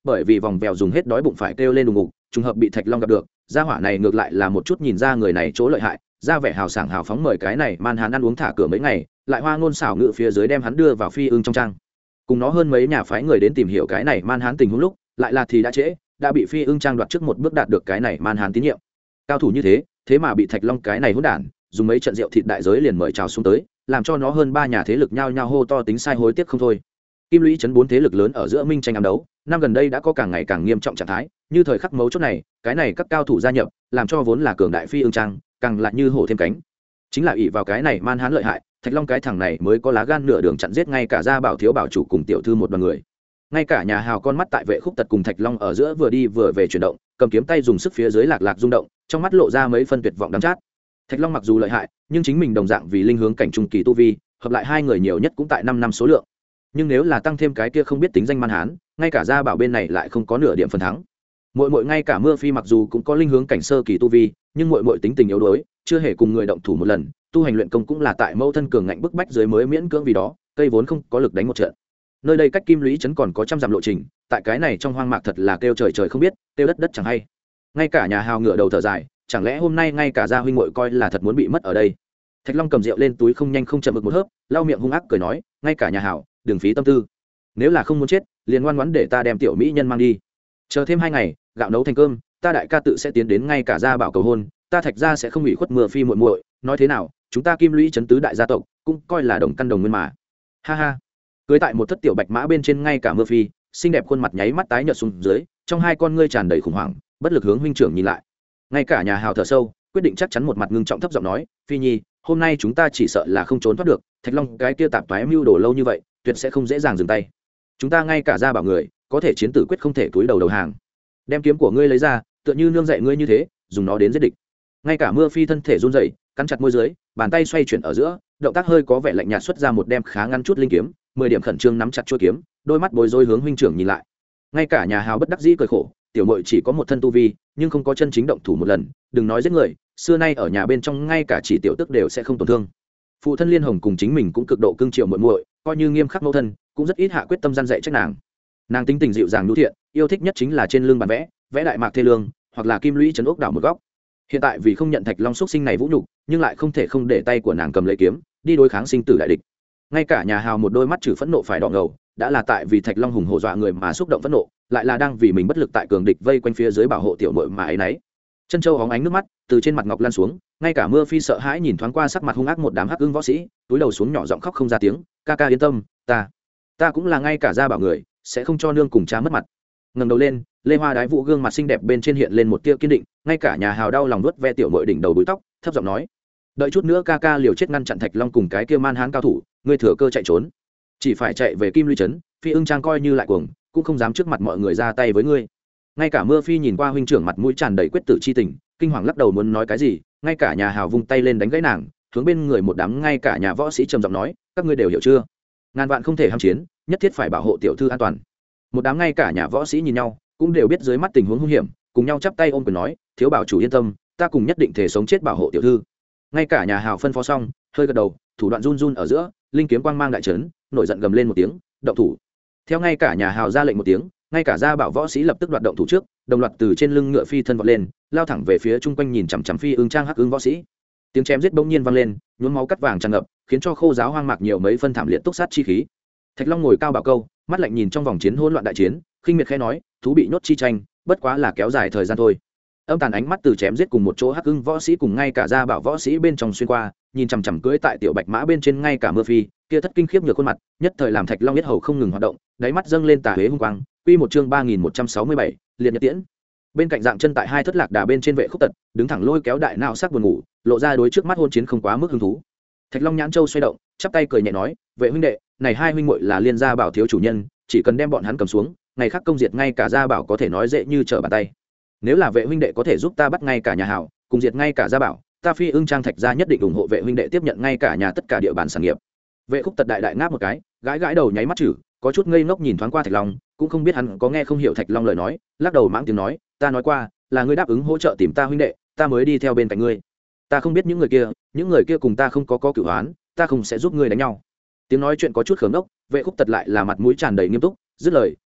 Speaker 1: bởi vì vòng vèo dùng hết đói bụng phải kêu lên đùng ngục, trùng hợp bị Thạch Long gặp được, gia hỏa này ngược lại là một chút nhìn ra người này chỗ lợi hại, ra vẻ hào sảng hào phóng mời cái này man hắn ăn uống thả cửa mấy ngày, lại hoa ngôn xảo ngự phía dưới đem hắn đưa vào phi ưng trong trang. Cùng nó hơn mấy nhà phái người đến tìm hiểu cái này man hắn tình huống lúc, lại là thì đã trễ, đã bị phi ưng trang đoạt trước một bước đạt được cái này man hắn tín nhiệm. Cao thủ như thế, thế mà bị Thạch Long cái này hỗn đản, dùng mấy trận rượu thịt đại giới liền mời chào xuống tới, làm cho nó hơn ba nhà thế lực nhao nhao hô to tính sai hối tiếc không thôi. Kim Lũy trấn bốn thế lực lớn ở giữa minh tranh ám đấu, năm gần đây đã có càng ngày càng nghiêm trọng trạng thái, như thời khắc mấu chốt này, cái này các cao thủ gia nhập, làm cho vốn là cường đại phi ương trang, càng lại như hổ thêm cánh. Chính là ỷ vào cái này man hán lợi hại, Thạch Long cái thằng này mới có lá gan nửa đường chặn giết ngay cả gia bảo thiếu bảo chủ cùng tiểu thư một đoàn người. Ngay cả nhà hào con mắt tại vệ khúc tật cùng Thạch Long ở giữa vừa đi vừa về chuyển động, cầm kiếm tay dùng sức phía dưới lạc lạc rung động, trong mắt lộ ra mấy phân tuyệt vọng đắng chát. Thạch Long mặc dù lợi hại, nhưng chính mình đồng dạng vì linh hướng cảnh trung kỳ tu vi, hợp lại hai người nhiều nhất cũng tại năm năm số lượng. Nhưng nếu là tăng thêm cái kia không biết tính danh man hán, ngay cả gia bảo bên này lại không có nửa điểm phần thắng. Muội muội ngay cả Mưa Phi mặc dù cũng có linh hướng cảnh sơ kỳ tu vi, nhưng muội muội tính tình yếu đuối, chưa hề cùng người động thủ một lần, tu hành luyện công cũng là tại mâu thân cường ngạnh bức bách dưới mới miễn cưỡng vì đó, cây vốn không có lực đánh một trận. Nơi đây cách Kim Lũy trấn còn có trăm dặm lộ trình, tại cái này trong hoang mạc thật là kêu trời trời không biết, kêu đất đất chẳng hay. Ngay cả nhà hào ngựa đầu thở dài, chẳng lẽ hôm nay ngay cả gia huynh muội coi là thật muốn bị mất ở đây. Thạch Long cầm rượu lên túi không nhanh không chậm ực một hớp, lau miệng hung ác cười nói, ngay cả nhà hào, đừng phí tâm tư, nếu là không muốn chết liền ngoan ngoãn để ta đem tiểu mỹ nhân mang đi, chờ thêm hai ngày gạo nấu thành cơm, ta đại ca tự sẽ tiến đến ngay cả gia bảo cầu hôn, ta Thạch gia sẽ không ủy khuất Mưa Phi muội muội, nói thế nào chúng ta Kim Lũy trấn tứ đại gia tộc cũng coi là đồng căn đồng nguyên mà. Ha ha. Cưới tại một thất tiểu bạch mã bên trên, ngay cả Mưa Phi xinh đẹp khuôn mặt nháy mắt tái nhợt xuống dưới, trong hai con ngươi tràn đầy khủng hoảng, bất lực hướng huynh trưởng nhìn lại. Ngay cả nhà hào thở sâu, quyết định chắc chắn một mặt ngưng trọng thấp giọng nói, Phi nhi, hôm nay chúng ta chỉ sợ là không trốn thoát được, Thạch Long cái kia tạp toái mưu đồ lâu như vậy, tuyệt sẽ không dễ dàng dừng tay. Chúng ta ngay cả gia bảo người, có thể chiến tử quyết không thể túi đầu đầu hàng. Đem kiếm của ngươi lấy ra, tựa như nương dạy ngươi như thế, dùng nó đến giết địch. Ngay cả Mưa Phi thân thể run rẩy, cắn chặt môi dưới, bàn tay xoay chuyển ở giữa, động tác hơi có vẻ lạnh nhạt, xuất ra một đem khá ngắn chút linh kiếm, mười điểm khẩn trương nắm chặt chuôi kiếm, đôi mắt bối rối hướng huynh trưởng nhìn lại. Ngay cả nhà hào bất đắc dĩ cười khổ, tiểu muội chỉ có một thân tu vi, nhưng không có chân chính động thủ một lần, đừng nói giết người, xưa nay ở nhà bên trong ngay cả chỉ tiểu tức đều sẽ không tổn thương. Phụ thân Liên Hồng cùng chính mình cũng cực độ cưng chiều muội muội, coi như nghiêm khắc mẫu thân, cũng rất ít hạ quyết tâm gian dạy trách nàng. Nàng tính tình dịu dàng nhu thiện, yêu thích nhất chính là trên lưng bàn vẽ, vẽ đại mạc thê lương, hoặc là Kim Lũy trấn ốc đảo một góc. Hiện tại vì không nhận Thạch Long xuất sinh này vũ nhục, nhưng lại không thể không để tay của nàng cầm lấy kiếm, đi đối kháng sinh tử đại địch. Ngay cả nhà hào một đôi mắt trừ phẫn nộ phải đỏ ngầu, đã là tại vì Thạch Long hùng hổ dọa người mà xúc động phẫn nộ, lại là đang vì mình bất lực tại cường địch vây quanh phía dưới bảo hộ tiểu muội mà ấy nấy. Chân châu hóng ánh nước mắt từ trên mặt ngọc lan xuống, ngay cả Mưa Phi sợ hãi nhìn thoáng qua sắc mặt hung ác một đám hắc ưng võ sĩ, túi đầu xuống nhỏ giọng khóc không ra tiếng, ca ca yên tâm, ta ta cũng là ngay cả gia bảo người, sẽ không cho nương cùng cha mất mặt. Ngẩng đầu lên, Lê Hoa Đái Vũ gương mặt xinh đẹp bên trên hiện lên một tia kiên định, ngay cả nhà hào đau lòng nuốt ve tiểu muội đỉnh đầu búi tóc, thấp giọng nói, đợi chút nữa ca ca liều chết ngăn chặn Thạch Long cùng cái kia man hán cao thủ, ngươi thừa cơ chạy trốn, chỉ phải chạy về Kim Lũy trấn, Phi ưng trang coi như lại cuồng, cũng không dám trước mặt mọi người ra tay với ngươi. Ngay cả Mưa Phi nhìn qua huynh trưởng mặt mũi tràn đầy quyết tử chi tình, kinh hoàng lắc đầu muốn nói cái gì, ngay cả nhà hào vung tay lên đánh gãy nàng, hướng bên người một đám ngay cả nhà võ sĩ trầm giọng nói, các ngươi đều hiểu chưa, ngàn vạn không thể ham chiến, nhất thiết phải bảo hộ tiểu thư an toàn. Một đám ngay cả nhà võ sĩ nhìn nhau, cũng đều biết dưới mắt tình huống hung hiểm, cùng nhau chắp tay ôm quyền nói, thiếu bảo chủ yên tâm, ta cùng nhất định thể sống chết bảo hộ tiểu thư. Ngay cả nhà hào phân phó xong, hơi gật đầu, thủ đoạn run run ở giữa, linh kiếm quang mang đại trấn, nổi giận gầm lên một tiếng, động thủ. Theo ngay cả nhà hào ra lệnh một tiếng, ngay cả gia bảo võ sĩ lập tức đoạt động thủ trước, đồng loạt từ trên lưng ngựa phi thân vọt lên, lao thẳng về phía chung quanh nhìn chằm chằm phi ương trang hắc ương võ sĩ. Tiếng chém giết bỗng nhiên vang lên, nhuốm máu cắt vàng tràn ngập, khiến cho khô giáo hoang mạc nhiều mấy phân thảm liệt túc sát chi khí. Thạch Long ngồi cao bảo câu, mắt lạnh nhìn trong vòng chiến hỗn loạn đại chiến, khinh miệt khẽ nói, thú bị nhốt chi tranh, bất quá là kéo dài thời gian thôi. Âm tàn ánh mắt từ chém giết cùng một chỗ hắc ưng võ sĩ cùng ngay cả gia bảo võ sĩ bên trong xuyên qua, nhìn chằm chằm cưỡi tại tiểu bạch mã bên trên ngay cả Mưa Phi, kia thất kinh khiếp nhược khuôn mặt, nhất thời làm Thạch Long biết hầu không ngừng hoạt động, đáy mắt dâng lên tà huế hung quang. Quy một chương ba nghìn một trăm sáu mươi bảy, liệt nhật tiễn. Bên cạnh dạng chân tại hai thất lạc đà bên trên vệ khúc tật, đứng thẳng lôi kéo đại não sắc buồn ngủ, lộ ra đối trước mắt hôn chiến không quá mức hứng thú. Thạch Long nhãn châu xoay động, chắp tay cười nhẹ nói, vệ huynh đệ, này hai huynh muội là liên gia bảo thiếu chủ nhân, chỉ cần đem bọn hắn cầm xuống, ngày khác công diệt ngay cả gia bảo có thể nói dễ như trở bàn tay. Nếu là vệ huynh đệ có thể giúp ta bắt ngay cả nhà hảo, cùng diệt ngay cả gia bảo, ta Phi ưng trang Thạch gia nhất định ủng hộ vệ huynh đệ tiếp nhận ngay cả nhà tất cả địa bàn sản nghiệp. Vệ khúc tật đại đại ngáp một cái, gãi gãi đầu nháy mắt chử, có chút ngây ngốc nhìn thoáng qua Thạch Long, cũng không biết hắn có nghe không hiểu Thạch Long lời nói, lắc đầu mãng tiếng nói, ta nói qua, là ngươi đáp ứng hỗ trợ tìm ta huynh đệ, ta mới đi theo bên cạnh ngươi. Ta không biết những người kia, những người kia cùng ta không có có cửu hoán, ta không sẽ giúp ngươi đánh nhau. Tiếng nói chuyện có chút khớm đốc, vệ khúc tật lại là mặt mũi tràn đầy nghiêm túc, dứt lời,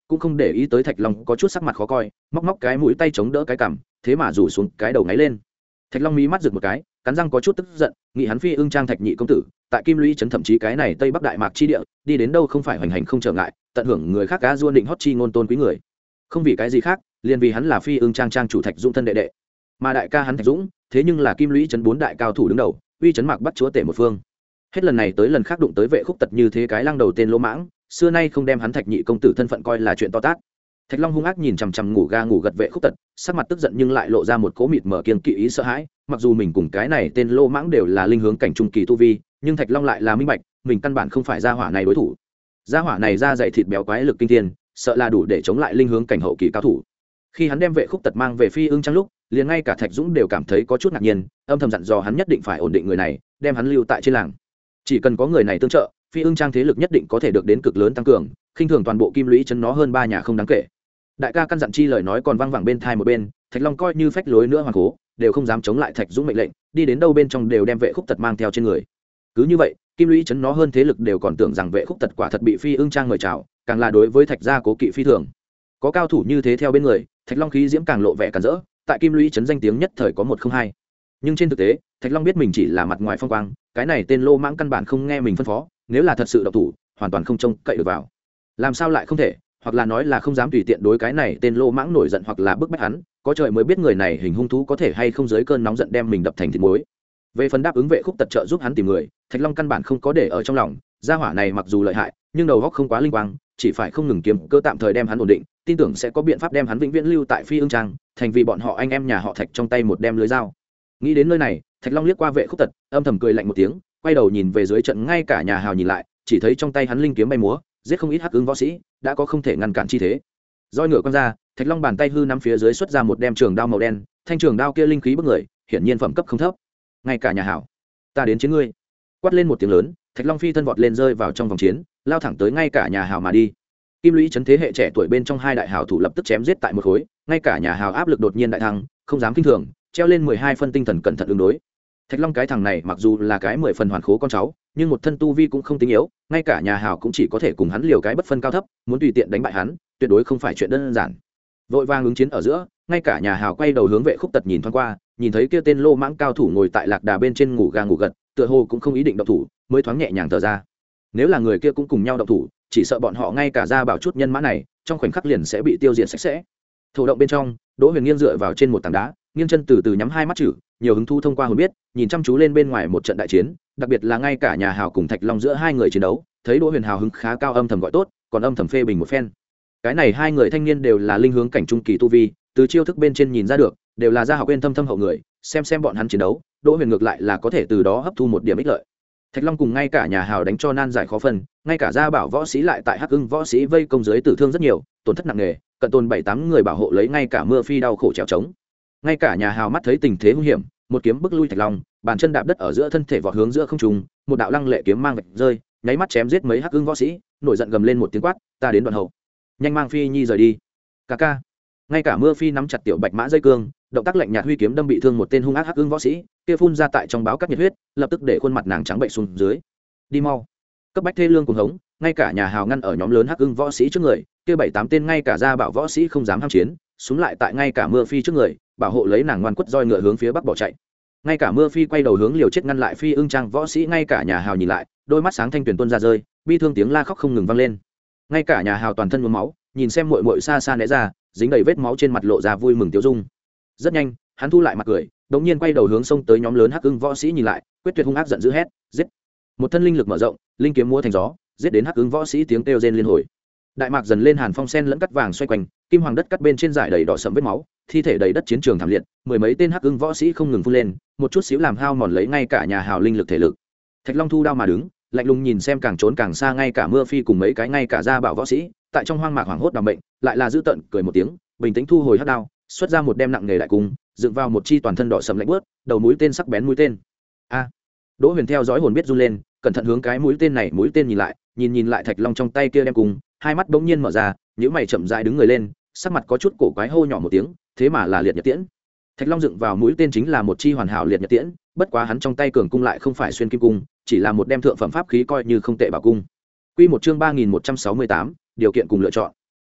Speaker 1: cũng không để ý tới Thạch Long có chút sắc mặt khó coi, móc móc cái mũi tay chống đỡ cái cằm, thế mà rủ xuống cái đầu ngáy lên. Thạch Long mí mắt rực một cái, cắn răng có chút tức giận, nghĩ hắn Phi Ưng Trang Thạch nhị công tử, tại Kim Lũy trấn thậm chí cái này Tây Bắc Đại Mạc chi địa, đi đến đâu không phải hoành hành không trở ngại, tận hưởng người khác cá duôn định hót chi ngôn tôn quý người. Không vì cái gì khác, liền vì hắn là Phi Ưng Trang Trang chủ Thạch Dũng thân đệ đệ. Mà đại ca hắn Thạch Dũng, thế nhưng là Kim Lũy trấn bốn đại cao thủ đứng đầu, uy trấn Mạc Bắc chúa tể một phương. Hết lần này tới lần khác đụng tới Vệ Khúc Tật như thế cái lăng đầu tên lỗ mãng, xưa nay không đem hắn Thạch nhị công tử thân phận coi là chuyện to tát. Thạch Long hung ác nhìn chằm chằm ngủ ga ngủ gật Vệ Khúc Tật, sắc mặt tức giận nhưng lại lộ ra một cỗ mịt mở kiên kỵ ý sợ hãi, mặc dù mình cùng cái này tên lô mãng đều là linh hướng cảnh trung kỳ tu vi, nhưng Thạch Long lại là minh bạch, mình căn bản không phải gia hỏa này đối thủ. Gia hỏa này da dày thịt béo quái lực kinh thiên, sợ là đủ để chống lại linh hướng cảnh hậu kỳ cao thủ. Khi hắn đem Vệ Khúc Tật mang về Phi Ưng Trang lúc, liền ngay cả Thạch Dũng đều cảm thấy có chút ngạc nhiên, âm thầm dặn dò hắn nhất định phải ổn định người này, đem hắn lưu tại trên làng. Chỉ cần có người này tương trợ, Phi Ưng Trang thế lực nhất định có thể được đến cực lớn tăng cường, khinh thường toàn bộ Kim Lũy trấn nó hơn ba nhà không đáng kể. Đại ca căn dặn chi lời nói còn vang vẳng bên thai một bên, Thạch Long coi như phách lối nữa hoàng cố, đều không dám chống lại Thạch Dũng mệnh lệnh, đi đến đâu bên trong đều đem Vệ Khúc Tật mang theo trên người. Cứ như vậy, Kim Lũy trấn nó hơn thế lực đều còn tưởng rằng Vệ Khúc Tật quả thật bị Phi Ưng Trang mời chào, càng là đối với Thạch gia cố kỵ phi thường. Có cao thủ như thế theo bên người, Thạch Long khí diễm càng lộ vẻ càn rỡ, tại Kim Lũy trấn danh tiếng nhất thời có một không hai. Nhưng trên thực tế, Thạch Long biết mình chỉ là mặt ngoài phong quang, cái này tên lô mãng căn bản không nghe mình phân phó, nếu là thật sự độc thủ, hoàn toàn không trông cậy được vào. Làm sao lại không thể, hoặc là nói là không dám tùy tiện đối cái này tên lô mãng nổi giận hoặc là bức bách hắn, có trời mới biết người này hình hung thú có thể hay không dưới cơn nóng giận đem mình đập thành thịt muối. Về phần đáp ứng Vệ Khúc Tật trợ giúp hắn tìm người, Thạch Long căn bản không có để ở trong lòng, gia hỏa này mặc dù lợi hại, nhưng đầu óc không quá linh quang, chỉ phải không ngừng kiếm cơ tạm thời đem hắn ổn định, tin tưởng sẽ có biện pháp đem hắn vĩnh viễn lưu tại Phi Ưng Trang, thành vì bọn họ anh em nhà họ Thạch trong tay một đem lưới dao. Nghĩ đến nơi này, Thạch Long liếc qua Vệ Khúc Tật, âm thầm cười lạnh một tiếng, quay đầu nhìn về dưới trận, ngay cả nhà hào nhìn lại, chỉ thấy trong tay hắn linh kiếm bay múa, giết không ít hắc ưng võ sĩ, đã có không thể ngăn cản chi thế. Roi ngựa quăng ra, Thạch Long bàn tay hư nắm phía dưới xuất ra một đem trường đao màu đen, thanh trường đao kia linh khí bức người, hiển nhiên phẩm cấp không thấp. Ngay cả nhà hảo, ta đến chiến ngươi. Quát lên một tiếng lớn, Thạch Long phi thân vọt lên rơi vào trong vòng chiến, lao thẳng tới ngay cả nhà hảo mà đi. Kim Lũy trấn thế hệ trẻ tuổi bên trong hai đại hảo thủ lập tức chém giết tại một khối, ngay cả nhà hảo áp lực đột nhiên đại thăng, không dám kinh thường, treo lên mười hai phân tinh thần cẩn thận ứng đối. Thạch Long cái thằng này mặc dù là cái mười phần hoàn khố con cháu, nhưng một thân tu vi cũng không tính yếu, ngay cả nhà hảo cũng chỉ có thể cùng hắn liều cái bất phân cao thấp, muốn tùy tiện đánh bại hắn, tuyệt đối không phải chuyện đơn giản. Vội vàng ứng chiến ở giữa, ngay cả nhà hảo quay đầu hướng Vệ Khúc Tật nhìn thoáng qua, nhìn thấy kia tên lô mãng cao thủ ngồi tại lạc đà bên trên ngủ gà ngủ gật, tựa hồ cũng không ý định động thủ, mới thoáng nhẹ nhàng thở ra. Nếu là người kia cũng cùng nhau động thủ, chỉ sợ bọn họ ngay cả ra bảo chút nhân mã này, trong khoảnh khắc liền sẽ bị tiêu diệt sạch sẽ. Thổ động bên trong, Đỗ Huyền nghiêng dựa vào trên một tảng đá, nghiêng chân từ từ nhắm hai mắt chử, nhiều hứng thú thông qua hồn biết, nhìn chăm chú lên bên ngoài một trận đại chiến, đặc biệt là ngay cả nhà hào cùng Thạch Long giữa hai người chiến đấu, thấy Đỗ Huyền hào hứng khá cao, âm thầm gọi tốt, còn âm thầm phê bình một phen. Cái này hai người thanh niên đều là linh hướng cảnh trung kỳ tu vi, từ chiêu thức bên trên nhìn ra được, đều là gia học quên thâm thâm hậu người, xem xem bọn hắn chiến đấu, Đỗ Huyền ngược lại là có thể từ đó hấp thu một điểm ích lợi. Thạch Long cùng ngay cả nhà hào đánh cho nan giải khó phân, ngay cả gia bảo võ sĩ lại tại hắc ưng võ sĩ vây công dưới tử thương rất nhiều, tổn thất nặng nề, cận tồn bảy tám người bảo hộ lấy, ngay cả mưa phi đau khổ trèo trống. Ngay cả nhà hào mắt thấy tình thế hung hiểm, một kiếm bức lui Thạch Long, bàn chân đạp đất ở giữa thân thể vọt hướng giữa không trung, một đạo lăng lệ kiếm mang vạch rơi, nháy mắt chém giết mấy hắc ưng võ sĩ, nổi giận gầm lên một tiếng quát, ta đến đoạn hậu, nhanh mang phi nhi rời đi. Ca ca. Ngay cả mưa phi nắm chặt tiểu bạch mã dây cương, động tác lạnh nhạt huy kiếm đâm bị thương một tên hung ác hắc ưng võ sĩ, kia phun ra tại trong báo cắt nhiệt huyết, lập tức để khuôn mặt nàng trắng bệnh xuống dưới. Đi mau. Cấp bách thê lương cùng hống, ngay cả nhà hào ngăn ở nhóm lớn hắc ưng võ sĩ trước người, kia bảy tám tên ngay cả gia bảo võ sĩ không dám ham chiến, xuống lại tại ngay cả mưa phi trước người, bảo hộ lấy nàng ngoan quất roi ngựa hướng phía bắc bỏ chạy. Ngay cả mưa phi quay đầu hướng liều chết ngăn lại Phi Ưng Trang võ sĩ, ngay cả nhà hào nhìn lại, đôi mắt sáng thanh tuyển tuôn ra rơi, bi thương tiếng la khóc không ngừng vang lên. Ngay cả nhà hào toàn thân nhuốm máu, nhìn xem muội muội xa xa né ra, dính đầy vết máu trên mặt lộ ra vui mừng tiêu dung. Rất nhanh, hắn thu lại mặt cười, đột nhiên quay đầu hướng sông tới nhóm lớn hắc ưng võ sĩ nhìn lại, quyết tuyệt hung ác giận dữ hét, giết. Một thân linh lực mở rộng, linh kiếm múa thành gió, giết đến hắc ưng võ sĩ tiếng kêu rên liên hồi. Đại mạc dần lên hàn phong sen lẫn cắt vàng xoay quanh, kim hoàng đất cắt bên trên dải đầy đỏ sẫm vết máu, thi thể đầy đất chiến trường thảm liệt, mười mấy tên hắc ưng võ sĩ không ngừng phun lên, một chút xíu làm hao mòn lấy ngay cả nhà hào linh lực thể lực. Thạch Long thu đao mà đứng, lạnh lùng nhìn xem càng trốn càng xa ngay cả mưa phi cùng mấy cái ngay cả gia bảo võ sĩ, tại trong hoang mạc hoảng hốt đảm bệnh, lại là giữ tận cười một tiếng, bình tĩnh thu hồi hắc đao, xuất ra một đem nặng nghề đại cung, dựng vào một chi toàn thân đỏ sẫm lạnh buốt, đầu mũi tên sắc bén mũi tên. A! Đỗ Huyền theo dõi hồn biết run lên, cẩn thận hướng cái mũi tên này mũi tên nhìn lại, nhìn nhìn lại Thạch Long trong tay kia đem cung, hai mắt bỗng nhiên mở ra, nhíu mày chậm rãi đứng người lên, sắc mặt có chút cổ quái hô nhỏ một tiếng, thế mà là liệt nhật tiễn. Thạch Long dựng vào mũi tên chính là một chi hoàn hảo liệt nhật tiễn, bất quá hắn trong tay cường cung lại không phải xuyên kim cung, chỉ là một đem thượng phẩm pháp khí coi như không tệ bảo cung. Quy một chương ba nghìn một trăm sáu mươi tám, điều kiện cùng lựa chọn.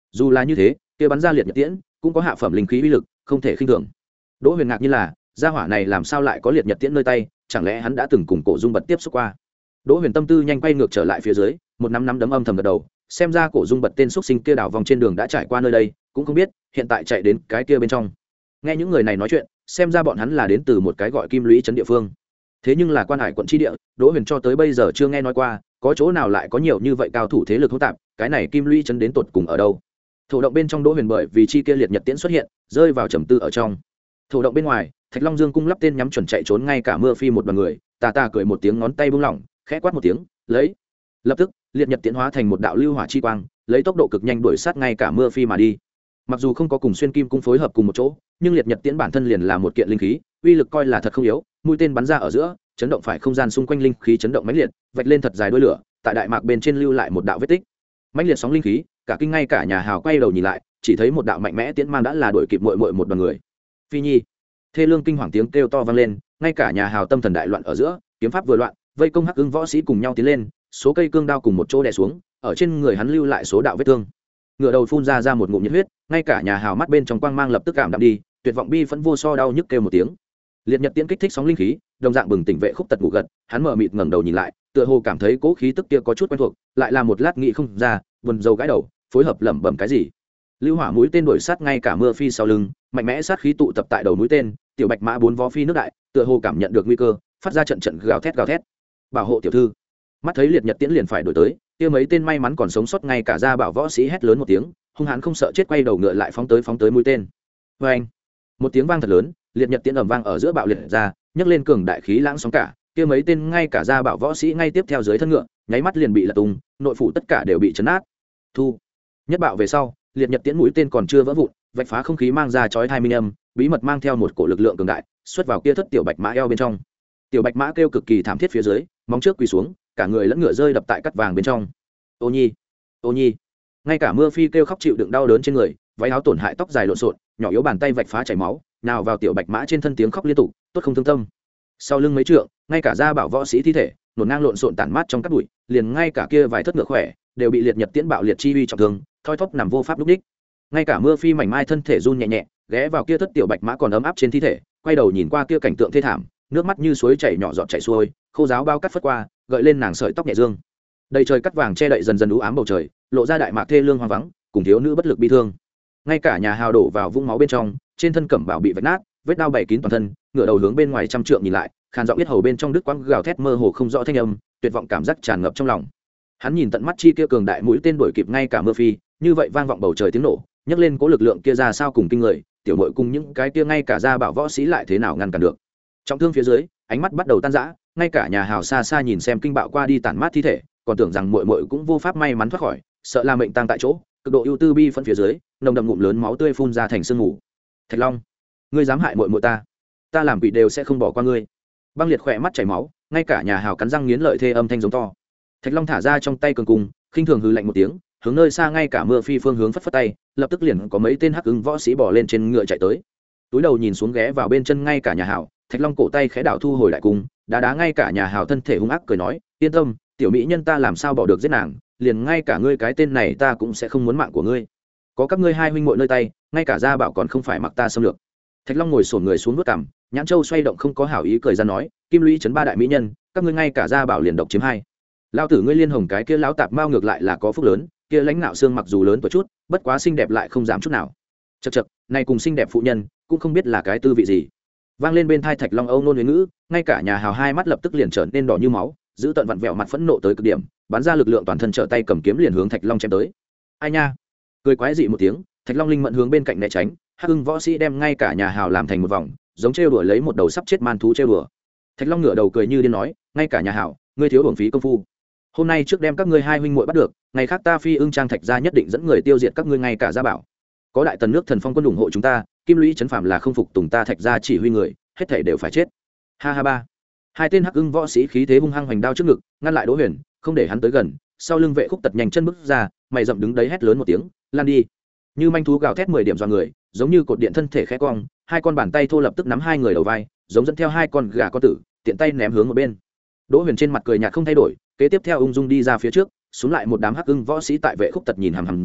Speaker 1: dù là như thế kia bắn ra liệt nhật tiễn cũng có hạ phẩm linh khí uy lực không thể khinh thường. Đỗ Huyền ngạc như là gia hỏa này làm sao lại có liệt nhật tiễn nơi tay, chẳng lẽ hắn đã từng cùng Cổ Dung Bật tiếp xúc qua. Đỗ Huyền tâm tư nhanh quay ngược trở lại phía dưới, một nắm nắm đấm âm thầm gật đầu, xem ra Cổ Dung Bật tên xuất sinh kia đảo vòng trên đường đã trải qua nơi đây, cũng không biết hiện tại chạy đến cái kia bên trong. Nghe những người này nói chuyện, xem ra bọn hắn là đến từ một cái gọi Kim Lũy trấn địa phương. Thế nhưng là Quan Hải quận chi địa, Đỗ Huyền cho tới bây giờ chưa nghe nói qua, có chỗ nào lại có nhiều như vậy cao thủ thế lực hỗn tạp, cái này Kim Lũy trấn đến tột cùng ở đâu? Thổ động bên trong Đỗ Huyền bởi vì chi kia liệt nhật tiễn xuất hiện, rơi vào trầm tư ở trong. Thổ động bên ngoài, Thạch Long Dương cung lắp tên nhắm chuẩn chạy trốn ngay cả mưa phi một đoàn người, tà tà cười một tiếng ngón tay buông lỏng, khẽ quát một tiếng, lấy. Lập tức, liệt nhật tiễn hóa thành một đạo lưu hỏa chi quang, lấy tốc độ cực nhanh đuổi sát ngay cả mưa phi mà đi. Mặc dù không có cùng xuyên kim cung phối hợp cùng một chỗ, nhưng liệt nhật tiễn bản thân liền là một kiện linh khí, uy lực coi là thật không yếu, mũi tên bắn ra ở giữa, chấn động phải không gian xung quanh linh khí chấn động mãnh liệt, vạch lên thật dài đuôi lửa, tại đại mạc bên trên lưu lại một đạo vết tích. Mãnh liệt sóng linh khí, cả kinh ngay cả nhà hào quay đầu nhìn lại, chỉ thấy một đạo mạnh mẽ tiễn mang đã là đuổi kịp muội muội một đoàn người. Phi Nhi, thê lương kinh hoàng tiếng kêu to vang lên, ngay cả nhà hào tâm thần đại loạn ở giữa, kiếm pháp vừa loạn, vây công Hắc Ưng võ sĩ cùng nhau tiến lên, số cây cương đao cùng một chỗ đè xuống, ở trên người hắn lưu lại số đạo vết thương. Ngựa đầu phun ra ra một ngụm nhiệt huyết, ngay cả nhà hào mắt bên trong quang mang lập tức cảm đạm đi, tuyệt vọng bi phẫn vô so đau nhức kêu một tiếng. Liệt nhật tiễn kích thích sóng linh khí, đồng dạng bừng tỉnh vệ khúc tật ngủ gật, hắn mở mịt ngẩng đầu nhìn lại, tựa hồ cảm thấy cố khí tức kia có chút quen thuộc, lại là một lát nghĩ không ra, buồn rầu gãi đầu, phối hợp lẩm bẩm cái gì. Lưu hỏa mũi tên đuổi sát ngay cả mưa phi sau lưng, mạnh mẽ sát khí tụ tập tại đầu mũi tên, tiểu bạch mã bốn vó phi nước đại, tựa hồ cảm nhận được nguy cơ, phát ra trận trận gào thét gào thét. Bảo hộ tiểu thư. Mắt thấy liệt nhật tiễn liền phải đuổi tới, kia mấy tên may mắn còn sống sót ngay cả ra bảo võ sĩ hét lớn một tiếng, hung hãn không sợ chết quay đầu ngựa lại phóng tới phóng tới mũi tên. Oeng! Một tiếng vang thật lớn, liệt nhật tiễn ầm vang ở giữa bạo liệt ra, nhấc lên cường đại khí lãng sóng cả, kia mấy tên ngay cả ra bảo võ sĩ ngay tiếp theo dưới thân ngựa, nháy mắt liền bị lật tung, nội phủ tất cả đều bị chấn nát. Thu. Nhất bạo về sau, liệt nhật tiễn mũi tên còn chưa vỡ vụn, vạch phá không khí mang ra chói tai minh âm, bí mật mang theo một cổ lực lượng cường đại, xuất vào kia thất tiểu bạch mã eo bên trong. Tiểu bạch mã kêu cực kỳ thảm thiết phía dưới, móng trước quỳ xuống, cả người lẫn ngựa rơi đập tại cắt vàng bên trong. Ô Nhi, Ô Nhi. Ngay cả mưa phi kêu khóc chịu đựng đau đớn trên người, váy áo tổn hại tóc dài lộn xộn, nhỏ yếu bàn tay vạch phá chảy máu, nào vào tiểu bạch mã trên thân tiếng khóc liên tục, tốt không thương tâm. Sau lưng mấy trượng, ngay cả gia bảo võ sĩ thi thể nổn ngang lộn xộn tản mát trong các bụi, liền ngay cả kia vài thất ngựa khỏe đều bị liệt nhật tiễn bạo liệt chi uy trọng thương, thoi thóp nằm vô pháp lúc đích. Ngay cả mưa phi mảnh mai thân thể run nhẹ nhẹ, ghé vào kia thất tiểu bạch mã còn ấm áp trên thi thể, quay đầu nhìn qua kia cảnh tượng thê thảm, nước mắt như suối chảy nhỏ giọt chảy xuôi, khô giáo bao cắt phất qua, gợi lên nàng sợi tóc nhẹ dương. Đầy trời cắt vàng che đậy dần dần u ám bầu trời, lộ ra đại mạc thê lương hoang vắng, cùng thiếu nữ bất lực bi thương. Ngay cả nhà hào đổ vào vũng máu bên trong, trên thân cẩm bảo bị vạch nát, vết đao bảy kín toàn thân, ngửa đầu hướng bên ngoài trăm trượng nhìn lại, khàn giọng biết hầu bên trong đứt quãng gào thét mơ hồ không rõ thanh âm, tuyệt vọng cảm giác tràn ngập trong lòng. Hắn nhìn tận mắt chi kia cường đại mũi tên đuổi kịp ngay cả mưa phi, như vậy vang vọng bầu trời tiếng nổ, nhấc lên cố lực lượng kia ra sao cùng kinh người, tiểu muội cùng những cái kia ngay cả ra bảo võ sĩ lại thế nào ngăn cản được. Trọng thương phía dưới, ánh mắt bắt đầu tan rã, ngay cả nhà hào xa xa nhìn xem kinh bạo qua đi tản mát thi thể, còn tưởng rằng muội muội cũng vô pháp may mắn thoát khỏi, sợ là mệnh tang tại chỗ, cực độ ưu tư bi phân phía dưới, nồng đậm ngụm lớn máu tươi phun ra thành sương mù. Thạch Long, ngươi dám hại muội muội ta, ta làm quỷ đều sẽ không bỏ qua ngươi. Băng liệt khỏe mắt chảy máu, ngay cả nhà hào cắn răng nghiến lợi thê âm thanh giống to. Thạch Long thả ra trong tay cường cung, khinh thường hừ lạnh một tiếng, hướng nơi xa ngay cả mưa phi phương hướng phất phất tay, lập tức liền có mấy tên hắc ứng võ sĩ bỏ lên trên ngựa chạy tới. Túi đầu nhìn xuống ghé vào bên chân ngay cả nhà hào, Thạch Long cổ tay khẽ đảo thu hồi đại cung, đá đá ngay cả nhà hào thân thể hung ác cười nói, yên tâm, tiểu mỹ nhân ta làm sao bỏ được giết nàng, liền ngay cả ngươi cái tên này ta cũng sẽ không muốn mạng của ngươi. Có các ngươi hai huynh muội nơi tay, ngay cả gia bảo còn không phải mặc ta xâm lược. Thạch Long ngồi xổm người xuống nuốt cằm, nhãn châu xoay động không có hảo ý cười ra nói, kim lũy trấn ba đại mỹ nhân, các ngươi ngay cả gia bảo liền độc chiếm hai. Lão tử ngươi liên hồng cái kia lão tạp mao ngược lại là có phúc lớn, kia lãnh nạo xương mặc dù lớn tuổi chút, bất quá xinh đẹp lại không dám chút nào. Chậc chậc, này cùng xinh đẹp phụ nhân, cũng không biết là cái tư vị gì. Vang lên bên tai Thạch Long âu nôn huế ngữ, ngay cả nhà hào hai mắt lập tức liền trở nên đỏ như máu, giữ tận vặn vẹo mặt phẫn nộ tới cực điểm, bắn ra lực lượng toàn thân trở tay cầm kiếm liền hướng Thạch Long chém tới. Ai nha, cười quái dị một tiếng, Thạch Long linh mẫn hướng bên cạnh né tránh, hắc ưng võ sĩ đem ngay cả nhà hào làm thành một vòng, giống trêu đùa lấy một đầu sắp chết man thú trêu đùa. Thạch Long ngửa đầu cười như điên nói, ngay cả nhà hào, ngươi thiếu uổng phí công phu. Hôm nay trước đem các ngươi hai huynh muội bắt được, ngày khác ta Phi Ưng Trang Thạch gia nhất định dẫn người tiêu diệt các ngươi ngay cả gia bảo. Có đại tần nước thần phong quân ủng hộ chúng ta, kim lũy trấn phàm là không phục tùng ta Thạch gia chỉ huy người, hết thảy đều phải chết. Ha ha ba. Hai tên hắc ưng võ sĩ khí thế hung hăng hoành đao trước ngực, ngăn lại Đỗ Huyền, không để hắn tới gần. Sau lưng vệ khúc tật nhanh chân bước ra, mày rậm đứng đấy hét lớn một tiếng, lan đi. Như manh thú gào thét mười điểm do người, giống như cột điện thân thể khẽ cong, hai con bàn tay thô lập tức nắm hai người đầu vai, giống dẫn theo hai con gà con tử, tiện tay ném hướng một bên. Đỗ Huyền trên mặt cười nhạt không thay đổi, kế tiếp theo ung dung đi ra phía trước, xuống lại một đám hắc ưng võ sĩ tại vệ khúc tật nhìn hằm hằm dưới,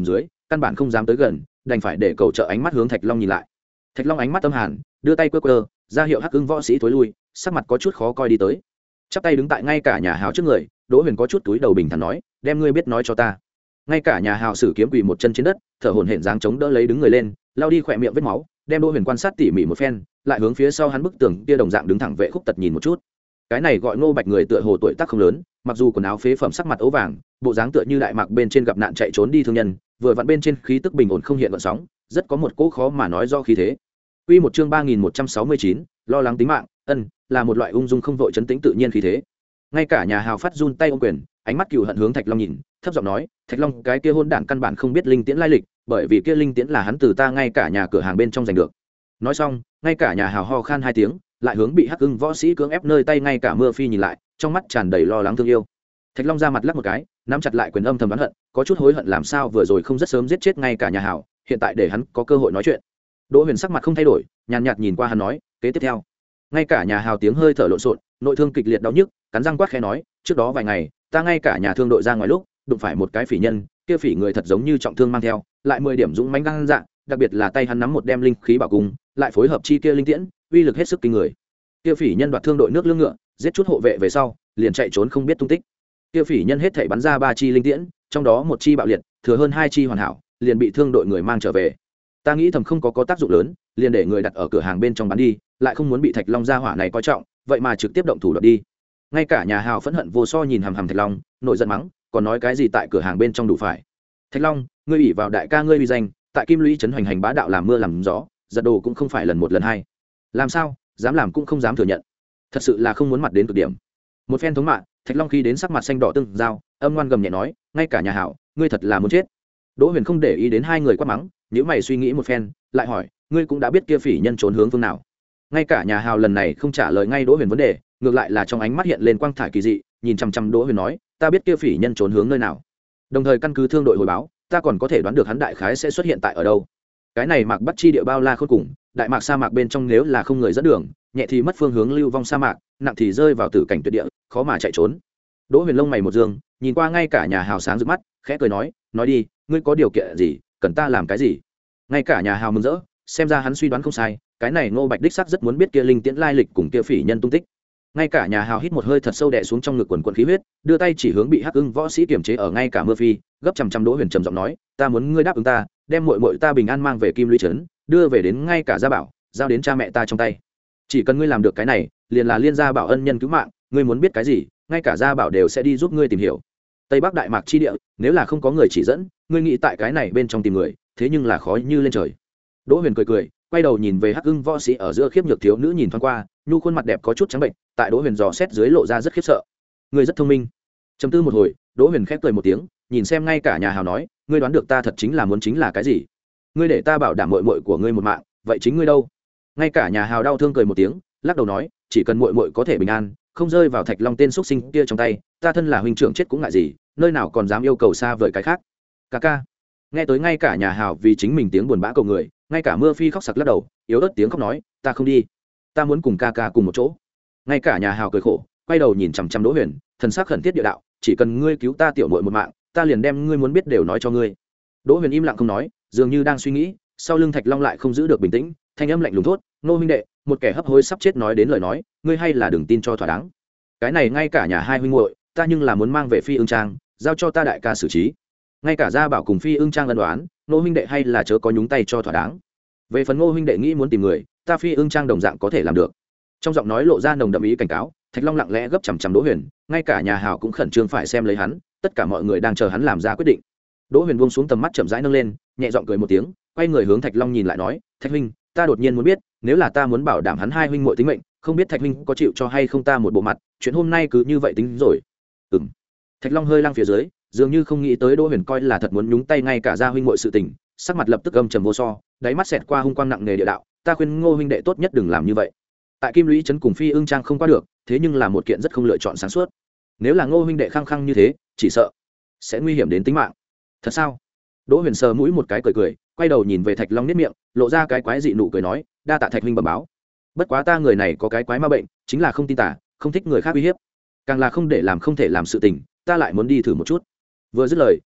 Speaker 1: căn bản không dám tới gần, đành phải để cầu trợ ánh mắt hướng Thạch Long nhìn lại. Thạch Long ánh mắt tâm hàn, đưa tay quơ quơ ra hiệu Hắc Ưng võ sĩ thối lui, sắc mặt có chút khó coi đi tới, chắp tay đứng tại ngay cả nhà hào trước người. Đỗ Huyền có chút túi đầu bình thản nói, đem ngươi biết nói cho ta. Ngay cả nhà hào sử kiếm quỳ một chân trên đất, thở hổn hển dáng chống đỡ lấy đứng người lên, lao đi khỏe miệng vết máu, đem Đỗ Huyền quan sát tỉ mỉ một phen, lại hướng phía sau hắn bức tường kia đồng dạng đứng thẳng vệ khúc tật nhìn một chút. Cái này gọi Ngô Bạch người tựa hồ tuổi tác không lớn, mặc dù quần áo phế phẩm, sắc mặt ố vàng, bộ dáng tựa như đại mạc bên trên gặp nạn chạy trốn đi thương nhân, vừa vặn bên trên khí tức bình ổn không hiện gợn sóng, rất có một cỗ khó mà nói do khí thế. Quy một chương ba nghìn một trăm sáu mươi chín, lo lắng tính mạng, ân, là một loại ung dung không vội trấn tĩnh tự nhiên khí thế. Ngay cả nhà hào phát run tay ôm quyền, ánh mắt cừu hận hướng Thạch Long nhìn, thấp giọng nói, Thạch Long, cái kia hôn đản căn bản không biết linh tiễn lai lịch, bởi vì kia linh tiễn là hắn từ ta ngay cả nhà cửa hàng bên trong giành được. Nói xong, ngay cả nhà hào ho khan hai tiếng, lại hướng bị Hắc Ưng võ sĩ cưỡng ép nơi tay ngay cả Mưa Phi nhìn lại, trong mắt tràn đầy lo lắng thương yêu. Thạch Long ra mặt lắc một cái, nắm chặt lại quyền âm thầm đoán hận, có chút hối hận làm sao vừa rồi không rất sớm giết chết ngay cả nhà hào, hiện tại để hắn có cơ hội nói chuyện. Đỗ Huyền sắc mặt không thay đổi, nhàn nhạt nhìn qua hắn nói, kế tiếp theo. Ngay cả nhà hào tiếng hơi thở lộn xộn, nội thương kịch liệt đau nhức, cắn răng quát khẽ nói, trước đó vài ngày, ta ngay cả nhà thương đội ra ngoài lúc, đụng phải một cái phỉ nhân, kia phỉ người thật giống như trọng thương mang theo, lại mười điểm dũng mãnh gan dạ, đặc biệt là tay hắn nắm một đem linh khí bảo cung, lại phối hợp chi kia linh tiễn, uy lực hết sức kinh người. Kia phỉ nhân đoạt thương đội nước lương ngựa, giết chút hộ vệ về sau, liền chạy trốn không biết tung tích. Kia phỉ nhân hết thảy bắn ra ba chi linh tiễn, trong đó một chi bạo liệt, thừa hơn hai chi hoàn hảo, liền bị thương đội người mang trở về. Ta nghĩ thầm không có có tác dụng lớn, liền để người đặt ở cửa hàng bên trong bán đi, lại không muốn bị Thạch Long gia hỏa này coi trọng, vậy mà trực tiếp động thủ đoạt đi. Ngay cả nhà hào phẫn hận vô so nhìn hằm hằm Thạch Long, nội giận mắng, còn nói cái gì tại cửa hàng bên trong đủ phải. Thạch Long, ngươi ủy vào đại ca ngươi uy danh, tại Kim Lũy trấn hoành hành bá đạo làm mưa làm gió, giật đồ cũng không phải lần một lần hai. Làm sao, dám làm cũng không dám thừa nhận. Thật sự là không muốn mặt đến cực điểm. Một phen thống mạ, Thạch Long khi đến sắc mặt xanh đỏ tương giao, âm ngoan gầm nhẹ nói, ngay cả nhà hảo, ngươi thật là muốn chết. Đỗ Huyền không để ý đến hai người quát mắng, nhíu mày suy nghĩ một phen, lại hỏi, ngươi cũng đã biết kia phỉ nhân trốn hướng phương nào? Ngay cả nhà hào lần này không trả lời ngay Đỗ Huyền vấn đề, ngược lại là trong ánh mắt hiện lên quang thải kỳ dị, nhìn chăm chăm Đỗ Huyền nói, ta biết kia phỉ nhân trốn hướng nơi nào. Đồng thời căn cứ thương đội hồi báo, ta còn có thể đoán được hắn đại khái sẽ xuất hiện tại ở đâu. Cái này Mạc Bắc chi địa bao la khôn cùng, đại mạc sa mạc bên trong nếu là không người dẫn đường, nhẹ thì mất phương hướng lưu vong sa mạc, nặng thì rơi vào tử cảnh tuyệt địa, khó mà chạy trốn. Đỗ Huyền lông mày một dương, nhìn qua ngay cả nhà hào sáng rực mắt, khẽ cười nói, nói đi, ngươi có điều kiện gì, cần ta làm cái gì? Ngay cả nhà hào mừng rỡ, xem ra hắn suy đoán không sai, cái này Ngô Bạch đích xác rất muốn biết kia linh tiễn lai lịch cùng kia phỉ nhân tung tích. Ngay cả nhà hào hít một hơi thật sâu đè xuống trong ngực quần quần khí huyết, đưa tay chỉ hướng bị Hắc Ưng võ sĩ kiềm chế ở ngay cả Mưa Phi, gấp chằm chằm Đỗ Huyền trầm giọng nói, ta muốn ngươi đáp ứng ta, đem muội muội ta bình an mang về Kim Lũy trấn, đưa về đến ngay cả gia bảo, giao đến cha mẹ ta trong tay. Chỉ cần ngươi làm được cái này, liền là liên gia bảo ân nhân cứu mạng, ngươi muốn biết cái gì, ngay cả gia bảo đều sẽ đi giúp ngươi tìm hiểu. Tây Bắc đại mạc chi địa, nếu là không có người chỉ dẫn, ngươi nghĩ tại cái này bên trong tìm người, thế nhưng là khó như lên trời. Đỗ Huyền cười cười, quay đầu nhìn về Hắc Ưng võ sĩ ở giữa khiếp nhược thiếu nữ nhìn thoáng qua, nhu khuôn mặt đẹp có chút trắng bệnh, tại Đỗ Huyền dò xét dưới lộ ra rất khiếp sợ. Ngươi rất thông minh. Trầm tư một hồi, Đỗ Huyền khép cười một tiếng, nhìn xem ngay cả nhà hào nói, ngươi đoán được ta thật chính là muốn chính là cái gì? Ngươi để ta bảo đảm muội muội của ngươi một mạng, vậy chính ngươi đâu? Ngay cả nhà hào đau thương cười một tiếng, lắc đầu nói, chỉ cần muội muội có thể bình an, không rơi vào Thạch Long tên xuất sinh kia trong tay, ta thân là huynh trưởng chết cũng ngại gì, nơi nào còn dám yêu cầu xa vời cái khác. Ca ca. Nghe tới ngay cả nhà hào vì chính mình tiếng buồn bã cầu người, ngay cả Mưa Phi khóc sặc lắc đầu, yếu ớt tiếng khóc nói, ta không đi, ta muốn cùng ca ca cùng một chỗ. Ngay cả nhà hào cười khổ, quay đầu nhìn chằm chằm Đỗ Huyền, thần sắc khẩn thiết địa đạo, chỉ cần ngươi cứu ta tiểu muội một mạng, ta liền đem ngươi muốn biết đều nói cho ngươi. Đỗ Huyền im lặng không nói, dường như đang suy nghĩ, sau lưng Thạch Long lại không giữ được bình tĩnh, thanh âm lạnh lùng thốt, Ngô huynh đệ, một kẻ hấp hối sắp chết nói đến lời nói, ngươi hay là đừng tin cho thỏa đáng. Cái này ngay cả nhà hai huynh muội, ta nhưng là muốn mang về Phi Ưng Trang, giao cho ta đại ca xử trí. Ngay cả gia bảo cùng Phi Ưng Trang ân đoán, Ngô huynh đệ hay là chớ có nhúng tay cho thỏa đáng. Về phần Ngô huynh đệ nghĩ muốn tìm người, ta Phi Ưng Trang đồng dạng có thể làm được. Trong giọng nói lộ ra nồng đậm ý cảnh cáo, Thạch Long lặng lẽ gấp chằm chằm Đỗ Huyền, ngay cả nhà hào cũng khẩn trương phải xem lấy hắn, tất cả mọi người đang chờ hắn làm ra quyết định. Đỗ Huyền buông xuống tầm mắt chậm rãi nâng lên, nhẹ giọng cười một tiếng, quay người hướng Thạch Long nhìn lại nói, Thạch huynh, ta đột nhiên muốn biết, nếu là ta muốn bảo đảm hắn hai huynh muội tính mệnh, không biết Thạch huynh có chịu cho hay không ta một bộ mặt, chuyện hôm nay cứ như vậy tính rồi. Ừm. Thạch Long hơi lăng phía dưới, dường như không nghĩ tới Đỗ Huyền coi là thật muốn nhúng tay ngay cả gia huynh muội sự tình, sắc mặt lập tức âm trầm vô so, đáy mắt xẹt qua hung quang nặng nề địa đạo, ta khuyên Ngô huynh đệ tốt nhất đừng làm như vậy. Tại Kim Lũy trấn cùng Phi Ưng Trang không qua được, thế nhưng là một kiện rất không lựa chọn sáng suốt. Nếu là Ngô huynh đệ khăng khăng như thế, chỉ sợ sẽ nguy hiểm đến tính mạng. Thật sao? Đỗ Huyền sờ mũi một cái cười cười, quay đầu nhìn về Thạch Long niết miệng, lộ ra cái quái dị nụ cười nói, đa tạ Thạch huynh bẩm báo. Bất quá ta người này có cái quái ma bệnh, chính là không tin tả, không thích người khác uy hiếp, càng là không để làm không thể làm sự tình, ta lại muốn đi thử một chút. Vừa dứt lời,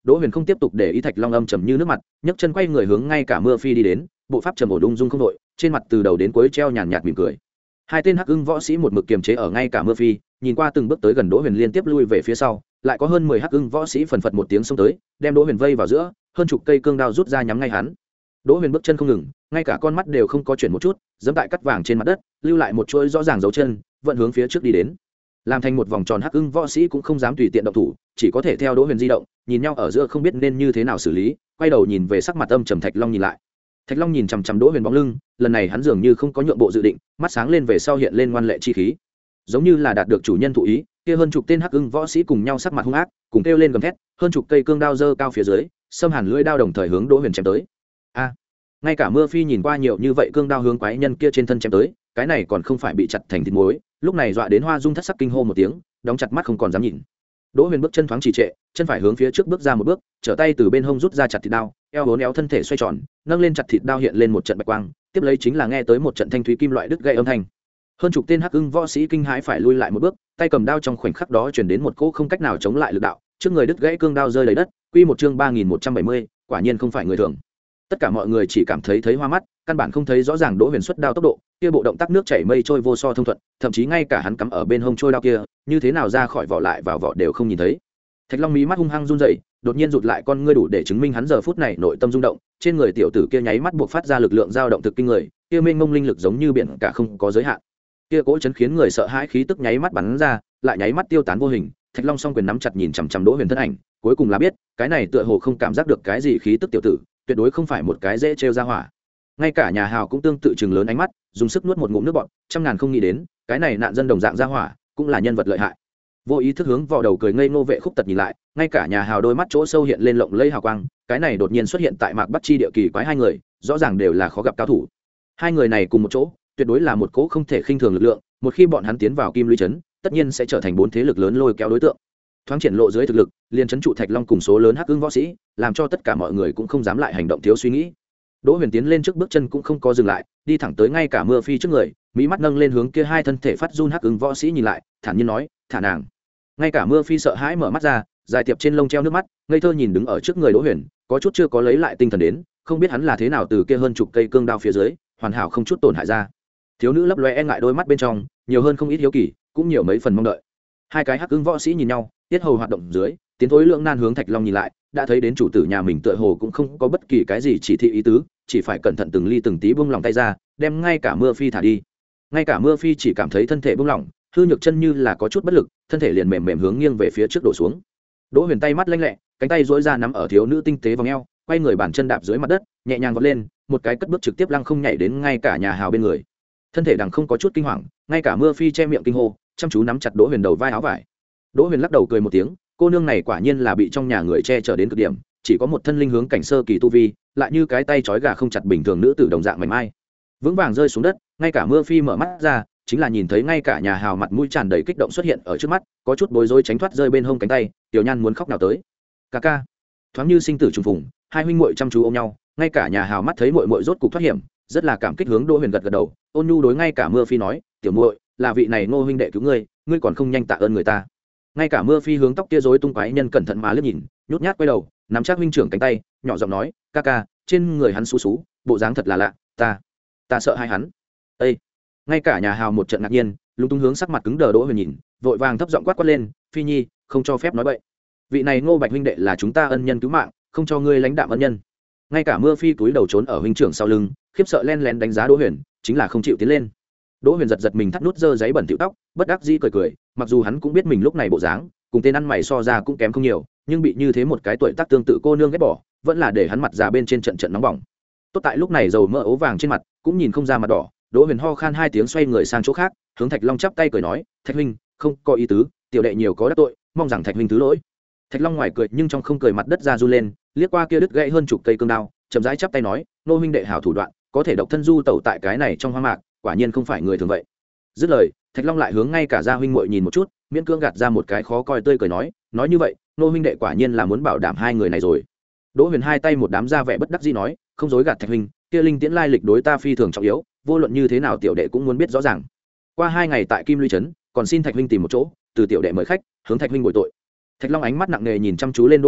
Speaker 1: Đỗ Huyền không tiếp tục để ý Thạch Long âm trầm như nước mặt, nhấc chân quay người hướng ngay cả Mưa Phi đi đến, bộ pháp trầm ổn ung dung không đội, trên mặt từ đầu đến cuối treo nhàn nhạt mỉm cười. Hai tên Hắc Ưng võ sĩ một mực kiềm chế ở ngay cả Mưa Phi, nhìn qua từng bước tới gần Đỗ Huyền liên tiếp lui về phía sau, lại có hơn mười Hắc Ưng võ sĩ phần phật một tiếng xông tới, đem Đỗ Huyền vây vào giữa, hơn chục cây cương đao rút ra nhắm ngay hắn. Đỗ Huyền bước chân không ngừng, ngay cả con mắt đều không có chuyển một chút, giẫm tại cắt vàng trên mặt đất, lưu lại một chuỗi rõ ràng dấu chân, vận hướng phía trước đi đến. Làm thành một vòng tròn, Hắc Ưng võ sĩ cũng không dám tùy tiện động thủ, chỉ có thể theo Đỗ Huyền di động, nhìn nhau ở giữa không biết nên như thế nào xử lý, quay đầu nhìn về sắc mặt âm trầm Thạch Long nhìn lại. Thạch Long nhìn chằm chằm Đỗ Huyền bóng lưng, lần này hắn dường như không có nhượng bộ dự định, mắt sáng lên về sau hiện lên ngoan lệ chi khí, giống như là đạt được chủ nhân thụ ý. Kia hơn chục tên Hắc Ưng võ sĩ cùng nhau sắc mặt hung ác, cùng kêu lên gầm thét, hơn chục cây cương đao giơ cao phía dưới, xâm hàn lưỡi đao đồng thời hướng Đỗ Huyền chém tới. A! Ngay cả Mưa Phi nhìn qua nhiều như vậy cương đao hướng quái nhân kia trên thân chém tới, cái này còn không phải bị chặt thành thịt muối, lúc này dọa đến Hoa Dung thất sắc kinh hô một tiếng, đóng chặt mắt không còn dám nhìn. Đỗ Huyền bước chân thoáng trì trệ, chân phải hướng phía trước bước ra một bước, trở tay từ bên hông rút ra chặt thịt đao, eo bốn éo thân thể xoay tròn, nâng lên chặt thịt đao hiện lên một trận bạch quang, tiếp lấy chính là nghe tới một trận thanh thúy kim loại đứt gãy âm thanh. Hơn chục tên Hắc Ưng võ sĩ kinh hãi phải lui lại một bước, tay cầm đao trong khoảnh khắc đó truyền đến một cỗ không cách nào chống lại lực đạo, trước người đứt gãy cương đao rơi đầy đất. Quy một chương ba nghìn một trăm bảy mươi, quả nhiên không phải người thường. Tất cả mọi người chỉ cảm thấy thấy hoa mắt, căn bản không thấy rõ ràng Đỗ Huyền xuất đao tốc độ, kia bộ động tác nước chảy mây trôi vô so thông thuận, thậm chí ngay cả hắn cắm ở bên hông trôi đao kia, như thế nào ra khỏi vỏ lại vào vỏ đều không nhìn thấy. Thạch Long mí mắt hung hăng run rẩy, đột nhiên rụt lại con ngươi đủ để chứng minh hắn giờ phút này nội tâm rung động, trên người tiểu tử kia nháy mắt buộc phát ra lực lượng dao động thực kinh người, kia mênh mông linh lực giống như biển cả không có giới hạn. Kia cỗ chấn khiến người sợ hãi khí tức nháy mắt bắn ra, lại nháy mắt tiêu tán vô hình. Thạch Long song quyền nắm chặt nhìn chằm chằm Đỗ Huyền thân ảnh, cuối cùng là biết, cái này tựa hồ không cảm giác được cái gì khí tức tiểu tử, tuyệt đối không phải một cái dễ trêu ra hỏa. Ngay cả nhà hào cũng tương tự chừng lớn ánh mắt, dùng sức nuốt một ngụm nước bọt, trăm ngàn không nghĩ đến, cái này nạn dân đồng dạng ra hỏa, cũng là nhân vật lợi hại. Vô ý thức hướng vò đầu cười ngây ngô Vệ Khúc Tật nhìn lại, ngay cả nhà hào đôi mắt chỗ sâu hiện lên lộng lẫy hào quang, cái này đột nhiên xuất hiện tại Mạc Bắc Chi địa kỳ quái hai người, rõ ràng đều là khó gặp cao thủ. Hai người này cùng một chỗ, tuyệt đối là một cỗ không thể khinh thường lực lượng, một khi bọn hắn tiến vào Kim Lũy trấn, tất nhiên sẽ trở thành bốn thế lực lớn lôi kéo đối tượng. Thoáng triển lộ dưới thực lực, liền trấn trụ Thạch Long cùng số lớn Hắc Ưng võ sĩ, làm cho tất cả mọi người cũng không dám lại hành động thiếu suy nghĩ. Đỗ Huyền tiến lên trước bước chân cũng không có dừng lại, đi thẳng tới ngay cả Mưa Phi trước người, mỹ mắt nâng lên hướng kia hai thân thể phát run Hắc Ưng võ sĩ nhìn lại, thản nhiên nói, "Thả nàng." Ngay cả Mưa Phi sợ hãi mở mắt ra, dài tiệp trên lông treo nước mắt, ngây thơ nhìn đứng ở trước người Đỗ Huyền, có chút chưa có lấy lại tinh thần đến, không biết hắn là thế nào từ kia hơn chục cây cương đao phía dưới, hoàn hảo không chút tổn hại ra. Thiếu nữ lấp lóe e ngại đôi mắt bên trong, nhiều hơn không ít hiếu kỳ, cũng nhiều mấy phần mong đợi. Hai cái Hắc Ưng võ sĩ nhìn nhau, tiết hầu hoạt động dưới, tiến thối lượng nan hướng Thạch Long nhìn lại, đã thấy đến chủ tử nhà mình tựa hồ cũng không có bất kỳ cái gì chỉ thị ý tứ, chỉ phải cẩn thận từng ly từng tí buông lòng tay ra, đem ngay cả Mưa Phi thả đi. Ngay cả Mưa Phi chỉ cảm thấy thân thể buông lỏng, hư nhược chân như là có chút bất lực, thân thể liền mềm mềm hướng nghiêng về phía trước đổ xuống. Đỗ Huyền tay mắt lanh lẹ, cánh tay duỗi ra nắm ở thiếu nữ tinh tế vòng eo, quay người bàn chân đạp dưới mặt đất, nhẹ nhàng vọt lên, một cái cất bước trực tiếp lăng không nhảy đến ngay cả nhà hào bên người. Thân thể đằng không có chút kinh hoàng, ngay cả Mưa Phi che miệng kinh hô, chăm chú nắm chặt Đỗ Huyền đầu vai áo vải. Đỗ Huyền lắc đầu cười một tiếng, cô nương này quả nhiên là bị trong nhà người che chở đến cực điểm, chỉ có một thân linh hướng cảnh sơ kỳ tu vi, lại như cái tay trói gà không chặt bình thường nữ tử đồng dạng mảnh mai. Vững vàng rơi xuống đất, ngay cả Mưa Phi mở mắt ra, chính là nhìn thấy ngay cả nhà hào mặt mũi tràn đầy kích động xuất hiện ở trước mắt, có chút bối rối tránh thoát rơi bên hông cánh tay, tiểu nhan muốn khóc nào tới. Ca ca, thoáng như sinh tử trùng phùng, hai huynh muội chăm chú ôm nhau, ngay cả nhà hào mắt thấy muội muội rốt cục thoát hiểm, rất là cảm kích hướng Đỗ Huyền gật gật đầu, ôn nhu đối ngay cả Mưa Phi nói, tiểu muội, là vị này Ngô huynh đệ cứu ngươi, ngươi còn không nhanh tạ ơn người ta. Ngay cả Mưa Phi hướng tóc kia rối tung quái nhân cẩn thận mà liếc nhìn, nhút nhát quay đầu, nắm chắc huynh trưởng cánh tay, nhỏ giọng nói, ca ca, trên người hắn xú xú, bộ dáng thật là lạ, ta, ta sợ hai hắn. Ê! Ngay cả nhà hào một trận ngạc nhiên, lúng túng hướng sắc mặt cứng đờ Đỗ Huyền nhìn, vội vàng thấp giọng quát quát lên, Phi nhi, không cho phép nói bậy. Vị này Ngô Bạch huynh đệ là chúng ta ân nhân cứu mạng, không cho ngươi lãnh đạm ân nhân. Ngay cả Mưa Phi túi đầu trốn ở huynh trưởng sau lưng, khiếp sợ len lén đánh giá Đỗ Huyền, chính là không chịu tiến lên. Đỗ Huyền giật giật mình thắt nút dơ giấy bẩn tiểu tóc, bất đắc dĩ cười cười, mặc dù hắn cũng biết mình lúc này bộ dáng, cùng tên ăn mày so ra cũng kém không nhiều, nhưng bị như thế một cái tuổi tác tương tự cô nương ghét bỏ, vẫn là để hắn mặt già bên trên trận trận nóng bỏng. Tốt tại lúc này dầu mỡ ố vàng trên mặt, cũng nhìn không ra mặt đỏ. Đỗ Huyền ho khan hai tiếng xoay người sang chỗ khác, hướng Thạch Long chắp tay cười nói, Thạch huynh, không có ý tứ, tiểu đệ nhiều có đắc tội, mong rằng Thạch huynh thứ lỗi. Thạch Long ngoài cười nhưng trong không cười, mặt đất ra run lên, liếc qua kia đứt gãy hơn chục cây cương đao, chậm rãi chắp tay nói, Nô huynh đệ hảo thủ đoạn, có thể độc thân du tẩu tại cái này trong hoang mạc, quả nhiên không phải người thường vậy. Dứt lời, Thạch Long lại hướng ngay cả gia huynh muội nhìn một chút, miễn cưỡng gạt ra một cái khó coi tươi cười nói, nói như vậy, Nô huynh đệ quả nhiên là muốn bảo đảm hai người này rồi. Đỗ Huyền hai tay một đám ra vẻ bất đắc dĩ nói, không dối gạt Thạch huynh, kia linh tiễn lai lịch đối ta phi thường trọng yếu, vô luận như thế nào tiểu đệ cũng muốn biết rõ ràng. Qua hai ngày tại Kim Lũy trấn, còn xin Thạch huynh tìm một chỗ, từ tiểu đệ mời khách, hướng Thạch huynh bồi tội. Thạch Long ánh mắt nặng nề nhìn chăm chú lên Đỗ Huyền,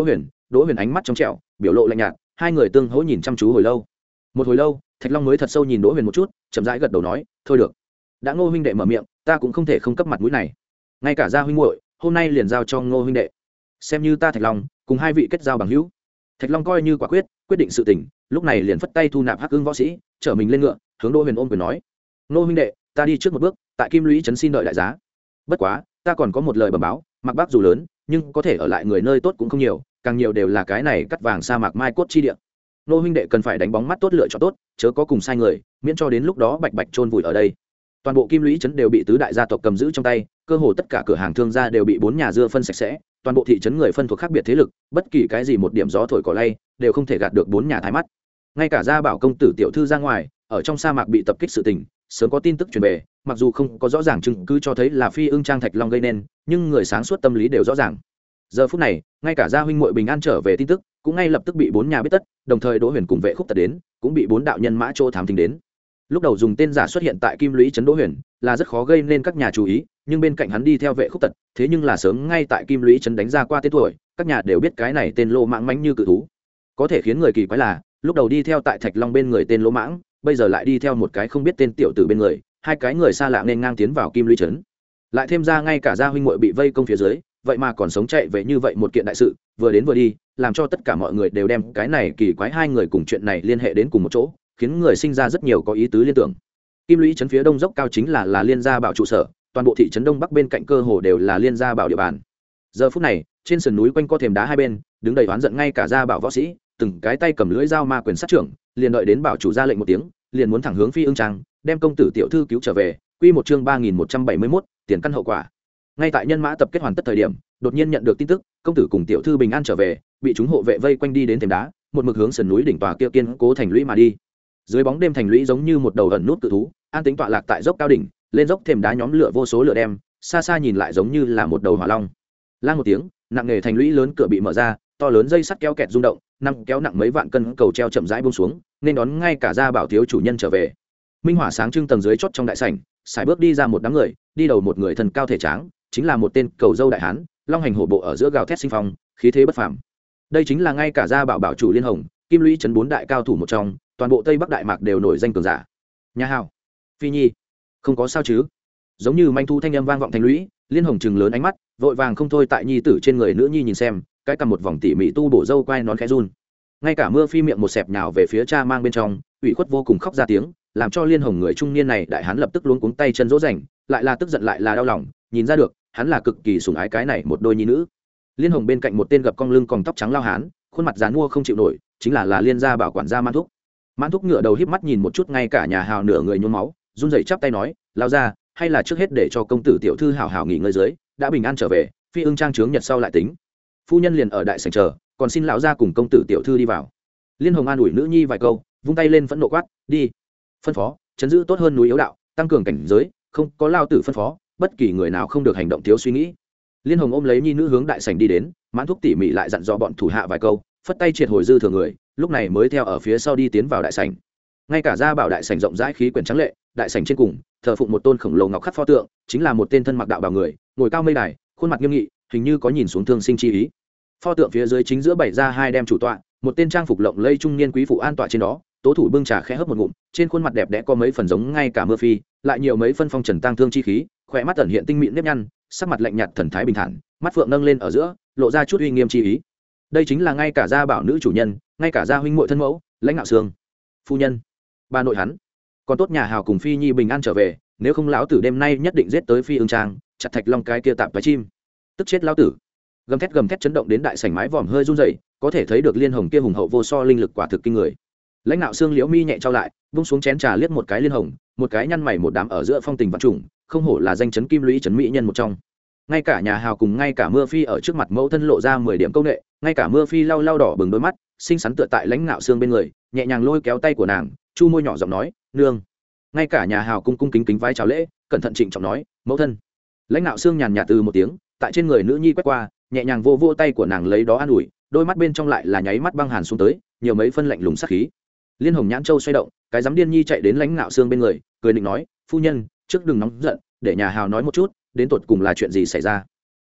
Speaker 1: Đỗ Huyền ánh mắt trong trẻo, biểu lộ lạnh nhạt, hai người tương hỗ nhìn chăm chú hồi lâu. Một hồi lâu, Thạch Long mới thật sâu nhìn Đỗ Huyền một chút, chậm rãi gật đầu nói, thôi được, đã Ngô huynh đệ mở miệng, ta cũng không thể không cấp mặt mũi này. Ngay cả gia huynh muội, hôm nay liền giao cho Ngô huynh đệ, xem như ta Thạch Long cùng hai vị kết giao bằng hữu. Thạch Long coi như quả quyết, quyết định sự tình, lúc này liền phất tay thu nạp Hắc Ưng võ sĩ, chở mình lên ngựa, hướng Đỗ Huyền ôm quyền nói, Ngô huynh đệ, ta đi trước một bước, tại Kim Lũy trấn xin đợi đại giá. Bất quá, ta còn có một lời bẩm báo, Mạc Bắc dù lớn, nhưng có thể ở lại người nơi tốt cũng không nhiều, càng nhiều đều là cái này cắt vàng sa mạc mai cốt chi địa. Ngô huynh đệ cần phải đánh bóng mắt tốt lựa chọn tốt, chớ có cùng sai người, miễn cho đến lúc đó bạch bạch chôn vùi ở đây. Toàn bộ Kim Lũy trấn đều bị tứ đại gia tộc cầm giữ trong tay, cơ hồ tất cả cửa hàng thương gia đều bị bốn nhà dưa phân sạch sẽ, toàn bộ thị trấn người phân thuộc khác biệt thế lực, bất kỳ cái gì một điểm gió thổi cỏ lay, đều không thể gạt được bốn nhà thái mắt. Ngay cả gia bảo công tử tiểu thư ra ngoài, ở trong sa mạc bị tập kích sự tình, sớm có tin tức truyền về, mặc dù không có rõ ràng chứng cứ cho thấy là Phi Ưng Trang Thạch Long gây nên, nhưng người sáng suốt tâm lý đều rõ ràng. Giờ phút này, ngay cả gia huynh muội bình an trở về tin tức, cũng ngay lập tức bị bốn nhà biết tất, đồng thời Đỗ Huyền cùng vệ khúc tật đến, cũng bị bốn đạo nhân mã chỗ thám thính đến. Lúc đầu dùng tên giả xuất hiện tại Kim Lũy trấn Đỗ Huyền, là rất khó gây nên các nhà chú ý, nhưng bên cạnh hắn đi theo vệ khúc tật, thế nhưng là sớm ngay tại Kim Lũy trấn đánh ra qua tên tuổi, các nhà đều biết cái này tên lô mãng mãnh như cự thú. Có thể khiến người kỳ quái là, lúc đầu đi theo tại Thạch Long bên người tên lô mãng, bây giờ lại đi theo một cái không biết tên tiểu tử bên người, hai cái người xa lạ nên ngang tiến vào Kim Lũy trấn. Lại thêm ra ngay cả gia huynh muội bị vây công phía dưới, vậy mà còn sống chạy về như vậy một kiện đại sự, vừa đến vừa đi, làm cho tất cả mọi người đều đem cái này kỳ quái hai người cùng chuyện này liên hệ đến cùng một chỗ, khiến người sinh ra rất nhiều có ý tứ liên tưởng. Kim Lũy trấn phía đông dốc cao chính là là Liên Gia Bảo trụ sở, toàn bộ thị trấn đông bắc bên cạnh cơ hồ đều là Liên Gia Bảo địa bàn. Giờ phút này, trên sườn núi quanh co thềm đá hai bên, đứng đầy oán giận ngay cả Gia Bảo võ sĩ, từng cái tay cầm lưỡi dao ma quyền sát trưởng, liền đợi đến bảo chủ ra lệnh một tiếng, liền muốn thẳng hướng Phi Ưng Trang, đem công tử tiểu thư cứu trở về. Quy một chương ba nghìn một trăm bảy mươi mốt, tiền căn hậu quả. Ngay tại nhân mã tập kết hoàn tất thời điểm, đột nhiên nhận được tin tức, công tử cùng tiểu thư bình an trở về, bị chúng hộ vệ vây quanh đi đến thềm đá, một mực hướng sườn núi đỉnh tòa kia kiên cố thành lũy mà đi. Dưới bóng đêm thành lũy giống như một đầu ẩn nút cự thú, an tính tọa lạc tại dốc cao đỉnh, lên dốc thềm đá nhóm lửa vô số lửa đem, xa xa nhìn lại giống như là một đầu hỏa long. Lang một tiếng, nặng nề thành lũy lớn cửa bị mở ra, to lớn dây sắt kéo kẹt rung động, năm kéo nặng mấy vạn cân cầu treo chậm rãi buông xuống, nên đón ngay cả Gia Bảo thiếu chủ nhân trở về. Minh hỏa sáng trưng tầng dưới chót trong đại sảnh, sải bước đi ra một đám người, đi đầu một người thân cao thể tráng, chính là một tên cầu dâu đại hán, long hành hổ bộ ở giữa gào thét sinh phong, khí thế bất phàm. Đây chính là ngay cả Gia Bảo bảo chủ Liên Hồng, Kim Lũy trấn bốn đại cao thủ một trong, toàn bộ Tây Bắc Đại Mạc đều nổi danh cường giả. Nhà hào, Phi Nhi, không có sao chứ? Giống như manh thu thanh âm vang vọng thành lũy, Liên Hồng trừng lớn ánh mắt, vội vàng không thôi tại nhi tử trên người nữ nhi nhìn xem, cái cầm một vòng tỉ mỉ tu bổ dâu quai nón khẽ run. Ngay cả Mưa Phi miệng một xẹp nhào về phía cha mang bên trong, ủy khuất vô cùng khóc ra tiếng, làm cho Liên Hồng người trung niên này đại hán lập tức luống cuống tay chân dỗ dành, lại là tức giận lại là đau lòng, nhìn ra được, hắn là cực kỳ sủng ái cái này một đôi nhi nữ. Liên Hồng bên cạnh một tên gập cong lưng còn tóc trắng lao hán, khuôn mặt dán mua không chịu nổi, chính là là Liên Gia Bảo quản gia Man Thúc. Man Thúc ngửa đầu híp mắt nhìn một chút ngay cả nhà hào nửa người nhuốm máu, run rẩy chắp tay nói, lao ra, hay là trước hết để cho công tử tiểu thư hảo hảo nghỉ ngơi dưới, đã bình an trở về, Phi Ưng Trang trướng nhật sau lại tính. Phu nhân liền ở đại sảnh chờ, còn xin lão gia cùng công tử tiểu thư đi vào. Liên Hồng an ủi nữ nhi vài câu, vung tay lên phẫn nộ quát, đi. Phân phó, chấn giữ tốt hơn núi yếu đạo, tăng cường cảnh giới, không có lao tử phân phó, bất kỳ người nào không được hành động thiếu suy nghĩ. Liên Hồng ôm lấy nhi nữ hướng đại sảnh đi đến, Mãn Thúc tỉ mỉ lại dặn dò bọn thủ hạ vài câu, phất tay triệt hồi dư thừa người, lúc này mới theo ở phía sau đi tiến vào đại sảnh. Ngay cả Gia Bảo đại sảnh rộng rãi khí quyển trắng lệ, đại sảnh trên cùng thờ phụng một tôn khổng lồ ngọc khắc pho tượng, chính là một tên thân mặc đạo bào người, ngồi cao mây đài, khuôn mặt nghiêm nghị, hình như có nhìn xuống thương sinh chi ý. Pho tượng phía dưới chính giữa bày ra hai đem chủ tọa, một tên trang phục lộng lẫy trung niên quý phụ an tọa trên đó, tố thủ bưng trà khẽ hớp một ngụm, trên khuôn mặt đẹp đẽ có mấy phần giống ngay cả Mưa Phi, lại nhiều mấy phân phong trần tang thương chi khí, khỏe mắt ẩn hiện tinh mịn nếp nhăn, sắc mặt lạnh nhạt thần thái bình thản, mắt phượng nâng lên ở giữa, lộ ra chút uy nghiêm chi ý. Đây chính là ngay cả Gia Bảo nữ chủ nhân, ngay cả Gia huynh muội thân mẫu, Lãnh Ngạo Sương. Phu nhân, bà nội hắn, còn tốt nhà hào cùng Phi Nhi bình an trở về, nếu không lão tử đêm nay nhất định giết tới Phi Ưng Trang, chặt Thạch Long cái kia tạm toái chim, tức chết lão tử. Gầm thét gầm thét chấn động đến đại sảnh mái vòm hơi run rẩy, có thể thấy được Liên Hồng kia hùng hậu vô so linh lực quả thực kinh người. Lãnh Ngạo Sương liễu mi nhẹ trao lại, vung xuống chén trà liếc một cái Liên Hồng, một cái nhăn mày một đám ở giữa phong tình vạn trùng, không hổ là danh chấn Kim Lũy trấn mỹ nhân một trong. Ngay cả nhà hào cùng ngay cả Mưa Phi ở trước mặt mẫu thân lộ ra mười điểm công nghệ, ngay cả Mưa Phi lau lau đỏ bừng đôi mắt, xinh xắn tựa tại Lãnh Ngạo Sương bên người, nhẹ nhàng lôi kéo tay của nàng, chu môi nhỏ giọng nói, nương. Ngay cả nhà hào cung cung kính kính vái chào lễ, cẩn thận trịnh trọng nói, mẫu thân. Lãnh Ngạo Sương nhàn nhạt từ một tiếng, tại trên người nữ nhi quét qua, nhẹ nhàng vô vô tay của nàng lấy đó an ủi, đôi mắt bên trong lại là nháy mắt băng hàn xuống tới, nhiều mấy phân lạnh lùng sát khí. Liên Hồng nhãn châu xoay động, cái dám điên nhi chạy đến Lãnh Ngạo Sương bên người, cười định nói, phu nhân, trước đừng nóng giận, để nhà hào nói một chút, đến tột cùng là chuyện gì xảy ra.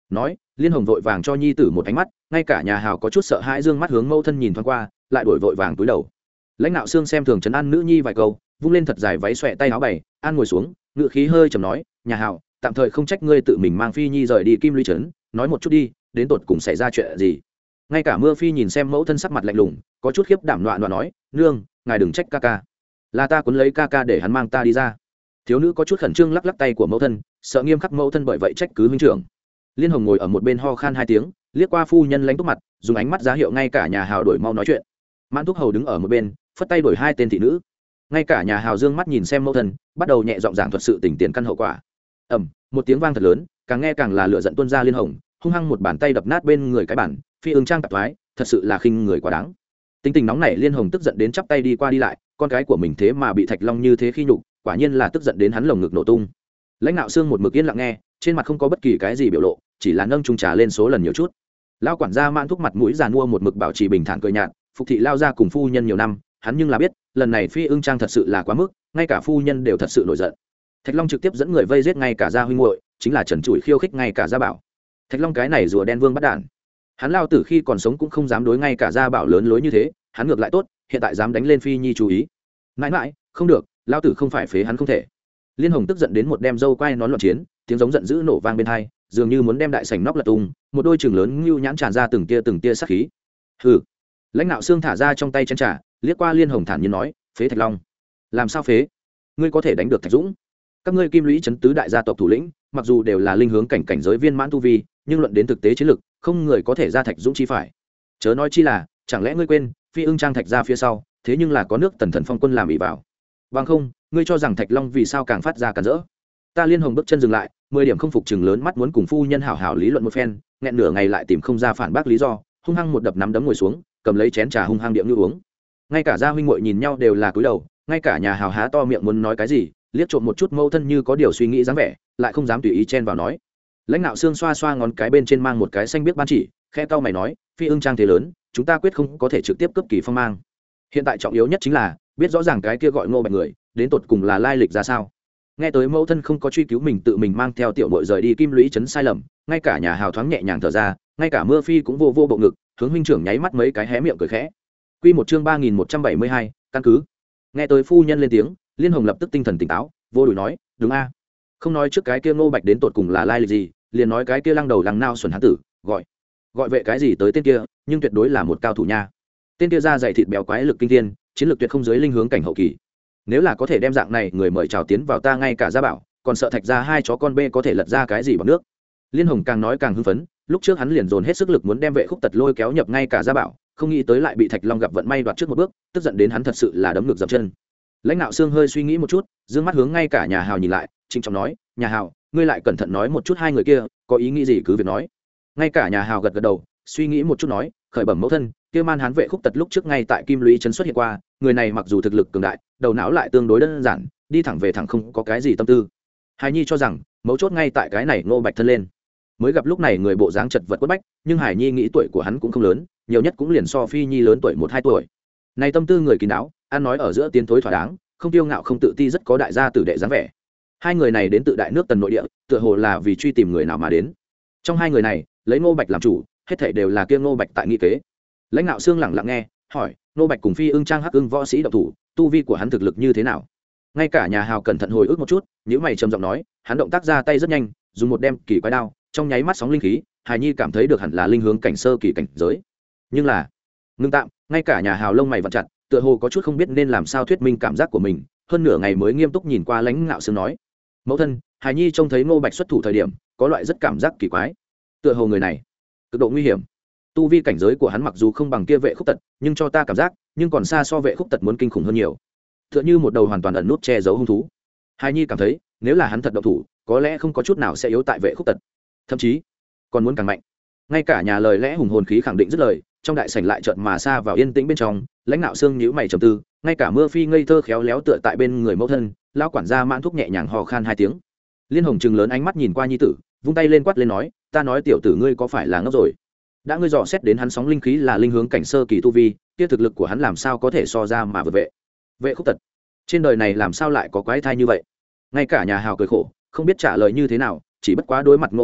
Speaker 1: nói. Liên Hồng vội vàng cho nhi tử một ánh mắt, ngay cả nhà hào có chút sợ hãi dương mắt hướng mẫu thân nhìn thoáng qua, lại đổi vội vàng túi đầu. Lãnh đạo xương xem thường trấn an nữ nhi vài câu, vung lên thật dài váy xòe tay áo bày, an ngồi xuống, ngựa khí hơi trầm nói, nhà hào, tạm thời không trách ngươi tự mình mang phi nhi rời đi Kim Lũy trấn, nói một chút đi, đến tột cùng xảy ra chuyện gì. Ngay cả Mưa Phi nhìn xem mẫu thân sắc mặt lạnh lùng, có chút khiếp đảm loạn loạn nói, nương, ngài đừng trách ca ca, là ta cuốn lấy ca ca để hắn mang ta đi ra. Thiếu nữ có chút khẩn trương lắc lắc tay của mẫu thân, sợ nghiêm khắc mẫu thân bởi vậy trách cứ huynh trưởng. Liên Hồng ngồi ở một bên ho khan hai tiếng, liếc qua phu nhân lãnh túc mặt, dùng ánh mắt giá hiệu ngay cả nhà hào đổi mau nói chuyện. Mãn Thúc Hầu đứng ở một bên, phất tay đổi hai tên thị nữ. Ngay cả nhà hào dương mắt nhìn xem mẫu thân, bắt đầu nhẹ giọng giảng thuật sự tình tiền căn hậu quả. Ầm, một tiếng vang thật lớn, càng nghe càng là lửa giận tuôn ra. Liên Hồng hung hăng một bàn tay đập nát bên người cái bản, Phi Ưng Trang tạp thoái, thật sự là khinh người quá đáng. Tính tình nóng nảy Liên Hồng tức giận đến chắp tay đi qua đi lại, con cái của mình thế mà bị Thạch Long như thế khi nhục, quả nhiên là tức giận đến hắn lồng ngực nổ tung. Lãnh đạo xương một mực yên lặng nghe, trên mặt không có bất kỳ cái gì biểu lộ, chỉ là nâng chung trà lên số lần nhiều chút. Lão quản gia Mãn Thúc mặt mũi giàn mua một mực bảo trì bình thản cười nhạt, phục thị lao ra cùng phu nhân nhiều năm, hắn nhưng là biết, lần này Phi Ưng Trang thật sự là quá mức, ngay cả phu nhân đều thật sự nổi giận. Thạch Long trực tiếp dẫn người vây giết ngay cả gia huynh muội, chính là trần trụi khiêu khích ngay cả gia bảo. Thạch Long cái này rùa đen vương bắt đản, hắn lao tử khi còn sống cũng không dám đối ngay cả gia bảo lớn lối như thế, hắn ngược lại tốt, hiện tại dám đánh lên Phi nhi chú ý. Mãi mãi, không được, lao tử không phải phế hắn không thể. Liên Hồng tức giận đến một đem dâu quay nón loạn chiến, tiếng giống giận dữ nổ vang bên tai, dường như muốn đem đại sảnh nóc lật tung, một đôi chừng lớn nhưu nhãn tràn ra từng tia từng tia sát khí. Hừ. Lãnh đạo xương thả ra trong tay chén trà, liếc qua Liên Hồng thản nhiên nói, phế Thạch Long. Làm sao phế? Ngươi có thể đánh được Thạch Dũng? Các ngươi Kim Lũy trấn tứ đại gia tộc thủ lĩnh, mặc dù đều là linh hướng cảnh cảnh giới viên mãn tu vi, nhưng luận đến thực tế chiến lực, không người có thể ra Thạch Dũng chi phải. Chớ nói chi là, chẳng lẽ ngươi quên, Phi Ưng Trang Thạch gia phía sau, thế nhưng là có nước Tần Thần Phong quân làm ỷ vào. Bằng không, ngươi cho rằng Thạch Long vì sao càng phát ra cản rỡ? Ta Liên Hồng bước chân dừng lại, mười điểm không phục chừng lớn mắt muốn cùng phu nhân hảo hảo lý luận một phen, nghẹn nửa ngày lại tìm không ra phản bác lý do, hung hăng một đập nắm đấm ngồi xuống, cầm lấy chén trà hung hăng điệu như uống. Ngay cả gia huynh muội nhìn nhau đều là cúi đầu, ngay cả nhà hào há to miệng muốn nói cái gì, liếc trộm một chút mâu thân như có điều suy nghĩ dáng vẻ, lại không dám tùy ý chen vào nói. Lãnh đạo xương xoa xoa ngón cái bên trên mang một cái xanh biết ban chỉ, khẽ cau mày nói, Phi Ưng Trang thế lớn, chúng ta quyết không có thể trực tiếp cướp kỳ phong mang. Hiện tại trọng yếu nhất chính là biết rõ ràng cái kia gọi Ngô Bạch người, đến tột cùng là lai lịch ra sao. Nghe tới mẫu thân không có truy cứu mình tự mình mang theo tiểu muội rời đi Kim Lũy trấn sai lầm, ngay cả nhà hào thoáng nhẹ nhàng thở ra, ngay cả Mưa Phi cũng vô vô bộ ngực, hướng huynh trưởng nháy mắt mấy cái hé miệng cười khẽ. Quy một chương ba nghìn một trăm bảy mươi hai, căn cứ. Nghe tới phu nhân lên tiếng, Liên Hồng lập tức tinh thần tỉnh táo, vô đùi nói, đúng a, không nói trước cái kia Ngô Bạch đến tột cùng là lai lịch gì, liền nói cái kia lăng đầu lăng nao xuẩn hán tử, gọi gọi vệ cái gì tới tên kia, nhưng tuyệt đối là một cao thủ nha. Tên kia da dày thịt béo quái lực kinh thiên, chiến lược tuyệt không dưới linh hướng cảnh hậu kỳ. Nếu là có thể đem dạng này người mời chào tiến vào ta ngay cả gia bảo, còn sợ Thạch ra hai chó con bê có thể lật ra cái gì bằng nước. Liên Hồng càng nói càng hưng phấn, lúc trước hắn liền dồn hết sức lực muốn đem vệ khúc tật lôi kéo nhập ngay cả gia bảo, không nghĩ tới lại bị Thạch Long gặp vận may đoạt trước một bước, tức giận đến hắn thật sự là đấm ngược dậm chân. Lãnh đạo xương hơi suy nghĩ một chút, dương mắt hướng ngay cả nhà hào nhìn lại, trịnh trọng nói, nhà hào, ngươi lại cẩn thận nói một chút hai người kia có ý nghĩ gì cứ việc nói. Ngay cả nhà hào gật gật đầu, suy nghĩ một chút nói, khởi bẩm mẫu thân, kia man hán vệ khúc tật lúc trước ngay tại Kim Lũy trấn xuất hiện qua, người này mặc dù thực lực cường đại, đầu não lại tương đối đơn giản, đi thẳng về thẳng không có cái gì tâm tư. Hải Nhi cho rằng mấu chốt ngay tại cái này Ngô Bạch thân lên. Mới gặp lúc này người bộ dáng chật vật quất bách, nhưng Hải Nhi nghĩ tuổi của hắn cũng không lớn, nhiều nhất cũng liền so Phi Nhi lớn tuổi một hai tuổi. Này tâm tư người kín đáo, ăn nói ở giữa tiến thối thỏa đáng, không tiêu ngạo không tự ti, rất có đại gia tử đệ dáng vẻ. Hai người này đến tự đại nước Tần nội địa, tựa hồ là vì truy tìm người nào mà đến. Trong hai người này, lấy Ngô Bạch làm chủ, hết thảy đều là kia Ngô Bạch tại nghi kế. Lãnh đạo xương lẳng lặng nghe, hỏi, Ngô Bạch cùng Phi Ưng Trang Hắc Ưng võ sĩ độc thủ, tu vi của hắn thực lực như thế nào? Ngay cả nhà hào cẩn thận hồi ức một chút, nhíu mày trầm giọng nói, hắn động tác ra tay rất nhanh, dùng một đem kỳ quái đao, trong nháy mắt sóng linh khí, Hải Nhi cảm thấy được hẳn là linh hướng cảnh sơ kỳ cảnh giới. Nhưng là, ngưng tạm, ngay cả nhà hào lông mày vặn chặt, tựa hồ có chút không biết nên làm sao thuyết minh cảm giác của mình, hơn nửa ngày mới nghiêm túc nhìn qua Lãnh Ngạo Sương nói, mẫu thân, Hải Nhi trông thấy Ngô Bạch xuất thủ thời điểm, có loại rất cảm giác kỳ quái, tựa hồ người này cực độ nguy hiểm. Tu vi cảnh giới của hắn mặc dù không bằng kia vệ khúc tật, nhưng cho ta cảm giác, nhưng còn xa so vệ khúc tật muốn kinh khủng hơn nhiều, tựa như một đầu hoàn toàn ẩn nút che giấu hung thú. Hải Nhi cảm thấy, nếu là hắn thật động thủ, có lẽ không có chút nào sẽ yếu tại vệ khúc tật, thậm chí còn muốn càng mạnh. Ngay cả nhà lời lẽ hùng hồn khí khẳng định dứt lời, trong đại sảnh lại chợt mà xa vào yên tĩnh bên trong. Lãnh Nạo Xương nhíu mày trầm tư, ngay cả Mưa Phi ngây thơ khéo léo tựa tại bên người mẫu thân, lão quản gia Mãn Thúc nhẹ nhàng hò khan hai tiếng. Liên Hồng trừng lớn ánh mắt nhìn qua nhi tử, vung tay lên quát lên nói, ta nói tiểu tử ngươi có phải là ngốc rồi? Đã ngươi dò xét đến hắn sóng linh khí là linh hướng cảnh sơ kỳ tu vi, kia thực lực của hắn làm sao có thể so ra mà vượt vệ? Vệ khúc tật, trên đời này làm sao lại có quái thai như vậy? Ngay cả nhà hào cười khổ, không biết trả lời như thế nào, chỉ bất quá đối mặt Ngô Bạch lúc,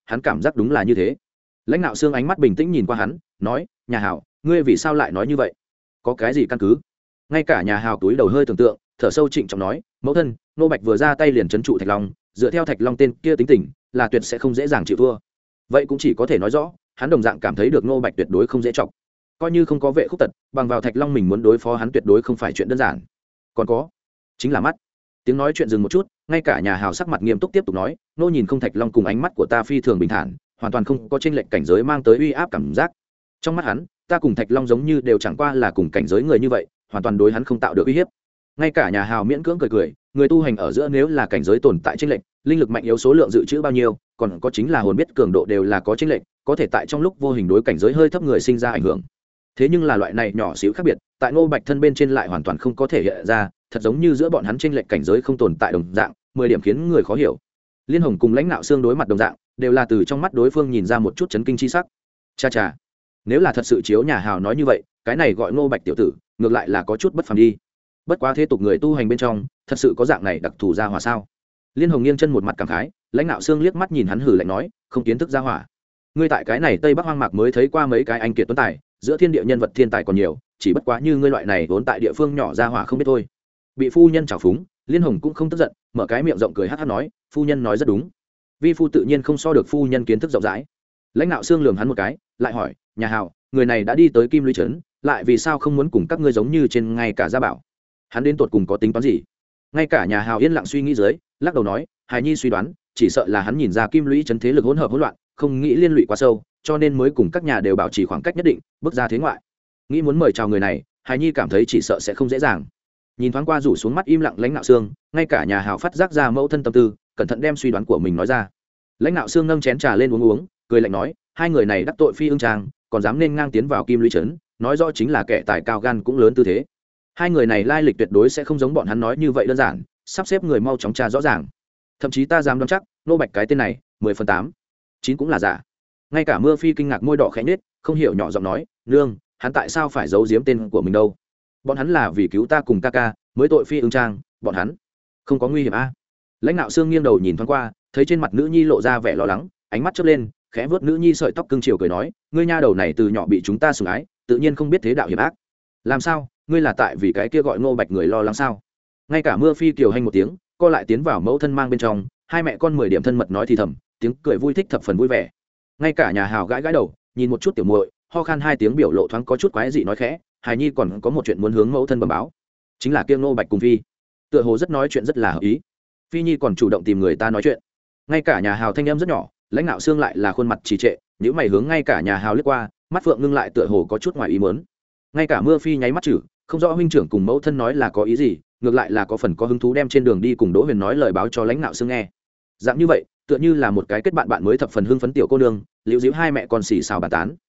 Speaker 1: hắn cảm giác đúng là như thế. Lãnh đạo xương ánh mắt bình tĩnh nhìn qua hắn, nói, nhà hảo, ngươi vì sao lại nói như vậy, có cái gì căn cứ? Ngay cả nhà hào túi đầu hơi tưởng tượng, thở sâu trịnh trọng nói, mẫu thân, nô bạch vừa ra tay liền trấn trụ Thạch Long, dựa theo Thạch Long tên kia tính tình là tuyệt sẽ không dễ dàng chịu thua. Vậy cũng chỉ có thể nói rõ hắn đồng dạng cảm thấy được nô bạch tuyệt đối không dễ chọc, coi như không có vệ khúc tật, bằng vào Thạch Long mình muốn đối phó hắn tuyệt đối không phải chuyện đơn giản. Còn có chính là mắt. Tiếng nói chuyện dừng một chút, ngay cả nhà hào sắc mặt nghiêm túc tiếp tục nói, nô nhìn không Thạch Long cùng ánh mắt của ta phi thường bình thản, hoàn toàn không có chênh lệch cảnh giới mang tới uy áp cảm giác. Trong mắt hắn, ta cùng Thạch Long giống như đều chẳng qua là cùng cảnh giới người như vậy, hoàn toàn đối hắn không tạo được uy hiếp. Ngay cả nhà hào miễn cưỡng cười cười, người tu hành ở giữa nếu là cảnh giới tồn tại chênh lệch, linh lực mạnh yếu số lượng dự trữ bao nhiêu, còn có chính là hồn biết cường độ đều là có chênh lệch, có thể tại trong lúc vô hình đối cảnh giới hơi thấp người sinh ra ảnh hưởng. Thế nhưng là loại này nhỏ xíu khác biệt, tại Ngô Bạch thân bên trên lại hoàn toàn không có thể hiện ra, thật giống như giữa bọn hắn chênh lệch cảnh giới không tồn tại đồng dạng, mười điểm khiến người khó hiểu. Liên Hồng cùng Lãnh Nạo Xương đối mặt đồng dạng, đều là từ trong mắt đối phương nhìn ra một chút chấn kinh chi sắc. Cha cha, nếu là thật sự chiếu nhà hào nói như vậy, cái này gọi Ngô Bạch tiểu tử, ngược lại là có chút bất phàm đi. Bất quá thế tục người tu hành bên trong, thật sự có dạng này đặc thù gia hỏa sao? Liên Hồng nghiêng chân một mặt cảm khái, Lãnh Nạo Xương liếc mắt nhìn hắn hử lạnh nói, không kiến thức gia hỏa. Ngươi tại cái này Tây Bắc hoang mạc mới thấy qua mấy cái anh kiệt tuấn tài, giữa thiên địa nhân vật thiên tài còn nhiều, chỉ bất quá như ngươi loại này vốn tại địa phương nhỏ gia hỏa không biết thôi. Bị phu nhân trào phúng, Liên Hồng cũng không tức giận, mở cái miệng rộng cười hắc hắc nói, phu nhân nói rất đúng. Vi phu tự nhiên không so được phu nhân kiến thức rộng rãi. Lãnh Nạo Xương lườm hắn một cái, lại hỏi, nhà hào, người này đã đi tới Kim Lũy trấn, lại vì sao không muốn cùng các ngươi giống như trên ngay cả gia bảo? Hắn đến tột cùng có tính toán gì? Ngay cả nhà hào yên lặng suy nghĩ dưới, lắc đầu nói, hài nhi suy đoán, chỉ sợ là hắn nhìn ra Kim Lũy trấn thế lực hỗn hợp hỗn loạn, không nghĩ liên lụy quá sâu, cho nên mới cùng các nhà đều bảo trì khoảng cách nhất định, bước ra thế ngoại. Nghĩ muốn mời chào người này, hài nhi cảm thấy chỉ sợ sẽ không dễ dàng. Nhìn thoáng qua rủ xuống mắt im lặng Lãnh Nạo Xương, ngay cả nhà hào phát giác ra mẫu thân tâm tư, cẩn thận đem suy đoán của mình nói ra. Lãnh Nạo Xương nâng chén trà lên uống uống, cười lạnh nói, hai người này đắc tội Phi Ưng Trang, còn dám nên ngang tiến vào Kim Lũy trấn, nói rõ chính là kẻ tài cao gan cũng lớn tư thế. Hai người này lai lịch tuyệt đối sẽ không giống bọn hắn nói như vậy đơn giản, sắp xếp người mau chóng tra rõ ràng. Thậm chí ta dám đoán chắc, Nô Bạch cái tên này, mười phần tám, chín cũng là giả. Ngay cả Mưa Phi kinh ngạc môi đỏ khẽ nhếch, không hiểu nhỏ giọng nói, nương, hắn tại sao phải giấu giếm tên của mình đâu? Bọn hắn là vì cứu ta cùng ca ca, mới tội Phi Ưng Trang, bọn hắn không có nguy hiểm a? Lãnh Nạo Xương nghiêng đầu nhìn thoáng qua, thấy trên mặt nữ nhi lộ ra vẻ lo lắng, ánh mắt chớp lên, khẽ vớt nữ nhi sợi tóc cưng chiều cười nói, ngươi nha đầu này từ nhỏ bị chúng ta sủng ái, tự nhiên không biết thế đạo hiểm ác. Làm sao, ngươi là tại vì cái kia gọi Ngô Bạch người lo lắng sao? Ngay cả Mưa Phi kiều hành một tiếng, co lại tiến vào mẫu thân mang bên trong, hai mẹ con mười điểm thân mật nói thì thầm, tiếng cười vui thích thập phần vui vẻ. Ngay cả nhà hào gãi gãi đầu, nhìn một chút tiểu muội, ho khan hai tiếng biểu lộ thoáng có chút quái dị nói khẽ, hài nhi còn có một chuyện muốn hướng mẫu thân bẩm báo, chính là kia Ngô Bạch cùng Phi, tựa hồ rất nói chuyện rất là hợp ý. Phi nhi còn chủ động tìm người ta nói chuyện. Ngay cả nhà hào thanh em rất nhỏ, Lãnh Nạo Xương lại là khuôn mặt trì trệ, nếu mày hướng ngay cả nhà hào liếc qua, mắt phượng ngưng lại tựa hồ có chút ngoài ý muốn. Ngay cả Mưa Phi nháy mắt chử, không rõ huynh trưởng cùng mẫu thân nói là có ý gì, ngược lại là có phần có hứng thú đem trên đường đi cùng Đỗ Huyền nói lời báo cho Lãnh Nạo Xương nghe. Dạng như vậy, tựa như là một cái kết bạn bạn mới thập phần hưng phấn tiểu cô nương, liễu díu hai mẹ con xì xào bàn tán.